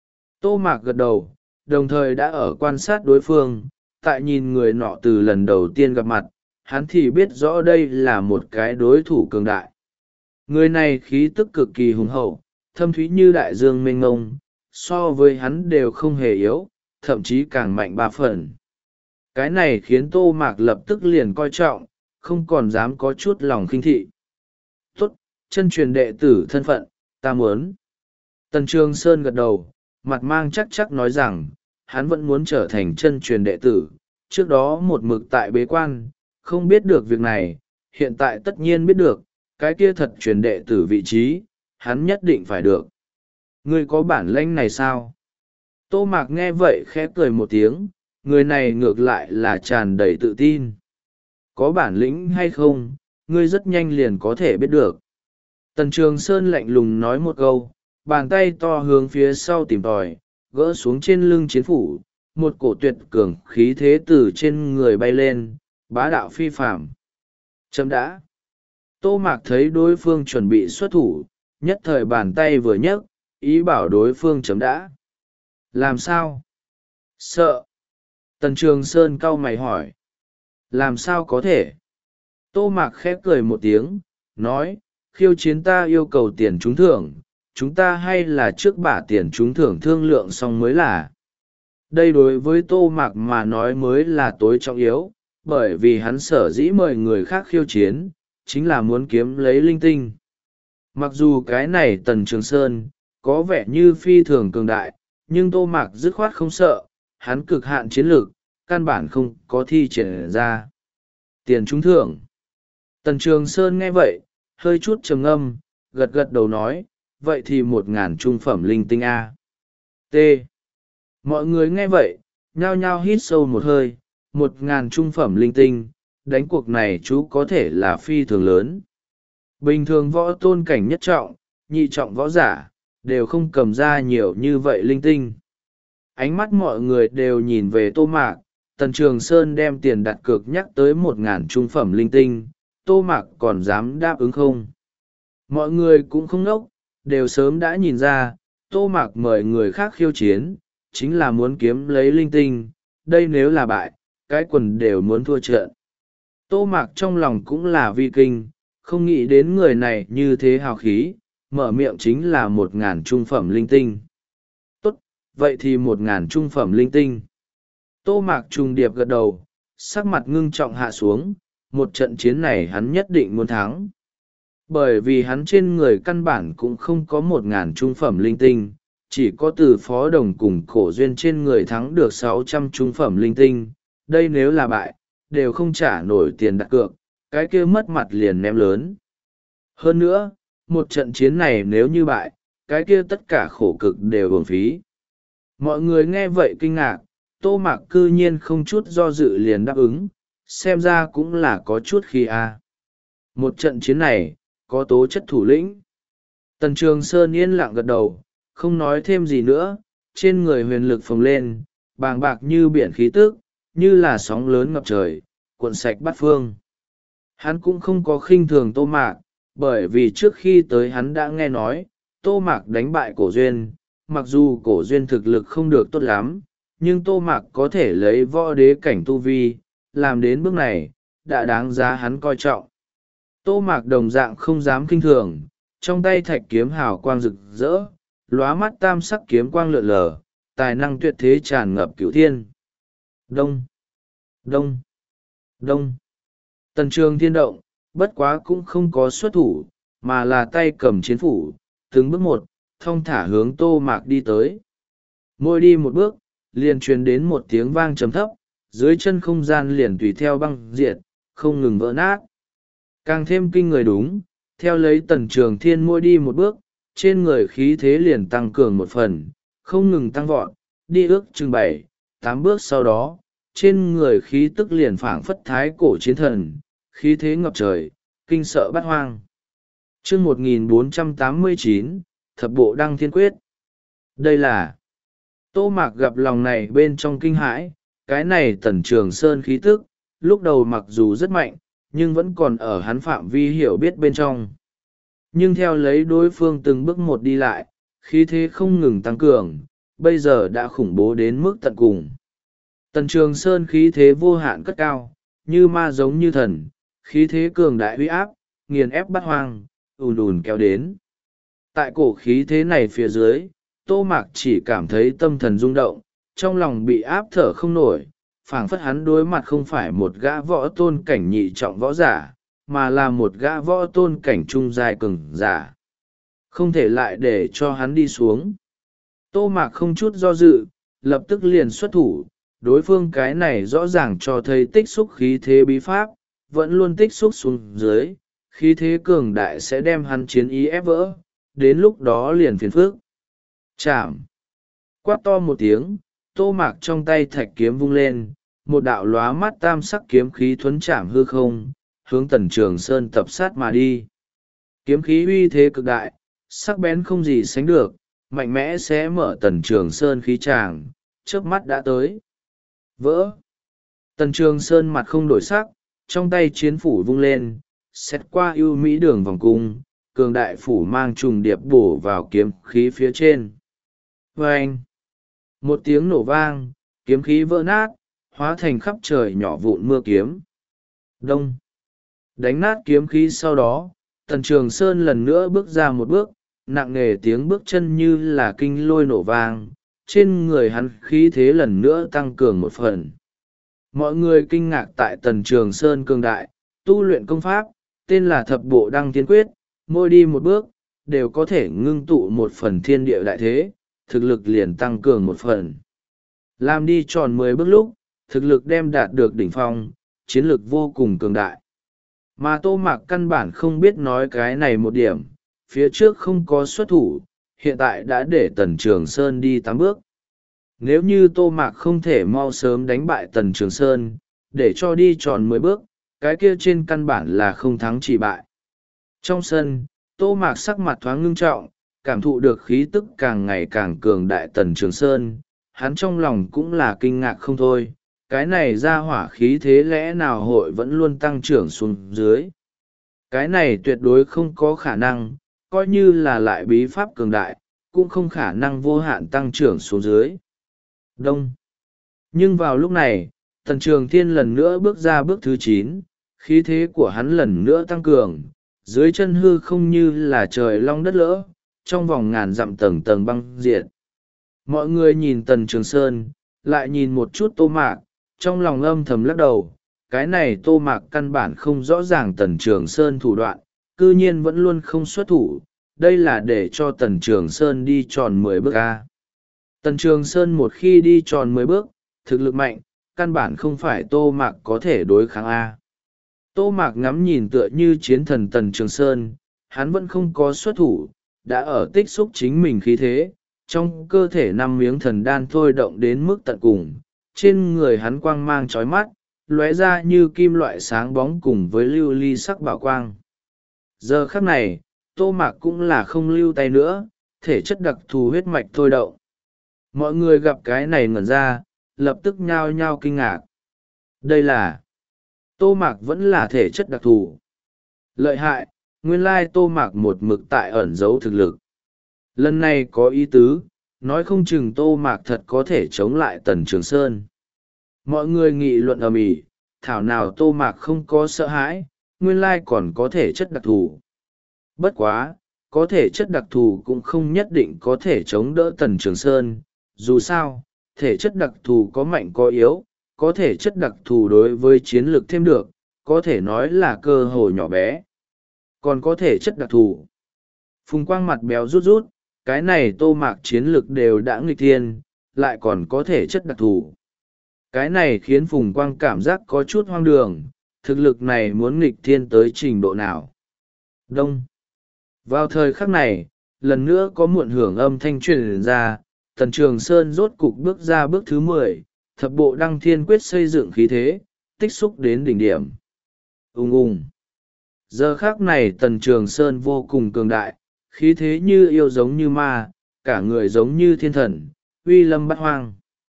Tô Mạc gật đầu, đồng thời đã ở quan sát đối phương, tại nhìn người nọ từ lần đầu tiên gặp mặt, hắn thì biết rõ đây là một cái đối thủ cường đại. Người này khí tức cực kỳ hùng hậu, thâm thúy như đại dương mênh ngông, so với hắn đều không hề yếu, thậm chí càng mạnh ba phần. Cái này khiến Tô Mạc lập tức liền coi trọng, không còn dám có chút lòng khinh thị. Tốt, chân truyền đệ tử thân phận, ta muốn. Tần Trường Sơn gật đầu, mặt mang chắc chắc nói rằng, hắn vẫn muốn trở thành chân truyền đệ tử, trước đó một mực tại bế quan, không biết được việc này, hiện tại tất nhiên biết được, cái kia thật truyền đệ tử vị trí, hắn nhất định phải được. Ngươi có bản lĩnh này sao? Tô Mạc nghe vậy khẽ cười một tiếng, người này ngược lại là tràn đầy tự tin. Có bản lĩnh hay không, ngươi rất nhanh liền có thể biết được. Tần Trường Sơn lạnh lùng nói một câu, bàn tay to hướng phía sau tìm tòi, gỡ xuống trên lưng chiến phủ, một cổ tuyệt cường khí thế từ trên người bay lên, bá đạo phi phạm. Chấm đã. Tô Mạc thấy đối phương chuẩn bị xuất thủ, nhất thời bàn tay vừa nhấc, ý bảo đối phương chấm đã. Làm sao? Sợ. Tần Trường Sơn cau mày hỏi. Làm sao có thể? Tô Mạc khép cười một tiếng, nói, khiêu chiến ta yêu cầu tiền trúng thưởng, chúng ta hay là trước bả tiền trúng thưởng thương lượng xong mới là. Đây đối với Tô Mạc mà nói mới là tối trọng yếu, bởi vì hắn sở dĩ mời người khác khiêu chiến, chính là muốn kiếm lấy linh tinh. Mặc dù cái này Tần Trường Sơn, có vẻ như phi thường cường đại, nhưng Tô Mạc dứt khoát không sợ, hắn cực hạn chiến lược, căn bản không có thi triển ra. Tiền trúng thưởng. Tần Trường Sơn nghe vậy, hơi chút trầm ngâm, gật gật đầu nói, vậy thì một ngàn trung phẩm linh tinh A. T. Mọi người nghe vậy nhao nhao hít sâu một hơi. Một ngàn trung phẩm linh tinh, đánh cuộc này chú có thể là phi thường lớn. Bình thường võ tôn cảnh nhất trọng, nhị trọng võ giả, đều không cầm ra nhiều như vậy linh tinh. Ánh mắt mọi người đều nhìn về Tô Mạc. Tần Trường Sơn đem tiền đặt cược nhắc tới một ngàn trung phẩm linh tinh, Tô Mạc còn dám đáp ứng không? Mọi người cũng không ngốc, đều sớm đã nhìn ra, Tô Mạc mời người khác khiêu chiến, chính là muốn kiếm lấy linh tinh, đây nếu là bại, cái quần đều muốn thua trận. Tô Mạc trong lòng cũng là vi kinh, không nghĩ đến người này như thế hào khí, mở miệng chính là một ngàn trung phẩm linh tinh. Tốt, vậy thì một ngàn trung phẩm linh tinh. Tô Mạc trùng điệp gật đầu, sắc mặt ngưng trọng hạ xuống, một trận chiến này hắn nhất định muốn thắng. Bởi vì hắn trên người căn bản cũng không có một ngàn trung phẩm linh tinh, chỉ có từ phó đồng cùng cổ duyên trên người thắng được sáu trăm trung phẩm linh tinh. Đây nếu là bại, đều không trả nổi tiền đặt cược, cái kia mất mặt liền ném lớn. Hơn nữa, một trận chiến này nếu như bại, cái kia tất cả khổ cực đều uổng phí. Mọi người nghe vậy kinh ngạc, Tô Mạc cư nhiên không chút do dự liền đáp ứng, xem ra cũng là có chút khi a. Một trận chiến này, có tố chất thủ lĩnh. Tần Trường Sơn yên lặng gật đầu, không nói thêm gì nữa, trên người huyền lực phồng lên, bàng bạc như biển khí tức, như là sóng lớn ngập trời, cuộn sạch bát phương. Hắn cũng không có khinh thường Tô Mạc, bởi vì trước khi tới hắn đã nghe nói, Tô Mạc đánh bại Cổ Duyên, mặc dù Cổ Duyên thực lực không được tốt lắm, nhưng Tô Mạc có thể lấy võ đế cảnh tu vi, làm đến bước này, đã đáng giá hắn coi trọng. Tô Mạc đồng dạng không dám kinh thường, trong tay thạch kiếm hào quang rực rỡ, lóa mắt tam sắc kiếm quang lượn lờ, tài năng tuyệt thế tràn ngập cửu thiên. Đông, đông, đông. Tần Trường Thiên động, bất quá cũng không có xuất thủ, mà là tay cầm chiến phủ, từng bước một, thong thả hướng Tô Mạc đi tới. Mỗi đi một bước, liền truyền đến một tiếng vang trầm thấp, dưới chân không gian liền tùy theo băng diệt, không ngừng vỡ nát. Càng thêm kinh người đúng, theo lấy Tần Trường Thiên mỗi đi một bước, trên người khí thế liền tăng cường một phần, không ngừng tăng vọt, đi ước chừng bảy, tám bước sau đó, trên người khí tức liền phảng phất thái cổ chiến thần, khí thế ngập trời, kinh sợ bát hoang. Chương một nghìn bốn trăm tám mươi chín, Thập Bộ Đăng Thiên Quyết. Đây là Tô Mạc gặp lòng này bên trong kinh hãi, cái này Tần Trường Sơn khí tức, lúc đầu mặc dù rất mạnh, nhưng vẫn còn ở hắn phạm vi hiểu biết bên trong. Nhưng theo lấy đối phương từng bước một đi lại, khí thế không ngừng tăng cường, bây giờ đã khủng bố đến mức tận cùng. Tần Trường Sơn khí thế vô hạn cất cao, như ma giống như thần, khí thế cường đại uy áp, nghiền ép bát hoang, ùn ùn kéo đến. Tại cổ khí thế này phía dưới, Tô Mạc chỉ cảm thấy tâm thần rung động, trong lòng bị áp thở không nổi, phảng phất hắn đối mặt không phải một gã võ tôn cảnh nhị trọng võ giả, mà là một gã võ tôn cảnh trung giai cường giả. Không thể lại để cho hắn đi xuống. Tô Mạc không chút do dự, lập tức liền xuất thủ, đối phương cái này rõ ràng cho thấy tích xúc khí thế bí pháp, vẫn luôn tích xúc xuống dưới, khí thế cường đại sẽ đem hắn chiến ý ép vỡ, đến lúc đó liền phiền phức. Chạm! Quát to một tiếng, Tô Mạc trong tay thạch kiếm vung lên, một đạo lóa mắt tam sắc kiếm khí thuấn chạm hư không, hướng Tần Trường Sơn tập sát mà đi. Kiếm khí uy thế cực đại, sắc bén không gì sánh được, mạnh mẽ sẽ mở Tần Trường Sơn khí tràng, trước mắt đã tới. Vỡ! Tần Trường Sơn mặt không đổi sắc, trong tay chiến phủ vung lên, xét qua ưu mỹ đường vòng cung, cường đại phủ mang trùng điệp bổ vào kiếm khí phía trên. Vâng! Một tiếng nổ vang, kiếm khí vỡ nát, hóa thành khắp trời nhỏ vụn mưa kiếm. Đông! Đánh nát kiếm khí sau đó, Tần Trường Sơn lần nữa bước ra một bước, nặng nề tiếng bước chân như là kinh lôi nổ vang, trên người hắn khí thế lần nữa tăng cường một phần. Mọi người kinh ngạc tại Tần Trường Sơn cường đại, tu luyện công pháp, tên là Thập Bộ Đăng Thiên Quyết, mỗi đi một bước, đều có thể ngưng tụ một phần thiên địa đại thế, thực lực liền tăng cường một phần. Làm đi tròn mười bước lúc, thực lực đem đạt được đỉnh phong, chiến lực vô cùng cường đại. Mà Tô Mạc căn bản không biết nói cái này một điểm, phía trước không có xuất thủ, hiện tại đã để Tần Trường Sơn đi tám bước. Nếu như Tô Mạc không thể mau sớm đánh bại Tần Trường Sơn, để cho đi tròn mười bước, cái kia trên căn bản là không thắng chỉ bại. Trong sân, Tô Mạc sắc mặt thoáng ngưng trọng, cảm thụ được khí tức càng ngày càng cường đại Tần Trường Sơn, hắn trong lòng cũng là kinh ngạc không thôi, cái này ra hỏa khí thế lẽ nào hội vẫn luôn tăng trưởng xuống dưới. Cái này tuyệt đối không có khả năng, coi như là lại bí pháp cường đại, cũng không khả năng vô hạn tăng trưởng xuống dưới. Đông. Nhưng vào lúc này, Tần Trường Thiên lần nữa bước ra bước thứ chín, khí thế của hắn lần nữa tăng cường, dưới chân hư không như là trời long đất lỡ, trong vòng ngàn dặm tầng tầng băng diệt. Mọi người nhìn Tần Trường Sơn, lại nhìn một chút Tô Mạc, trong lòng âm thầm lắc đầu, cái này Tô Mạc căn bản không rõ ràng Tần Trường Sơn thủ đoạn, cư nhiên vẫn luôn không xuất thủ, đây là để cho Tần Trường Sơn đi tròn mười bước a. Tần Trường Sơn một khi đi tròn mười bước, thực lực mạnh, căn bản không phải Tô Mạc có thể đối kháng a. Tô Mạc ngắm nhìn tựa như chiến thần Tần Trường Sơn, hắn vẫn không có xuất thủ, đã ở tích xúc chính mình khí thế, trong cơ thể năm miếng thần đan thôi động đến mức tận cùng, trên người hắn quang mang chói mắt, lóe ra như kim loại sáng bóng cùng với lưu ly sắc bảo quang. Giờ khắc này, Tô Mạc cũng là không lưu tay nữa, thể chất đặc thù huyết mạch thôi động. Mọi người gặp cái này ngẩn ra, lập tức nhao nhao kinh ngạc. Đây là Tô Mạc vẫn là thể chất đặc thù. Lợi hại, nguyên lai Tô Mạc một mực tại ẩn giấu thực lực. Lần này có ý tứ, nói không chừng Tô Mạc thật có thể chống lại Tần Trường Sơn. Mọi người nghị luận ầm ĩ, thảo nào Tô Mạc không có sợ hãi, nguyên lai còn có thể chất đặc thù. Bất quá, có thể chất đặc thù cũng không nhất định có thể chống đỡ Tần Trường Sơn, dù sao, thể chất đặc thù có mạnh có yếu, có thể chất đặc thù đối với chiến lược thêm được, có thể nói là cơ hội nhỏ bé. Còn có thể chất đặc thù. Phùng Quang mặt béo rút rút, cái này Tô Mạc chiến lược đều đã nghịch thiên, lại còn có thể chất đặc thù. Cái này khiến Phùng Quang cảm giác có chút hoang đường, thực lực này muốn nghịch thiên tới trình độ nào. Đông. Vào thời khắc này, lần nữa có muộn hưởng âm thanh truyền ra, Tần Trường Sơn rốt cục bước ra bước thứ mười, thập bộ đăng thiên quyết xây dựng khí thế, tích xúc đến đỉnh điểm. Ung ung. Giờ khắc này Tần Trường Sơn vô cùng cường đại, khí thế như yêu giống như ma, cả người giống như thiên thần, uy lâm bát hoang.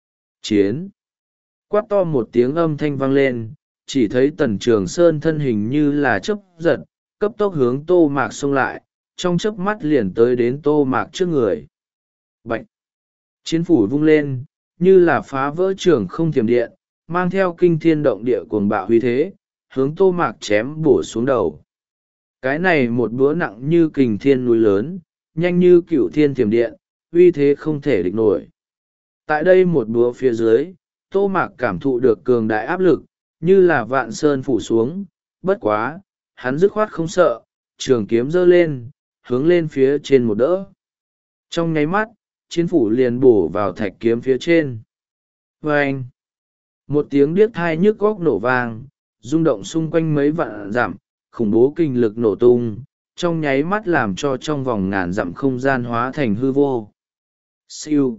Chiến. Quát to một tiếng âm thanh vang lên, chỉ thấy Tần Trường Sơn thân hình như là chớp giật, cấp tốc hướng Tô Mạc xông lại, trong chớp mắt liền tới đến Tô Mạc trước người. Bạch! Chiến phủ vung lên, như là phá vỡ trường không thiểm điện, mang theo kinh thiên động địa cuồng bạo huy thế, hướng Tô Mạc chém bổ xuống đầu. Cái này một búa nặng như kình thiên núi lớn, nhanh như cựu thiên thiểm điện, uy thế không thể địch nổi. Tại đây một búa phía dưới, Tô Mạc cảm thụ được cường đại áp lực, như là vạn sơn phủ xuống, bất quá, hắn dứt khoát không sợ, trường kiếm giơ lên, hướng lên phía trên một đỡ. Trong nháy mắt, chiến phủ liền bổ vào thạch kiếm phía trên. Vâng! Một tiếng điếc thai nhức góc nổ vang, rung động xung quanh mấy vạn dặm, khủng bố kinh lực nổ tung, trong nháy mắt làm cho trong vòng ngàn dặm không gian hóa thành hư vô. Siêu!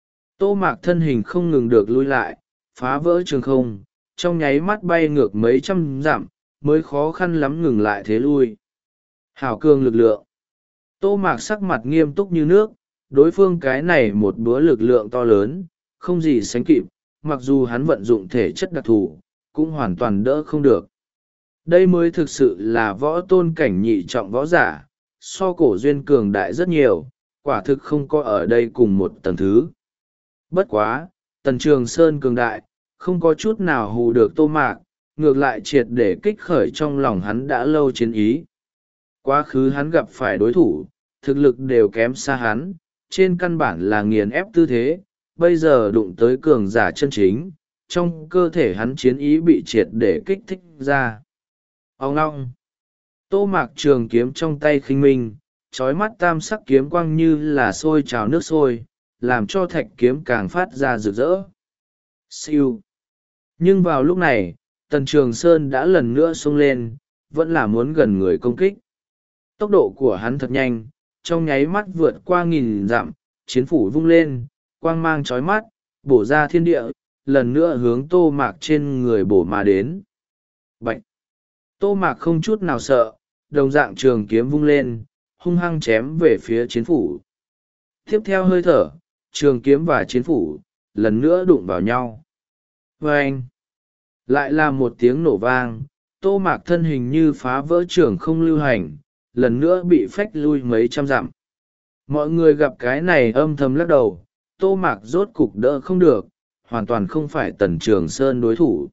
Tô Mạc thân hình không ngừng được lui lại, phá vỡ trường không, trong nháy mắt bay ngược mấy trăm dặm, mới khó khăn lắm ngừng lại thế lui. Hảo cường lực lượng. Tô Mạc sắc mặt nghiêm túc như nước, đối phương cái này một búa lực lượng to lớn, không gì sánh kịp, mặc dù hắn vận dụng thể chất đặc thù, cũng hoàn toàn đỡ không được. Đây mới thực sự là võ tôn cảnh nhị trọng võ giả, so cổ duyên cường đại rất nhiều, quả thực không có ở đây cùng một tầng thứ. Bất quá, Tần Trường Sơn cường đại, không có chút nào hù được Tô Mạc, ngược lại triệt để kích khởi trong lòng hắn đã lâu chiến ý. Quá khứ hắn gặp phải đối thủ, thực lực đều kém xa hắn, trên căn bản là nghiền ép tư thế, bây giờ đụng tới cường giả chân chính, trong cơ thể hắn chiến ý bị triệt để kích thích ra. Ông ngong! Tô Mạc trường kiếm trong tay khinh minh, trói mắt tam sắc kiếm quang như là sôi trào nước sôi, làm cho thạch kiếm càng phát ra rực rỡ. Siêu! Nhưng vào lúc này, Tần Trường Sơn đã lần nữa xông lên, vẫn là muốn gần người công kích. Tốc độ của hắn thật nhanh, trong nháy mắt vượt qua nghìn dặm, chiến phủ vung lên, quang mang chói mắt, bổ ra thiên địa, lần nữa hướng tô mạc trên người bổ mà đến. Bạch! Tô mạc không chút nào sợ, đồng dạng trường kiếm vung lên, hung hăng chém về phía chiến phủ. Tiếp theo hơi thở, trường kiếm và chiến phủ, lần nữa đụng vào nhau. Vâng! Lại là một tiếng nổ vang, tô mạc thân hình như phá vỡ trường không lưu hành, lần nữa bị phách lui mấy trăm dặm. Mọi người gặp cái này âm thầm lắc đầu, tô mạc rốt cục đỡ không được, hoàn toàn không phải Tần Trường Sơn đối thủ.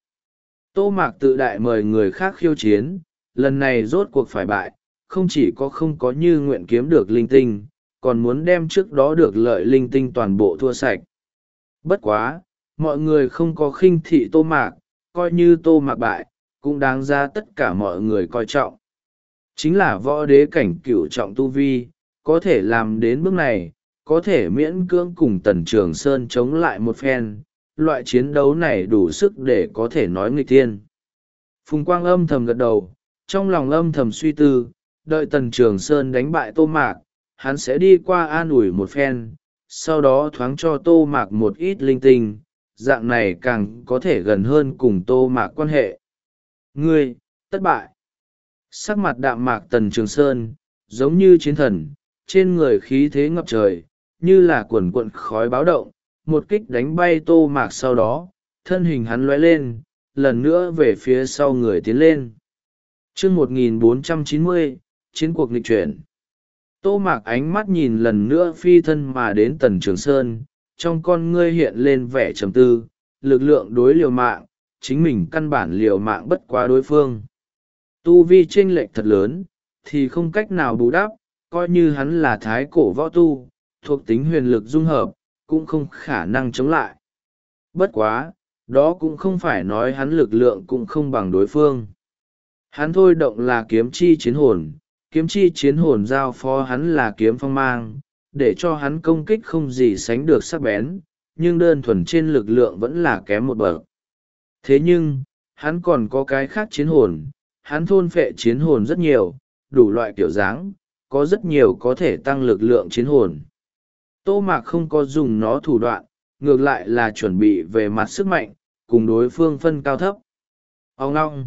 Tô mạc tự đại mời người khác khiêu chiến, lần này rốt cuộc phải bại, không chỉ có không có như nguyện kiếm được linh tinh, còn muốn đem trước đó được lợi linh tinh toàn bộ thua sạch. Bất quá, mọi người không có khinh thị tô mạc, coi như tô mạc bại, cũng đáng ra tất cả mọi người coi trọng. Chính là võ đế cảnh cửu trọng tu vi, có thể làm đến bước này, có thể miễn cưỡng cùng Tần Trường Sơn chống lại một phen, loại chiến đấu này đủ sức để có thể nói nghịch thiên. Phùng Quang âm thầm gật đầu, trong lòng âm thầm suy tư, đợi Tần Trường Sơn đánh bại tô mạc, hắn sẽ đi qua an ủi một phen, sau đó thoáng cho tô mạc một ít linh tinh, dạng này càng có thể gần hơn cùng tô mạc quan hệ. Ngươi, thất bại. Sắc mặt đạm mạc Tần Trường Sơn, giống như chiến thần, trên người khí thế ngập trời, như là quần quận khói báo động, một kích đánh bay tô mạc sau đó, thân hình hắn lóe lên, lần nữa về phía sau người tiến lên. chương một nghìn bốn trăm chín mươi, chiến cuộc nghịch chuyển. Tô mạc ánh mắt nhìn lần nữa phi thân mà đến Tần Trường Sơn, trong con ngươi hiện lên vẻ trầm tư, lực lượng đối liều mạng, chính mình căn bản liều mạng bất quá đối phương. Tu vi chênh lệch thật lớn, thì không cách nào bù đắp, coi như hắn là thái cổ võ tu, thuộc tính huyền lực dung hợp, cũng không khả năng chống lại. Bất quá, đó cũng không phải nói hắn lực lượng cũng không bằng đối phương. Hắn thôi động là kiếm chi chiến hồn, kiếm chi chiến hồn giao phó hắn là kiếm phong mang, để cho hắn công kích không gì sánh được sắc bén, nhưng đơn thuần trên lực lượng vẫn là kém một bậc. Thế nhưng, hắn còn có cái khác chiến hồn, hắn thôn phệ chiến hồn rất nhiều, đủ loại kiểu dáng, có rất nhiều có thể tăng lực lượng chiến hồn. Tô Mạc không có dùng nó thủ đoạn, ngược lại là chuẩn bị về mặt sức mạnh, cùng đối phương phân cao thấp. Ông ngong.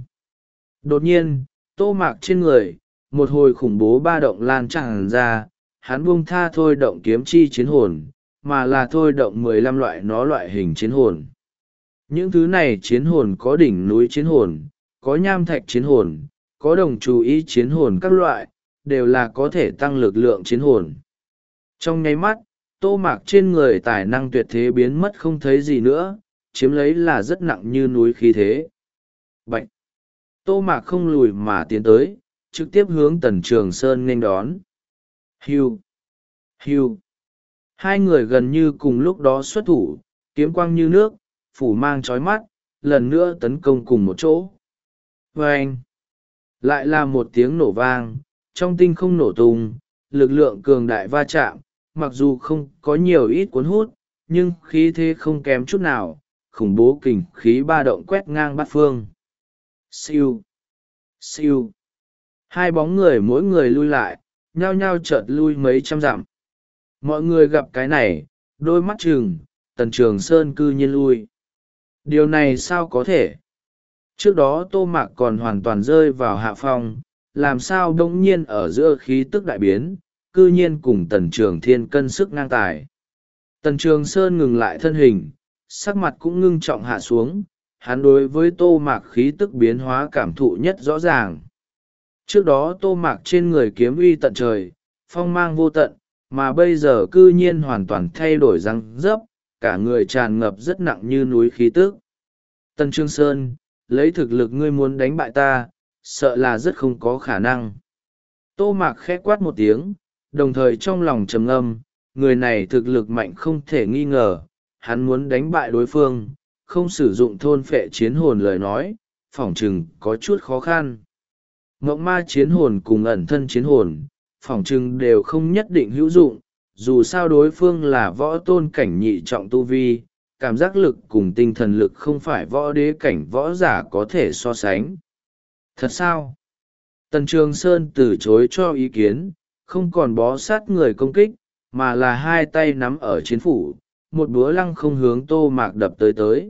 Đột nhiên, Tô Mạc trên người, một hồi khủng bố ba động lan tràn ra, hắn buông tha thôi động kiếm chi chiến hồn, mà là thôi động mười lăm loại nó loại hình chiến hồn. Những thứ này chiến hồn có đỉnh núi chiến hồn, có nham thạch chiến hồn, có đồng chú ý chiến hồn các loại, đều là có thể tăng lực lượng chiến hồn. Trong nháy mắt, Tô Mạc trên người tài năng tuyệt thế biến mất không thấy gì nữa, chiếm lấy là rất nặng như núi khí thế. Bạch! Tô Mạc không lùi mà tiến tới, trực tiếp hướng Tần Trường Sơn nghênh đón. Hiu! Hiu! Hai người gần như cùng lúc đó xuất thủ, kiếm quang như nước, phủ mang chói mắt, lần nữa tấn công cùng một chỗ. Vâng! Lại là một tiếng nổ vang, trong tinh không nổ tung, lực lượng cường đại va chạm, mặc dù không có nhiều ít cuốn hút, nhưng khí thế không kém chút nào, khủng bố kình khí ba động quét ngang bát phương. Siêu! Siêu! Hai bóng người mỗi người lui lại, nhao nhao chợt lui mấy trăm dặm. Mọi người gặp cái này, đôi mắt trừng, Tần Trường Sơn cư nhiên lui. Điều này sao có thể? Trước đó Tô Mạc còn hoàn toàn rơi vào hạ phong, làm sao đông nhiên ở giữa khí tức đại biến, cư nhiên cùng Tần Trường Thiên cân sức ngang tài. Tần Trường Sơn ngừng lại thân hình, sắc mặt cũng ngưng trọng hạ xuống, hắn đối với Tô Mạc khí tức biến hóa cảm thụ nhất rõ ràng. Trước đó Tô Mạc trên người kiếm uy tận trời, phong mang vô tận, mà bây giờ cư nhiên hoàn toàn thay đổi răng dấp, cả người tràn ngập rất nặng như núi khí tức. Tần Trường Sơn, lấy thực lực ngươi muốn đánh bại ta, sợ là rất không có khả năng. Tô Mạc khẽ quát một tiếng, đồng thời trong lòng trầm ngâm, người này thực lực mạnh không thể nghi ngờ, hắn muốn đánh bại đối phương, không sử dụng thôn phệ chiến hồn lời nói, phỏng chừng có chút khó khăn. Ngộng ma chiến hồn cùng ẩn thân chiến hồn, phỏng chừng đều không nhất định hữu dụng, dù sao đối phương là võ tôn cảnh nhị trọng tu vi, cảm giác lực cùng tinh thần lực không phải võ đế cảnh võ giả có thể so sánh. Thật sao? Tần Trường Sơn từ chối cho ý kiến, không còn bó sát người công kích, mà là hai tay nắm ở chiến phủ, một búa lăng không hướng Tô Mạc đập tới tới.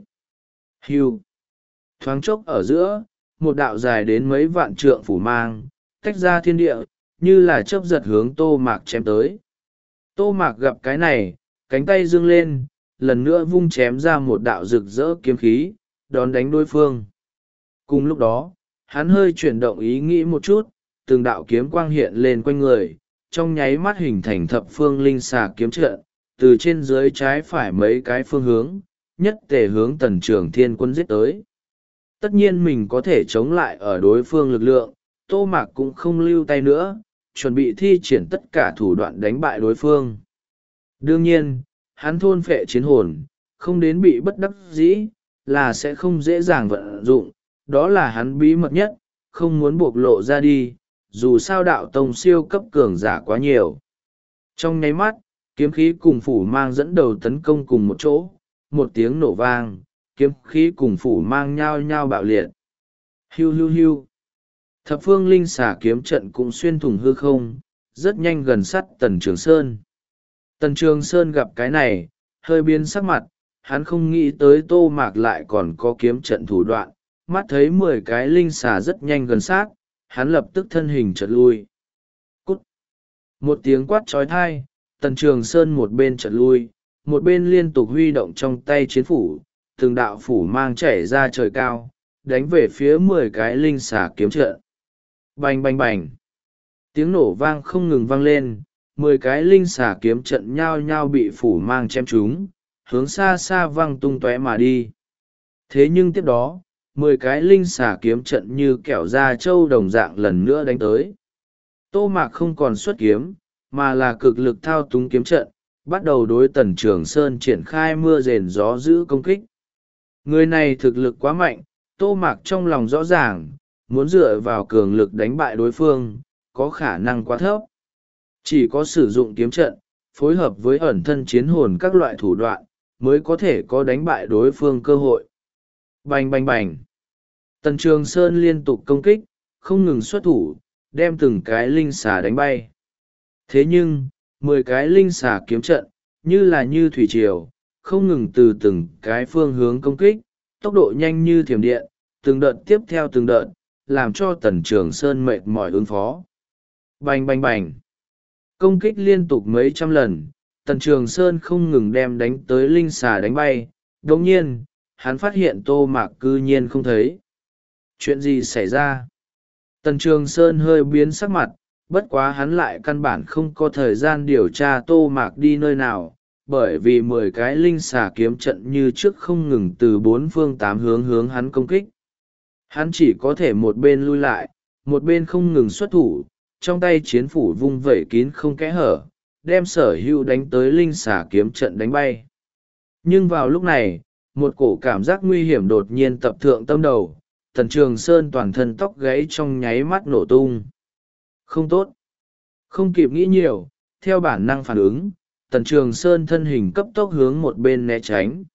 Hiu! Thoáng chốc ở giữa, một đạo dài đến mấy vạn trượng phủ mang, tách ra thiên địa, như là chớp giật hướng Tô Mạc chém tới. Tô Mạc gặp cái này, cánh tay dương lên, lần nữa vung chém ra một đạo rực rỡ kiếm khí, đón đánh đối phương. Cùng lúc đó, hắn hơi chuyển động ý nghĩ một chút, từng đạo kiếm quang hiện lên quanh người, trong nháy mắt hình thành thập phương linh xà kiếm trận, từ trên dưới trái phải mấy cái phương hướng, nhất tề hướng Tần Trường Thiên Quân giết tới. Tất nhiên mình có thể chống lại ở đối phương lực lượng, Tô Mạc cũng không lưu tay nữa, chuẩn bị thi triển tất cả thủ đoạn đánh bại đối phương. Đương nhiên, hắn thôn phệ chiến hồn, không đến bị bất đắc dĩ, là sẽ không dễ dàng vận dụng, đó là hắn bí mật nhất, không muốn bộc lộ ra đi, dù sao đạo tông siêu cấp cường giả quá nhiều. Trong nháy mắt, kiếm khí cùng phủ mang dẫn đầu tấn công cùng một chỗ, một tiếng nổ vang, kiếm khí cùng phủ mang nhao nhao bạo liệt. Hiu hiu hiu. Thập phương linh xà kiếm trận cũng xuyên thủng hư không, rất nhanh gần sát Tần Trường Sơn. Tần Trường Sơn gặp cái này, hơi biến sắc mặt, hắn không nghĩ tới Tô Mạc lại còn có kiếm trận thủ đoạn, mắt thấy mười cái linh xà rất nhanh gần sát, hắn lập tức thân hình chợt lui. Cút! Một tiếng quát trói thai, Tần Trường Sơn một bên chợt lui, một bên liên tục huy động trong tay chiến phủ, từng đạo phủ mang chảy ra trời cao, đánh về phía mười cái linh xà kiếm trận. Bành bành bành! Tiếng nổ vang không ngừng vang lên, mười cái linh xà kiếm trận nhao nhao bị phủ mang chém trúng, hướng xa xa văng tung tóe mà đi. Thế nhưng tiếp đó, mười cái linh xà kiếm trận như kẹo da trâu đồng dạng lần nữa đánh tới. Tô Mạc không còn xuất kiếm, mà là cực lực thao túng kiếm trận, bắt đầu đối Tần Trường Sơn triển khai mưa rền gió dữ công kích. Người này thực lực quá mạnh, Tô Mạc trong lòng rõ ràng, muốn dựa vào cường lực đánh bại đối phương, có khả năng quá thấp. Chỉ có sử dụng kiếm trận, phối hợp với ẩn thân chiến hồn các loại thủ đoạn, mới có thể có đánh bại đối phương cơ hội. Bành bành bành. Tần Trường Sơn liên tục công kích, không ngừng xuất thủ, đem từng cái linh xà đánh bay. Thế nhưng, mười cái linh xà kiếm trận, như là như thủy triều, không ngừng từ từng cái phương hướng công kích, tốc độ nhanh như thiểm điện, từng đợt tiếp theo từng đợt, làm cho Tần Trường Sơn mệt mỏi ứng phó. Bành bành bành. Công kích liên tục mấy trăm lần, Tần Trường Sơn không ngừng đem đánh tới linh xà đánh bay. Đồng nhiên, hắn phát hiện Tô Mạc cư nhiên không thấy. Chuyện gì xảy ra? Tần Trường Sơn hơi biến sắc mặt, bất quá hắn lại căn bản không có thời gian điều tra Tô Mạc đi nơi nào, bởi vì mười cái linh xà kiếm trận như trước không ngừng từ bốn phương tám hướng hướng hắn công kích. Hắn chỉ có thể một bên lui lại, một bên không ngừng xuất thủ, trong tay chiến phủ vung vẩy kín không kẽ hở, đem sở hữu đánh tới linh xà kiếm trận đánh bay. Nhưng vào lúc này, một cổ cảm giác nguy hiểm đột nhiên tập thượng tâm đầu, Tần Trường Sơn toàn thân tóc gáy trong nháy mắt nổ tung. Không tốt. Không kịp nghĩ nhiều, theo bản năng phản ứng, Tần Trường Sơn thân hình cấp tốc hướng một bên né tránh.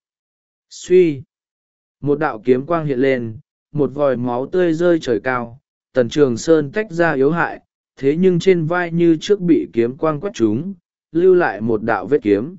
Suy. Một đạo kiếm quang hiện lên, một vòi máu tươi rơi trời cao, Tần Trường Sơn tách ra yếu hại, thế nhưng trên vai như trước bị kiếm quang quét trúng, lưu lại một đạo vết kiếm.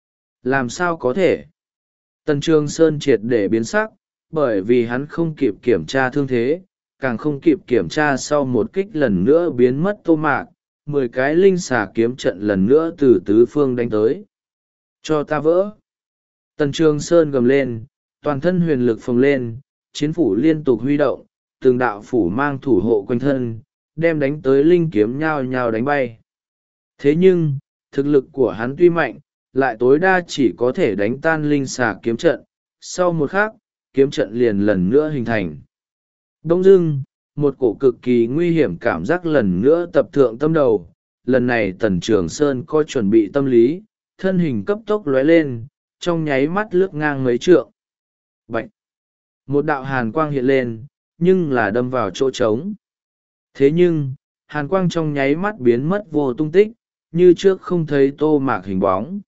Làm sao có thể? Tần Trường Sơn triệt để biến sắc, bởi vì hắn không kịp kiểm tra thương thế, càng không kịp kiểm tra sau một kích lần nữa biến mất Tô Mạc, mười cái linh xà kiếm trận lần nữa từ tứ phương đánh tới. Cho ta vỡ! Tần Trường Sơn gầm lên, toàn thân huyền lực phồng lên, chiến phủ liên tục huy động, từng đạo phủ mang thủ hộ quanh thân, đem đánh tới linh kiếm nhao nhao đánh bay. Thế nhưng, thực lực của hắn tuy mạnh, lại tối đa chỉ có thể đánh tan linh xà kiếm trận, sau một khắc, kiếm trận liền lần nữa hình thành. Đông dưng, một cổ cực kỳ nguy hiểm cảm giác lần nữa tập thượng tâm đầu, lần này Tần Trường Sơn có chuẩn bị tâm lý, thân hình cấp tốc lóe lên, trong nháy mắt lướt ngang mấy trượng. Bạch! Một đạo hàn quang hiện lên, nhưng là đâm vào chỗ trống. Thế nhưng, hàn quang trong nháy mắt biến mất vô tung tích, như trước không thấy Tô Mạc hình bóng.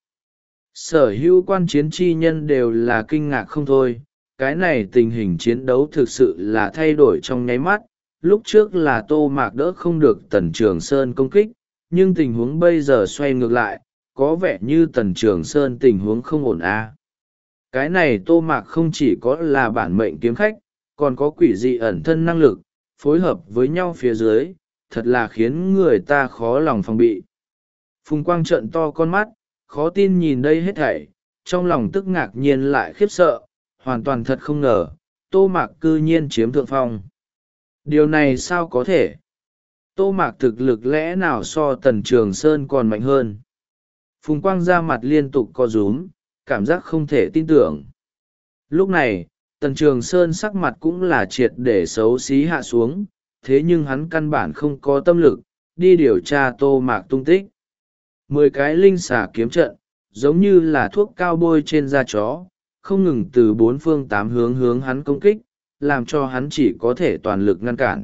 Sở hữu quan chiến chi nhân đều là kinh ngạc không thôi, cái này tình hình chiến đấu thực sự là thay đổi trong nháy mắt. Lúc trước là Tô Mạc đỡ không được Tần Trường Sơn công kích, nhưng tình huống bây giờ xoay ngược lại, có vẻ như Tần Trường Sơn tình huống không ổn à. Cái này Tô Mạc không chỉ có là bản mệnh kiếm khách, còn có quỷ dị ẩn thân năng lực, phối hợp với nhau phía dưới, thật là khiến người ta khó lòng phòng bị. Phùng Quang trợn to con mắt, khó tin nhìn đây hết thảy, trong lòng tức ngạc nhiên lại khiếp sợ, hoàn toàn thật không ngờ, Tô Mạc cư nhiên chiếm thượng phong. Điều này sao có thể? Tô Mạc thực lực lẽ nào so Tần Trường Sơn còn mạnh hơn? Phùng Quang ra mặt liên tục co rúm, cảm giác không thể tin tưởng. Lúc này, Tần Trường Sơn sắc mặt cũng là triệt để xấu xí hạ xuống, thế nhưng hắn căn bản không có tâm lực, đi điều tra Tô Mạc tung tích. Mười cái linh xà kiếm trận, giống như là thuốc cao bôi trên da chó, không ngừng từ bốn phương tám hướng hướng hắn công kích, làm cho hắn chỉ có thể toàn lực ngăn cản.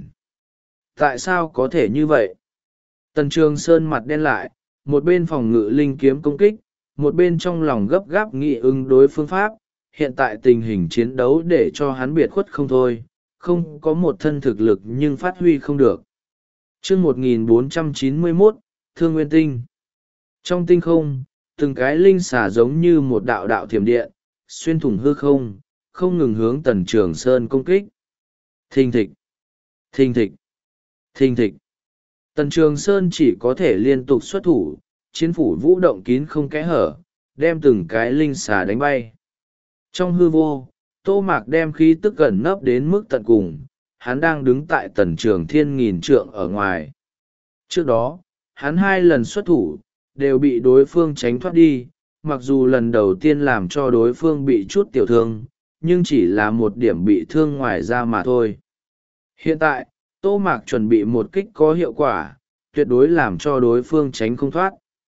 Tại sao có thể như vậy? Tần Trường Sơn mặt đen lại, một bên phòng ngự linh kiếm công kích, một bên trong lòng gấp gáp nghị ứng đối phương pháp. Hiện tại tình hình chiến đấu để cho hắn biệt khuất không thôi, không có một thân thực lực nhưng phát huy không được. Chương một nghìn bốn trăm chín mươi mốt, Thương Nguyên Tinh. Trong tinh không, từng cái linh xà giống như một đạo đạo thiểm điện, xuyên thủng hư không, không ngừng hướng Tần Trường Sơn công kích. Thình thịch, thình thịch, thình thịch. Tần Trường Sơn chỉ có thể liên tục xuất thủ, chiến phủ vũ động kín không kẽ hở, đem từng cái linh xà đánh bay. Trong hư vô, Tô Mạc đem khí tức gần nấp đến mức tận cùng, hắn đang đứng tại Tần Trường Thiên nghìn trượng ở ngoài. Trước đó, hắn hai lần xuất thủ, đều bị đối phương tránh thoát đi, mặc dù lần đầu tiên làm cho đối phương bị chút tiểu thương, nhưng chỉ là một điểm bị thương ngoài ra mà thôi. Hiện tại, Tô Mạc chuẩn bị một kích có hiệu quả, tuyệt đối làm cho đối phương tránh không thoát.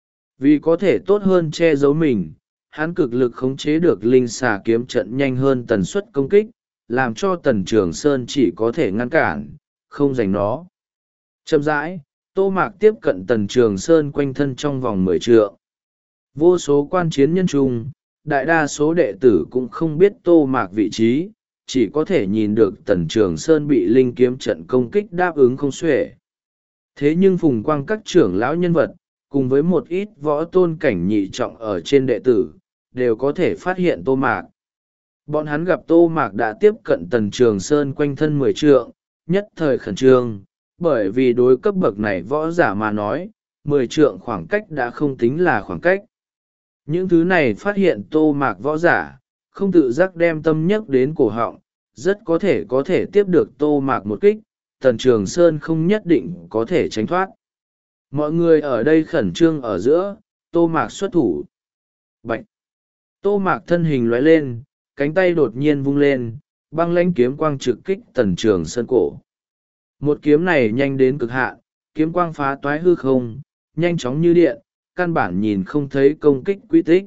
Vì có thể tốt hơn che giấu mình, hắn cực lực khống chế được linh xà kiếm trận nhanh hơn tần suất công kích, làm cho Tần Trường Sơn chỉ có thể ngăn cản, không giành nó. Chậm rãi, Tô Mạc tiếp cận Tần Trường Sơn quanh thân trong vòng mười trượng. Vô số quan chiến nhân trung, đại đa số đệ tử cũng không biết Tô Mạc vị trí, chỉ có thể nhìn được Tần Trường Sơn bị linh kiếm trận công kích đáp ứng không xuể. Thế nhưng Phùng Quang các trưởng lão nhân vật, cùng với một ít võ tôn cảnh nhị trọng ở trên đệ tử, đều có thể phát hiện Tô Mạc. Bọn hắn gặp Tô Mạc đã tiếp cận Tần Trường Sơn quanh thân mười trượng, nhất thời khẩn trương, bởi vì đối cấp bậc này võ giả mà nói, mười trượng khoảng cách đã không tính là khoảng cách. Những thứ này phát hiện Tô Mạc võ giả, không tự giác đem tâm nhắc đến cổ họng, rất có thể có thể tiếp được Tô Mạc một kích, Tần Trường Sơn không nhất định có thể tránh thoát. Mọi người ở đây khẩn trương ở giữa, Tô Mạc xuất thủ. Bạch! Tô Mạc thân hình lóe lên, cánh tay đột nhiên vung lên, băng lãnh kiếm quang trực kích Tần Trường Sơn cổ. Một kiếm này nhanh đến cực hạn, kiếm quang phá toái hư không, nhanh chóng như điện, căn bản nhìn không thấy công kích quy tích.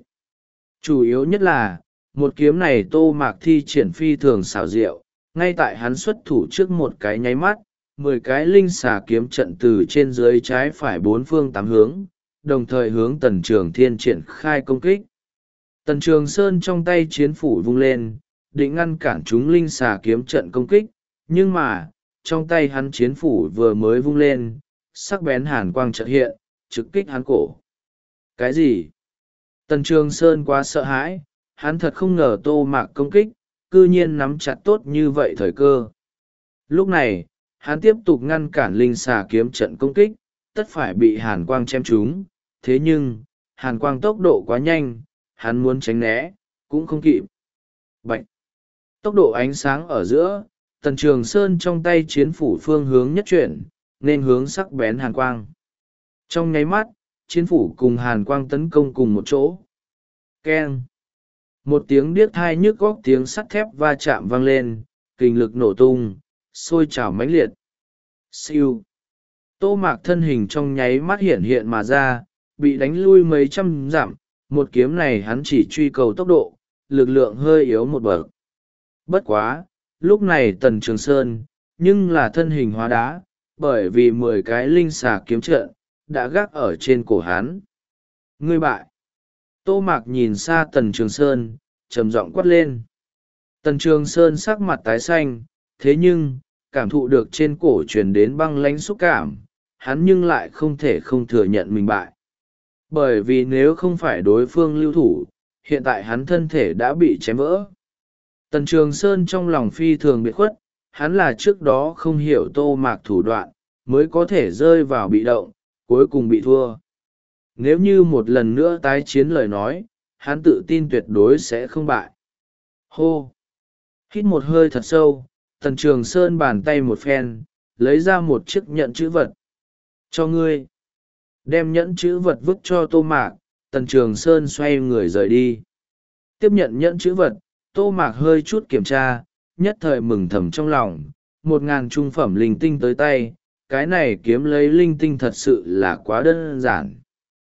Chủ yếu nhất là, một kiếm này Tô Mạc thi triển phi thường xảo diệu, ngay tại hắn xuất thủ trước một cái nháy mắt, mười cái linh xà kiếm trận từ trên dưới trái phải bốn phương tám hướng, đồng thời hướng Tần Trường Thiên triển khai công kích. Tần Trường Sơn trong tay chiến phủ vung lên, định ngăn cản chúng linh xà kiếm trận công kích, nhưng mà, trong tay hắn chiến phủ vừa mới vung lên, sắc bén hàn quang chợt hiện, trực kích hắn cổ. Cái gì? Tần Trường Sơn quá sợ hãi, hắn thật không ngờ Tô Mạc công kích, cư nhiên nắm chặt tốt như vậy thời cơ. Lúc này, hắn tiếp tục ngăn cản linh xà kiếm trận công kích, tất phải bị hàn quang chém trúng, thế nhưng, hàn quang tốc độ quá nhanh, hắn muốn tránh né, cũng không kịp. Bạch! Tốc độ ánh sáng ở giữa, Tần Trường Sơn trong tay chiến phủ phương hướng nhất chuyển, nên hướng sắc bén hàn quang. Trong nháy mắt, chiến phủ cùng hàn quang tấn công cùng một chỗ. Keng! Một tiếng điếc thai nhức góc tiếng sắt thép va chạm vang lên, kình lực nổ tung, sôi trào mãnh liệt. Siêu! Tô Mạc thân hình trong nháy mắt hiện hiện mà ra, bị đánh lui mấy trăm dặm, một kiếm này hắn chỉ truy cầu tốc độ, lực lượng hơi yếu một bậc. Bất quá, lúc này Tần Trường Sơn, nhưng là thân hình hóa đá, bởi vì mười cái linh xà kiếm trận, đã gác ở trên cổ hắn. Ngươi bại! Tô Mạc nhìn xa Tần Trường Sơn, trầm giọng quát lên. Tần Trường Sơn sắc mặt tái xanh, thế nhưng, cảm thụ được trên cổ truyền đến băng lãnh xúc cảm, hắn nhưng lại không thể không thừa nhận mình bại. Bởi vì nếu không phải đối phương lưu thủ, hiện tại hắn thân thể đã bị chém vỡ. Tần Trường Sơn trong lòng phi thường biệt khuất, hắn là trước đó không hiểu Tô Mạc thủ đoạn, mới có thể rơi vào bị động, cuối cùng bị thua. Nếu như một lần nữa tái chiến lời nói, hắn tự tin tuyệt đối sẽ không bại. Hô! Hít một hơi thật sâu, Tần Trường Sơn bàn tay một phen, lấy ra một chiếc nhẫn chữ vật. Cho ngươi! Đem nhẫn chữ vật vứt cho Tô Mạc, Tần Trường Sơn xoay người rời đi. Tiếp nhận nhẫn chữ vật, Tô Mạc hơi chút kiểm tra, nhất thời mừng thầm trong lòng, một ngàn trung phẩm linh tinh tới tay, cái này kiếm lấy linh tinh thật sự là quá đơn giản.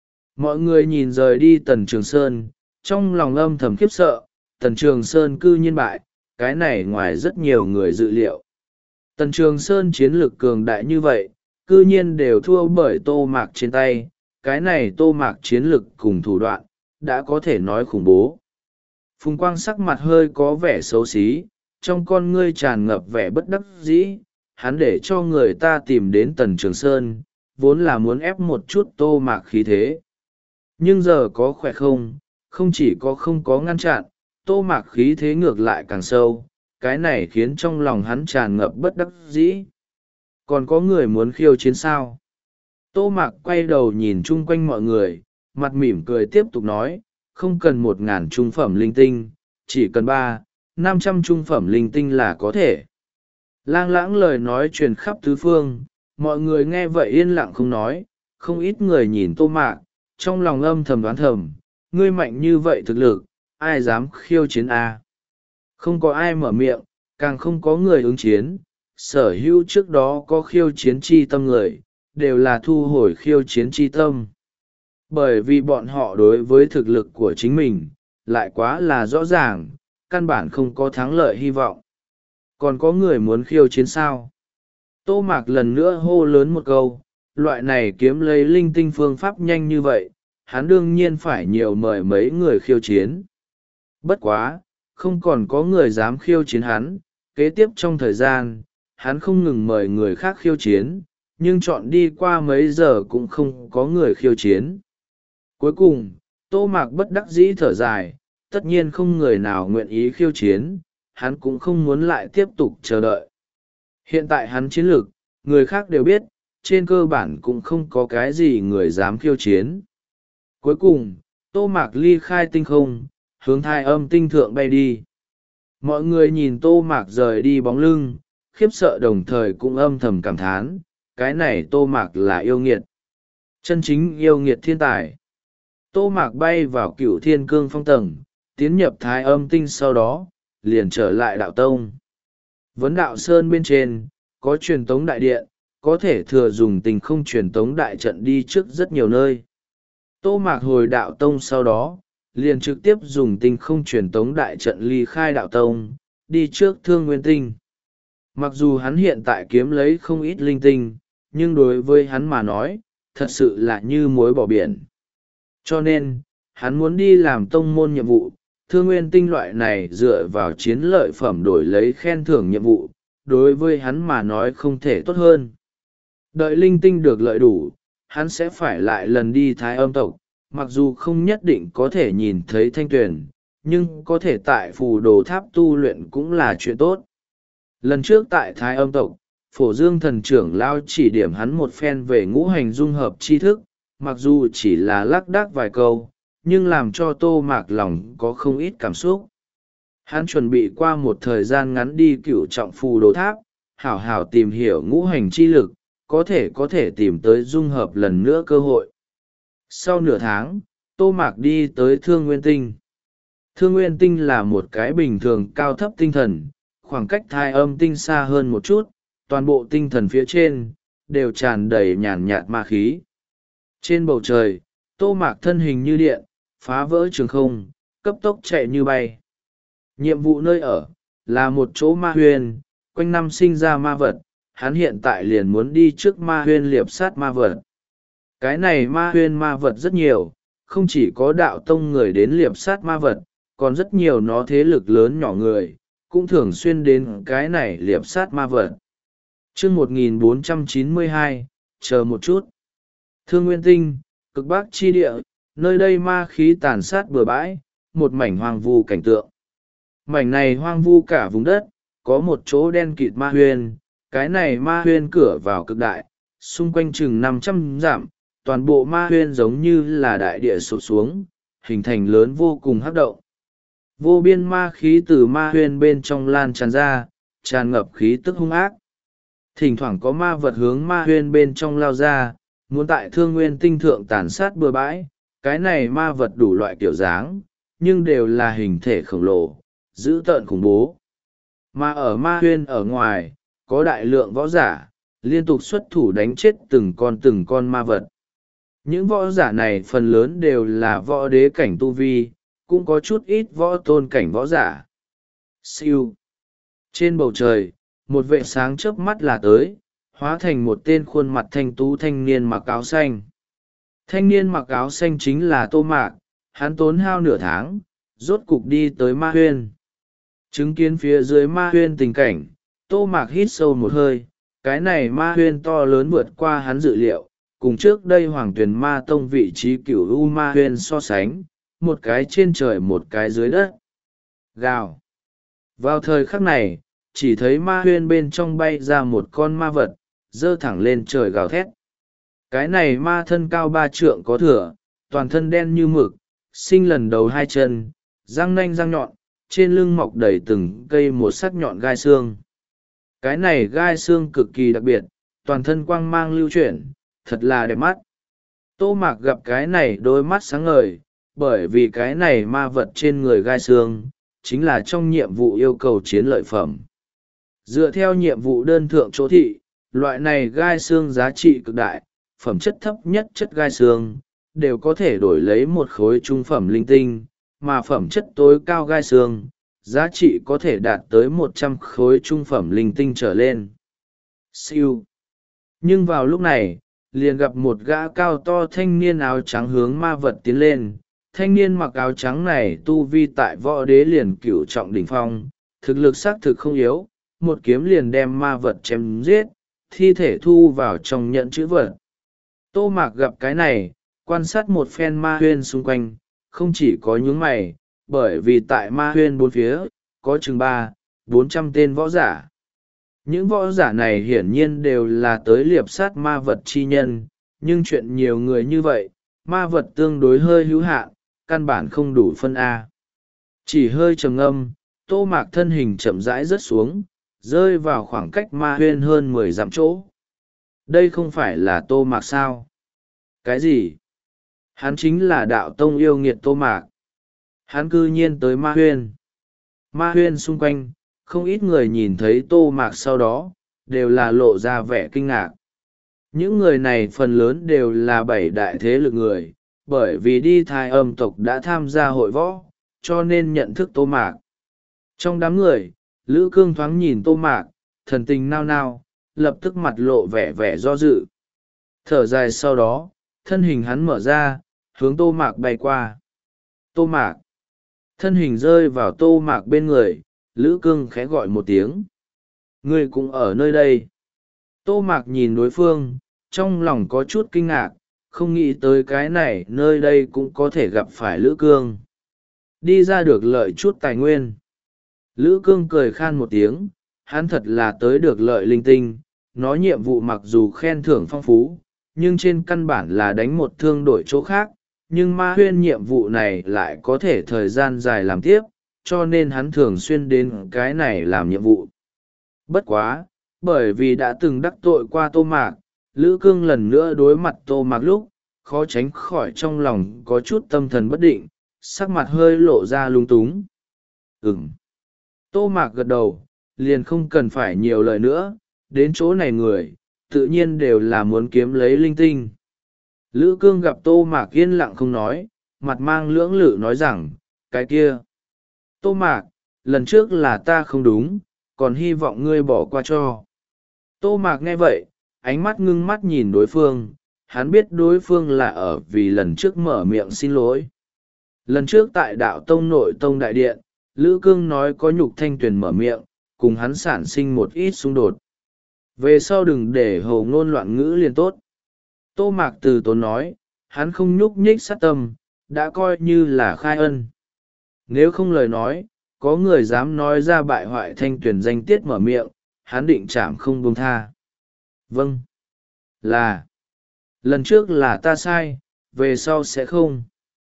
Mọi người nhìn rời đi Tần Trường Sơn, trong lòng âm thầm khiếp sợ, Tần Trường Sơn cư nhiên bại, cái này ngoài rất nhiều người dự liệu. Tần Trường Sơn chiến lược cường đại như vậy, cư nhiên đều thua bởi Tô Mạc trên tay, cái này Tô Mạc chiến lược cùng thủ đoạn, đã có thể nói khủng bố. Phùng Quang sắc mặt hơi có vẻ xấu xí, trong con ngươi tràn ngập vẻ bất đắc dĩ, hắn để cho người ta tìm đến Tần Trường Sơn, vốn là muốn ép một chút Tô Mạc khí thế. Nhưng giờ có khỏe không, không chỉ có không có ngăn chặn, Tô Mạc khí thế ngược lại càng sâu, cái này khiến trong lòng hắn tràn ngập bất đắc dĩ. Còn có người muốn khiêu chiến sao? Tô Mạc quay đầu nhìn chung quanh mọi người, mặt mỉm cười tiếp tục nói, không cần một ngàn trung phẩm linh tinh, chỉ cần ba, năm trăm trung phẩm linh tinh là có thể. Lang lãng lời nói truyền khắp tứ phương, mọi người nghe vậy yên lặng không nói, không ít người nhìn Tô Mạc, trong lòng âm thầm đoán thầm, ngươi mạnh như vậy thực lực, ai dám khiêu chiến a? Không có ai mở miệng, càng không có người ứng chiến, sở hữu trước đó có khiêu chiến chi tâm người, đều là thu hồi khiêu chiến chi tâm. Bởi vì bọn họ đối với thực lực của chính mình, lại quá là rõ ràng, căn bản không có thắng lợi hy vọng. Còn có người muốn khiêu chiến sao? Tô Mạc lần nữa hô lớn một câu, loại này kiếm lấy linh tinh phương pháp nhanh như vậy, hắn đương nhiên phải nhiều mời mấy người khiêu chiến. Bất quá, không còn có người dám khiêu chiến hắn, kế tiếp trong thời gian, hắn không ngừng mời người khác khiêu chiến, nhưng chọn đi qua mấy giờ cũng không có người khiêu chiến. Cuối cùng, Tô Mạc bất đắc dĩ thở dài, tất nhiên không người nào nguyện ý khiêu chiến, hắn cũng không muốn lại tiếp tục chờ đợi. Hiện tại hắn chiến lược, người khác đều biết, trên cơ bản cũng không có cái gì người dám khiêu chiến. Cuối cùng, Tô Mạc ly khai tinh không, hướng thai âm tinh thượng bay đi. Mọi người nhìn Tô Mạc rời đi bóng lưng, khiếp sợ đồng thời cũng âm thầm cảm thán, cái này Tô Mạc là yêu nghiệt. Chân chính yêu nghiệt thiên tài. Tô Mạc bay vào Cửu Thiên Cương Phong tầng, tiến nhập thái âm tinh sau đó, liền trở lại đạo tông. Vấn đạo sơn bên trên, có truyền tống đại điện, có thể thừa dùng tình không truyền tống đại trận đi trước rất nhiều nơi. Tô Mạc hồi đạo tông sau đó, liền trực tiếp dùng tình không truyền tống đại trận ly khai đạo tông, đi trước Thương Nguyên Tinh. Mặc dù hắn hiện tại kiếm lấy không ít linh tinh, nhưng đối với hắn mà nói, thật sự là như muối bỏ biển. Cho nên, hắn muốn đi làm tông môn nhiệm vụ, Thương Nguyên Tinh loại này dựa vào chiến lợi phẩm đổi lấy khen thưởng nhiệm vụ, đối với hắn mà nói không thể tốt hơn. Đợi linh tinh được lợi đủ, hắn sẽ phải lại lần đi Thái Âm tộc, mặc dù không nhất định có thể nhìn thấy Thanh Tuyền, nhưng có thể tại phù đồ tháp tu luyện cũng là chuyện tốt. Lần trước tại Thái Âm tộc, Phổ Dương thần trưởng lao chỉ điểm hắn một phen về ngũ hành dung hợp tri thức, mặc dù chỉ là lác đác vài câu, nhưng làm cho Tô Mạc lòng có không ít cảm xúc. Hắn chuẩn bị qua một thời gian ngắn đi cửu trọng phù đồ tháp, hảo hảo tìm hiểu ngũ hành chi lực, có thể có thể tìm tới dung hợp lần nữa cơ hội. Sau nửa tháng, Tô Mạc đi tới Thương Nguyên Tinh. Thương Nguyên Tinh là một cái bình thường cao thấp tinh thần, khoảng cách thai âm tinh xa hơn một chút, toàn bộ tinh thần phía trên, đều tràn đầy nhàn nhạt ma khí. Trên bầu trời, Tô Mạc thân hình như điện, phá vỡ trường không, cấp tốc chạy như bay. Nhiệm vụ nơi ở, là một chỗ ma huyền, quanh năm sinh ra ma vật, hắn hiện tại liền muốn đi trước ma huyền liệp sát ma vật. Cái này ma huyền ma vật rất nhiều, không chỉ có đạo tông người đến liệp sát ma vật, còn rất nhiều nó thế lực lớn nhỏ người, cũng thường xuyên đến cái này liệp sát ma vật. Chương một nghìn bốn trăm chín mươi hai, chờ một chút. Thương Nguyên Tinh, cực bắc chi địa, nơi đây ma khí tàn sát bừa bãi, một mảnh hoang vu cảnh tượng. Mảnh này hoang vu cả vùng đất, có một chỗ đen kịt ma huyên, cái này ma huyên cửa vào cực đại, xung quanh chừng năm trăm dặm, toàn bộ ma huyên giống như là đại địa sụp xuống, hình thành lớn vô cùng hắc động. Vô biên ma khí từ ma huyên bên trong lan tràn ra, tràn ngập khí tức hung ác. Thỉnh thoảng có ma vật hướng ma huyên bên trong lao ra, muốn tại Thương Nguyên Tinh thượng tàn sát bừa bãi. Cái này ma vật đủ loại kiểu dáng, nhưng đều là hình thể khổng lồ, dữ tợn khủng bố. Mà ở ma huyên ở ngoài, có đại lượng võ giả, liên tục xuất thủ đánh chết từng con từng con ma vật. Những võ giả này phần lớn đều là võ đế cảnh tu vi, cũng có chút ít võ tôn cảnh võ giả. Siêu. Trên bầu trời, một vệ sáng chớp mắt là tới, hóa thành một tên khuôn mặt thanh tú thanh niên mặc áo xanh. Thanh niên mặc áo xanh chính là Tô Mạc, hắn tốn hao nửa tháng, rốt cục đi tới ma huyên. Chứng kiến phía dưới ma huyên tình cảnh, Tô Mạc hít sâu một hơi, cái này ma huyên to lớn vượt qua hắn dự liệu, cùng trước đây Hoàng Tuyền Ma Tông vị trí cửu u ma huyên so sánh, một cái trên trời một cái dưới đất. Gào. Vào thời khắc này, chỉ thấy ma huyên bên trong bay ra một con ma vật, giơ thẳng lên trời gào thét. Cái này ma thân cao ba trượng có thửa, toàn thân đen như mực, sinh lần đầu hai chân, răng nanh răng nhọn, trên lưng mọc đầy từng cây một sắc nhọn gai xương. Cái này gai xương cực kỳ đặc biệt, toàn thân quang mang lưu chuyển, thật là đẹp mắt. Tô Mạc gặp cái này đôi mắt sáng ngời, bởi vì cái này ma vật trên người gai xương, chính là trong nhiệm vụ yêu cầu chiến lợi phẩm. Dựa theo nhiệm vụ đơn thượng chỗ thị, loại này gai xương giá trị cực đại, phẩm chất thấp nhất chất gai xương, đều có thể đổi lấy một khối trung phẩm linh tinh, mà phẩm chất tối cao gai xương, giá trị có thể đạt tới một trăm khối trung phẩm linh tinh trở lên. Siêu. Nhưng vào lúc này, liền gặp một gã cao to thanh niên áo trắng hướng ma vật tiến lên. Thanh niên mặc áo trắng này tu vi tại võ đế liền cửu trọng đỉnh phong, thực lực xác thực không yếu, một kiếm liền đem ma vật chém giết, thi thể thu vào trong nhẫn chữ vật. Tô Mạc gặp cái này, quan sát một phen ma huyên xung quanh, không chỉ có nhướng mày, bởi vì tại ma huyên bốn phía, có chừng ba, bốn trăm tên võ giả. Những võ giả này hiển nhiên đều là tới liệp sát ma vật chi nhân, nhưng chuyện nhiều người như vậy, ma vật tương đối hơi hữu hạn, căn bản không đủ phân A. Chỉ hơi trầm ngâm, Tô Mạc thân hình chậm rãi rớt xuống, rơi vào khoảng cách ma huyên hơn mười dặm chỗ. Đây không phải là Tô Mạc sao? Cái gì? Hắn chính là đạo tông yêu nghiệt Tô Mạc. Hắn cư nhiên tới ma huyên. Ma huyên xung quanh, không ít người nhìn thấy Tô Mạc sau đó, đều là lộ ra vẻ kinh ngạc. Những người này phần lớn đều là bảy đại thế lực người, bởi vì đi thai âm tộc đã tham gia hội võ, cho nên nhận thức Tô Mạc. Trong đám người, Lữ Cương thoáng nhìn Tô Mạc, thần tình nao nao, lập tức mặt lộ vẻ vẻ do dự. Thở dài sau đó, thân hình hắn mở ra, hướng Tô Mạc bay qua. Tô Mạc. Thân hình rơi vào Tô Mạc bên người, Lữ Cương khẽ gọi một tiếng. Ngươi cũng ở nơi đây. Tô Mạc nhìn đối phương, trong lòng có chút kinh ngạc, không nghĩ tới cái này nơi đây cũng có thể gặp phải Lữ Cương. Đi ra được lợi chút tài nguyên. Lữ Cương cười khan một tiếng, hắn thật là tới được lợi linh tinh, nó nhiệm vụ mặc dù khen thưởng phong phú, nhưng trên căn bản là đánh một thương đổi chỗ khác, nhưng ma huyên nhiệm vụ này lại có thể thời gian dài làm tiếp, cho nên hắn thường xuyên đến cái này làm nhiệm vụ. Bất quá, bởi vì đã từng đắc tội qua Tô Mạc, Lữ Cương lần nữa đối mặt Tô Mạc lúc, khó tránh khỏi trong lòng có chút tâm thần bất định, sắc mặt hơi lộ ra lung túng. Ừm. Tô Mạc gật đầu, liền không cần phải nhiều lời nữa, đến chỗ này người, tự nhiên đều là muốn kiếm lấy linh tinh. Lữ Cương gặp Tô Mạc yên lặng không nói, mặt mang lưỡng lự nói rằng, cái kia. Tô Mạc, lần trước là ta không đúng, còn hy vọng ngươi bỏ qua cho. Tô Mạc nghe vậy, ánh mắt ngưng mắt nhìn đối phương, hắn biết đối phương là ở vì lần trước mở miệng xin lỗi. Lần trước tại đạo tông nội tông đại điện, Lữ Cương nói có nhục thanh tuyền mở miệng, cùng hắn sản sinh một ít xung đột. Về sau đừng để hồ ngôn loạn ngữ liền tốt. Tô Mạc từ tốn nói, hắn không nhúc nhích sát tâm, đã coi như là khai ân. Nếu không lời nói, có người dám nói ra bại hoại Thanh Tuyền danh tiết mở miệng, hắn định chạm không buông tha. Vâng, là lần trước là ta sai, về sau sẽ không.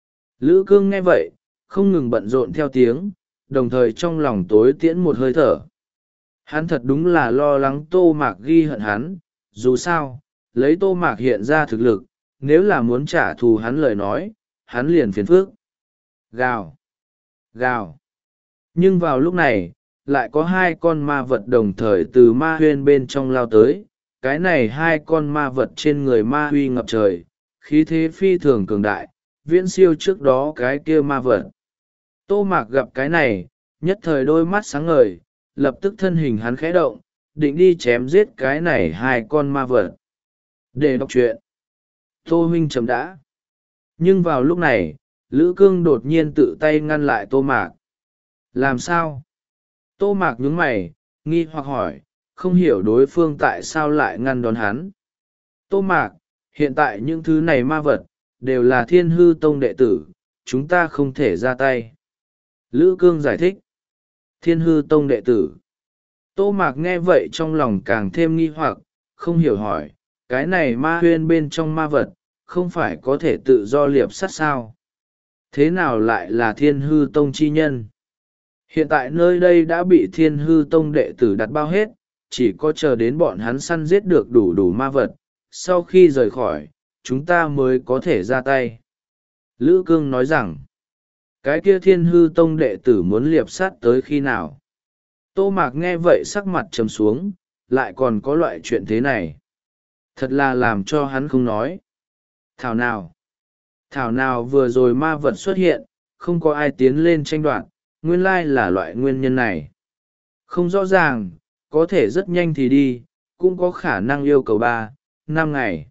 Lữ Cương nghe vậy, không ngừng bận rộn theo tiếng, đồng thời trong lòng tối tiễn một hơi thở. Hắn thật đúng là lo lắng Tô Mạc ghi hận hắn, dù sao, lấy Tô Mạc hiện ra thực lực, nếu là muốn trả thù hắn lời nói, hắn liền phiền phức. Gào, gào. Nhưng vào lúc này, lại có hai con ma vật đồng thời từ ma huyên bên trong lao tới. Cái này hai con ma vật trên người ma huy ngập trời, khí thế phi thường cường đại, viễn siêu trước đó cái kia ma vật. Tô Mạc gặp cái này, nhất thời đôi mắt sáng ngời, lập tức thân hình hắn khẽ động, định đi chém giết cái này hai con ma vật. Để đọc truyện. Tô huynh chấm đã. Nhưng vào lúc này, Lữ Cương đột nhiên tự tay ngăn lại Tô Mạc. Làm sao? Tô Mạc nhướng mày, nghi hoặc hỏi, không hiểu đối phương tại sao lại ngăn đón hắn. Tô Mạc, hiện tại những thứ này ma vật, đều là Thiên Hư Tông đệ tử, chúng ta không thể ra tay. Lữ Cương giải thích. Thiên Hư Tông đệ tử. Tô Mạc nghe vậy trong lòng càng thêm nghi hoặc, không hiểu hỏi, cái này ma huyên bên trong ma vật, không phải có thể tự do liệp sát sao? Thế nào lại là Thiên Hư Tông chi nhân? Hiện tại nơi đây đã bị Thiên Hư Tông đệ tử đặt bao hết, chỉ có chờ đến bọn hắn săn giết được đủ đủ ma vật, sau khi rời khỏi, chúng ta mới có thể ra tay. Lữ Cương nói rằng, cái kia Thiên Hư Tông đệ tử muốn liệp sát tới khi nào? Tô Mạc nghe vậy sắc mặt trầm xuống, lại còn có loại chuyện thế này. Thật là làm cho hắn không nói. Thảo nào? Thảo nào vừa rồi ma vật xuất hiện, không có ai tiến lên tranh đoạt, nguyên lai là loại nguyên nhân này. Không rõ ràng, có thể rất nhanh thì đi, cũng có khả năng yêu cầu ba, năm ngày.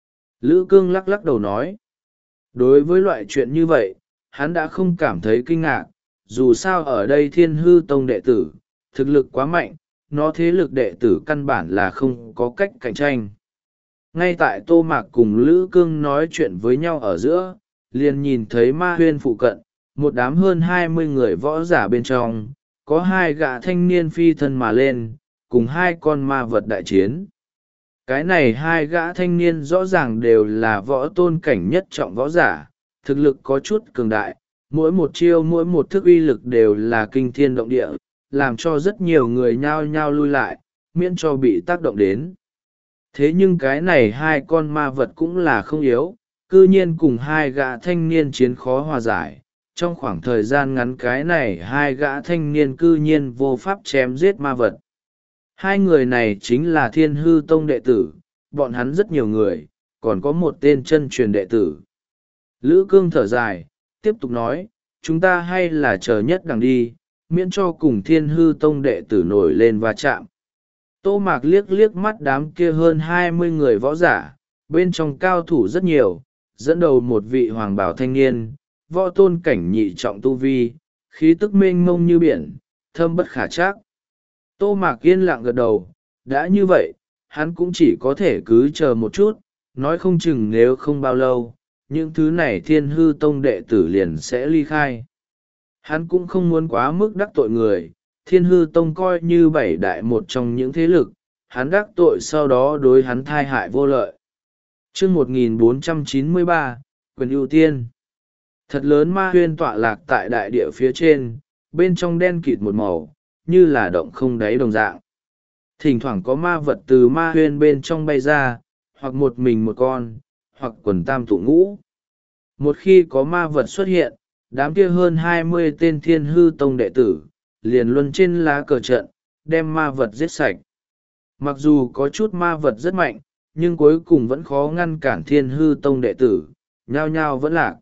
Lữ Cương lắc lắc đầu nói. Đối với loại chuyện như vậy, hắn đã không cảm thấy kinh ngạc, dù sao ở đây Thiên Hư Tông đệ tử, thực lực quá mạnh, nó thế lực đệ tử căn bản là không có cách cạnh tranh. Ngay tại Tô Mạc cùng Lữ Cương nói chuyện với nhau ở giữa, liền nhìn thấy ma huyên phụ cận, một đám hơn hai mươi người võ giả bên trong, có hai gã thanh niên phi thân mà lên, cùng hai con ma vật đại chiến. Cái này hai gã thanh niên rõ ràng đều là võ tôn cảnh nhất trọng võ giả, thực lực có chút cường đại, mỗi một chiêu mỗi một thức uy lực đều là kinh thiên động địa, làm cho rất nhiều người nhao nhao lui lại, miễn cho bị tác động đến. Thế nhưng cái này hai con ma vật cũng là không yếu, cư nhiên cùng hai gã thanh niên chiến khó hòa giải. Trong khoảng thời gian ngắn cái này hai gã thanh niên cư nhiên vô pháp chém giết ma vật. Hai người này chính là Thiên Hư Tông đệ tử, bọn hắn rất nhiều người, còn có một tên chân truyền đệ tử. Lữ Cương thở dài, tiếp tục nói, chúng ta hay là chờ nhất đằng đi, miễn cho cùng Thiên Hư Tông đệ tử nổi lên va chạm. Tô Mạc liếc liếc mắt đám kia hơn hai mươi người võ giả, bên trong cao thủ rất nhiều, dẫn đầu một vị hoàng bảo thanh niên, võ tôn cảnh nhị trọng tu vi, khí tức mênh mông như biển, thâm bất khả trắc. Tô Mạc yên lặng gật đầu, đã như vậy, hắn cũng chỉ có thể cứ chờ một chút, nói không chừng nếu không bao lâu, những thứ này Thiên Hư Tông đệ tử liền sẽ ly khai. Hắn cũng không muốn quá mức đắc tội người, Thiên Hư Tông coi như bảy đại một trong những thế lực, hắn đắc tội sau đó đối hắn thai hại vô lợi. Chương một nghìn bốn trăm chín mươi ba, quyền ưu tiên. Thật lớn ma huyên tọa lạc tại đại địa phía trên, bên trong đen kịt một màu, như là động không đáy đồng dạng. Thỉnh thoảng có ma vật từ ma huyên bên trong bay ra, hoặc một mình một con, hoặc quần tam tụ ngũ. Một khi có ma vật xuất hiện, đám kia hơn hai mươi tên Thiên Hư Tông đệ tử, liền luân trên lá cờ trận, đem ma vật giết sạch. Mặc dù có chút ma vật rất mạnh, nhưng cuối cùng vẫn khó ngăn cản Thiên Hư Tông đệ tử, nhao nhao vẫn lạc.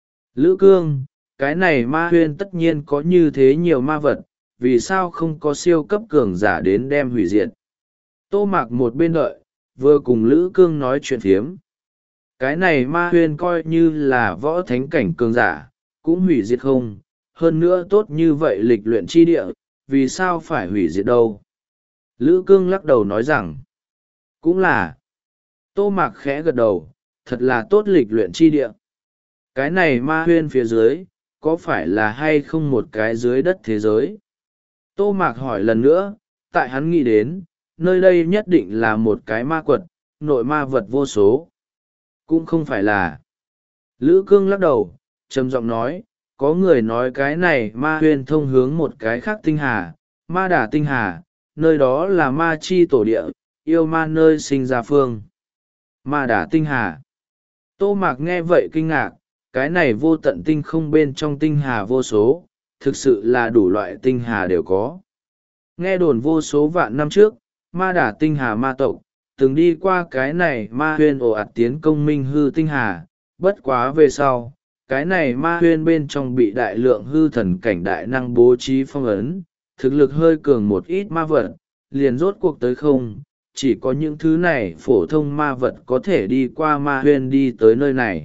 Lữ Cương, cái này ma huyên tất nhiên có như thế nhiều ma vật, vì sao không có siêu cấp cường giả đến đem hủy diệt? Tô Mạc một bên đợi, vừa cùng Lữ Cương nói chuyện phiếm. Cái này ma huyên coi như là võ thánh cảnh cường giả, cũng hủy diệt không, hơn nữa tốt như vậy lịch luyện chi địa, vì sao phải hủy diệt đâu? Lữ Cương lắc đầu nói rằng, cũng là. Tô Mạc khẽ gật đầu, thật là tốt lịch luyện chi địa. Cái này ma huyên phía dưới có phải là hay không một cái dưới đất thế giới? Tô Mạc hỏi lần nữa, tại hắn nghĩ đến nơi đây nhất định là một cái ma quật, nội ma vật vô số. Cũng không phải là. Lữ Cương lắc đầu, trầm giọng nói, có người nói cái này ma huyên thông hướng một cái khác tinh hà, ma đà tinh hà, nơi đó là ma chi tổ địa, yêu ma nơi sinh ra phương. Ma đà tinh hà. Tô Mạc nghe vậy kinh ngạc, cái này vô tận tinh không bên trong tinh hà vô số, thực sự là đủ loại tinh hà đều có. Nghe đồn vô số vạn năm trước, ma đà tinh hà ma tộc, từng đi qua cái này ma huyên ồ ạt tiến công minh hư tinh hà, bất quá về sau, cái này ma huyên bên trong bị đại lượng hư thần cảnh đại năng bố trí phong ấn, thực lực hơi cường một ít ma vật, liền rốt cuộc tới không, chỉ có những thứ này phổ thông ma vật có thể đi qua ma huyên đi tới nơi này.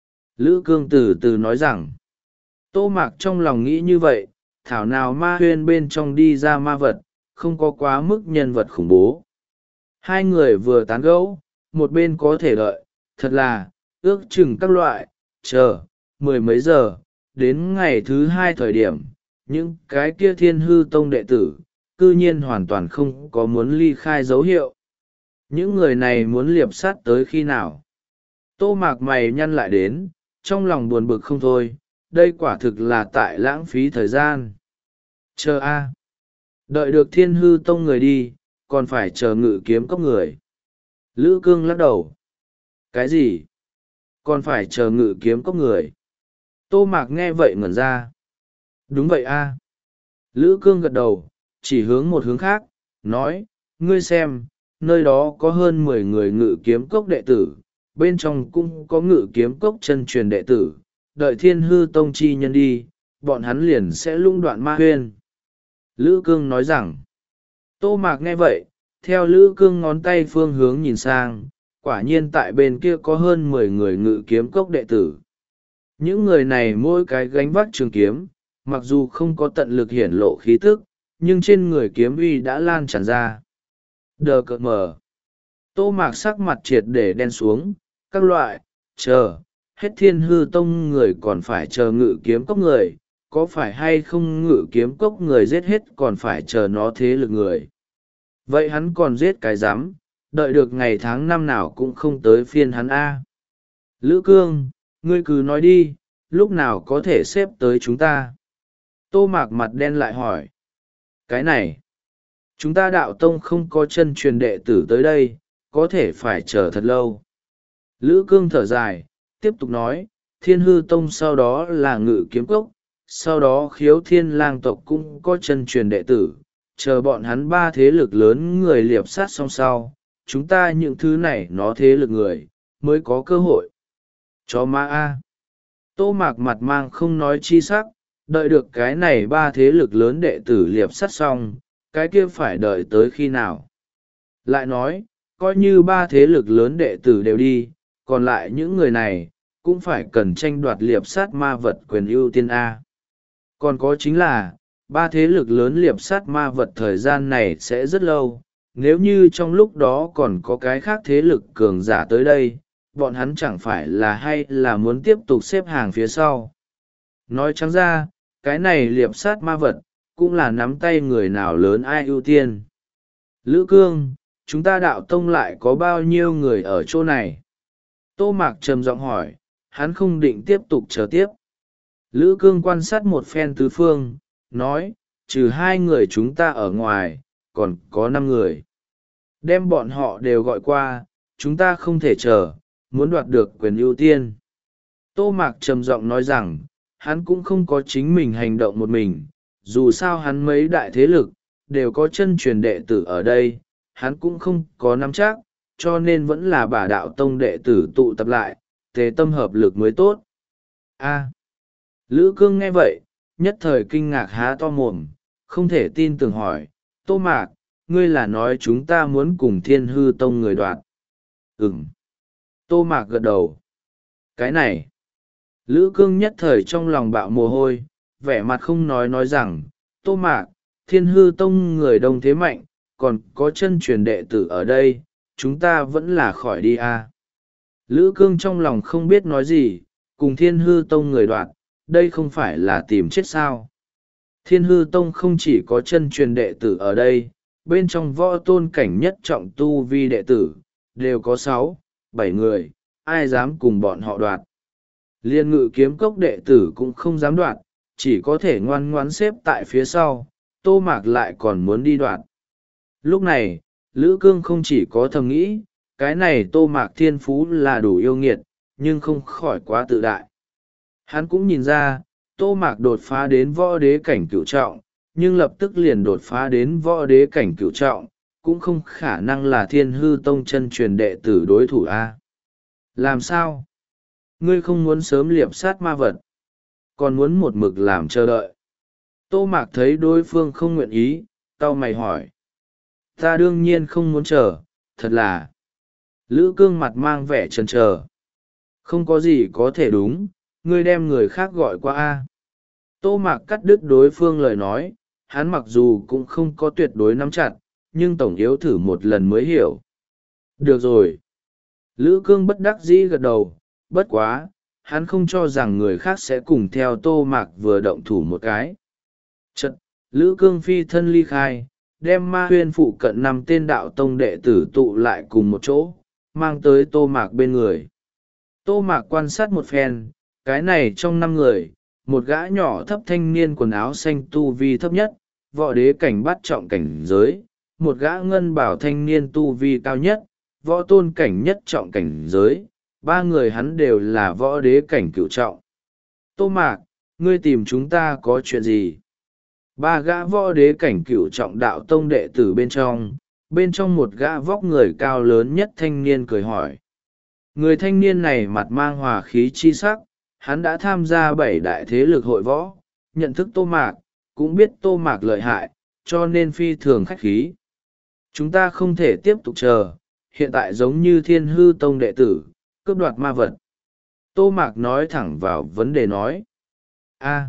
Lữ Cương từ từ nói rằng, Tô Mạc trong lòng nghĩ như vậy, thảo nào ma huyên bên trong đi ra ma vật, không có quá mức nhân vật khủng bố. Hai người vừa tán gẫu, một bên có thể đợi, thật là, ước chừng các loại, chờ, mười mấy giờ, đến ngày thứ hai thời điểm, những cái kia thiên hư tông đệ tử, cư nhiên hoàn toàn không có muốn ly khai dấu hiệu. Những người này muốn liệp sát tới khi nào? Tô Mạc mày nhăn lại đến, trong lòng buồn bực không thôi, đây quả thực là tại lãng phí thời gian. Chờ a, đợi được thiên hư tông người đi, còn phải chờ ngự kiếm cốc người. Lữ Cương lắc đầu. Cái gì? Còn phải chờ ngự kiếm cốc người? Tô Mạc nghe vậy ngẩn ra. Đúng vậy a. Lữ Cương gật đầu, chỉ hướng một hướng khác, nói, ngươi xem, nơi đó có hơn mười người ngự kiếm cốc đệ tử, bên trong cũng có ngự kiếm cốc chân truyền đệ tử, đợi thiên hư tông chi nhân đi, bọn hắn liền sẽ lung đoạn ma huyên. Lữ Cương nói rằng, Tô Mạc nghe vậy, theo Lữ Cương ngón tay phương hướng nhìn sang, quả nhiên tại bên kia có hơn mười người ngự kiếm cốc đệ tử. Những người này mỗi cái gánh vác trường kiếm, mặc dù không có tận lực hiển lộ khí tức, nhưng trên người kiếm uy đã lan tràn ra. Đờ cợt mờ. Tô Mạc sắc mặt triệt để đen xuống, các loại, chờ, hết thiên hư tông người còn phải chờ ngự kiếm cốc người, có phải hay không ngự kiếm cốc người giết hết còn phải chờ nó thế lực người. Vậy hắn còn giết cái rắm, đợi được ngày tháng năm nào cũng không tới phiên hắn A. Lữ Cương, ngươi cứ nói đi, lúc nào có thể xếp tới chúng ta? Tô Mạc mặt đen lại hỏi. Cái này, chúng ta đạo tông không có chân truyền đệ tử tới đây, có thể phải chờ thật lâu. Lữ Cương thở dài, tiếp tục nói, thiên hư tông sau đó là ngự kiếm cốc, sau đó khiếu thiên lang tộc cũng có chân truyền đệ tử, chờ bọn hắn ba thế lực lớn người liệp sát song sau, chúng ta những thứ này nó thế lực người, mới có cơ hội. Chó ma A. Tô Mạc mặt mang không nói chi sắc, đợi được cái này ba thế lực lớn đệ tử liệp sát xong, cái kia phải đợi tới khi nào. Lại nói, coi như ba thế lực lớn đệ tử đều đi, còn lại những người này, cũng phải cần tranh đoạt liệp sát ma vật quyền ưu tiên A. Còn có chính là, ba thế lực lớn liệp sát ma vật thời gian này sẽ rất lâu, nếu như trong lúc đó còn có cái khác thế lực cường giả tới đây, bọn hắn chẳng phải là hay là muốn tiếp tục xếp hàng phía sau. Nói trắng ra, cái này liệp sát ma vật, cũng là nắm tay người nào lớn ai ưu tiên. Lữ Cương, chúng ta đạo tông lại có bao nhiêu người ở chỗ này? Tô Mạc trầm giọng hỏi, hắn không định tiếp tục chờ tiếp. Lữ Cương quan sát một phen tứ phương, nói, trừ hai người chúng ta ở ngoài, còn có năm người. Đem bọn họ đều gọi qua, chúng ta không thể chờ, muốn đoạt được quyền ưu tiên. Tô Mạc trầm giọng nói rằng, hắn cũng không có chính mình hành động một mình, dù sao hắn mấy đại thế lực, đều có chân truyền đệ tử ở đây, hắn cũng không có nắm chắc, cho nên vẫn là bả đạo tông đệ tử tụ tập lại, thế tâm hợp lực mới tốt. A. Lữ Cương nghe vậy, nhất thời kinh ngạc há to mồm, không thể tin tưởng hỏi, Tô Mạc, ngươi là nói chúng ta muốn cùng thiên hư tông người đoạt. Ừm. Tô Mạc gật đầu. Cái này. Lữ Cương nhất thời trong lòng bạo mồ hôi, vẻ mặt không nói nói rằng, Tô Mạc, thiên hư tông người đông thế mạnh, còn có chân truyền đệ tử ở đây, chúng ta vẫn là khỏi đi a. Lữ Cương trong lòng không biết nói gì, cùng Thiên Hư Tông người đoạt, đây không phải là tìm chết sao? Thiên Hư Tông không chỉ có chân truyền đệ tử ở đây, bên trong võ tôn cảnh nhất trọng tu vi đệ tử, đều có sáu, bảy người, ai dám cùng bọn họ đoạt. Liên Ngự Kiếm Cốc đệ tử cũng không dám đoạt, chỉ có thể ngoan ngoãn xếp tại phía sau, Tô Mạc lại còn muốn đi đoạt. Lúc này, Lữ Cương không chỉ có thầm nghĩ, cái này Tô Mạc thiên phú là đủ yêu nghiệt, nhưng không khỏi quá tự đại. Hắn cũng nhìn ra, Tô Mạc đột phá đến võ đế cảnh cửu trọng, nhưng lập tức liền đột phá đến võ đế cảnh cửu trọng, cũng không khả năng là Thiên Hư Tông chân truyền đệ tử đối thủ a. Làm sao? Ngươi không muốn sớm liệp sát ma vật, còn muốn một mực làm chờ đợi. Tô Mạc thấy đối phương không nguyện ý, cau mày hỏi. Ta đương nhiên không muốn chờ, thật là. Lữ Cương mặt mang vẻ chần chờ. Không có gì có thể đúng, ngươi đem người khác gọi qua a. Tô Mạc cắt đứt đối phương lời nói, hắn mặc dù cũng không có tuyệt đối nắm chặt, nhưng tổng yếu thử một lần mới hiểu. Được rồi. Lữ Cương bất đắc dĩ gật đầu, bất quá, hắn không cho rằng người khác sẽ cùng theo Tô Mạc vừa động thủ một cái. Chật, Lữ Cương phi thân ly khai, đem ma huyên phụ cận năm tên đạo tông đệ tử tụ lại cùng một chỗ, mang tới Tô Mạc bên người. Tô Mạc quan sát một phen, cái này trong năm người, một gã nhỏ thấp thanh niên quần áo xanh tu vi thấp nhất, võ đế cảnh bắt trọng cảnh giới, một gã ngân bảo thanh niên tu vi cao nhất, võ tôn cảnh nhất trọng cảnh giới, ba người hắn đều là võ đế cảnh cửu trọng. Tô Mạc, ngươi tìm chúng ta có chuyện gì? Ba gã võ đế cảnh cửu trọng đạo tông đệ tử bên trong, bên trong một gã vóc người cao lớn nhất thanh niên cười hỏi. Người thanh niên này mặt mang hòa khí chi sắc, hắn đã tham gia bảy đại thế lực hội võ, nhận thức Tô Mạc, cũng biết Tô Mạc lợi hại, cho nên phi thường khách khí. Chúng ta không thể tiếp tục chờ, hiện tại giống như Thiên Hư Tông đệ tử, cướp đoạt ma vật. Tô Mạc nói thẳng vào vấn đề nói. A.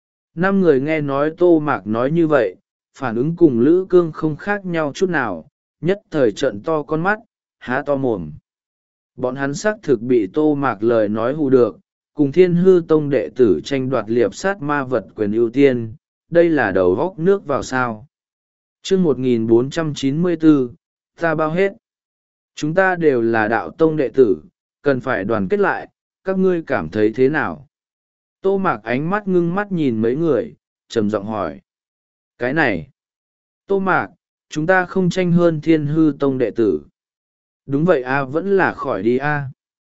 Năm người nghe nói Tô Mạc nói như vậy, phản ứng cùng Lữ Cương không khác nhau chút nào, nhất thời trận to con mắt, há to mồm. Bọn hắn xác thực bị Tô Mạc lời nói hù được, cùng Thiên Hư Tông đệ tử tranh đoạt liệp sát ma vật quyền ưu tiên, đây là đầu góc nước vào sao. Chương một nghìn bốn trăm chín mươi bốn, ta bao hết. Chúng ta đều là đạo tông đệ tử, cần phải đoàn kết lại, các ngươi cảm thấy thế nào? Tô Mạc ánh mắt ngưng mắt nhìn mấy người, trầm giọng hỏi. Cái này, Tô Mạc, chúng ta không tranh hơn Thiên Hư Tông đệ tử. Đúng vậy a, vẫn là khỏi đi a.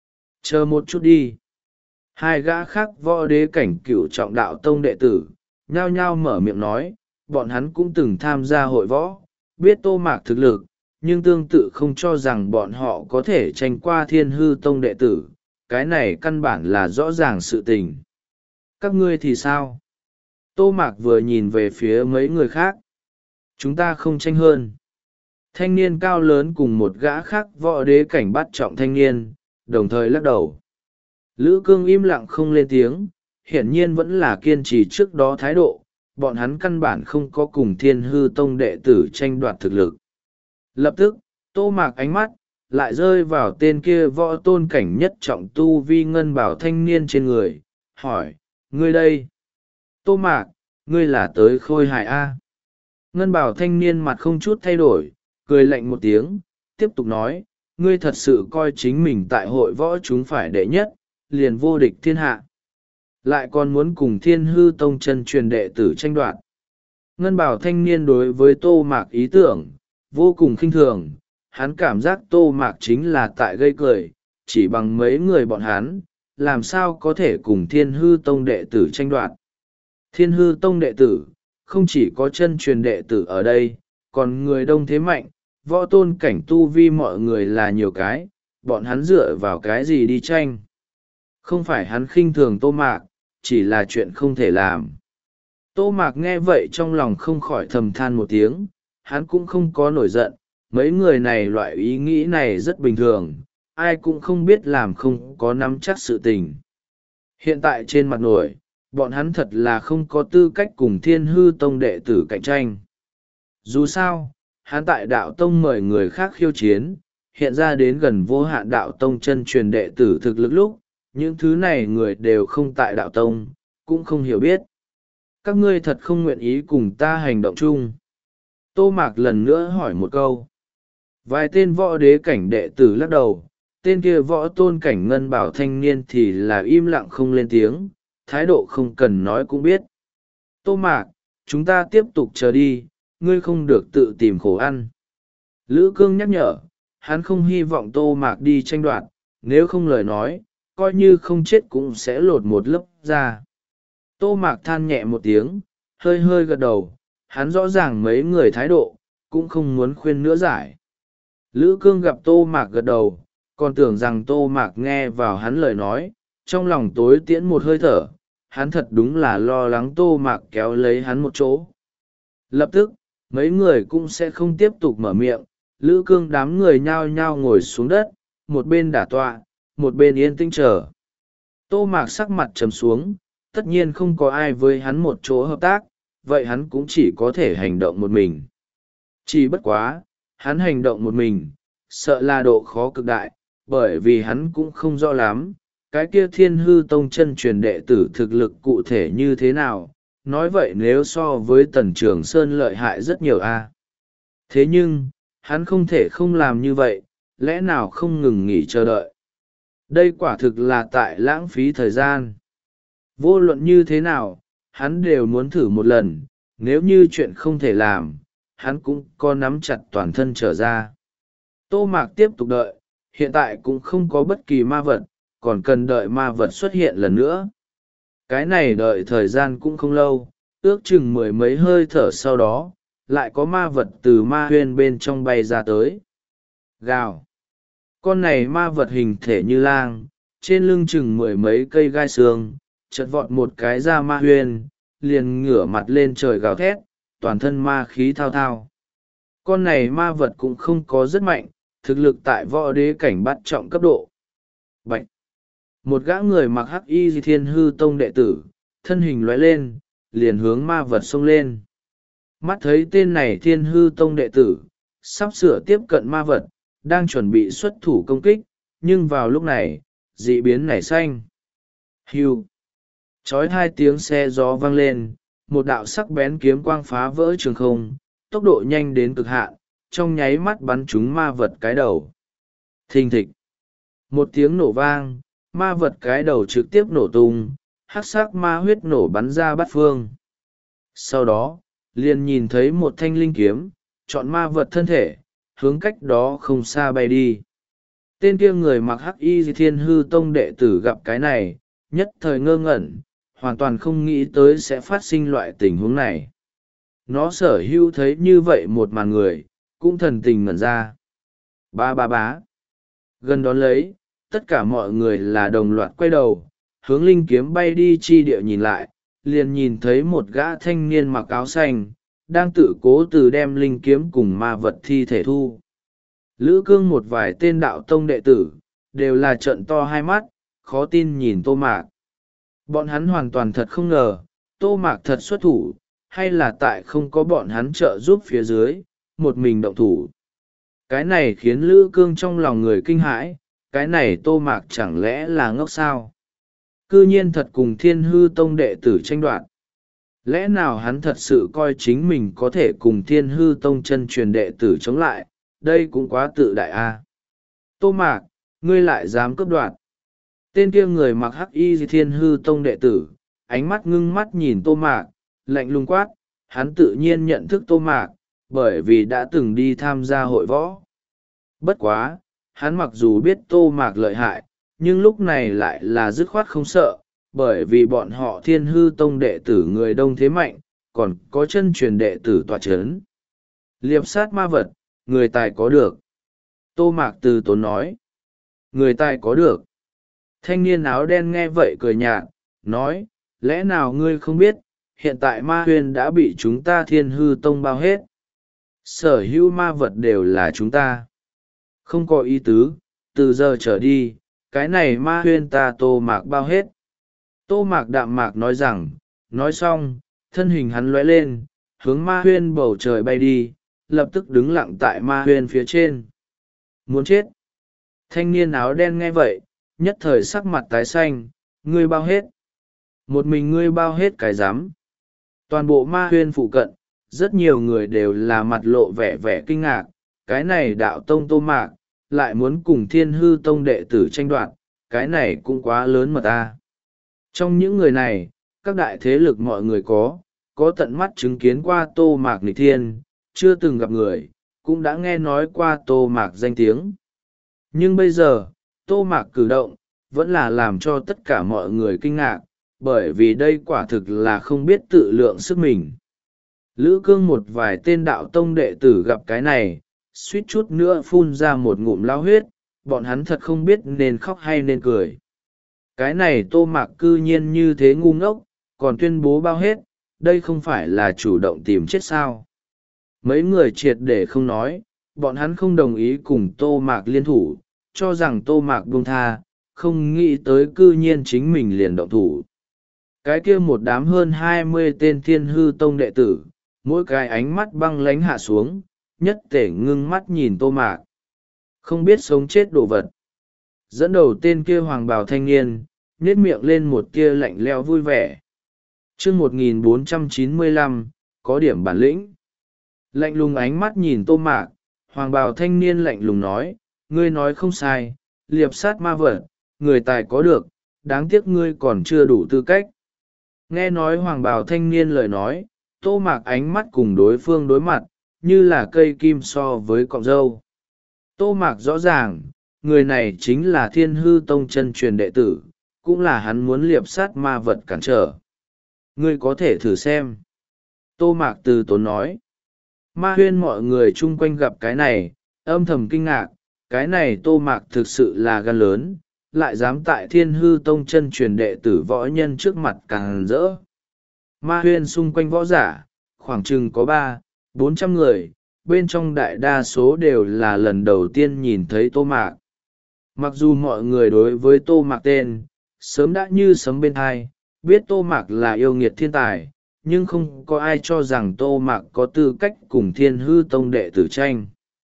Chờ một chút đi. Hai gã khác võ đế cảnh cửu trọng đạo tông đệ tử, nhao nhao mở miệng nói, bọn hắn cũng từng tham gia hội võ, biết Tô Mạc thực lực, nhưng tương tự không cho rằng bọn họ có thể tranh qua Thiên Hư Tông đệ tử, cái này căn bản là rõ ràng sự tình. Các ngươi thì sao? Tô Mạc vừa nhìn về phía mấy người khác. Chúng ta không tranh hơn. Thanh niên cao lớn cùng một gã khác võ đế cảnh bắt trọng thanh niên, đồng thời lắc đầu. Lữ Cương im lặng không lên tiếng, hiển nhiên vẫn là kiên trì trước đó thái độ, bọn hắn căn bản không có cùng Thiên Hư Tông đệ tử tranh đoạt thực lực. Lập tức, Tô Mạc ánh mắt, lại rơi vào tên kia võ tôn cảnh nhất trọng tu vi ngân bảo thanh niên trên người, hỏi, ngươi đây? Tô Mạc, ngươi là tới khôi hài A. Ngân bảo thanh niên mặt không chút thay đổi, cười lạnh một tiếng, tiếp tục nói, ngươi thật sự coi chính mình tại hội võ chúng phải đệ nhất, liền vô địch thiên hạ. Lại còn muốn cùng Thiên Hư Tông chân truyền đệ tử tranh đoạt. Ngân bảo thanh niên đối với Tô Mạc ý tưởng, vô cùng khinh thường, hắn cảm giác Tô Mạc chính là tại gây cười, chỉ bằng mấy người bọn hắn, làm sao có thể cùng Thiên Hư Tông đệ tử tranh đoạt. Thiên Hư Tông đệ tử, không chỉ có chân truyền đệ tử ở đây, còn người đông thế mạnh, võ tôn cảnh tu vi mọi người là nhiều cái, bọn hắn dựa vào cái gì đi tranh. Không phải hắn khinh thường Tô Mạc, chỉ là chuyện không thể làm. Tô Mạc nghe vậy trong lòng không khỏi thầm than một tiếng, hắn cũng không có nổi giận, mấy người này loại ý nghĩ này rất bình thường, ai cũng không biết làm không có nắm chắc sự tình. Hiện tại trên mặt nổi, bọn hắn thật là không có tư cách cùng Thiên Hư Tông đệ tử cạnh tranh. Dù sao, hắn tại đạo tông mời người khác khiêu chiến, hiện ra đến gần vô hạn đạo tông chân truyền đệ tử thực lực lúc, những thứ này người đều không tại đạo tông, cũng không hiểu biết. Các ngươi thật không nguyện ý cùng ta hành động chung. Tô Mạc lần nữa hỏi một câu. Vài tên võ đế cảnh đệ tử lắc đầu, tên kia võ tôn cảnh ngân bảo thanh niên thì là im lặng không lên tiếng, thái độ không cần nói cũng biết. Tô Mạc, chúng ta tiếp tục chờ đi, ngươi không được tự tìm khổ ăn. Lữ Cương nhắc nhở, hắn không hy vọng Tô Mạc đi tranh đoạt, nếu không lời nói, coi như không chết cũng sẽ lột một lớp da. Tô Mạc than nhẹ một tiếng, hơi hơi gật đầu, hắn rõ ràng mấy người thái độ, cũng không muốn khuyên nữa giải. Lữ Cương gặp Tô Mạc gật đầu, còn tưởng rằng Tô Mạc nghe vào hắn lời nói, trong lòng tối tiễn một hơi thở, hắn thật đúng là lo lắng Tô Mạc kéo lấy hắn một chỗ. Lập tức, mấy người cũng sẽ không tiếp tục mở miệng, Lữ Cương đám người nhao nhao ngồi xuống đất, một bên đả tọa, một bên yên tĩnh chờ. Tô Mạc sắc mặt trầm xuống, tất nhiên không có ai với hắn một chỗ hợp tác, vậy hắn cũng chỉ có thể hành động một mình. Chỉ bất quá, hắn hành động một mình, sợ là độ khó cực đại, bởi vì hắn cũng không rõ lắm, cái kia Thiên Hư Tông chân truyền đệ tử thực lực cụ thể như thế nào, nói vậy nếu so với Tần Trường Sơn lợi hại rất nhiều a. Thế nhưng, hắn không thể không làm như vậy, lẽ nào không ngừng nghỉ chờ đợi. Đây quả thực là tại lãng phí thời gian. Vô luận như thế nào, hắn đều muốn thử một lần, nếu như chuyện không thể làm, hắn cũng có nắm chặt toàn thân trở ra. Tô Mạc tiếp tục đợi, hiện tại cũng không có bất kỳ ma vật, còn cần đợi ma vật xuất hiện lần nữa. Cái này đợi thời gian cũng không lâu, ước chừng mười mấy hơi thở sau đó, lại có ma vật từ ma huyên bên trong bay ra tới. Gào! Con này ma vật hình thể như lang, trên lưng chừng mười mấy cây gai xương, chật vọt một cái ra ma huyên, liền ngửa mặt lên trời gào thét, toàn thân ma khí thao thao. Con này ma vật cũng không có rất mạnh, thực lực tại võ đế cảnh bắt trọng cấp độ. Bạch! Một gã người mặc hắc y Thiên Hư Tông đệ tử, thân hình lóe lên, liền hướng ma vật xông lên. Mắt thấy tên này Thiên Hư Tông đệ tử, sắp sửa tiếp cận ma vật, đang chuẩn bị xuất thủ công kích, nhưng vào lúc này, dị biến nảy xanh. Hưu! Chói hai tiếng xe gió vang lên, một đạo sắc bén kiếm quang phá vỡ trường không, tốc độ nhanh đến cực hạn, trong nháy mắt bắn trúng ma vật cái đầu. Thình thịch! Một tiếng nổ vang, ma vật cái đầu trực tiếp nổ tung, hắc sắc ma huyết nổ bắn ra bát phương. Sau đó, liền nhìn thấy một thanh linh kiếm, chọn ma vật thân thể, hướng cách đó không xa bay đi. Tên kia người mặc hắc y Thiên Hư Tông đệ tử gặp cái này, nhất thời ngơ ngẩn, hoàn toàn không nghĩ tới sẽ phát sinh loại tình huống này. Nó sở hữu thấy như vậy một màn người, cũng thần tình ngẩn ra. Ba ba bá. Gần đó lấy, tất cả mọi người là đồng loạt quay đầu, hướng linh kiếm bay đi chi địa nhìn lại, liền nhìn thấy một gã thanh niên mặc áo xanh, đang tự cố từ đem linh kiếm cùng ma vật thi thể thu. Lữ Cương một vài tên đạo tông đệ tử, đều là trợn to hai mắt, khó tin nhìn Tô Mạc. Bọn hắn hoàn toàn thật không ngờ, Tô Mạc thật xuất thủ, hay là tại không có bọn hắn trợ giúp phía dưới, một mình động thủ. Cái này khiến Lữ Cương trong lòng người kinh hãi, cái này Tô Mạc chẳng lẽ là ngốc sao? Cư nhiên thật cùng Thiên Hư Tông đệ tử tranh đoạt. Lẽ nào hắn thật sự coi chính mình có thể cùng Thiên Hư Tông chân truyền đệ tử chống lại, đây cũng quá tự đại a. Tô Mạc, ngươi lại dám cướp đoạt. Tên kia người mặc hắc y Thiên Hư Tông đệ tử, ánh mắt ngưng mắt nhìn Tô Mạc, lạnh lùng quát, hắn tự nhiên nhận thức Tô Mạc, bởi vì đã từng đi tham gia hội võ. Bất quá, hắn mặc dù biết Tô Mạc lợi hại, nhưng lúc này lại là dứt khoát không sợ, bởi vì bọn họ Thiên Hư Tông đệ tử người đông thế mạnh, còn có chân truyền đệ tử tọa chấn. Liệp sát ma vật, người tài có được. Tô Mạc từ tốn nói. Người tài có được. Thanh niên áo đen nghe vậy cười nhạt, nói, lẽ nào ngươi không biết, hiện tại ma huyền đã bị chúng ta Thiên Hư Tông bao hết. Sở hữu ma vật đều là chúng ta. Không có ý tứ, từ giờ trở đi, cái này ma huyền ta Tô Mạc bao hết. Tô Mạc đạm mạc nói rằng, nói xong, thân hình hắn lóe lên, hướng ma huyên bầu trời bay đi, lập tức đứng lặng tại ma huyên phía trên. Muốn chết. Thanh niên áo đen nghe vậy, nhất thời sắc mặt tái xanh. Ngươi bao hết? Một mình ngươi bao hết cái rắm? Toàn bộ ma huyên phụ cận, rất nhiều người đều là mặt lộ vẻ vẻ kinh ngạc. Cái này đạo tông Tô Mạc, lại muốn cùng Thiên Hư Tông đệ tử tranh đoạt, cái này cũng quá lớn mà ta. Trong những người này, các đại thế lực mọi người có, có tận mắt chứng kiến qua Tô Mạc nghịch thiên, chưa từng gặp người, cũng đã nghe nói qua Tô Mạc danh tiếng. Nhưng bây giờ, Tô Mạc cử động, vẫn là làm cho tất cả mọi người kinh ngạc, bởi vì đây quả thực là không biết tự lượng sức mình. Lữ Cương một vài tên đạo tông đệ tử gặp cái này, suýt chút nữa phun ra một ngụm lao huyết, bọn hắn thật không biết nên khóc hay nên cười. Cái này Tô Mạc cư nhiên như thế ngu ngốc, còn tuyên bố bao hết, đây không phải là chủ động tìm chết sao. Mấy người triệt để không nói, bọn hắn không đồng ý cùng Tô Mạc liên thủ, cho rằng Tô Mạc buông tha, không nghĩ tới cư nhiên chính mình liền động thủ. Cái kia một đám hơn hai mươi tên Thiên Hư Tông đệ tử, mỗi cái ánh mắt băng lánh hạ xuống, nhất thể ngưng mắt nhìn Tô Mạc. Không biết sống chết đồ vật. Dẫn đầu tên kia hoàng bào thanh niên, nhếch miệng lên một tia lạnh lẽo vui vẻ. Chương một nghìn bốn trăm chín mươi lăm, có điểm bản lĩnh. Lạnh lùng ánh mắt nhìn Tô Mạc, hoàng bào thanh niên lạnh lùng nói, ngươi nói không sai, liệp sát ma vật, người tài có được, đáng tiếc ngươi còn chưa đủ tư cách. Nghe nói hoàng bào thanh niên lời nói, Tô Mạc ánh mắt cùng đối phương đối mặt, như là cây kim so với cọng râu. Tô Mạc rõ ràng, người này chính là Thiên Hư Tông chân truyền đệ tử, cũng là hắn muốn liệp sát ma vật cản trở. Ngươi có thể thử xem. Tô Mạc từ tốn nói. Ma huyên mọi người chung quanh gặp cái này, âm thầm kinh ngạc, cái này Tô Mạc thực sự là gan lớn, lại dám tại Thiên Hư Tông chân truyền đệ tử võ nhân trước mặt càng rỡ. Ma huyên xung quanh võ giả, khoảng chừng có ba, bốn trăm người, bên trong đại đa số đều là lần đầu tiên nhìn thấy Tô Mạc. Mặc dù mọi người đối với Tô Mạc tên, sớm đã như sấm bên hai, biết Tô Mạc là yêu nghiệt thiên tài, nhưng không có ai cho rằng Tô Mạc có tư cách cùng Thiên Hư Tông đệ tử tranh.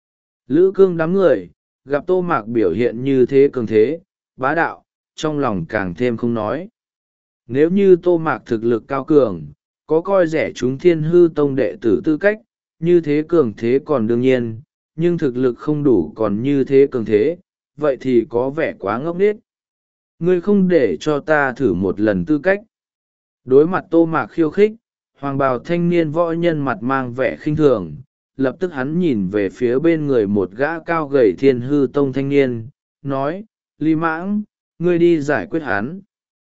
Lữ Cương đám người, gặp Tô Mạc biểu hiện như thế cường thế, bá đạo, trong lòng càng thêm không nói. Nếu như Tô Mạc thực lực cao cường, có coi rẻ chúng Thiên Hư Tông đệ tử tư cách, như thế cường thế còn đương nhiên, nhưng thực lực không đủ còn như thế cường thế, vậy thì có vẻ quá ngốc nghếch. Ngươi không để cho ta thử một lần tư cách. Đối mặt Tô Mạc khiêu khích, hoàng bào thanh niên võ nhân mặt mang vẻ khinh thường, lập tức hắn nhìn về phía bên người một gã cao gầy Thiên Hư Tông thanh niên, nói, Lý Mãng, ngươi đi giải quyết hắn.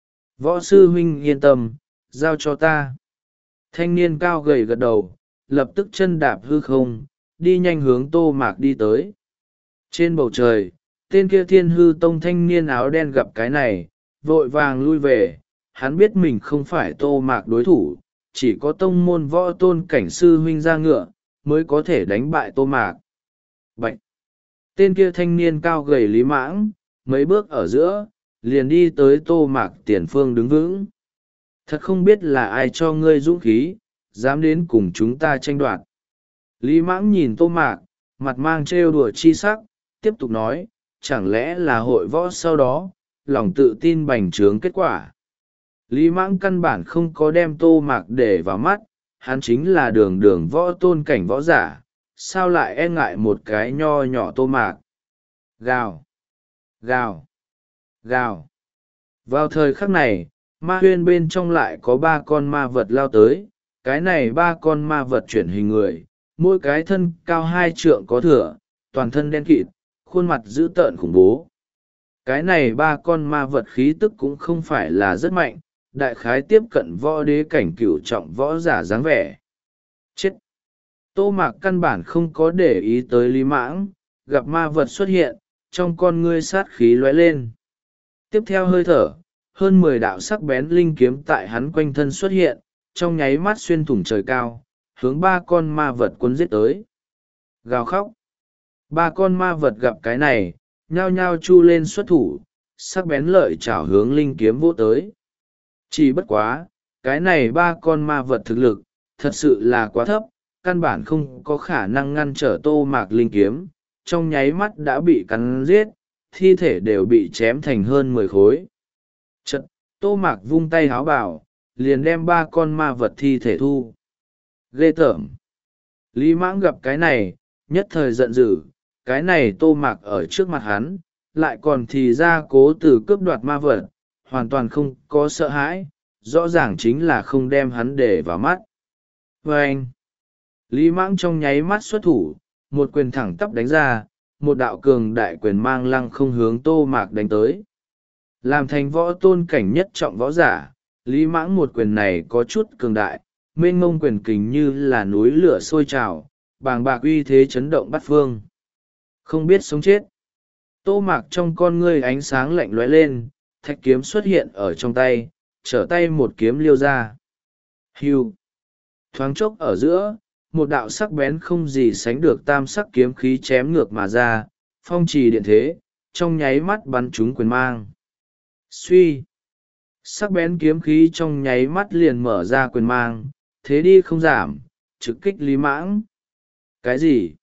Võ sư huynh yên tâm, giao cho ta. Thanh niên cao gầy gật đầu, lập tức chân đạp hư không, đi nhanh hướng Tô Mạc đi tới. Trên bầu trời, tên kia Thiên Hư Tông thanh niên áo đen gặp cái này, vội vàng lui về, hắn biết mình không phải Tô Mạc đối thủ, chỉ có tông môn võ tôn cảnh sư huynh ra ngựa, mới có thể đánh bại Tô Mạc. Bạch! Tên kia thanh niên cao gầy Lý Mãng, mấy bước ở giữa, liền đi tới Tô Mạc tiền phương đứng vững. Thật không biết là ai cho ngươi dũng khí, dám đến cùng chúng ta tranh đoạt. Lý Mãng nhìn Tô Mạc, mặt mang trêu đùa chi sắc, tiếp tục nói, chẳng lẽ là hội võ sau đó, lòng tự tin bành trướng kết quả. Lý Mãng căn bản không có đem Tô Mạc để vào mắt, hắn chính là đường đường võ tôn cảnh võ giả, sao lại e ngại một cái nho nhỏ Tô Mạc. Gào! Gào! Gào! Vào thời khắc này, ma huyên bên trong lại có ba con ma vật lao tới, cái này ba con ma vật chuyển hình người, mỗi cái thân cao hai trượng có thửa, toàn thân đen kịt, khuôn mặt dữ tợn khủng bố. Cái này ba con ma vật khí tức cũng không phải là rất mạnh, đại khái tiếp cận võ đế cảnh cửu trọng võ giả dáng vẻ. Chết! Tô Mạc căn bản không có để ý tới Lý Mãng, gặp ma vật xuất hiện, trong con ngươi sát khí lóe lên. Tiếp theo hơi thở, hơn mười đạo sắc bén linh kiếm tại hắn quanh thân xuất hiện, trong nháy mắt xuyên thủng trời cao, hướng ba con ma vật cuốn giết tới. Gào khóc! Ba con ma vật gặp cái này, nhao nhao chu lên xuất thủ, sắc bén lợi chảo hướng linh kiếm vỗ tới. Chỉ bất quá, cái này ba con ma vật thực lực, thật sự là quá thấp, căn bản không có khả năng ngăn trở Tô Mạc linh kiếm, trong nháy mắt đã bị cắn giết, thi thể đều bị chém thành hơn mười khối. Chật, Tô Mạc vung tay háo bảo, liền đem ba con ma vật thi thể thu. Ghê tởm. Lý Mãng gặp cái này, nhất thời giận dữ, cái này Tô Mạc ở trước mặt hắn, lại còn thì ra cố từ cướp đoạt ma vật, hoàn toàn không có sợ hãi, rõ ràng chính là không đem hắn để vào mắt. Và anh, Lý Mãng trong nháy mắt xuất thủ, một quyền thẳng tắp đánh ra, một đạo cường đại quyền mang lăng không hướng Tô Mạc đánh tới. Làm thành võ tôn cảnh nhất trọng võ giả, Lý Mãng một quyền này có chút cường đại, mênh mông quyền kình như là núi lửa sôi trào, bàng bạc uy thế chấn động bát phương. Không biết sống chết. Tô Mạc trong con ngươi ánh sáng lạnh lóe lên, thạch kiếm xuất hiện ở trong tay, trở tay một kiếm liêu ra. Hưu. Thoáng chốc ở giữa, một đạo sắc bén không gì sánh được tam sắc kiếm khí chém ngược mà ra, phong trì điện thế, trong nháy mắt bắn trúng quyền mang. Suy. Sắc bén kiếm khí trong nháy mắt liền mở ra quyền mang, thế đi không giảm, trực kích Lý Mãng. Cái gì?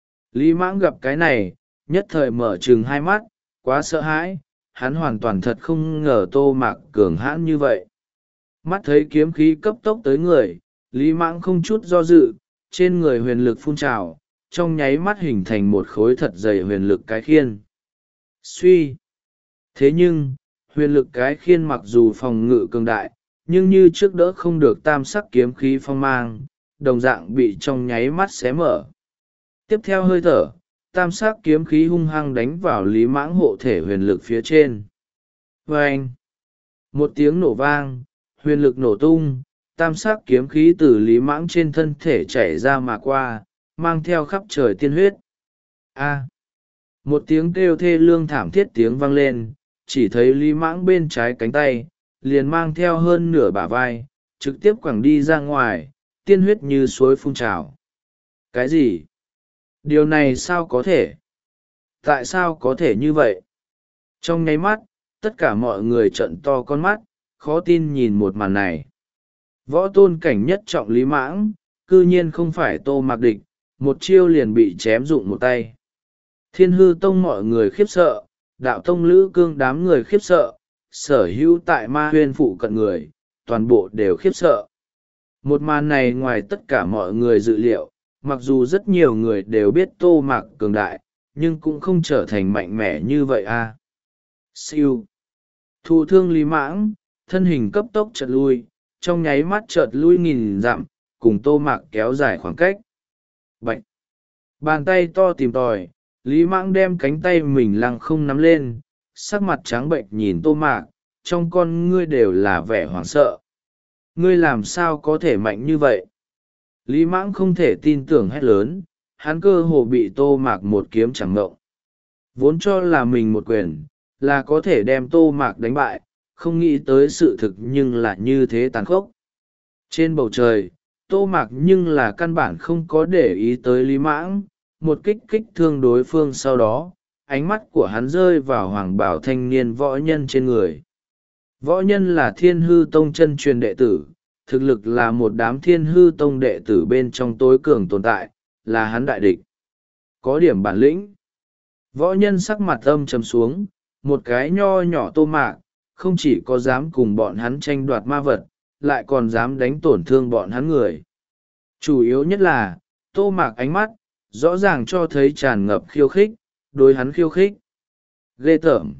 Lý Mãng gặp cái này, nhất thời mở trừng hai mắt, quá sợ hãi, hắn hoàn toàn thật không ngờ Tô Mạc cường hãn như vậy. Mắt thấy kiếm khí cấp tốc tới người, Lý Mãng không chút do dự, trên người huyền lực phun trào, trong nháy mắt hình thành một khối thật dày huyền lực cái khiên. Suy. Thế nhưng, huyền lực cái khiên mặc dù phòng ngự cường đại, nhưng như trước đỡ không được tam sắc kiếm khí phong mang, đồng dạng bị trong nháy mắt xé mở. Tiếp theo hơi thở, tam sắc kiếm khí hung hăng đánh vào Lý Mãng hộ thể huyền lực phía trên. Vâng! Một tiếng nổ vang, huyền lực nổ tung, tam sắc kiếm khí từ Lý Mãng trên thân thể chảy ra mà qua, mang theo khắp trời tiên huyết. A! Một tiếng kêu thê lương thảm thiết tiếng vang lên, chỉ thấy Lý Mãng bên trái cánh tay, liền mang theo hơn nửa bả vai, trực tiếp quẳng đi ra ngoài, tiên huyết như suối phun trào. Cái gì? Điều này sao có thể? Tại sao có thể như vậy? Trong nháy mắt, tất cả mọi người trợn to con mắt, khó tin nhìn một màn này. Võ tôn cảnh nhất trọng Lý Mãng, cư nhiên không phải Tô Mạc địch, một chiêu liền bị chém rụng một tay. Thiên Hư Tông mọi người khiếp sợ, Đạo Tông Lữ Cương đám người khiếp sợ, sở hữu tại Ma Huyên phụ cận người, toàn bộ đều khiếp sợ. Một màn này ngoài tất cả mọi người dự liệu, mặc dù rất nhiều người đều biết Tô Mạc cường đại, nhưng cũng không trở thành mạnh mẽ như vậy a. À. Siêu. Thụ thương Lý Mãng, thân hình cấp tốc chợt lui, trong nháy mắt chợt lui nghìn dặm, cùng Tô Mạc kéo dài khoảng cách. Bạch. Bàn tay to tìm tòi, Lý Mãng đem cánh tay mình lăng không nắm lên, sắc mặt trắng bệnh nhìn Tô Mạc, trong con ngươi đều là vẻ hoảng sợ. Ngươi làm sao có thể mạnh như vậy? Lý Mãng không thể tin tưởng hét lớn, hắn cơ hồ bị Tô Mạc một kiếm chẳng ngộng. Vốn cho là mình một quyền, là có thể đem Tô Mạc đánh bại, không nghĩ tới sự thực nhưng là như thế tàn khốc. Trên bầu trời, Tô Mạc nhưng là căn bản không có để ý tới Lý Mãng, một kích kích thương đối phương sau đó, ánh mắt của hắn rơi vào hoàng bảo thanh niên võ nhân trên người. Võ nhân là Thiên Hư Tông chân truyền đệ tử, thực lực là một đám Thiên Hư Tông đệ tử bên trong tối cường tồn tại, là hắn đại địch. Có điểm bản lĩnh. Võ nhân sắc mặt âm trầm xuống, một cái nho nhỏ Tô Mạc, không chỉ có dám cùng bọn hắn tranh đoạt ma vật, lại còn dám đánh tổn thương bọn hắn người. Chủ yếu nhất là, Tô Mạc ánh mắt, rõ ràng cho thấy tràn ngập khiêu khích, đối hắn khiêu khích. Ghê tởm.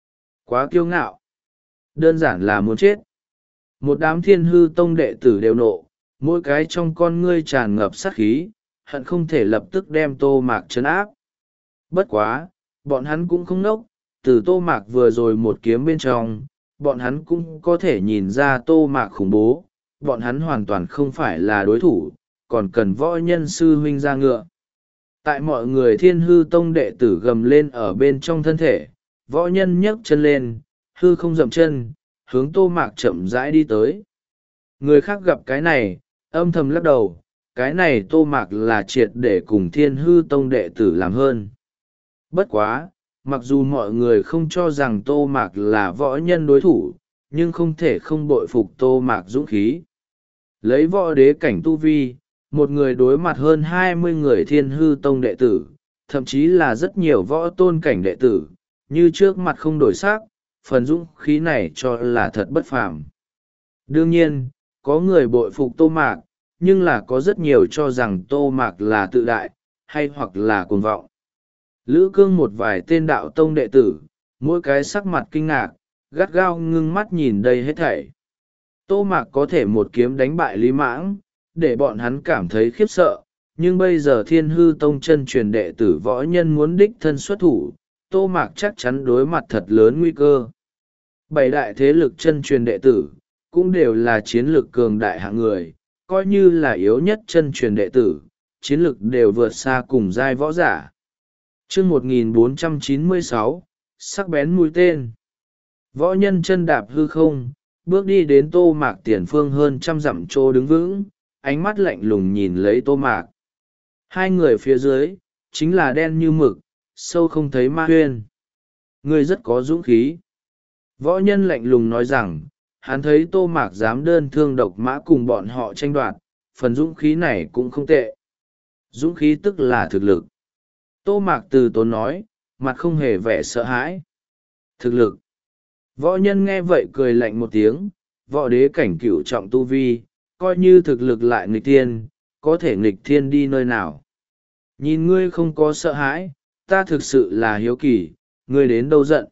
Quá kiêu ngạo. Đơn giản là muốn chết. Một đám Thiên Hư Tông đệ tử đều nộ, mỗi cái trong con ngươi tràn ngập sát khí, hận không thể lập tức đem Tô Mạc trấn áp. Bất quá, bọn hắn cũng không nốc, từ Tô Mạc vừa rồi một kiếm bên trong, bọn hắn cũng có thể nhìn ra Tô Mạc khủng bố, bọn hắn hoàn toàn không phải là đối thủ, còn cần võ nhân sư huynh ra ngựa. Tại mọi người Thiên Hư Tông đệ tử gầm lên ở bên trong thân thể, võ nhân nhấc chân lên, hư không dậm chân, hướng Tô Mạc chậm rãi đi tới. Người khác gặp cái này, âm thầm lắc đầu, cái này Tô Mạc là triệt để cùng Thiên Hư Tông đệ tử làm hơn. Bất quá, mặc dù mọi người không cho rằng Tô Mạc là võ nhân đối thủ, nhưng không thể không bội phục Tô Mạc dũng khí. Lấy võ đế cảnh tu vi, một người đối mặt hơn hai mươi người Thiên Hư Tông đệ tử, thậm chí là rất nhiều võ tôn cảnh đệ tử, như trước mặt không đổi sắc, phần dũng khí này cho là thật bất phàm. Đương nhiên, có người bội phục Tô Mạc, nhưng là có rất nhiều cho rằng Tô Mạc là tự đại, hay hoặc là cuồng vọng. Lữ Cương một vài tên đạo tông đệ tử, mỗi cái sắc mặt kinh ngạc, gắt gao ngưng mắt nhìn đây hết thảy. Tô Mạc có thể một kiếm đánh bại Lý Mãng, để bọn hắn cảm thấy khiếp sợ, nhưng bây giờ Thiên Hư Tông chân truyền đệ tử võ nhân muốn đích thân xuất thủ, Tô Mạc chắc chắn đối mặt thật lớn nguy cơ. Bảy đại thế lực chân truyền đệ tử, cũng đều là chiến lược cường đại hạng người, coi như là yếu nhất chân truyền đệ tử, chiến lược đều vượt xa cùng giai võ giả. Chương một nghìn bốn trăm chín mươi sáu, sắc bén mũi tên. Võ nhân chân đạp hư không, bước đi đến Tô Mạc tiền phương hơn trăm dặm chỗ đứng vững, ánh mắt lạnh lùng nhìn lấy Tô Mạc. Hai người phía dưới, chính là đen như mực, sâu không thấy ma huyên. Người rất có dũng khí. Võ nhân lạnh lùng nói rằng, hắn thấy Tô Mạc dám đơn thương độc mã cùng bọn họ tranh đoạt, phần dũng khí này cũng không tệ. Dũng khí tức là thực lực. Tô Mạc từ tốn nói, mặt không hề vẻ sợ hãi. Thực lực. Võ nhân nghe vậy cười lạnh một tiếng, võ đế cảnh cửu trọng tu vi, coi như thực lực lại nghịch thiên, có thể nghịch thiên đi nơi nào. Nhìn ngươi không có sợ hãi, ta thực sự là hiếu kỳ, ngươi đến đâu giận.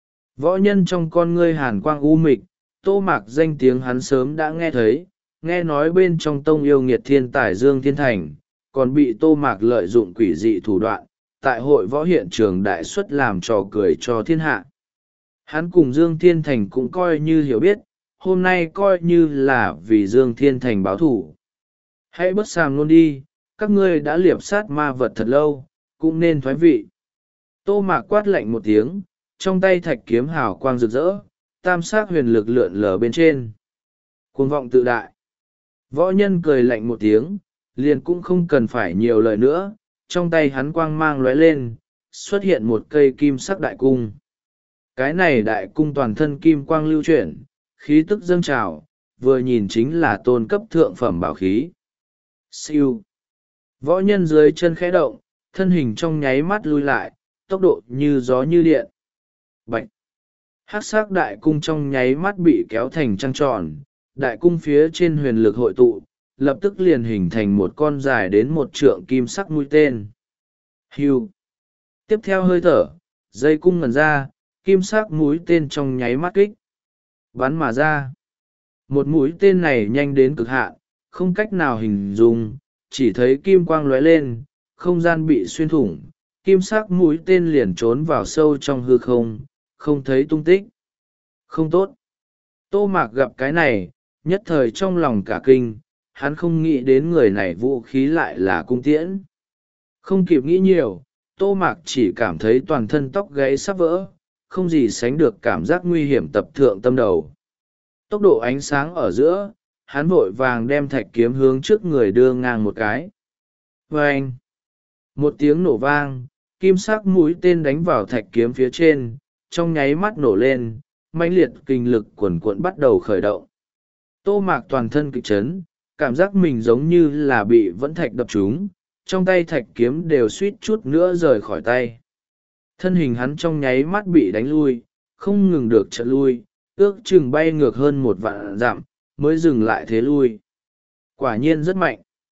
Võ nhân trong con ngươi hàn quang u mịch, Tô Mạc danh tiếng hắn sớm đã nghe thấy, nghe nói bên trong tông yêu nghiệt thiên tài Dương Thiên Thành, còn bị Tô Mạc lợi dụng quỷ dị thủ đoạn, tại hội võ hiện trường đại xuất làm trò cười cho thiên hạ. Hắn cùng Dương Thiên Thành cũng coi như hiểu biết, hôm nay coi như là vì Dương Thiên Thành báo thủ. Hãy bất sàm luôn đi, các ngươi đã liệp sát ma vật thật lâu, cũng nên thoái vị. Tô Mạc quát lạnh một tiếng, trong tay thạch kiếm hào quang rực rỡ, tam sát huyền lực lượn lờ bên trên. Cuồng vọng tự đại. Võ nhân cười lạnh một tiếng, liền cũng không cần phải nhiều lời nữa, trong tay hắn quang mang lóe lên, xuất hiện một cây kim sắc đại cung. Cái này đại cung toàn thân kim quang lưu chuyển, khí tức dâng trào, vừa nhìn chính là tôn cấp thượng phẩm bảo khí. Siêu. Võ nhân dưới chân khẽ động, thân hình trong nháy mắt lui lại, tốc độ như gió như điện. Bạch. Hắc sắc đại cung trong nháy mắt bị kéo thành trăng tròn, đại cung phía trên huyền lực hội tụ, lập tức liền hình thành một con dài đến một trượng kim sắc mũi tên. Hưu. Tiếp theo hơi thở, dây cung ngần ra, kim sắc mũi tên trong nháy mắt kích. Bắn mà ra. Một mũi tên này nhanh đến cực hạn, không cách nào hình dung, chỉ thấy kim quang lóe lên, không gian bị xuyên thủng, kim sắc mũi tên liền trốn vào sâu trong hư không, không thấy tung tích. Không tốt. Tô Mạc gặp cái này, nhất thời trong lòng cả kinh, hắn không nghĩ đến người này vũ khí lại là cung tiễn. Không kịp nghĩ nhiều, Tô Mạc chỉ cảm thấy toàn thân tóc gáy sắp vỡ, không gì sánh được cảm giác nguy hiểm tập thượng tâm đầu. Tốc độ ánh sáng ở giữa, hắn vội vàng đem thạch kiếm hướng trước người đưa ngang một cái. Vâng! Một tiếng nổ vang, kim sắc mũi tên đánh vào thạch kiếm phía trên, trong nháy mắt nổ lên, mãnh liệt kinh lực quần quận bắt đầu khởi động. Tô Mạc toàn thân kịch chấn, cảm giác mình giống như là bị vẫn thạch đập trúng, trong tay thạch kiếm đều suýt chút nữa rời khỏi tay. Thân hình hắn trong nháy mắt bị đánh lui, không ngừng được trận lui, ước chừng bay ngược hơn một vạn dặm, mới dừng lại thế lui. Quả nhiên rất mạnh.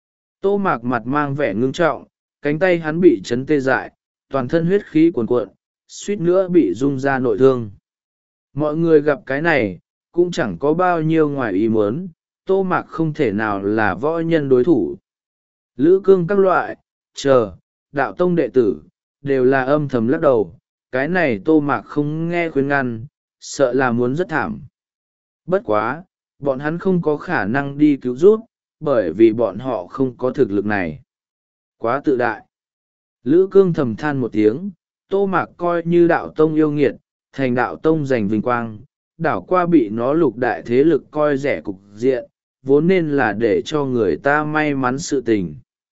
Tô Mạc mặt mang vẻ ngưng trọng, cánh tay hắn bị chấn tê dại, toàn thân huyết khí cuồn cuộn, suýt nữa bị rung ra nội thương. Mọi người gặp cái này, cũng chẳng có bao nhiêu ngoài ý muốn, Tô Mạc không thể nào là võ nhân đối thủ. Lữ Cương các loại, chờ, đạo tông đệ tử, đều là âm thầm lắc đầu, cái này Tô Mạc không nghe khuyên ngăn, sợ là muốn rất thảm. Bất quá, bọn hắn không có khả năng đi cứu giúp, bởi vì bọn họ không có thực lực này. Quá tự đại. Lữ Cương thầm than một tiếng, Tô Mạc coi như đạo tông yêu nghiệt, thành đạo tông giành vinh quang, đảo qua bị nó lục đại thế lực coi rẻ cục diện, vốn nên là để cho người ta may mắn sự tình.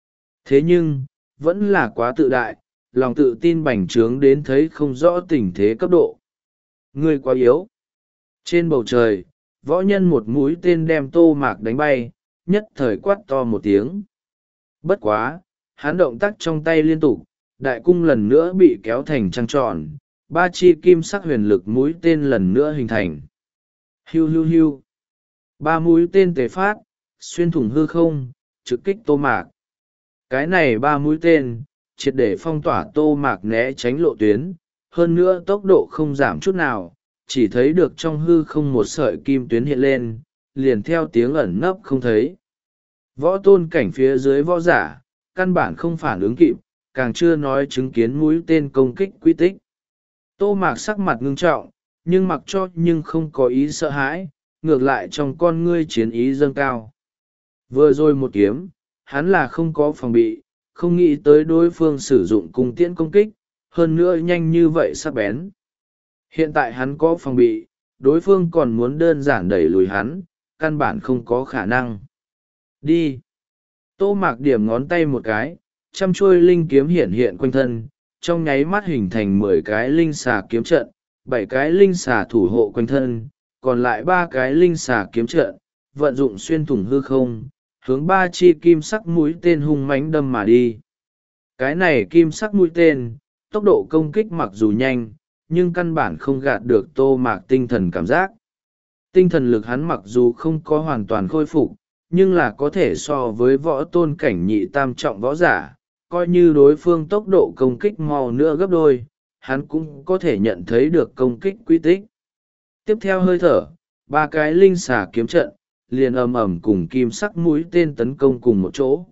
Thế nhưng, vẫn là quá tự đại, lòng tự tin bành trướng đến thấy không rõ tình thế cấp độ. Ngươi quá yếu. Trên bầu trời, võ nhân một mũi tên đem Tô Mạc đánh bay, nhất thời quát to một tiếng. Bất quá, hắn động tác trong tay liên tục, đại cung lần nữa bị kéo thành trăng tròn, ba chi kim sắc huyền lực mũi tên lần nữa hình thành. Hiu hiu hiu. Ba mũi tên tề phát, xuyên thủng hư không, trực kích Tô Mạc. Cái này ba mũi tên, triệt để phong tỏa Tô Mạc né tránh lộ tuyến, hơn nữa tốc độ không giảm chút nào, chỉ thấy được trong hư không một sợi kim tuyến hiện lên, liền theo tiếng ẩn nấp không thấy. Võ tôn cảnh phía dưới võ giả, căn bản không phản ứng kịp, càng chưa nói chứng kiến mũi tên công kích quy tích. Tô Mạc sắc mặt ngưng trọng, nhưng mặc cho nhưng không có ý sợ hãi, ngược lại trong con ngươi chiến ý dâng cao. Vừa rồi một kiếm, hắn là không có phòng bị, không nghĩ tới đối phương sử dụng cung tiễn công kích, hơn nữa nhanh như vậy sắc bén. Hiện tại hắn có phòng bị, đối phương còn muốn đơn giản đẩy lùi hắn, căn bản không có khả năng. Đi! Tô Mạc điểm ngón tay một cái, trăm chuôi linh kiếm hiện hiện quanh thân, trong nháy mắt hình thành mười cái linh xà kiếm trận, bảy cái linh xà thủ hộ quanh thân, còn lại ba cái linh xà kiếm trận, vận dụng xuyên thủng hư không, hướng ba chi kim sắc mũi tên hung mãnh đâm mà đi. Cái này kim sắc mũi tên, tốc độ công kích mặc dù nhanh, nhưng căn bản không gạt được Tô Mạc tinh thần cảm giác. Tinh thần lực hắn mặc dù không có hoàn toàn khôi phục, nhưng là có thể so với võ tôn cảnh nhị tam trọng võ giả, coi như đối phương tốc độ công kích mau nữa gấp đôi, hắn cũng có thể nhận thấy được công kích quy tích. Tiếp theo hơi thở, ba cái linh xà kiếm trận, liền ầm ầm cùng kim sắc mũi tên tấn công cùng một chỗ.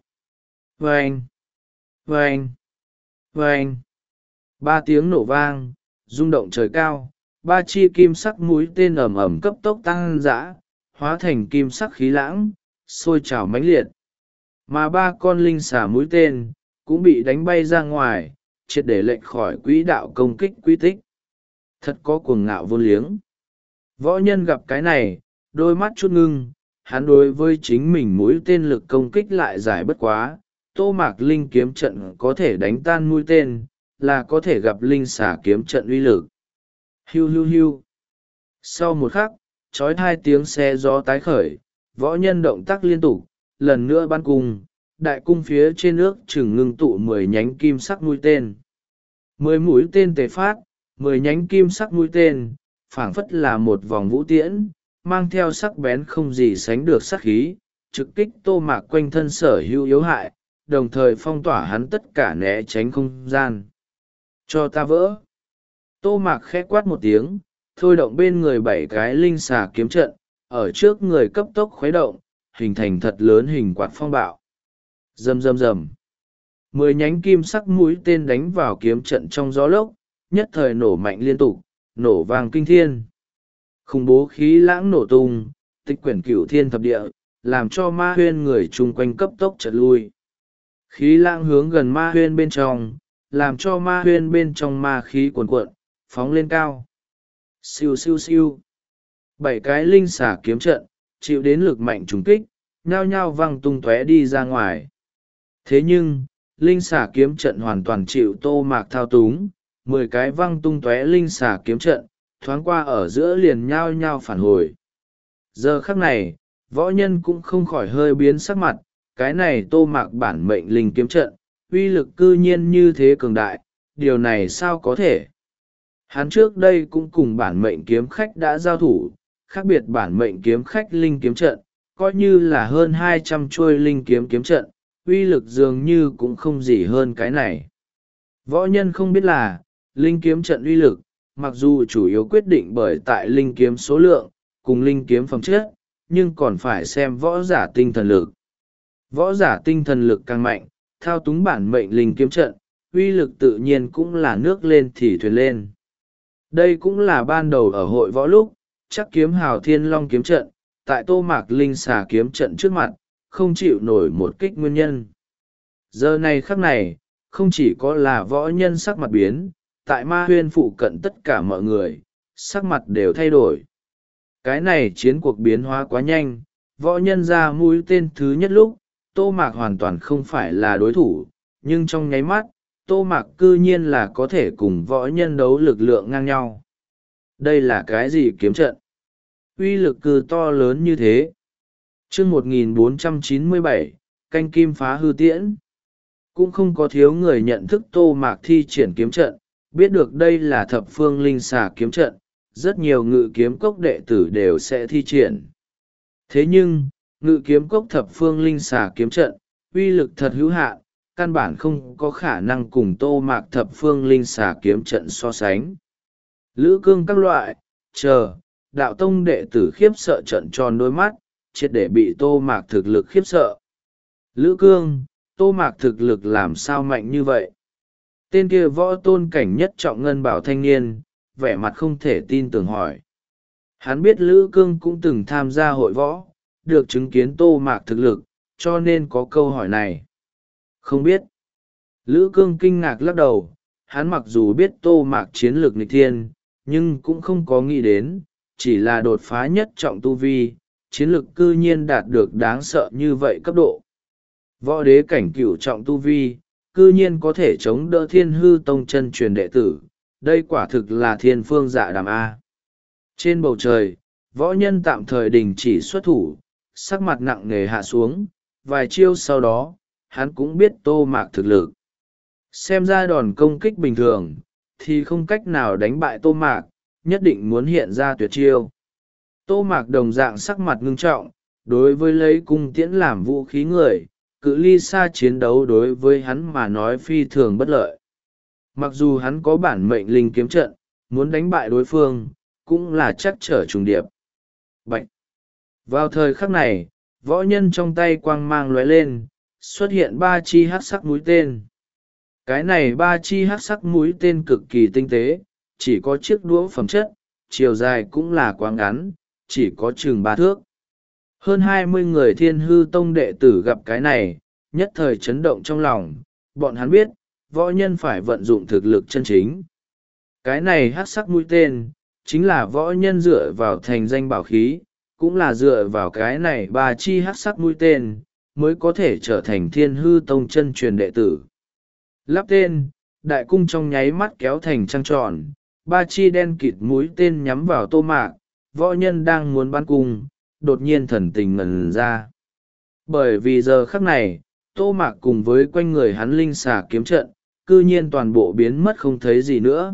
Vâng! Vâng! Vâng! Ba tiếng nổ vang, rung động trời cao, ba chi kim sắc mũi tên ầm ầm cấp tốc tăng dã, hóa thành kim sắc khí lãng, sôi trào mãnh liệt. Mà ba con linh xà mũi tên, cũng bị đánh bay ra ngoài, triệt để lệch khỏi quỹ đạo công kích quy tích. Thật có cuồng ngạo vô liếng. Võ nhân gặp cái này, đôi mắt chút ngưng, hắn đối với chính mình mũi tên lực công kích lại giải bất quá. Tô Mạc linh kiếm trận có thể đánh tan mũi tên, là có thể gặp linh xà kiếm trận uy lực. Hiu hiu hiu. Sau một khắc, trói hai tiếng xe gió tái khởi, võ nhân động tác liên tục, lần nữa bắn cung, đại cung phía trên nước chừng ngưng tụ mười nhánh kim sắc mũi tên. Mười mũi tên tề phát, mười nhánh kim sắc mũi tên, phảng phất là một vòng vũ tiễn, mang theo sắc bén không gì sánh được sắc khí, trực kích Tô Mạc quanh thân sở hữu yếu hại, đồng thời phong tỏa hắn tất cả né tránh không gian. Cho ta vỡ! Tô Mạc khẽ quát một tiếng, thôi động bên người bảy cái linh xà kiếm trận, ở trước người cấp tốc khuấy động, hình thành thật lớn hình quạt phong bạo. Rầm rầm rầm. Mười nhánh kim sắc mũi tên đánh vào kiếm trận trong gió lốc, nhất thời nổ mạnh liên tục, nổ vang kinh thiên. Khủng bố khí lãng nổ tung, tịch quyển cửu thiên thập địa, làm cho ma huyên người chung quanh cấp tốc chợt lui. Khí lãng hướng gần ma huyên bên trong, làm cho ma huyên bên trong ma khí cuồn cuộn, phóng lên cao. Siêu siêu siêu. Bảy cái linh xà kiếm trận, chịu đến lực mạnh trùng kích, nhao nhao văng tung tóe đi ra ngoài. Thế nhưng, linh xà kiếm trận hoàn toàn chịu Tô Mạc thao túng, mười cái văng tung tóe linh xà kiếm trận, thoáng qua ở giữa liền nhao nhao phản hồi. Giờ khắc này, võ nhân cũng không khỏi hơi biến sắc mặt, cái này Tô Mạc bản mệnh linh kiếm trận, uy lực cư nhiên như thế cường đại, điều này sao có thể? Hắn trước đây cũng cùng bản mệnh kiếm khách đã giao thủ, khác biệt bản mệnh kiếm khách linh kiếm trận, coi như là hơn hai trăm chuôi linh kiếm kiếm trận, uy lực dường như cũng không gì hơn cái này. Võ nhân không biết là, linh kiếm trận uy lực, mặc dù chủ yếu quyết định bởi tại linh kiếm số lượng, cùng linh kiếm phẩm chất, nhưng còn phải xem võ giả tinh thần lực. Võ giả tinh thần lực càng mạnh, thao túng bản mệnh linh kiếm trận, uy lực tự nhiên cũng là nước lên thì thuyền lên. Đây cũng là ban đầu ở hội võ lúc, chắc kiếm hào thiên long kiếm trận, tại Tô Mạc linh xà kiếm trận trước mặt, không chịu nổi một kích nguyên nhân. Giờ này khắc này, không chỉ có là võ nhân sắc mặt biến, tại ma huyên phụ cận tất cả mọi người, sắc mặt đều thay đổi. Cái này chiến cuộc biến hóa quá nhanh, võ nhân ra mũi tên thứ nhất lúc, Tô Mạc hoàn toàn không phải là đối thủ, nhưng trong nháy mắt, Tô Mạc cư nhiên là có thể cùng võ nhân đấu lực lượng ngang nhau. Đây là cái gì kiếm trận? Uy lực cư to lớn như thế. Chương một nghìn bốn trăm chín mươi bảy, canh kim phá hư tiễn. Cũng không có thiếu người nhận thức Tô Mạc thi triển kiếm trận, biết được đây là thập phương linh xà kiếm trận, rất nhiều ngự kiếm cốc đệ tử đều sẽ thi triển. Thế nhưng, ngự kiếm cốc thập phương linh xà kiếm trận, uy lực thật hữu hạn, căn bản không có khả năng cùng Tô Mạc thập phương linh xà kiếm trận so sánh. Lữ cương các loại, chờ, đạo tông đệ tử khiếp sợ trận tròn đôi mắt, triệt để bị Tô Mạc thực lực khiếp sợ. Lữ cương, Tô Mạc thực lực làm sao mạnh như vậy? Tên kia võ tôn cảnh nhất trọng ngân bảo thanh niên, vẻ mặt không thể tin tưởng hỏi. Hắn biết Lữ cương cũng từng tham gia hội võ, được chứng kiến Tô Mạc thực lực, cho nên có câu hỏi này. Không biết. Lữ cương kinh ngạc lắc đầu, hắn mặc dù biết Tô Mạc chiến lược nghịch thiên, nhưng cũng không có nghĩ đến, chỉ là đột phá nhất trọng tu vi, chiến lược cư nhiên đạt được đáng sợ như vậy cấp độ. Võ đế cảnh cửu trọng tu vi, cư nhiên có thể chống đỡ Thiên Hư Tông chân truyền đệ tử, đây quả thực là thiên phương dạ đàm A. Trên bầu trời, võ nhân tạm thời đình chỉ xuất thủ, sắc mặt nặng nề hạ xuống, vài chiêu sau đó, hắn cũng biết Tô Mạc thực lực. Xem ra đòn công kích bình thường, thì không cách nào đánh bại Tô Mạc, nhất định muốn hiện ra tuyệt chiêu. Tô Mạc đồng dạng sắc mặt ngưng trọng, đối với lấy cung tiễn làm vũ khí người, cự ly xa chiến đấu đối với hắn mà nói phi thường bất lợi. Mặc dù hắn có bản mệnh linh kiếm trận, muốn đánh bại đối phương, cũng là chắc trở trùng điệp. Bạch! Vào thời khắc này, võ nhân trong tay quang mang lóe lên, xuất hiện ba chi hắc sắc mũi tên. Cái này ba chi hắc sắc mũi tên cực kỳ tinh tế, chỉ có chiếc đũa phẩm chất, chiều dài cũng là quá ngắn, chỉ có chừng ba thước. Hơn hai mươi người Thiên Hư Tông đệ tử gặp cái này, nhất thời chấn động trong lòng, bọn hắn biết, võ nhân phải vận dụng thực lực chân chính. Cái này hắc sắc mũi tên, chính là võ nhân dựa vào thành danh bảo khí, cũng là dựa vào cái này ba chi hắc sắc mũi tên, mới có thể trở thành Thiên Hư Tông chân truyền đệ tử. Lắp tên, đại cung trong nháy mắt kéo thành trăng tròn, ba chi đen kịt mũi tên nhắm vào Tô Mạc, võ nhân đang muốn bắn cung, đột nhiên thần tình ngần ra. Bởi vì giờ khắc này, Tô Mạc cùng với quanh người hắn linh xà kiếm trận, cư nhiên toàn bộ biến mất không thấy gì nữa.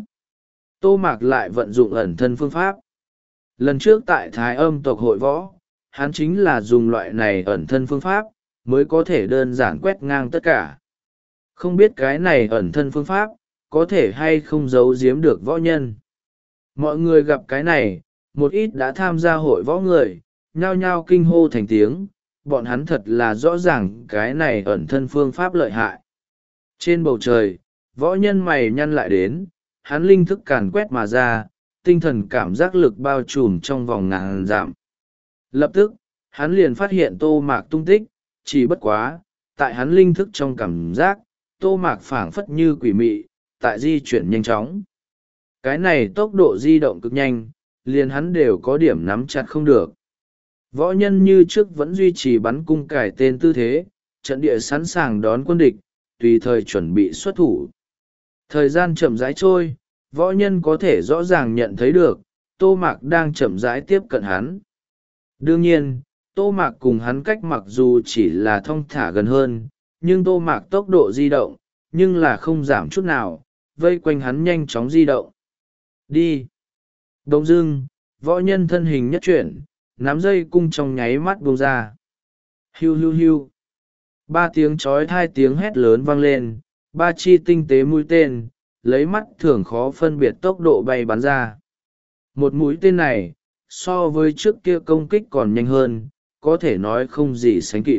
Tô Mạc lại vận dụng ẩn thân phương pháp. Lần trước tại Thái Âm tộc hội võ, hắn chính là dùng loại này ẩn thân phương pháp, mới có thể đơn giản quét ngang tất cả. Không biết cái này ẩn thân phương pháp, có thể hay không giấu giếm được võ nhân. Mọi người gặp cái này, một ít đã tham gia hội võ người, nhao nhao kinh hô thành tiếng, bọn hắn thật là rõ ràng cái này ẩn thân phương pháp lợi hại. Trên bầu trời, võ nhân mày nhăn lại đến, hắn linh thức càn quét mà ra, tinh thần cảm giác lực bao trùm trong vòng ngàn dặm. Lập tức, hắn liền phát hiện Tô Mạc tung tích, chỉ bất quá, tại hắn linh thức trong cảm giác, Tô Mạc phảng phất như quỷ mị, tại di chuyển nhanh chóng. Cái này tốc độ di động cực nhanh, liền hắn đều có điểm nắm chặt không được. Võ nhân như trước vẫn duy trì bắn cung cải tên tư thế, trận địa sẵn sàng đón quân địch, tùy thời chuẩn bị xuất thủ. Thời gian chậm rãi trôi, võ nhân có thể rõ ràng nhận thấy được, Tô Mạc đang chậm rãi tiếp cận hắn. Đương nhiên, Tô Mạc cùng hắn cách mặc dù chỉ là thong thả gần hơn, nhưng Tô Mạc tốc độ di động, nhưng là không giảm chút nào, vây quanh hắn nhanh chóng di động. Đi! Đông dưng, võ nhân thân hình nhất chuyển, nắm dây cung trong nháy mắt buông ra. Hiu hiu hiu! Ba tiếng chói hai tiếng hét lớn vang lên, ba chi tinh tế mũi tên, lấy mắt thường khó phân biệt tốc độ bay bắn ra. Một mũi tên này, so với trước kia công kích còn nhanh hơn, có thể nói không gì sánh kịp.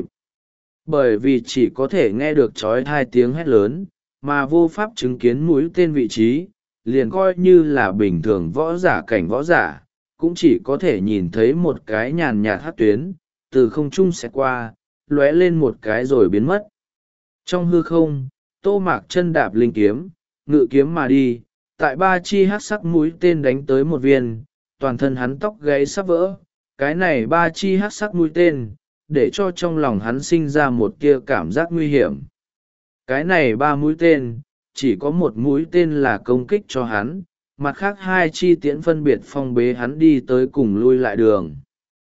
Bởi vì chỉ có thể nghe được chói hai tiếng hét lớn, mà vô pháp chứng kiến mũi tên vị trí, liền coi như là bình thường võ giả cảnh võ giả, cũng chỉ có thể nhìn thấy một cái nhàn nhạt hát tuyến, từ không trung xẹt qua, lóe lên một cái rồi biến mất. Trong hư không, Tô Mạc chân đạp linh kiếm, ngự kiếm mà đi, tại ba chi hắc sắc mũi tên đánh tới một viên, toàn thân hắn tóc gáy sắp vỡ, cái này ba chi hắc sắc mũi tên, để cho trong lòng hắn sinh ra một tia cảm giác nguy hiểm. Cái này ba mũi tên, chỉ có một mũi tên là công kích cho hắn, mặt khác hai chi tiễn phân biệt phong bế hắn đi tới cùng lui lại đường.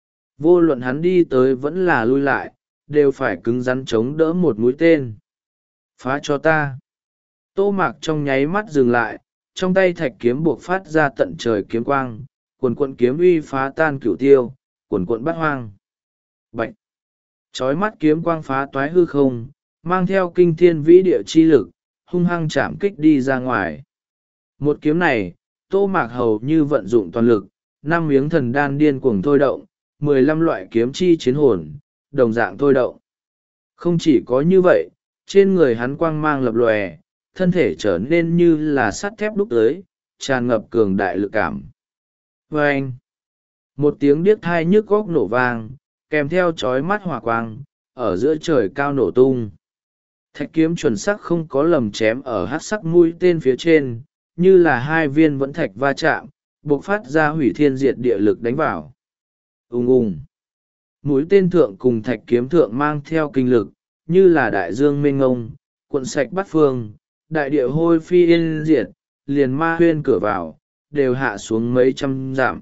Vô luận hắn đi tới vẫn là lui lại, đều phải cứng rắn chống đỡ một mũi tên. Phá cho ta! Tô Mạc trong nháy mắt dừng lại, trong tay thạch kiếm buộc phát ra tận trời kiếm quang, quần quận kiếm uy phá tan cửu tiêu, quần quận bát hoang. Bạch! Chói mắt kiếm quang phá toái hư không, mang theo kinh thiên vĩ địa chi lực, hung hăng chạm kích đi ra ngoài. Một kiếm này, Tô Mạc hầu như vận dụng toàn lực, năm miếng thần đan điên cuồng thôi động, mười lăm loại kiếm chi chiến hồn, đồng dạng thôi động. Không chỉ có như vậy, trên người hắn quang mang lập lòe, thân thể trở nên như là sắt thép đúc tới, tràn ngập cường đại lực cảm. Vâng! Một tiếng điếc thai nhức góc nổ vang, kèm theo chói mắt hỏa quang, ở giữa trời cao nổ tung. Thạch kiếm chuẩn xác không có lầm chém ở hắc sắc mũi tên phía trên, như là hai viên vẫn thạch va chạm, bộc phát ra hủy thiên diệt địa lực đánh vào. Ùng ùng! Mũi tên thượng cùng thạch kiếm thượng mang theo kinh lực, như là đại dương mênh ngông, cuộn sạch bát phương, đại địa hôi phi yên diệt, liền ma huyên cửa vào, đều hạ xuống mấy trăm dặm.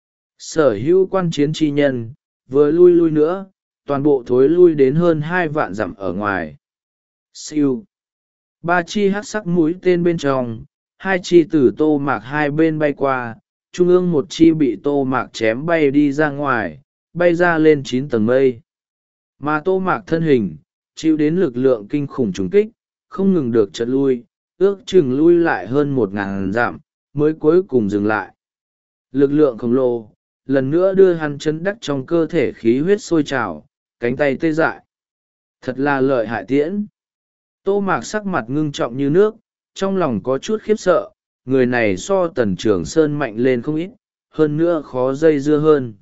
Sở hữu quan chiến chi nhân, vừa lui lui nữa, toàn bộ thối lui đến hơn hai vạn dặm ở ngoài. Siêu! Ba chi hắc sắc mũi tên bên trong, hai chi từ Tô Mạc hai bên bay qua, trung ương một chi bị Tô Mạc chém bay đi ra ngoài, bay ra lên chín tầng mây. Mà Tô Mạc thân hình, chịu đến lực lượng kinh khủng trùng kích, không ngừng được chật lui, ước chừng lui lại hơn một ngàn dặm, mới cuối cùng dừng lại. Lực lượng khổng lồ, lần nữa đưa hắn chấn đắc trong cơ thể khí huyết sôi trào, cánh tay tê dại. Thật là lợi hại tiễn. Tô Mạc sắc mặt ngưng trọng như nước, trong lòng có chút khiếp sợ, người này so Tần Trường Sơn mạnh lên không ít, hơn nữa khó dây dưa hơn.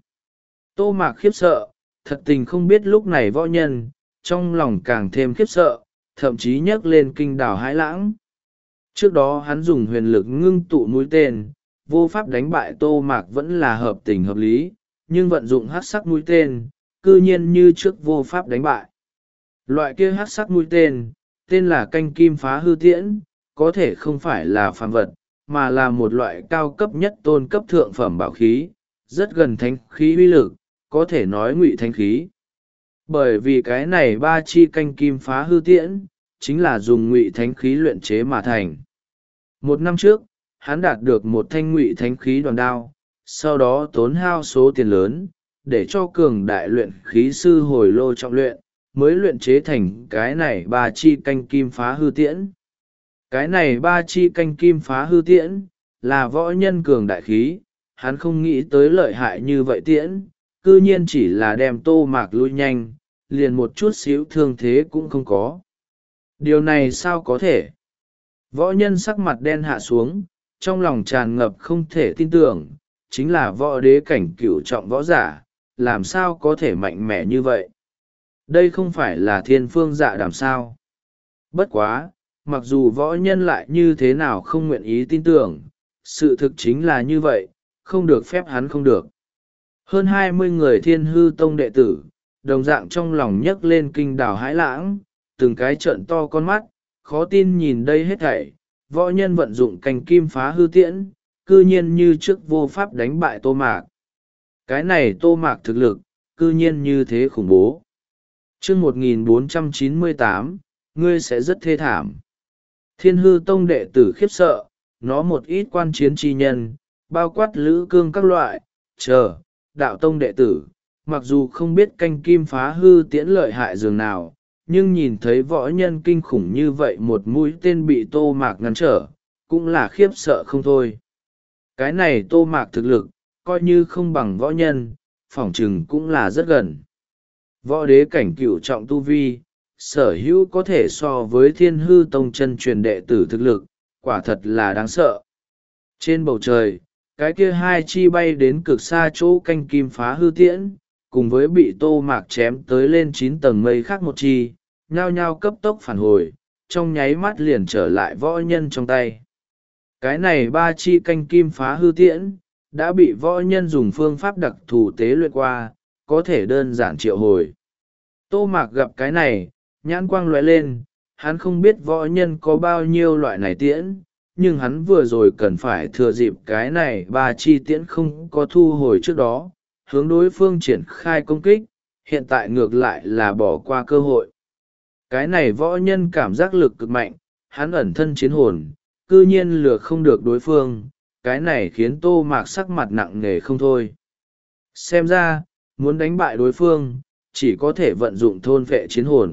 Tô Mạc khiếp sợ, thật tình không biết lúc này võ nhân, trong lòng càng thêm khiếp sợ, thậm chí nhấc lên kinh đảo hãi lãng. Trước đó hắn dùng huyền lực ngưng tụ mũi tên, vô pháp đánh bại Tô Mạc vẫn là hợp tình hợp lý, nhưng vận dụng hắc sắc mũi tên, cư nhiên như trước vô pháp đánh bại. Loại kia hắc sắc mũi tên, tên là canh kim phá hư tiễn, có thể không phải là phàm vật, mà là một loại cao cấp nhất tôn cấp thượng phẩm bảo khí, rất gần thánh khí uy lực, có thể nói ngụy thánh khí. Bởi vì cái này ba chi canh kim phá hư tiễn, chính là dùng ngụy thánh khí luyện chế mà thành. Một năm trước, hắn đạt được một thanh ngụy thánh khí đoàn đao, sau đó tốn hao số tiền lớn, để cho cường đại luyện khí sư hồi lô trọng luyện, mới luyện chế thành cái này ba chi canh kim phá hư tiễn. Cái này ba chi canh kim phá hư tiễn, là võ nhân cường đại khí, hắn không nghĩ tới lợi hại như vậy tiễn, cư nhiên chỉ là đem Tô Mạc lui nhanh, liền một chút xíu thương thế cũng không có. Điều này sao có thể? Võ nhân sắc mặt đen hạ xuống, trong lòng tràn ngập không thể tin tưởng, chính là võ đế cảnh cửu trọng võ giả, làm sao có thể mạnh mẽ như vậy? Đây không phải là thiên phương dạ đàm sao? Bất quá, mặc dù võ nhân lại như thế nào không nguyện ý tin tưởng, sự thực chính là như vậy, không được phép hắn không được. Hơn hai mươi người Thiên Hư Tông đệ tử, đồng dạng trong lòng nhấc lên kinh đảo hãi lãng, từng cái trợn to con mắt, khó tin nhìn đây hết thảy, võ nhân vận dụng cành kim phá hư tiễn, cư nhiên như trước vô pháp đánh bại Tô Mạc. Cái này Tô Mạc thực lực, cư nhiên như thế khủng bố. Chương một nghìn bốn trăm chín mươi tám, ngươi sẽ rất thê thảm. Thiên Hư Tông đệ tử khiếp sợ, nó một ít quan chiến chi nhân, bao quát lữ cương các loại, chờ, đạo tông đệ tử, mặc dù không biết canh kim phá hư tiễn lợi hại dường nào, nhưng nhìn thấy võ nhân kinh khủng như vậy một mũi tên bị Tô Mạc ngăn trở, cũng là khiếp sợ không thôi. Cái này Tô Mạc thực lực, coi như không bằng võ nhân, phỏng chừng cũng là rất gần. Võ đế cảnh cửu trọng tu vi, sở hữu có thể so với Thiên Hư Tông chân truyền đệ tử thực lực, quả thật là đáng sợ. Trên bầu trời, cái kia hai chi bay đến cực xa chỗ canh kim phá hư tiễn, cùng với bị Tô Mạc chém tới lên chín tầng mây khác một chi, nhao nhao cấp tốc phản hồi, trong nháy mắt liền trở lại võ nhân trong tay. Cái này ba chi canh kim phá hư tiễn, đã bị võ nhân dùng phương pháp đặc thù tế luyện qua, có thể đơn giản triệu hồi. Tô Mạc gặp cái này, nhãn quang lóe lên, hắn không biết võ nhân có bao nhiêu loại này tiễn, nhưng hắn vừa rồi cần phải thừa dịp cái này ba chi tiễn không có thu hồi trước đó, hướng đối phương triển khai công kích, hiện tại ngược lại là bỏ qua cơ hội. Cái này võ nhân cảm giác lực cực mạnh, hắn ẩn thân chiến hồn, c ư nhiên lừa không được đối phương, cái này khiến tô mạc sắc mặt nặng nề không thôi. Xem ra muốn đánh bại đối phương chỉ có thể vận dụng thôn vệ chiến hồn.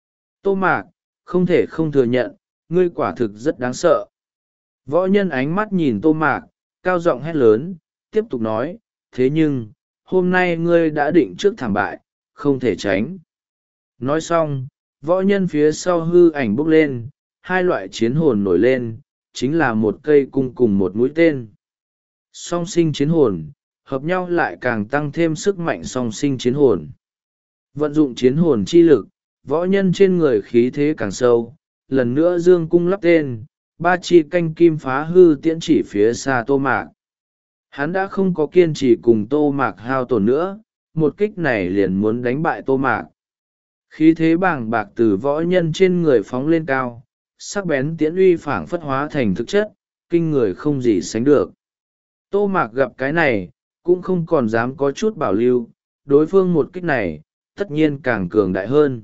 Tô mạc, không thể không thừa nhận, ngươi quả thực rất đáng sợ. Võ nhân ánh mắt nhìn tô mạc, cao giọng hét lớn, tiếp tục nói, thế nhưng hôm nay ngươi đã định trước thảm bại, không thể tránh. Nói xong, võ nhân phía sau hư ảnh bốc lên, hai loại chiến hồn nổi lên, chính là một cây cung cùng một mũi tên. Song sinh chiến hồn, hợp nhau lại càng tăng thêm sức mạnh song sinh chiến hồn. Vận dụng chiến hồn chi lực, võ nhân trên người khí thế càng sâu, lần nữa dương cung lắp tên, ba chi canh kim phá hư tiễn chỉ phía xa tô mạc. Hắn đã không có kiên trì cùng tô mạc hao tổn nữa, một kích này liền muốn đánh bại tô mạc. Khí thế bàng bạc từ võ nhân trên người phóng lên cao, sắc bén tiễn uy phảng phất hóa thành thực chất, kinh người không gì sánh được. Tô mạc gặp cái này, cũng không còn dám có chút bảo lưu, đối phương một kích này, tất nhiên càng cường đại hơn.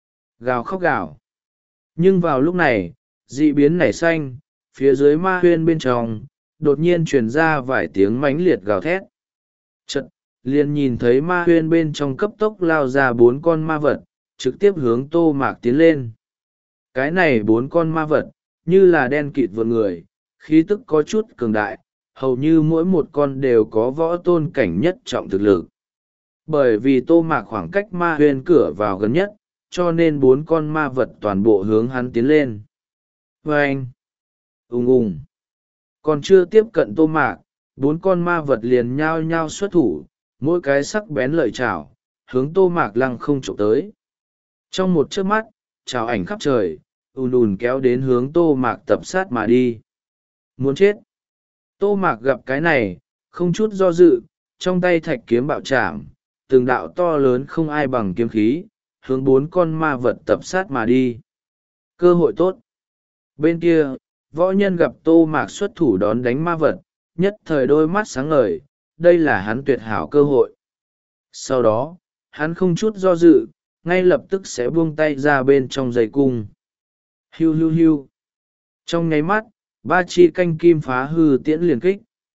Gào khóc gào. Nhưng vào lúc này, dị biến nảy xanh, phía dưới ma huyên bên trong, đột nhiên truyền ra vài tiếng mãnh liệt gào thét. Chật, liền nhìn thấy ma huyên bên trong cấp tốc lao ra bốn con ma vật, trực tiếp hướng tô mạc tiến lên. Cái này bốn con ma vật, như là đen kịt vượn người, khí tức có chút cường đại, hầu như mỗi một con đều có võ tôn cảnh nhất trọng thực lực. Bởi vì tô mạc khoảng cách ma huyên cửa vào gần nhất, cho nên bốn con ma vật toàn bộ hướng hắn tiến lên. Và anh, ùng ùng, còn chưa tiếp cận tô mạc, bốn con ma vật liền nhao nhao xuất thủ, mỗi cái sắc bén lợi chảo, hướng tô mạc lăng không trộm tới. Trong một chớp mắt, chảo ảnh khắp trời, ùn ùn kéo đến hướng tô mạc tập sát mà đi. Muốn chết. Tô mạc gặp cái này, không chút do dự, trong tay thạch kiếm bạo chạm, từng đạo to lớn không ai bằng kiếm khí, hướng bốn con ma vật tập sát mà đi. Cơ hội tốt. Bên kia, võ nhân gặp tô mạc xuất thủ đón đánh ma vật, nhất thời đôi mắt sáng ngời, đây là hắn tuyệt hảo cơ hội. Sau đó, hắn không chút do dự, ngay lập tức sẽ buông tay ra bên trong dây cung. Hiu hiu hiu. Trong nháy mắt, ba chi canh kim phá hư tiễn liền kích.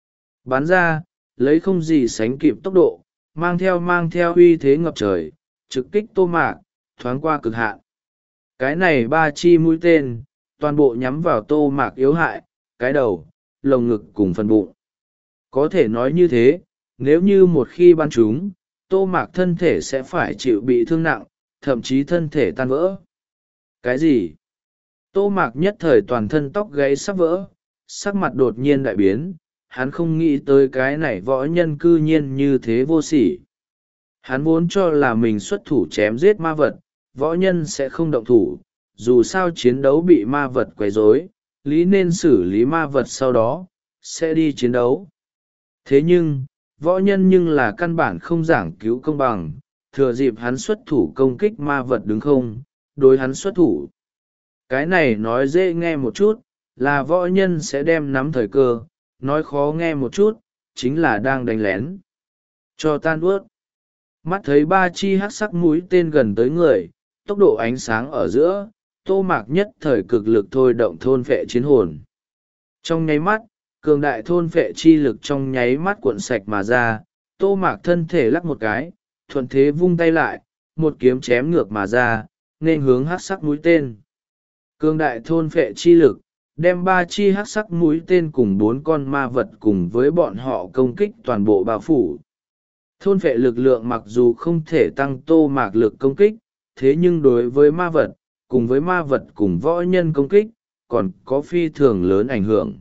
Bắn ra, lấy không gì sánh kịp tốc độ, mang theo mang theo uy thế ngập trời, trực kích tô mạc, thoáng qua cực hạn. Cái này ba chi mũi tên, toàn bộ nhắm vào tô mạc yếu hại, cái đầu, lồng ngực cùng phần bụng. Có thể nói như thế, nếu như một khi bắn chúng, tô mạc thân thể sẽ phải chịu bị thương nặng, thậm chí thân thể tan vỡ. Cái gì? Tô mạc nhất thời toàn thân tóc gáy sắp vỡ, sắc mặt đột nhiên đại biến, hắn không nghĩ tới cái này võ nhân cư nhiên như thế vô sỉ. Hắn vốn cho là mình xuất thủ chém giết ma vật, võ nhân sẽ không động thủ, dù sao chiến đấu bị ma vật quấy rối, lý nên xử lý ma vật sau đó, sẽ đi chiến đấu. Thế nhưng, võ nhân nhưng là căn bản không giảng cứu công bằng, thừa dịp hắn xuất thủ công kích ma vật đứng không, đối hắn xuất thủ. Cái này nói dễ nghe một chút, là võ nhân sẽ đem nắm thời cơ, nói khó nghe một chút, chính là đang đánh lén. Cho tan ướt. Mắt thấy ba chi hắc sắc mũi tên gần tới người, tốc độ ánh sáng ở giữa, tô mạc nhất thời cực lực thôi động thôn phệ chiến hồn. Trong nháy mắt, cường đại thôn phệ chi lực trong nháy mắt cuộn sạch mà ra, tô mạc thân thể lắc một cái, thuận thế vung tay lại, một kiếm chém ngược mà ra, nên hướng hắc sắc mũi tên. Cường đại thôn phệ chi lực, đem ba chi hắc sắc mũi tên cùng bốn con ma vật cùng với bọn họ công kích toàn bộ bao phủ. Thôn phệ lực lượng mặc dù không thể tăng tô mạc lực công kích, thế nhưng đối với ma vật, cùng với ma vật cùng võ nhân công kích, còn có phi thường lớn ảnh hưởng.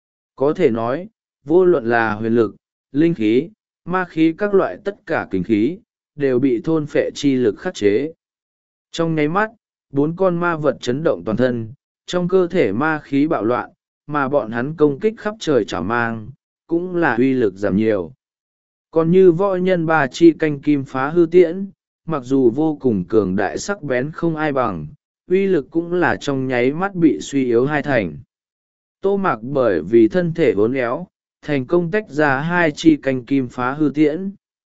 Có thể nói, vô luận là huyền lực, linh khí, ma khí các loại tất cả kinh khí, đều bị thôn phệ chi lực khắc chế. Trong nháy mắt, bốn con ma vật chấn động toàn thân, trong cơ thể ma khí bạo loạn, mà bọn hắn công kích khắp trời chảo mang, cũng là uy lực giảm nhiều. Còn như võ nhân ba chi canh kim phá hư tiễn, mặc dù vô cùng cường đại sắc bén không ai bằng, uy lực cũng là trong nháy mắt bị suy yếu hai thành. Tô mạc bởi vì thân thể vốn éo, thành công tách ra hai chi canh kim phá hư tiễn.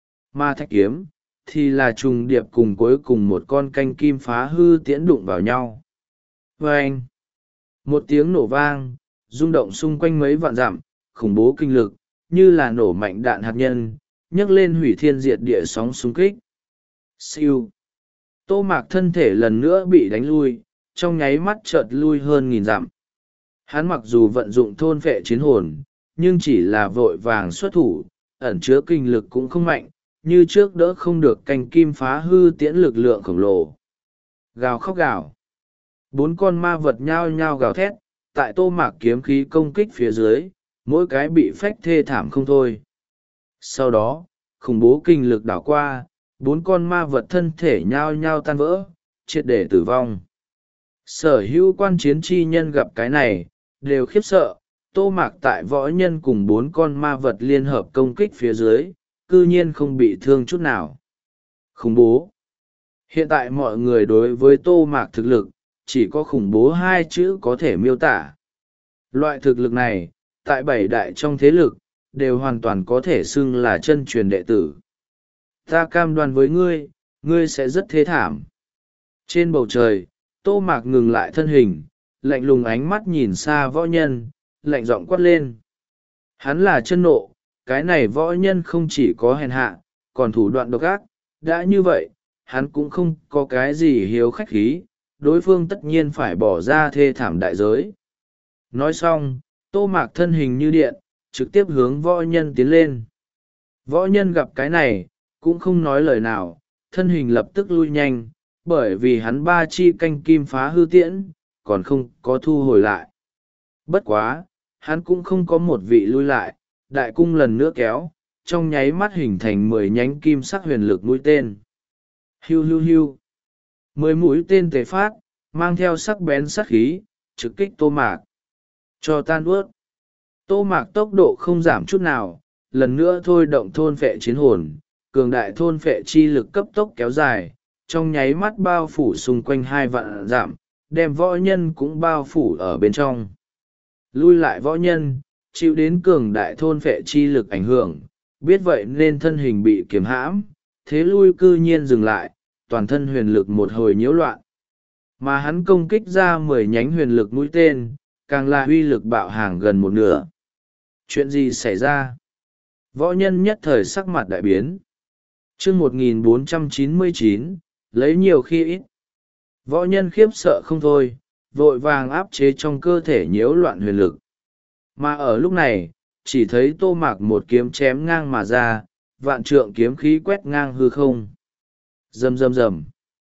Ma thạch kiếm, thì là trùng điệp cùng cuối cùng một con canh kim phá hư tiễn đụng vào nhau. Và anh, một tiếng nổ vang, rung động xung quanh mấy vạn dặm, khủng bố kinh lực, như là nổ mạnh đạn hạt nhân, nhấc lên hủy thiên diệt địa sóng xung kích. Siêu. Tô Mạc thân thể lần nữa bị đánh lui, trong nháy mắt chợt lui hơn nghìn dặm. Hắn mặc dù vận dụng thôn vệ chiến hồn, nhưng chỉ là vội vàng xuất thủ, ẩn chứa kinh lực cũng không mạnh, như trước đỡ không được canh kim phá hư tiễn lực lượng khổng lồ. Gào khóc gào. Bốn con ma vật nhao nhao gào thét, tại Tô Mạc kiếm khí công kích phía dưới, mỗi cái bị phách thê thảm không thôi. Sau đó, khủng bố kinh lực đảo qua, bốn con ma vật thân thể nhao nhao tan vỡ, triệt để tử vong. Sở hữu quan chiến chi nhân gặp cái này, đều khiếp sợ. Tô Mạc tại võ nhân cùng bốn con ma vật liên hợp công kích phía dưới, cư nhiên không bị thương chút nào. Khủng bố. Hiện tại mọi người đối với Tô Mạc thực lực, chỉ có khủng bố hai chữ có thể miêu tả. Loại thực lực này, tại bảy đại trong thế lực, đều hoàn toàn có thể xưng là chân truyền đệ tử. Ta cam đoan với ngươi, ngươi sẽ rất thế thảm. Trên bầu trời, Tô Mạc ngừng lại thân hình, lạnh lùng ánh mắt nhìn xa võ nhân, lạnh giọng quát lên. Hắn là chân nộ, cái này võ nhân không chỉ có hèn hạ, còn thủ đoạn độc ác. Đã như vậy, hắn cũng không có cái gì hiếu khách khí, đối phương tất nhiên phải bỏ ra thê thảm đại giới. Nói xong, Tô Mạc thân hình như điện, trực tiếp hướng võ nhân tiến lên. Võ nhân gặp cái này, cũng không nói lời nào, thân hình lập tức lui nhanh, bởi vì hắn ba chi canh kim phá hư tiễn, còn không có thu hồi lại. Bất quá, hắn cũng không có một vị lui lại, đại cung lần nữa kéo, trong nháy mắt hình thành mười nhánh kim sắc huyền lực mũi tên. Hiu hiu hiu. Mười mũi tên tề phát, mang theo sắc bén sắc khí, trực kích Tô Mạc. Cho tan ướt. Tô Mạc tốc độ không giảm chút nào, lần nữa thôi động thôn phệ chiến hồn, cường đại thôn phệ chi lực cấp tốc kéo dài, trong nháy mắt bao phủ xung quanh hai vạn dặm, đem võ nhân cũng bao phủ ở bên trong. Lui lại võ nhân, chịu đến cường đại thôn phệ chi lực ảnh hưởng, biết vậy nên thân hình bị kiềm hãm, thế lui cư nhiên dừng lại, toàn thân huyền lực một hồi nhiễu loạn. Mà hắn công kích ra mười nhánh huyền lực mũi tên, càng là uy lực bạo hàng gần một nửa. Chuyện gì xảy ra? Võ nhân nhất thời sắc mặt đại biến. Chương một nghìn bốn trăm chín mươi chín, lấy nhiều khi ít. Võ nhân khiếp sợ không thôi, vội vàng áp chế trong cơ thể nhiễu loạn huyền lực. Mà ở lúc này, chỉ thấy Tô Mạc một kiếm chém ngang mà ra, vạn trượng kiếm khí quét ngang hư không. Rầm rầm rầm.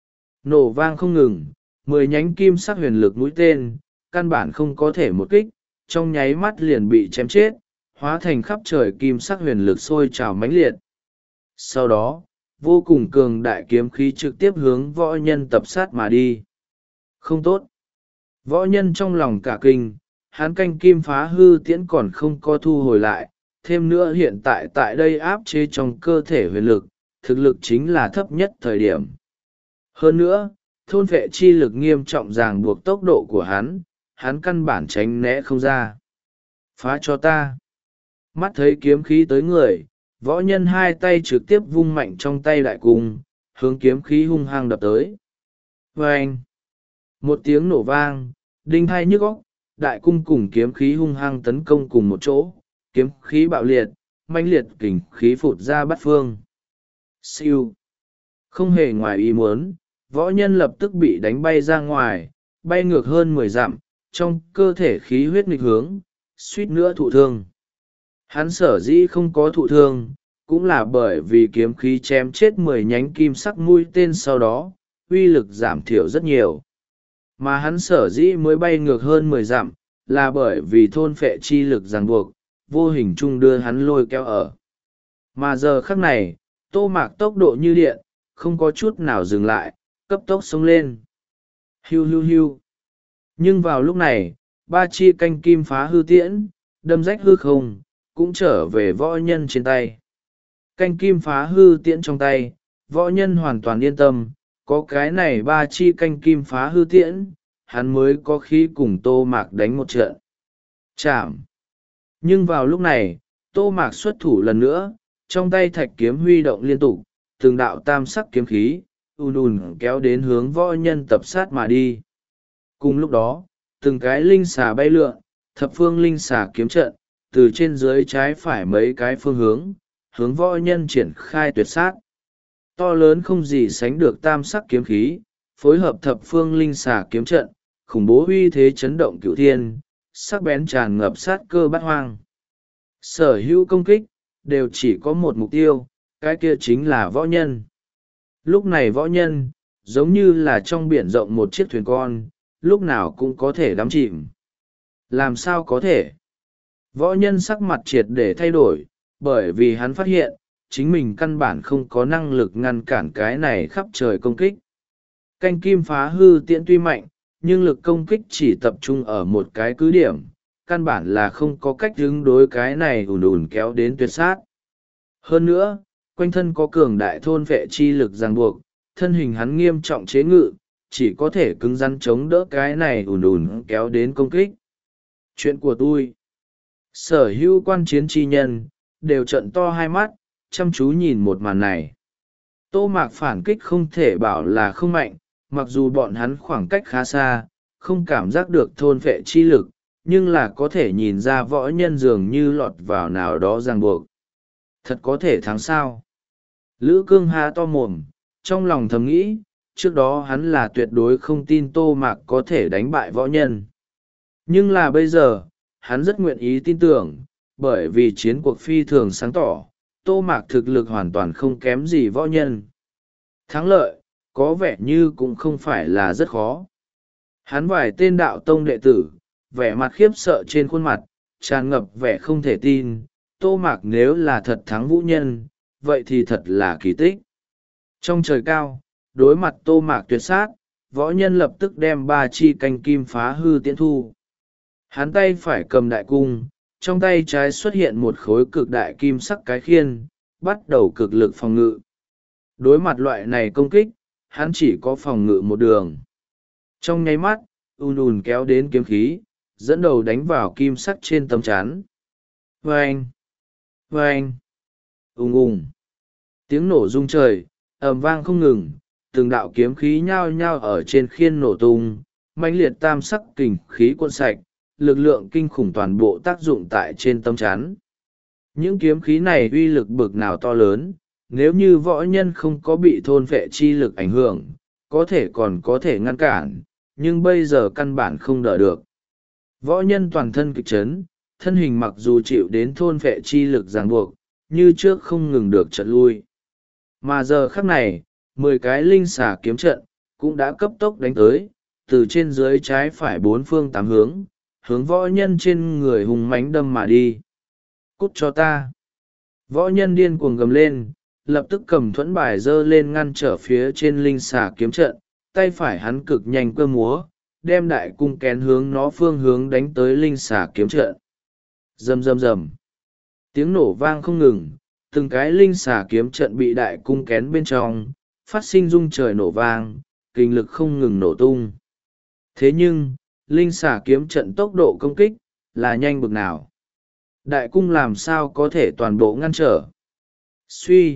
Nổ vang không ngừng, mười nhánh kim sắc huyền lực mũi tên, căn bản không có thể một kích, trong nháy mắt liền bị chém chết, hóa thành khắp trời kim sắc huyền lực sôi trào mãnh liệt. Sau đó, vô cùng cường đại kiếm khí trực tiếp hướng võ nhân tập sát mà đi. Không tốt. Võ nhân trong lòng cả kinh, hắn canh kim phá hư tiễn còn không có thu hồi lại, thêm nữa hiện tại tại đây áp chế trong cơ thể huyền lực, thực lực chính là thấp nhất thời điểm. Hơn nữa, thôn vệ chi lực nghiêm trọng ràng buộc tốc độ của hắn, hắn căn bản tránh né không ra. Phá cho ta. Mắt thấy kiếm khí tới người, võ nhân hai tay trực tiếp vung mạnh trong tay đại cung, hướng kiếm khí hung hăng đập tới. Vâng! Một tiếng nổ vang, đinh hai nhức óc, đại cung cùng kiếm khí hung hăng tấn công cùng một chỗ, kiếm khí bạo liệt, mãnh liệt kình khí phụt ra bát phương. Siêu! Không hề ngoài ý muốn, võ nhân lập tức bị đánh bay ra ngoài, bay ngược hơn mười dặm, trong cơ thể khí huyết nghịch hướng, suýt nữa thụ thương. Hắn sở dĩ không có thụ thương, cũng là bởi vì kiếm khí chém chết mười nhánh kim sắc mũi tên sau đó, uy lực giảm thiểu rất nhiều. Mà hắn sở dĩ mới bay ngược hơn mười dặm, là bởi vì thôn phệ chi lực ràng buộc, vô hình chung đưa hắn lôi kéo ở. Mà giờ khắc này, Tô Mạc tốc độ như điện, không có chút nào dừng lại, cấp tốc xông lên. Hiu hiu hiu. Nhưng vào lúc này, ba chi canh kim phá hư tiễn, đâm rách hư không, cũng trở về võ nhân trên tay. Canh kim phá hư tiễn trong tay, võ nhân hoàn toàn yên tâm, có cái này ba chi canh kim phá hư tiễn, hắn mới có khí cùng Tô Mạc đánh một trận. Chạm. Nhưng vào lúc này, Tô Mạc xuất thủ lần nữa, trong tay thạch kiếm huy động liên tục, từng đạo tam sắc kiếm khí, ùn ùn kéo đến hướng võ nhân tập sát mà đi. Cùng lúc đó, từng cái linh xà bay lượn, thập phương linh xà kiếm trận, từ trên dưới trái phải mấy cái phương hướng, hướng võ nhân triển khai tuyệt sát. To lớn không gì sánh được tam sắc kiếm khí, phối hợp thập phương linh xà kiếm trận, khủng bố uy thế chấn động cửu thiên, sắc bén tràn ngập sát cơ bát hoang. Sở hữu công kích, đều chỉ có một mục tiêu, cái kia chính là võ nhân. Lúc này võ nhân, giống như là trong biển rộng một chiếc thuyền con, lúc nào cũng có thể đắm chìm. Làm sao có thể? Võ nhân sắc mặt triệt để thay đổi, bởi vì hắn phát hiện, chính mình căn bản không có năng lực ngăn cản cái này khắp trời công kích. Canh kim phá hư tiễn tuy mạnh, nhưng lực công kích chỉ tập trung ở một cái cứ điểm, căn bản là không có cách ứng đối cái này ùn ùn kéo đến tuyệt sát. Hơn nữa, quanh thân có cường đại thôn vệ chi lực ràng buộc, thân hình hắn nghiêm trọng chế ngự, chỉ có thể cứng rắn chống đỡ cái này ùn ùn kéo đến công kích. Chuyện của tôi. Sở hữu quan chiến chi nhân, đều trận to hai mắt, chăm chú nhìn một màn này. Tô Mạc phản kích không thể bảo là không mạnh, mặc dù bọn hắn khoảng cách khá xa, không cảm giác được thôn vệ chi lực, nhưng là có thể nhìn ra võ nhân dường như lọt vào nào đó ràng buộc. Thật có thể thắng sao? Lữ Cương há to mồm, trong lòng thầm nghĩ, trước đó hắn là tuyệt đối không tin Tô Mạc có thể đánh bại võ nhân. Nhưng là bây giờ, hắn rất nguyện ý tin tưởng, bởi vì chiến cuộc phi thường sáng tỏ, Tô Mạc thực lực hoàn toàn không kém gì võ nhân. Thắng lợi, có vẻ như cũng không phải là rất khó. Hắn vài tên đạo tông đệ tử, vẻ mặt khiếp sợ trên khuôn mặt, tràn ngập vẻ không thể tin, Tô Mạc nếu là thật thắng vũ nhân, vậy thì thật là kỳ tích. Trong trời cao, đối mặt Tô Mạc tuyệt sát, võ nhân lập tức đem ba chi canh kim phá hư tiễn thu. Hắn tay phải cầm đại cung, trong tay trái xuất hiện một khối cực đại kim sắc cái khiên, bắt đầu cực lực phòng ngự. Đối mặt loại này công kích, hắn chỉ có phòng ngự một đường. Trong nháy mắt, ùn ùn kéo đến kiếm khí, dẫn đầu đánh vào kim sắc trên tấm chắn. Vâng! Vâng! Ùng ùng! Tiếng nổ rung trời, ầm vang không ngừng, từng đạo kiếm khí nhao nhao ở trên khiên nổ tung, mãnh liệt tam sắc kình khí cuộn sạch, lực lượng kinh khủng toàn bộ tác dụng tại trên tấm chắn. Những kiếm khí này uy lực bực nào to lớn, nếu như võ nhân không có bị thôn vệ chi lực ảnh hưởng, có thể còn có thể ngăn cản, nhưng bây giờ căn bản không đỡ được. Võ nhân toàn thân kịch chấn, thân hình mặc dù chịu đến thôn vệ chi lực ràng buộc, như trước không ngừng được trận lui. Mà giờ khắc này, mười cái linh xà kiếm trận, cũng đã cấp tốc đánh tới, từ trên dưới trái phải bốn phương tám hướng, hướng võ nhân trên người hùng mãnh đâm mà đi. Cút cho ta! Võ nhân điên cuồng gầm lên, lập tức cầm thuẫn bài giơ lên ngăn trở phía trên linh xà kiếm trận, tay phải hắn cực nhanh cơ múa, đem đại cung kén hướng nó phương hướng đánh tới linh xà kiếm trận. Rầm rầm rầm. Tiếng nổ vang không ngừng, từng cái linh xà kiếm trận bị đại cung kén bên trong, phát sinh rung trời nổ vang, kinh lực không ngừng nổ tung. Thế nhưng, linh xà kiếm trận tốc độ công kích, là nhanh bực nào. Đại cung làm sao có thể toàn bộ ngăn trở. Suy!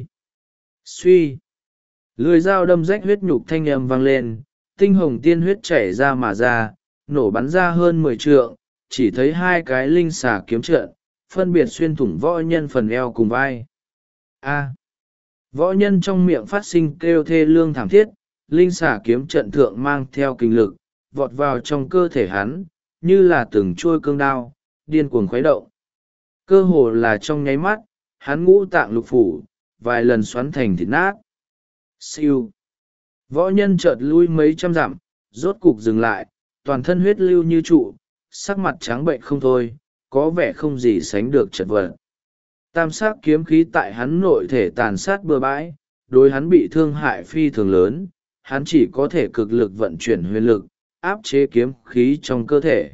Suy! Lưỡi dao đâm rách huyết nhục thanh âm vang lên, tinh hồng tiên huyết chảy ra mà ra, nổ bắn ra hơn mười trượng, chỉ thấy hai cái linh xà kiếm trận, phân biệt xuyên thủng võ nhân phần eo cùng vai. A! Võ nhân trong miệng phát sinh kêu thê lương thảm thiết, linh xà kiếm trận thượng mang theo kinh lực, vọt vào trong cơ thể hắn, như là từng trôi cương đao, điên cuồng khuấy động. Cơ hồ là trong nháy mắt, hắn ngũ tạng lục phủ, vài lần xoắn thành thịt nát. Siêu! Võ nhân chợt lui mấy trăm dặm, rốt cục dừng lại, toàn thân huyết lưu như trụ, sắc mặt trắng bệnh không thôi, có vẻ không gì sánh được chật vật. Tam sắc kiếm khí tại hắn nội thể tàn sát bừa bãi, đối hắn bị thương hại phi thường lớn, hắn chỉ có thể cực lực vận chuyển huyền lực, áp chế kiếm khí trong cơ thể.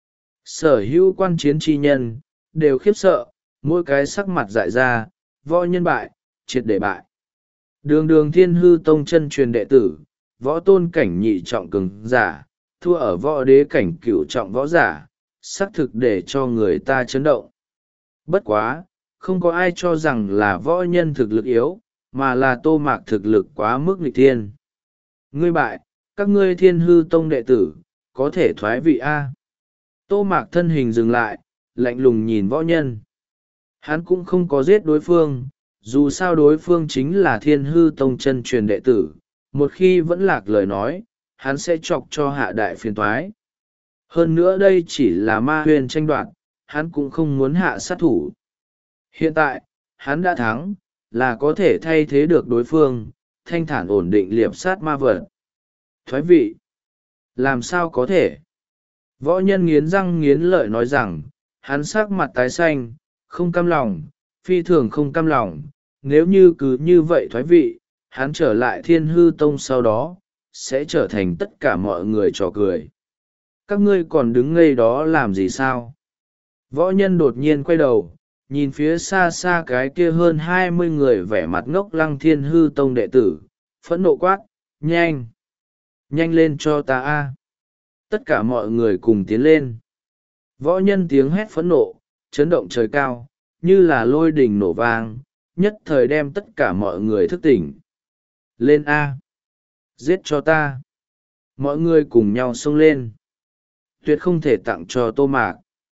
Sở hữu quan chiến chi nhân, đều khiếp sợ, mỗi cái sắc mặt dại ra, võ nhân bại, triệt để bại. Đường đường thiên hư tông chân truyền đệ tử, võ tôn cảnh nhị trọng cường giả, thua ở võ đế cảnh cửu trọng võ giả, xác thực để cho người ta chấn động. Bất quá, không có ai cho rằng là võ nhân thực lực yếu, mà là Tô Mạc thực lực quá mức nghịch thiên. Ngươi bại, các ngươi thiên hư tông đệ tử, có thể thoái vị A. Tô Mạc thân hình dừng lại, lạnh lùng nhìn võ nhân. Hắn cũng không có giết đối phương, dù sao đối phương chính là Thiên Hư Tông chân truyền đệ tử, một khi vẫn lạc lời nói, hắn sẽ chọc cho hạ đại phiền toái. Hơn nữa đây chỉ là ma huyền tranh đoạt, hắn cũng không muốn hạ sát thủ. Hiện tại, hắn đã thắng, là có thể thay thế được đối phương, thanh thản ổn định liệp sát ma vật. Thoái vị. Làm sao có thể? Võ nhân nghiến răng nghiến lợi nói rằng, hắn sắc mặt tái xanh, không cam lòng, phi thường không cam lòng, nếu như cứ như vậy thoái vị, hắn trở lại Thiên Hư Tông sau đó, sẽ trở thành tất cả mọi người trò cười. Các ngươi còn đứng ngây đó làm gì sao? Võ nhân đột nhiên quay đầu, nhìn phía xa xa cái kia hơn hai mươi người vẻ mặt ngốc lăng Thiên Hư Tông đệ tử, phẫn nộ quát, nhanh! Nhanh lên cho ta a! Tất cả mọi người cùng tiến lên. Võ nhân tiếng hét phẫn nộ, chấn động trời cao, như là lôi đình nổ vang, nhất thời đem tất cả mọi người thức tỉnh. Lên a! Giết cho ta! Mọi người cùng nhau xông lên. Tuyệt không thể tặng cho Tô Mạc.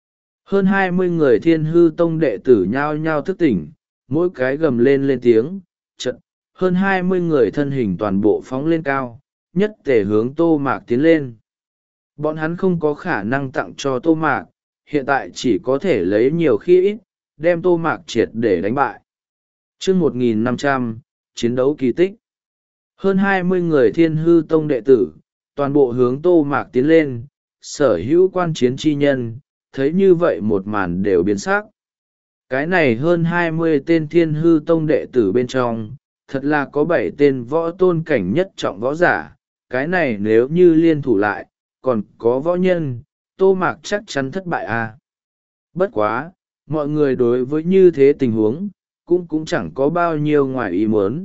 Hơn hai mươi người Thiên Hư Tông đệ tử nhao nhao thức tỉnh, mỗi cái gầm lên lên tiếng, chật, hơn hai mươi người thân hình toàn bộ phóng lên cao, nhất tề hướng Tô Mạc tiến lên. Bọn hắn không có khả năng tặng cho Tô Mạc, hiện tại chỉ có thể lấy nhiều khi ít, đem Tô Mạc triệt để đánh bại. Chương một nghìn năm trăm, chiến đấu kỳ tích. Hơn hai mươi người Thiên Hư Tông đệ tử, toàn bộ hướng Tô Mạc tiến lên, sở hữu quan chiến chi nhân, thấy như vậy một màn đều biến sắc. Cái này hơn hai mươi tên Thiên Hư Tông đệ tử bên trong, thật là có bảy tên võ tôn cảnh nhất trọng võ giả, cái này nếu như liên thủ lại, còn có võ nhân, Tô Mạc chắc chắn thất bại à. Bất quá, mọi người đối với như thế tình huống, cũng cũng chẳng có bao nhiêu ngoài ý muốn.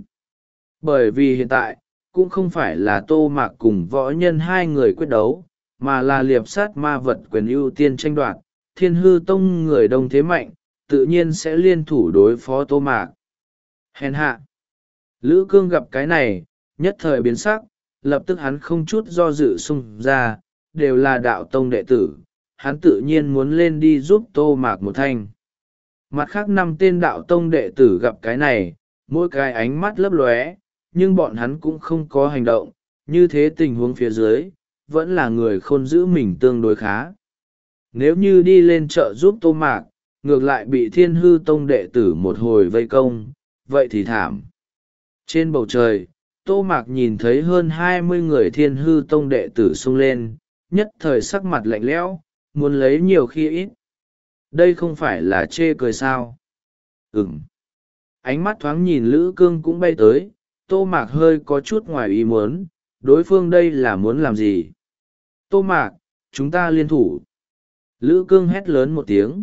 Bởi vì hiện tại, cũng không phải là Tô Mạc cùng võ nhân hai người quyết đấu, mà là liệp sát ma vật quyền ưu tiên tranh đoạt. Thiên Hư Tông người đông thế mạnh, tự nhiên sẽ liên thủ đối phó Tô Mạc. Hèn hạ! Lữ Cương gặp cái này, nhất thời biến sắc, lập tức hắn không chút do dự xung ra, đều là đạo tông đệ tử, hắn tự nhiên muốn lên đi giúp Tô Mạc một thanh. Mặt khác năm tên đạo tông đệ tử gặp cái này, mỗi cái ánh mắt lấp lóe, nhưng bọn hắn cũng không có hành động, như thế tình huống phía dưới, vẫn là người khôn giữ mình tương đối khá. Nếu như đi lên chợ giúp Tô Mạc, ngược lại bị Thiên Hư Tông đệ tử một hồi vây công, vậy thì thảm. Trên bầu trời, Tô Mạc nhìn thấy hơn hai mươi người Thiên Hư Tông đệ tử xung lên, nhất thời sắc mặt lạnh lẽo, muốn lấy nhiều khi ít. Đây không phải là chê cười sao? Ừm. Ánh mắt thoáng nhìn Lữ Cương cũng bay tới, Tô Mạc hơi có chút ngoài ý muốn, đối phương đây là muốn làm gì? Tô Mạc, chúng ta liên thủ. Lữ Cương hét lớn một tiếng.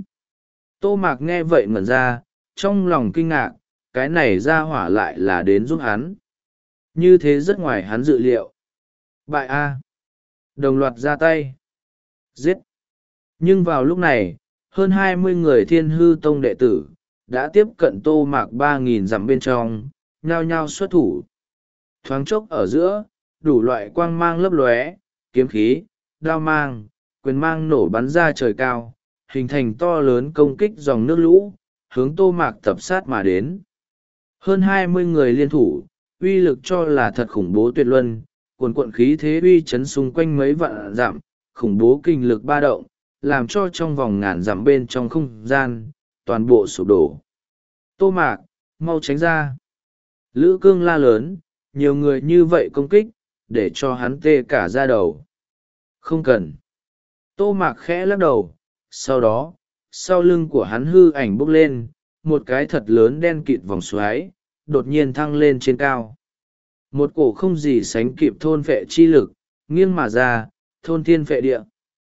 Tô Mạc nghe vậy ngẩn ra, trong lòng kinh ngạc, cái này ra hỏa lại là đến giúp hắn. Như thế rất ngoài hắn dự liệu. Bại A. Đồng loạt ra tay. Giết. Nhưng vào lúc này, hơn hai mươi người Thiên Hư Tông đệ tử, đã tiếp cận Tô Mạc ba nghìn dặm bên trong, nhao nhao xuất thủ. Thoáng chốc ở giữa, đủ loại quang mang lấp lóe, kiếm khí, đao mang, quyền mang nổ bắn ra trời cao, hình thành to lớn công kích dòng nước lũ, hướng Tô Mạc tập sát mà đến. Hơn hai mươi người liên thủ, uy lực cho là thật khủng bố tuyệt luân, cuồn cuộn khí thế uy chấn xung quanh mấy vạn dặm, khủng bố kinh lực ba động, làm cho trong vòng ngàn dặm bên trong không gian, toàn bộ sụp đổ. Tô Mạc, mau tránh ra. Lữ Cương la lớn, nhiều người như vậy công kích, để cho hắn tê cả da đầu. Không cần. Tô Mạc khẽ lắc đầu, sau đó, sau lưng của hắn hư ảnh bốc lên, một cái thật lớn đen kịt vòng xoáy, đột nhiên thăng lên trên cao. Một cổ không gì sánh kịp thôn phệ chi lực, nghiêng mà ra, thôn thiên phệ địa.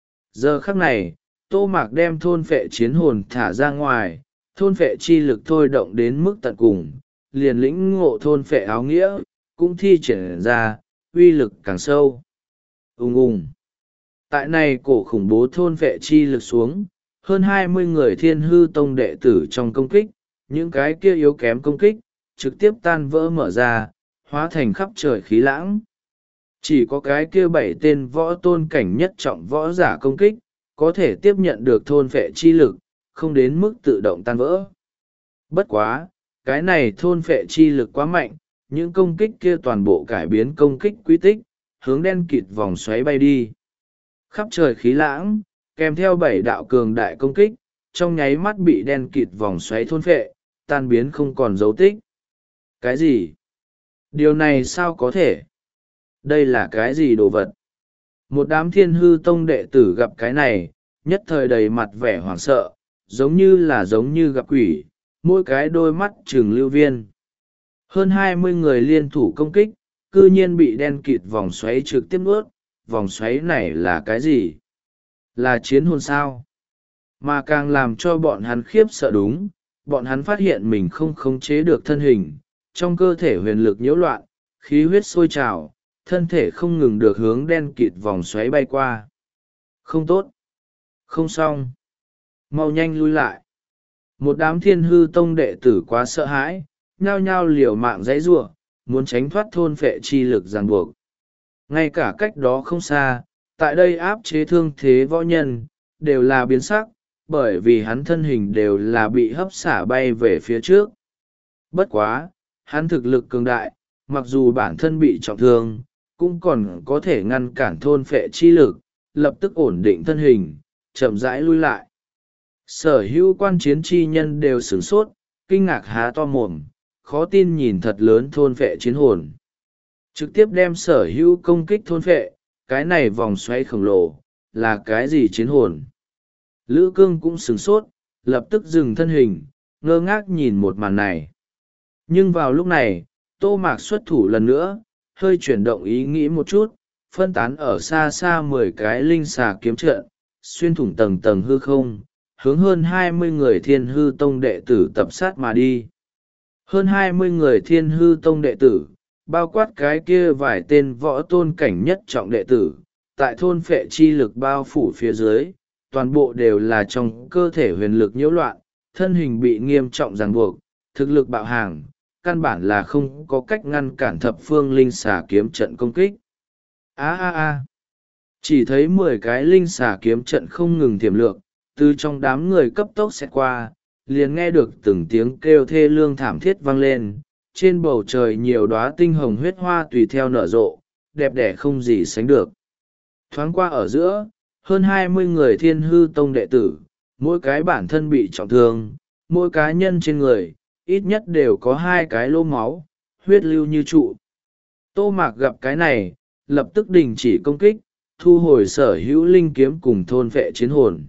Giờ khắc này, Tô Mạc đem thôn phệ chiến hồn thả ra ngoài, thôn phệ chi lực thôi động đến mức tận cùng, liền lĩnh ngộ thôn phệ áo nghĩa, cũng thi triển ra, uy lực càng sâu. Ùng ùng. Tại này cổ khủng bố thôn phệ chi lực xuống, hơn hai mươi người Thiên Hư Tông đệ tử trong công kích, những cái kia yếu kém công kích, trực tiếp tan vỡ mở ra, hóa thành khắp trời khí lãng. Chỉ có cái kia bảy tên võ tôn cảnh nhất trọng võ giả công kích, có thể tiếp nhận được thôn phệ chi lực, không đến mức tự động tan vỡ. Bất quá, cái này thôn phệ chi lực quá mạnh, những công kích kia toàn bộ cải biến công kích quy tích, hướng đen kịt vòng xoáy bay đi. Khắp trời khí lãng, kèm theo bảy đạo cường đại công kích, trong nháy mắt bị đen kịt vòng xoáy thôn phệ, tan biến không còn dấu tích. Cái gì? Điều này sao có thể? Đây là cái gì đồ vật? Một đám thiên hư tông đệ tử gặp cái này, nhất thời đầy mặt vẻ hoảng sợ, giống như là giống như gặp quỷ, mỗi cái đôi mắt trừng lưu viên. Hơn hai mươi người liên thủ công kích, cư nhiên bị đen kịt vòng xoáy trực tiếp nuốt. Vòng xoáy này là cái gì? Là chiến hồn sao? Mà càng làm cho bọn hắn khiếp sợ đúng, bọn hắn phát hiện mình không khống chế được thân hình, trong cơ thể huyền lực nhiễu loạn, khí huyết sôi trào, thân thể không ngừng được hướng đen kịt vòng xoáy bay qua. Không tốt. Không xong. Mau nhanh lui lại. Một đám thiên hư tông đệ tử quá sợ hãi, nhao nhao liều mạng giãy giụa, muốn tránh thoát thôn phệ chi lực ràng buộc. Ngay cả cách đó không xa, tại đây áp chế thương thế võ nhân, đều là biến sắc, bởi vì hắn thân hình đều là bị hấp xả bay về phía trước. Bất quá, hắn thực lực cường đại, mặc dù bản thân bị trọng thương, cũng còn có thể ngăn cản thôn phệ chi lực, lập tức ổn định thân hình, chậm rãi lui lại. Sở hữu quan chiến chi nhân đều sửng sốt, kinh ngạc há to mồm, khó tin nhìn thật lớn thôn phệ chiến hồn. Trực tiếp đem sở hữu công kích thôn phệ, cái này vòng xoáy khổng lồ, là cái gì chiến hồn? Lữ Cương cũng sửng sốt, lập tức dừng thân hình, ngơ ngác nhìn một màn này. Nhưng vào lúc này, Tô Mạc xuất thủ lần nữa, hơi chuyển động ý nghĩ một chút, phân tán ở xa xa mười cái linh xà kiếm trận, xuyên thủng tầng tầng hư không, hướng hơn hai mươi người thiên hư tông đệ tử tập sát mà đi. Hơn hai mươi người thiên hư tông đệ tử, bao quát cái kia vài tên võ tôn cảnh nhất trọng đệ tử, tại thôn phệ chi lực bao phủ phía dưới, toàn bộ đều là trong cơ thể huyền lực nhiễu loạn, thân hình bị nghiêm trọng ràng buộc, thực lực bạo hàng, căn bản là không có cách ngăn cản thập phương linh xà kiếm trận công kích. A a a! Chỉ thấy mười cái linh xà kiếm trận không ngừng tiềm lược, từ trong đám người cấp tốc xẹt qua, liền nghe được từng tiếng kêu thê lương thảm thiết vang lên, trên bầu trời nhiều đóa tinh hồng huyết hoa tùy theo nở rộ, đẹp đẽ không gì sánh được. Thoáng qua ở giữa, hơn hai mươi người thiên hư tông đệ tử, mỗi cái bản thân bị trọng thương, mỗi cá nhân trên người, ít nhất đều có hai cái lỗ máu, huyết lưu như trụ. Tô Mạc gặp cái này, lập tức đình chỉ công kích, thu hồi sở hữu linh kiếm cùng thôn phệ chiến hồn.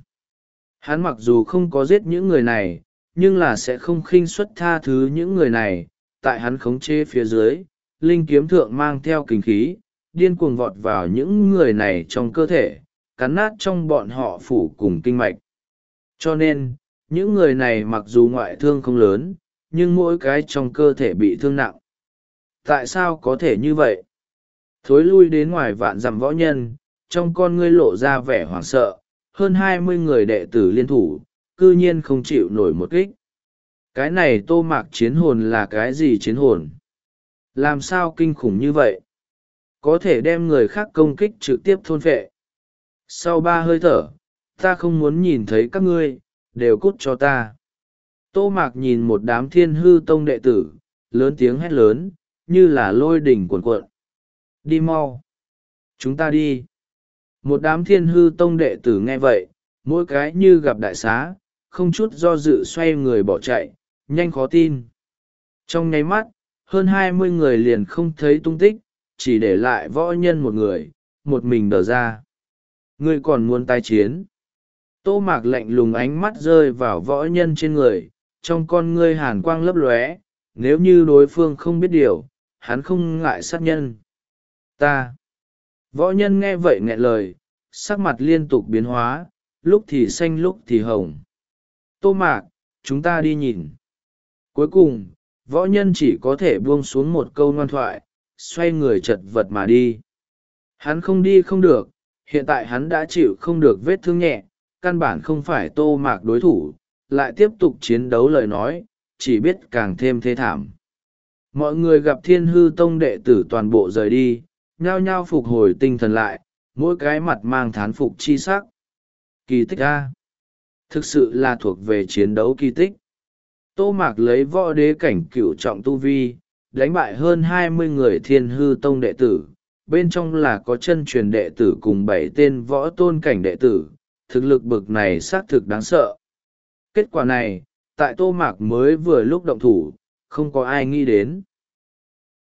Hắn mặc dù không có giết những người này, nhưng là sẽ không khinh suất tha thứ những người này, tại hắn khống chế phía dưới, linh kiếm thượng mang theo kình khí, điên cuồng vọt vào những người này trong cơ thể, cắn nát trong bọn họ phủ cùng kinh mạch. Cho nên, những người này mặc dù ngoại thương không lớn, nhưng mỗi cái trong cơ thể bị thương nặng. Tại sao có thể như vậy? Thối lui đến ngoài vạn dặm võ nhân, trong con ngươi lộ ra vẻ hoảng sợ, hơn hai mươi người đệ tử liên thủ, cư nhiên không chịu nổi một kích. Cái này Tô Mạc chiến hồn là cái gì chiến hồn? Làm sao kinh khủng như vậy? Có thể đem người khác công kích trực tiếp thôn phệ. Sau ba hơi thở, ta không muốn nhìn thấy các ngươi, đều cút cho ta. Tô Mạc nhìn một đám thiên hư tông đệ tử, lớn tiếng hét lớn, như là lôi đỉnh cuộn cuộn. Đi mau. Chúng ta đi. Một đám thiên hư tông đệ tử nghe vậy, mỗi cái như gặp đại xá, không chút do dự xoay người bỏ chạy, nhanh khó tin. Trong nháy mắt, hơn hai mươi người liền không thấy tung tích, chỉ để lại võ nhân một người, một mình đờ ra. Ngươi còn muốn tái chiến? Tô Mạc lạnh lùng ánh mắt rơi vào võ nhân trên người, trong con ngươi hàn quang lấp lóe, nếu như đối phương không biết điều, hắn không ngại sát nhân. Ta! Võ nhân nghe vậy nghẹn lời, sắc mặt liên tục biến hóa, lúc thì xanh lúc thì hồng. Tô Mạc, chúng ta đi nhìn. Cuối cùng, võ nhân chỉ có thể buông xuống một câu ngoan thoại, xoay người chật vật mà đi. Hắn không đi không được, hiện tại hắn đã chịu không được vết thương nhẹ, căn bản không phải Tô Mạc đối thủ, lại tiếp tục chiến đấu lời nói, chỉ biết càng thêm thê thảm. Mọi người gặp thiên hư tông đệ tử toàn bộ rời đi, nhao nhao phục hồi tinh thần lại, mỗi cái mặt mang thán phục chi sắc. kỳ tích a. Thực sự là thuộc về chiến đấu kỳ tích. Tô Mạc lấy võ đế cảnh cửu trọng tu vi, đánh bại hơn hai mươi người thiên hư tông đệ tử, bên trong là có chân truyền đệ tử cùng bảy tên võ tôn cảnh đệ tử, thực lực bực này xác thực đáng sợ. Kết quả này, tại Tô Mạc mới vừa lúc động thủ, không có ai nghĩ đến.